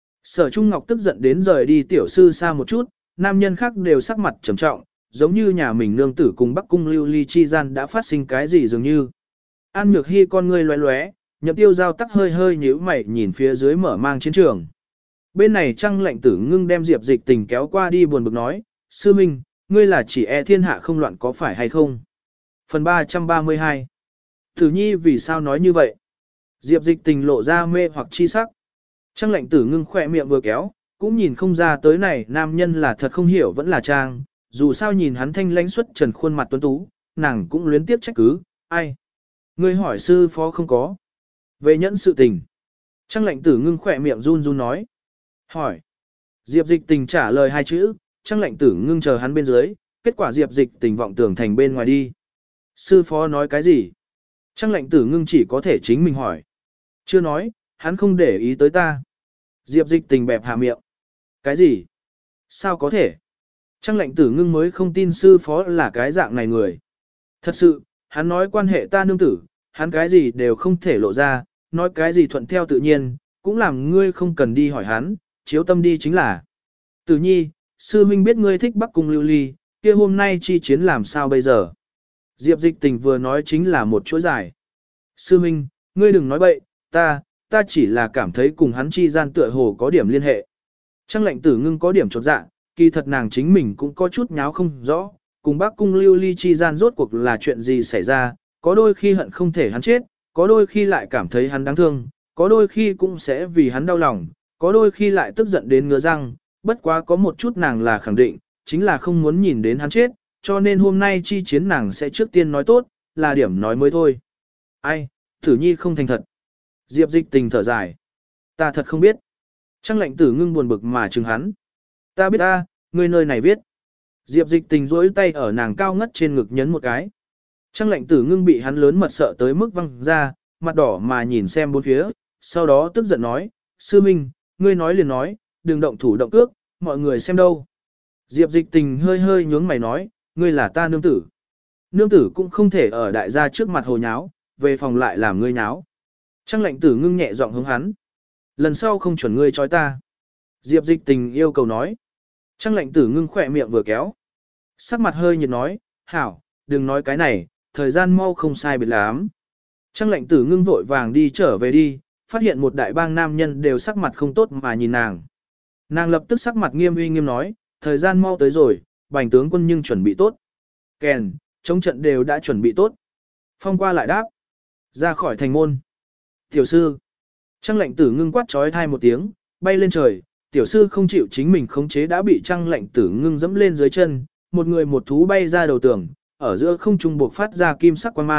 Sở Trung Ngọc tức giận đến rời đi tiểu sư xa một chút, nam nhân khác đều sắc mặt trầm trọng, giống như nhà mình nương tử cùng Bắc Cung Lưu Ly chi gian đã phát sinh cái gì dường như. An Nhược Hy con ngươi lóe lóe, Nhậm Tiêu Giao tắc hơi hơi nhíu mày nhìn phía dưới mở mang chiến trường. Bên này Trăng Lệnh Tử Ngưng đem Diệp Dịch Tình kéo qua đi buồn bực nói, sư minh, ngươi là chỉ e thiên hạ không loạn có phải hay không? Phần 332 Tử Nhi vì sao nói như vậy? Diệp Dịch Tình lộ ra mê hoặc chi sắc. Trăng Lệnh Tử Ngưng khỏe miệng vừa kéo, cũng nhìn không ra tới này nam nhân là thật không hiểu vẫn là trang, dù sao nhìn hắn thanh lãnh xuất trần khuôn mặt tuấn tú, nàng cũng luyến tiếp trách cứ, ai? Ngươi hỏi sư phó không có. Về nhẫn sự tình. Trăng Lệnh Tử Ngưng khỏe miệng run run nói. Hỏi. Diệp Dịch Tình trả lời hai chữ, Trăng Lệnh Tử Ngưng chờ hắn bên dưới, kết quả Diệp Dịch Tình vọng tưởng thành bên ngoài đi. Sư phó nói cái gì? Trăng Lệnh Tử Ngưng chỉ có thể chính mình hỏi. Chưa nói, hắn không để ý tới ta. Diệp Dịch Tình bẹp hạ miệng. Cái gì? Sao có thể? Trăng Lệnh Tử Ngưng mới không tin sư phó là cái dạng này người. Thật sự, hắn nói quan hệ ta nương tử, hắn cái gì đều không thể lộ ra, nói cái gì thuận theo tự nhiên, cũng làm ngươi không cần đi hỏi hắn, chiếu tâm đi chính là. Tử Nhi, sư huynh biết ngươi thích Bắc Cung Lưu Ly, kia hôm nay chi chiến làm sao bây giờ? Diệp Dịch Tình vừa nói chính là một chuỗi dài. Sư huynh, ngươi đừng nói bậy, ta chỉ là cảm thấy cùng hắn chi gian tựa hồ có điểm liên hệ. Trăng Lệnh Tử Ngưng có điểm chột dạ, kỳ thật nàng chính mình cũng có chút nháo không rõ, cùng Bắc Cung Lưu Ly chi gian rốt cuộc là chuyện gì xảy ra, có đôi khi hận không thể hắn chết, có đôi khi lại cảm thấy hắn đáng thương, có đôi khi cũng sẽ vì hắn đau lòng, có đôi khi lại tức giận đến ngứa răng, bất quá có một chút nàng là khẳng định, chính là không muốn nhìn đến hắn chết, cho nên hôm nay chi chiến nàng sẽ trước tiên nói tốt, là điểm nói mới thôi. Ai, Tử Nhi không thành thật. Diệp Dịch Tình thở dài. Ta thật không biết. Trăng Lệnh Tử Ngưng buồn bực mà chừng hắn. Ta biết ta, ngươi nơi này viết. Diệp Dịch Tình duỗi tay ở nàng cao ngất trên ngực nhấn một cái. Trăng Lệnh Tử Ngưng bị hắn lớn mật sợ tới mức văng ra, mặt đỏ mà nhìn xem bốn phía, sau đó tức giận nói, sư minh, ngươi nói liền nói, đừng động thủ động cước, mọi người xem đâu. Diệp Dịch Tình hơi hơi nhướng mày nói, ngươi là ta nương tử. Nương tử cũng không thể ở đại gia trước mặt hồ nháo, về phòng lại làm ngươi nháo. Trăng Lệnh Tử Ngưng nhẹ giọng hướng hắn. Lần sau không chuẩn ngươi trói ta. Diệp Dịch Tình yêu cầu nói. Trăng Lệnh Tử Ngưng khỏe miệng vừa kéo. Sắc mặt hơi nhiệt nói, hảo, đừng nói cái này, thời gian mau không sai biệt lắm. Trăng Lệnh Tử Ngưng vội vàng đi trở về đi, phát hiện một đại bang nam nhân đều sắc mặt không tốt mà nhìn nàng. Nàng lập tức sắc mặt nghiêm uy nghiêm nói, thời gian mau tới rồi, Bành tướng quân nhưng chuẩn bị tốt. Kèn, chống trận đều đã chuẩn bị tốt. Phong qua lại đáp. Ra khỏi thành môn. Tiểu sư. Trăng Lệnh Tử Ngưng quát trói thai một tiếng, bay lên trời. Tiểu sư không chịu chính mình khống chế đã bị Trăng Lệnh Tử Ngưng dẫm lên dưới chân. Một người một thú bay ra đầu tường, ở giữa không trung buộc phát ra kim sắc quang mang.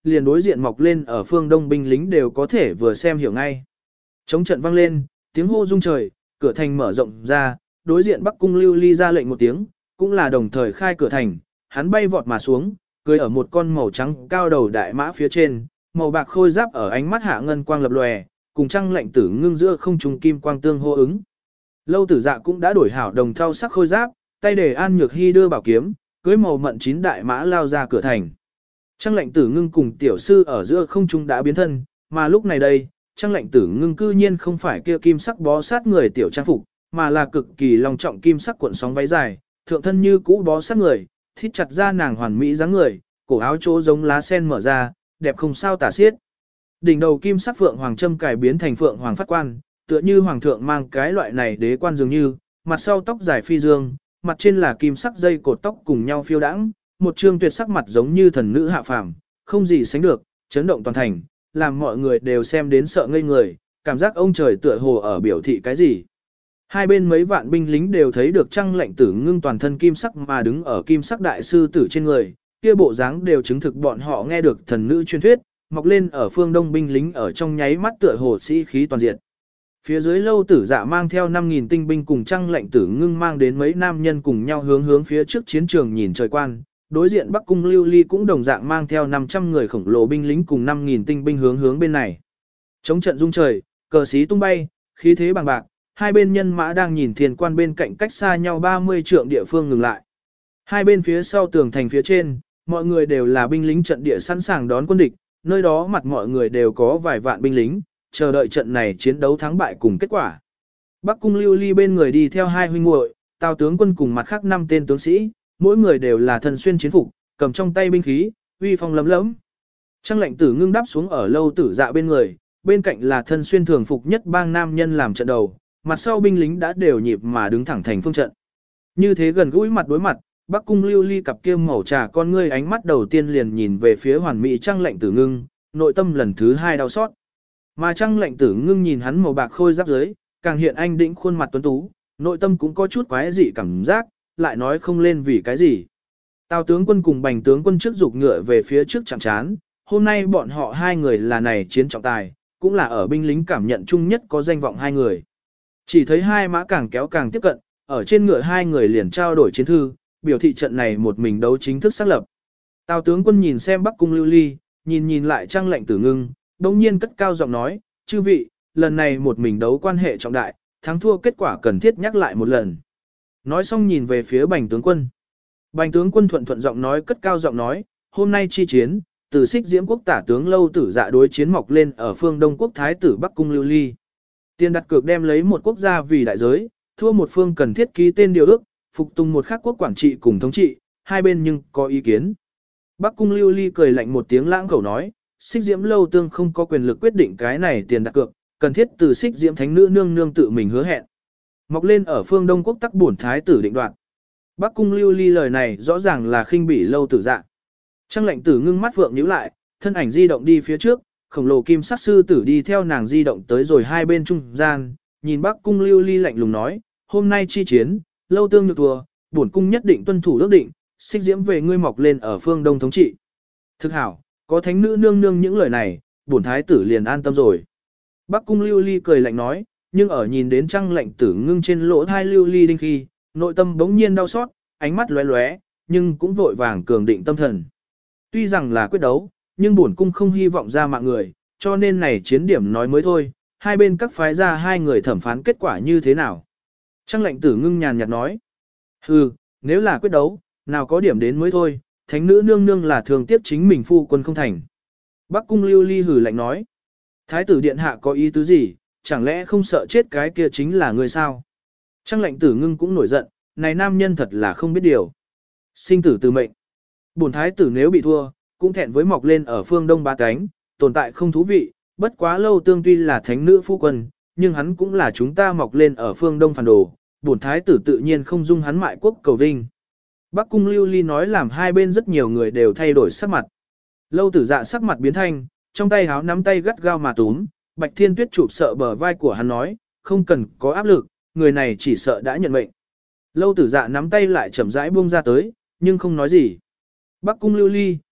liền đối diện mọc lên ở phương đông binh lính đều có thể vừa xem hiểu ngay. Chống trận vang lên, tiếng hô rung trời, cửa thành mở rộng ra, đối diện Bắc Cung Lưu Ly ra lệnh một tiếng, cũng là đồng thời khai cửa thành, hắn bay vọt mà xuống, cưỡi ở một con màu trắng cao đầu đại mã phía trên, màu bạc khôi giáp ở ánh mắt hạ ngân quang lập lòe, cùng Trăng Lệnh Tử Ngưng giữa không trung kim quang tương hô ứng. Lâu Tử Dạ cũng đã đổi hảo đồng thau sắc khôi giáp, tay để An Nhược Hy đưa bảo kiếm, cưỡi màu mận chín đại mã lao ra cửa thành. Trăng Lệnh Tử Ngưng cùng tiểu sư ở giữa không trung đã biến thân, mà lúc này đây, Trăng Lệnh Tử Ngưng cư nhiên không phải kia kim sắc bó sát người tiểu trang phục, mà là cực kỳ long trọng kim sắc cuộn sóng váy dài, thượng thân như cũ bó sát người, thít chặt ra nàng hoàn mỹ dáng người, cổ áo chỗ giống lá sen mở ra, đẹp không sao tả xiết. Đỉnh đầu kim sắc phượng hoàng châm cài biến thành phượng hoàng phát quan, tựa như hoàng thượng mang cái loại này đế quan dường như, mặt sau tóc dài phi dương, mặt trên là kim sắc dây cột tóc cùng nhau phiêu đãng, một trương tuyệt sắc mặt giống như thần nữ hạ phàm, không gì sánh được, chấn động toàn thành, làm mọi người đều xem đến sợ ngây người, cảm giác ông trời tựa hồ ở biểu thị cái gì. Hai bên mấy vạn binh lính đều thấy được Trăng Lệnh Tử Ngưng toàn thân kim sắc mà đứng ở kim sắc đại sư tử trên người, kia bộ dáng đều chứng thực bọn họ nghe được thần nữ truyền thuyết, mọc lên ở phương đông binh lính ở trong nháy mắt tựa hồ sĩ khí toàn diện. Phía dưới Lâu Tử Dạ mang theo 5.000 tinh binh cùng Trăng Lệnh Tử Ngưng mang đến mấy nam nhân cùng nhau hướng phía trước chiến trường nhìn trời quan, đối diện Bắc Cung Lưu Ly cũng đồng dạng mang theo 500 người khổng lồ binh lính cùng 5.000 tinh binh hướng bên này. Chống trận rung trời, cờ xí tung bay, khí thế bằng bạc, hai bên nhân mã đang nhìn thiên quan bên cạnh cách xa nhau 30 trượng địa phương ngừng lại. Hai bên phía sau tường thành phía trên, mọi người đều là binh lính trận địa sẵn sàng đón quân địch, nơi đó mặt mọi người đều có vài vạn binh lính, chờ đợi trận này chiến đấu thắng bại cùng kết quả. Bắc Cung Lưu Ly bên người đi theo hai huynh muội, Tào tướng quân cùng mặt khác 5 tên tướng sĩ, mỗi người đều là thân xuyên chiến phục, cầm trong tay binh khí, uy phong lấm lẫm. Trăng Lệnh Tử Ngưng đáp xuống ở Lâu Tử Dạ bên người, bên cạnh là thân xuyên thường phục nhất bang nam nhân làm trận đầu, mặt sau binh lính đã đều nhịp mà đứng thẳng thành phương trận. Như thế gần gũi mặt đối mặt, Bắc Cung Lưu Ly cặp kia màu trà con ngươi ánh mắt đầu tiên liền nhìn về phía hoàn mỹ Trăng Lệnh Tử Ngưng, nội tâm lần thứ hai đau xót. Mà Trăng Lệnh Tử Ngưng nhìn hắn màu bạc khôi giáp dưới, càng hiện anh đĩnh khuôn mặt tuấn tú, nội tâm cũng có chút quái dị cảm giác, lại nói không lên vì cái gì. Tào tướng quân cùng Bành tướng quân trước dục ngựa về phía trước chạm chán, hôm nay bọn họ hai người là này chiến trọng tài, cũng là ở binh lính cảm nhận chung nhất có danh vọng hai người. Chỉ thấy hai mã càng kéo càng tiếp cận, ở trên ngựa hai người liền trao đổi chiến thư, biểu thị trận này một mình đấu chính thức xác lập. Tào tướng quân nhìn xem Bắc Cung Lưu Ly, nhìn lại Trăng Lệnh Tử Ngưng, đồng nhiên cất cao giọng nói, chư vị, lần này một mình đấu quan hệ trọng đại, thắng thua kết quả cần thiết nhắc lại một lần. Nói xong nhìn về phía Bành tướng quân. Bành tướng quân thuận giọng nói cất cao giọng nói, hôm nay chi chiến, từ Xích Diễm quốc tả tướng Lâu Tử Dạ đối chiến mọc lên ở phương Đông quốc thái tử Bắc Cung Lưu Ly. Tiền đặt cược đem lấy một quốc gia vì đại giới, thua một phương cần thiết ký tên điều ước, phục tùng một khác quốc quản trị cùng thống trị, hai bên nhưng có ý kiến. Bắc Cung Lưu Ly cười lạnh một tiếng lãng khẩu nói, Xích Diễm Lâu Tương không có quyền lực quyết định cái này tiền đặt cược, cần thiết từ Xích Diễm Thánh Nữ nương nương tự mình hứa hẹn. Mọc lên ở phương Đông quốc tắc bổn thái tử định đoạt. Bắc Cung Lưu Ly lời này rõ ràng là khinh bỉ Lâu Tử Dạ. Trăng Lệnh Tử Ngưng mắt vượng nhíu lại, thân ảnh di động đi phía trước, khổng lồ kim sắc sư tử đi theo nàng di động tới rồi hai bên trung gian, nhìn Bắc Cung Lưu Ly lạnh lùng nói, hôm nay chi chiến, Lâu Tương nhược thua, bổn cung nhất định tuân thủ ước định, Xích Diễm về ngươi mọc lên ở phương Đông thống trị. Thực hảo, có thánh nữ nương nương những lời này, bổn thái tử liền an tâm rồi. Bắc Cung Lưu Ly cười lạnh nói, nhưng ở nhìn đến Trăng Lệnh Tử Ngưng trên lỗ thai Lưu Ly đinh khi, nội tâm bỗng nhiên đau xót, ánh mắt lóe lóe, nhưng cũng vội vàng cường định tâm thần. Tuy rằng là quyết đấu, nhưng bổn cung không hy vọng ra mạng người, cho nên này chiến điểm nói mới thôi, hai bên các phái ra hai người thẩm phán kết quả như thế nào. Trăng Lệnh Tử Ngưng nhàn nhạt nói, hừ, nếu là quyết đấu, nào có điểm đến mới thôi, thánh nữ nương nương là thường tiếp chính mình phu quân không thành. Bắc Cung Lưu Ly hừ lạnh nói, thái tử điện hạ có ý tứ gì, chẳng lẽ không sợ chết cái kia chính là người sao? Trăng Lệnh Tử Ngưng cũng nổi giận, này nam nhân thật là không biết điều. Sinh tử từ mệnh. Bổn thái tử nếu bị thua, cũng thẹn với mọc lên ở phương Đông ba cánh, tồn tại không thú vị, bất quá Lâu Tương tuy là thánh nữ phu quân, nhưng hắn cũng là chúng ta mọc lên ở phương Đông phản đồ, bổn thái tử tự nhiên không dung hắn mại quốc cầu vinh. Bắc Cung Lưu Ly nói làm hai bên rất nhiều người đều thay đổi sắc mặt. Lâu Tử Dạ sắc mặt biến thanh, trong tay háo nắm tay gắt gao mà túm, Bạch Thiên Tuyết chụp sợ bờ vai của hắn nói, không cần có áp lực, người này chỉ sợ đã nhận mệnh. Lâu Tử Dạ nắm tay lại chậm rãi buông ra tới, nhưng không nói gì. Bắc Cung Lưu Ly,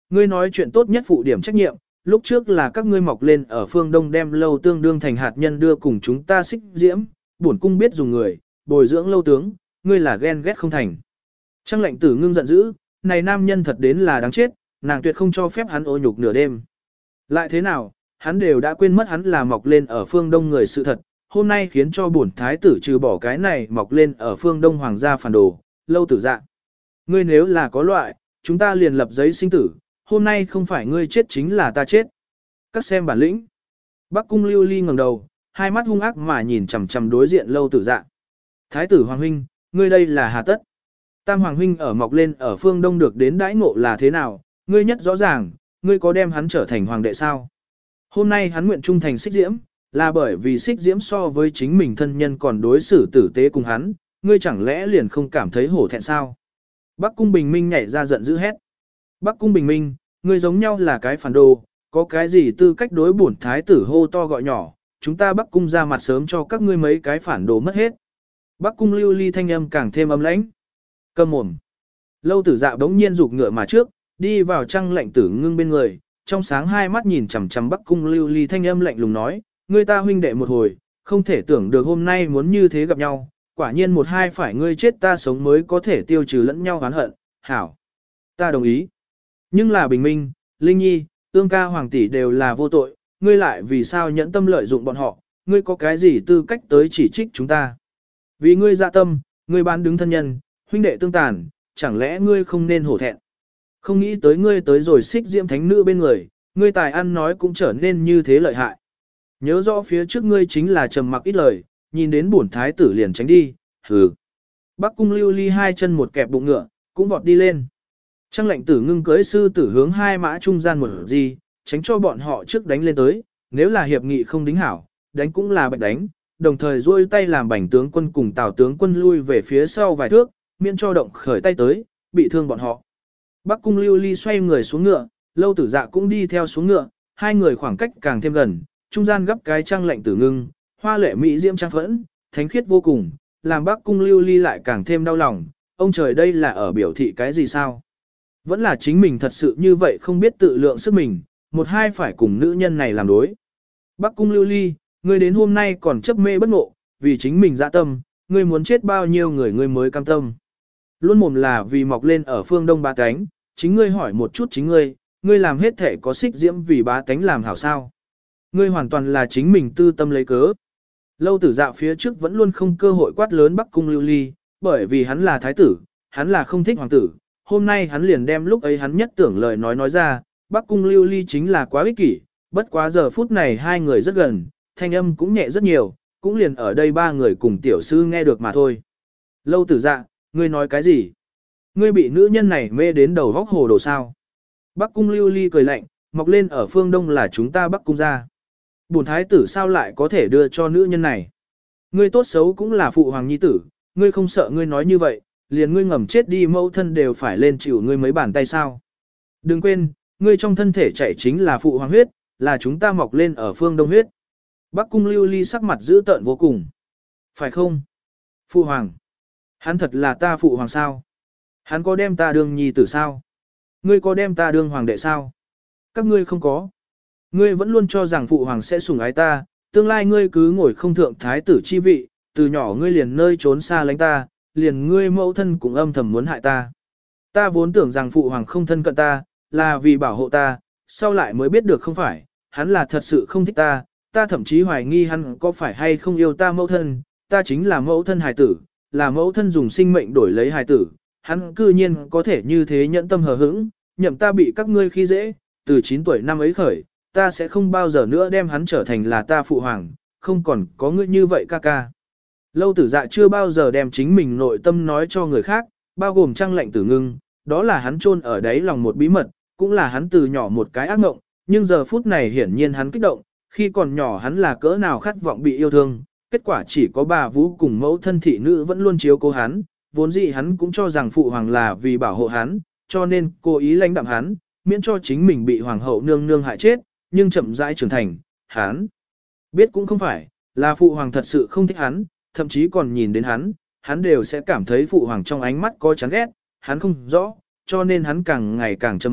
ngươi nói chuyện tốt nhất phụ điểm trách nhiệm, lúc trước là các ngươi mọc lên ở phương Đông đem lâu tương đương thành hạt nhân đưa cùng chúng ta xích diễm, bổn cung biết dùng người, bồi dưỡng lâu tướng, ngươi là ghen ghét không thành. Trang lệnh tử ngưng giận dữ, này nam nhân thật đến là đáng chết, nàng tuyệt không cho phép hắn ô nhục nửa đêm. Lại thế nào, hắn đều đã quên mất hắn là mọc lên ở phương Đông người sự thật, hôm nay khiến cho bổn thái tử trừ bỏ cái này mọc lên ở phương Đông hoàng gia phản đồ, lâu tử dạ. Ngươi nếu là có loại, chúng ta liền lập giấy sinh tử, hôm nay không phải ngươi chết chính là ta chết. Các xem bản lĩnh. Bắc cung Lưu Ly ngẩng đầu, hai mắt hung ác mà nhìn chằm chằm đối diện lâu tử dạ. Thái tử Hoàng huynh, ngươi đây là hà tất. Tam Hoàng huynh ở mọc lên ở phương Đông được đến đãi ngộ là thế nào, ngươi nhất rõ ràng, ngươi có đem hắn trở thành hoàng đệ sao? Hôm nay hắn nguyện trung thành xích diễm, là bởi vì xích diễm so với chính mình thân nhân còn đối xử tử tế cùng hắn, ngươi chẳng lẽ liền không cảm thấy hổ thẹn sao? Bắc cung Bình Minh nhảy ra giận dữ hét. Bắc cung Bình Minh, ngươi giống nhau là cái phản đồ, có cái gì tư cách đối bổn thái tử hô to gọi nhỏ, chúng ta Bắc cung ra mặt sớm cho các ngươi mấy cái phản đồ mất hết. Bắc cung Lưu Ly thanh âm càng thêm âm lãnh. Câm mồm. Lâu tử dạ bỗng nhiên rục ngựa mà trước, đi vào Trang lệnh tử ngưng bên người, trong sáng hai mắt nhìn chằm chằm Bắc cung Lưu Ly thanh âm lạnh lùng nói, ngươi ta huynh đệ một hồi, không thể tưởng được hôm nay muốn như thế gặp nhau, quả nhiên một hai phải ngươi chết ta sống mới có thể tiêu trừ lẫn nhau oán hận, hảo. Ta đồng ý. Nhưng là Bình Minh, Linh Nhi, Ương ca hoàng tỷ đều là vô tội, ngươi lại vì sao nhẫn tâm lợi dụng bọn họ, ngươi có cái gì tư cách tới chỉ trích chúng ta. Vì ngươi dạ tâm, ngươi bán đứng thân nhân, huynh đệ tương tàn, chẳng lẽ ngươi không nên hổ thẹn. Không nghĩ tới ngươi tới rồi xích diễm thánh nữ bên người, ngươi tài ăn nói cũng trở nên như thế lợi hại. Nhớ rõ phía trước ngươi chính là trầm mặc ít lời, nhìn đến bổn thái tử liền tránh đi, hừ. Bắc cung Lưu Ly hai chân một kẹp bụng ngựa, cũng vọt đi lên. Trang lệnh tử ngưng cưới sư tử hướng hai mã trung gian một gì, tránh cho bọn họ trước đánh lên tới, nếu là hiệp nghị không đính hảo, đánh cũng là bạch đánh, đồng thời duỗi tay làm bành tướng quân cùng tào tướng quân lui về phía sau vài thước, miễn cho động khởi tay tới, bị thương bọn họ. Bắc cung Lưu Ly xoay người xuống ngựa, lâu tử dạ cũng đi theo xuống ngựa, hai người khoảng cách càng thêm gần, trung gian gấp cái trang lệnh tử ngưng, hoa lệ mỹ diễm trang phẫn, thánh khiết vô cùng, làm Bắc cung Lưu Ly lại càng thêm đau lòng, ông trời đây là ở biểu thị cái gì sao? Vẫn là chính mình thật sự như vậy không biết tự lượng sức mình, một hai phải cùng nữ nhân này làm đối. Bắc cung Lưu Ly, ngươi đến hôm nay còn chấp mê bất ngộ, vì chính mình dạ tâm, ngươi muốn chết bao nhiêu người ngươi mới cam tâm. Luôn mồm là vì mọc lên ở phương Đông ba cánh, chính ngươi hỏi một chút chính ngươi làm hết thể có xích diễm vì bá tánh làm hảo sao. Ngươi hoàn toàn là chính mình tư tâm lấy cớ. Lâu tử dạo phía trước vẫn luôn không cơ hội quát lớn Bắc cung Lưu Ly, bởi vì hắn là thái tử, hắn là không thích hoàng tử. Hôm nay hắn liền đem lúc ấy hắn nhất tưởng lời nói ra, Bắc cung Lưu Ly chính là quá ích kỷ, bất quá giờ phút này hai người rất gần, thanh âm cũng nhẹ rất nhiều, cũng liền ở đây ba người cùng tiểu sư nghe được mà thôi. Lâu tử dạ, ngươi nói cái gì? Ngươi bị nữ nhân này mê đến đầu vóc hồ đồ sao? Bắc cung Lưu Ly cười lạnh, mọc lên ở phương Đông là chúng ta Bắc cung ra. Bổn thái tử sao lại có thể đưa cho nữ nhân này? Ngươi tốt xấu cũng là phụ hoàng nhi tử, ngươi không sợ ngươi nói như vậy, liền ngươi ngầm chết đi mẫu thân đều phải lên chịu ngươi mấy bàn tay sao? Đừng quên, ngươi trong thân thể chảy chính là phụ hoàng huyết, là chúng ta mọc lên ở phương Đông huyết. Bắc cung Lưu Ly sắc mặt dữ tợn vô cùng. Phải không? Phụ hoàng. Hắn thật là ta phụ hoàng sao? Hắn có đem ta đương nhi tử sao? Ngươi có đem ta đương hoàng đệ sao? Các ngươi không có. Ngươi vẫn luôn cho rằng phụ hoàng sẽ sủng ái ta, tương lai ngươi cứ ngồi không thượng thái tử chi vị, từ nhỏ ngươi liền nơi trốn xa lánh ta, liền ngươi mẫu thân cũng âm thầm muốn hại ta. Ta vốn tưởng rằng phụ hoàng không thân cận ta, là vì bảo hộ ta, sau lại mới biết được không phải, hắn là thật sự không thích ta, ta thậm chí hoài nghi hắn có phải hay không yêu ta mẫu thân, ta chính là mẫu thân hài tử, là mẫu thân dùng sinh mệnh đổi lấy hài tử, hắn cư nhiên có thể như thế nhẫn tâm hờ hững, nhậm ta bị các ngươi khi dễ, từ 9 tuổi năm ấy khởi, ta sẽ không bao giờ nữa đem hắn trở thành là ta phụ hoàng, không còn có ngươi như vậy ca ca. Lâu tử dạ chưa bao giờ đem chính mình nội tâm nói cho người khác, bao gồm Trang lệnh tử ngưng, đó là hắn chôn ở đáy lòng một bí mật, cũng là hắn từ nhỏ một cái ác mộng, nhưng giờ phút này hiển nhiên hắn kích động, khi còn nhỏ hắn là cỡ nào khát vọng bị yêu thương, kết quả chỉ có bà Vũ cùng mẫu thân thị nữ vẫn luôn chiếu cố hắn, vốn dĩ hắn cũng cho rằng phụ hoàng là vì bảo hộ hắn, cho nên cố ý lãnh đạm hắn, miễn cho chính mình bị hoàng hậu nương nương hại chết, nhưng chậm rãi trưởng thành, hắn biết cũng không phải, là phụ hoàng thật sự không thích hắn, thậm chí còn nhìn đến hắn đều sẽ cảm thấy phụ hoàng trong ánh mắt có chán ghét, hắn không rõ, cho nên hắn càng ngày càng trầm mặc,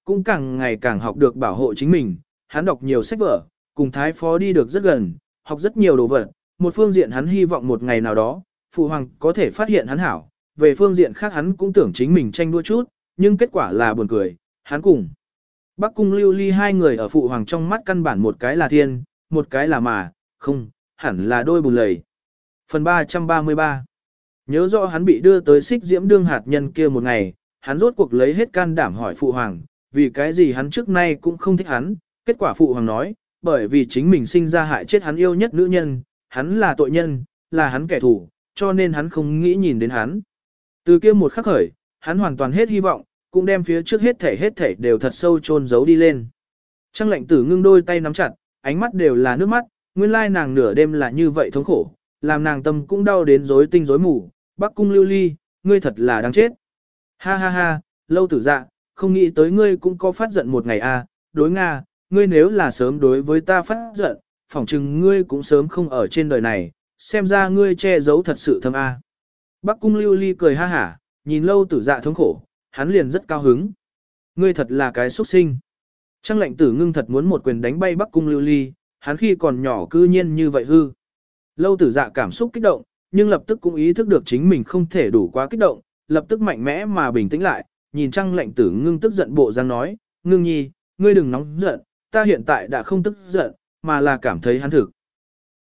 cũng càng ngày càng học được bảo hộ chính mình, hắn đọc nhiều sách vở, cùng thái phó đi được rất gần, học rất nhiều đồ vật, một phương diện hắn hy vọng một ngày nào đó, phụ hoàng có thể phát hiện hắn hảo, về phương diện khác hắn cũng tưởng chính mình tranh đua chút, nhưng kết quả là buồn cười, hắn cùng Bắc Cung Lưu Ly hai người ở phụ hoàng trong mắt căn bản một cái là thiên, một cái là mà, không, hẳn là đôi bùn lầy. Phần 333 Nhớ rõ hắn bị đưa tới xích diễm đương hạt nhân kia một ngày, hắn rốt cuộc lấy hết can đảm hỏi phụ hoàng, vì cái gì hắn trước nay cũng không thích hắn, kết quả phụ hoàng nói, bởi vì chính mình sinh ra hại chết hắn yêu nhất nữ nhân, hắn là tội nhân, là hắn kẻ thù, cho nên hắn không nghĩ nhìn đến hắn. Từ kia một khắc khởi, hắn hoàn toàn hết hy vọng, cũng đem phía trước hết thảy đều thật sâu chôn giấu đi lên. Trăng lệnh tử ngưng đôi tay nắm chặt, ánh mắt đều là nước mắt, nguyên lai nàng nửa đêm là như vậy thống khổ, làm nàng tâm cũng đau đến rối tinh rối mù. Bắc Cung Lưu Ly, ngươi thật là đáng chết. Ha ha ha, Lâu Tử Dạ, không nghĩ tới ngươi cũng có phát giận một ngày à, đối Nga, ngươi nếu là sớm đối với ta phát giận, phỏng chừng ngươi cũng sớm không ở trên đời này, xem ra ngươi che giấu thật sự thâm a. Bắc Cung Lưu Ly cười ha hả, nhìn Lâu Tử Dạ thống khổ, hắn liền rất cao hứng. Ngươi thật là cái xuất sinh. Trăng lệnh tử ngưng thật muốn một quyền đánh bay Bắc Cung Lưu Ly, hắn khi còn nhỏ cư nhiên như vậy hư. Lâu Tử Dạ cảm xúc kích động, nhưng lập tức cũng ý thức được chính mình không thể đủ quá kích động, lập tức mạnh mẽ mà bình tĩnh lại, nhìn Trăng lệnh tử ngưng tức giận bộ dáng nói, ngưng nhi, ngươi đừng nóng giận, ta hiện tại đã không tức giận, mà là cảm thấy hắn thực.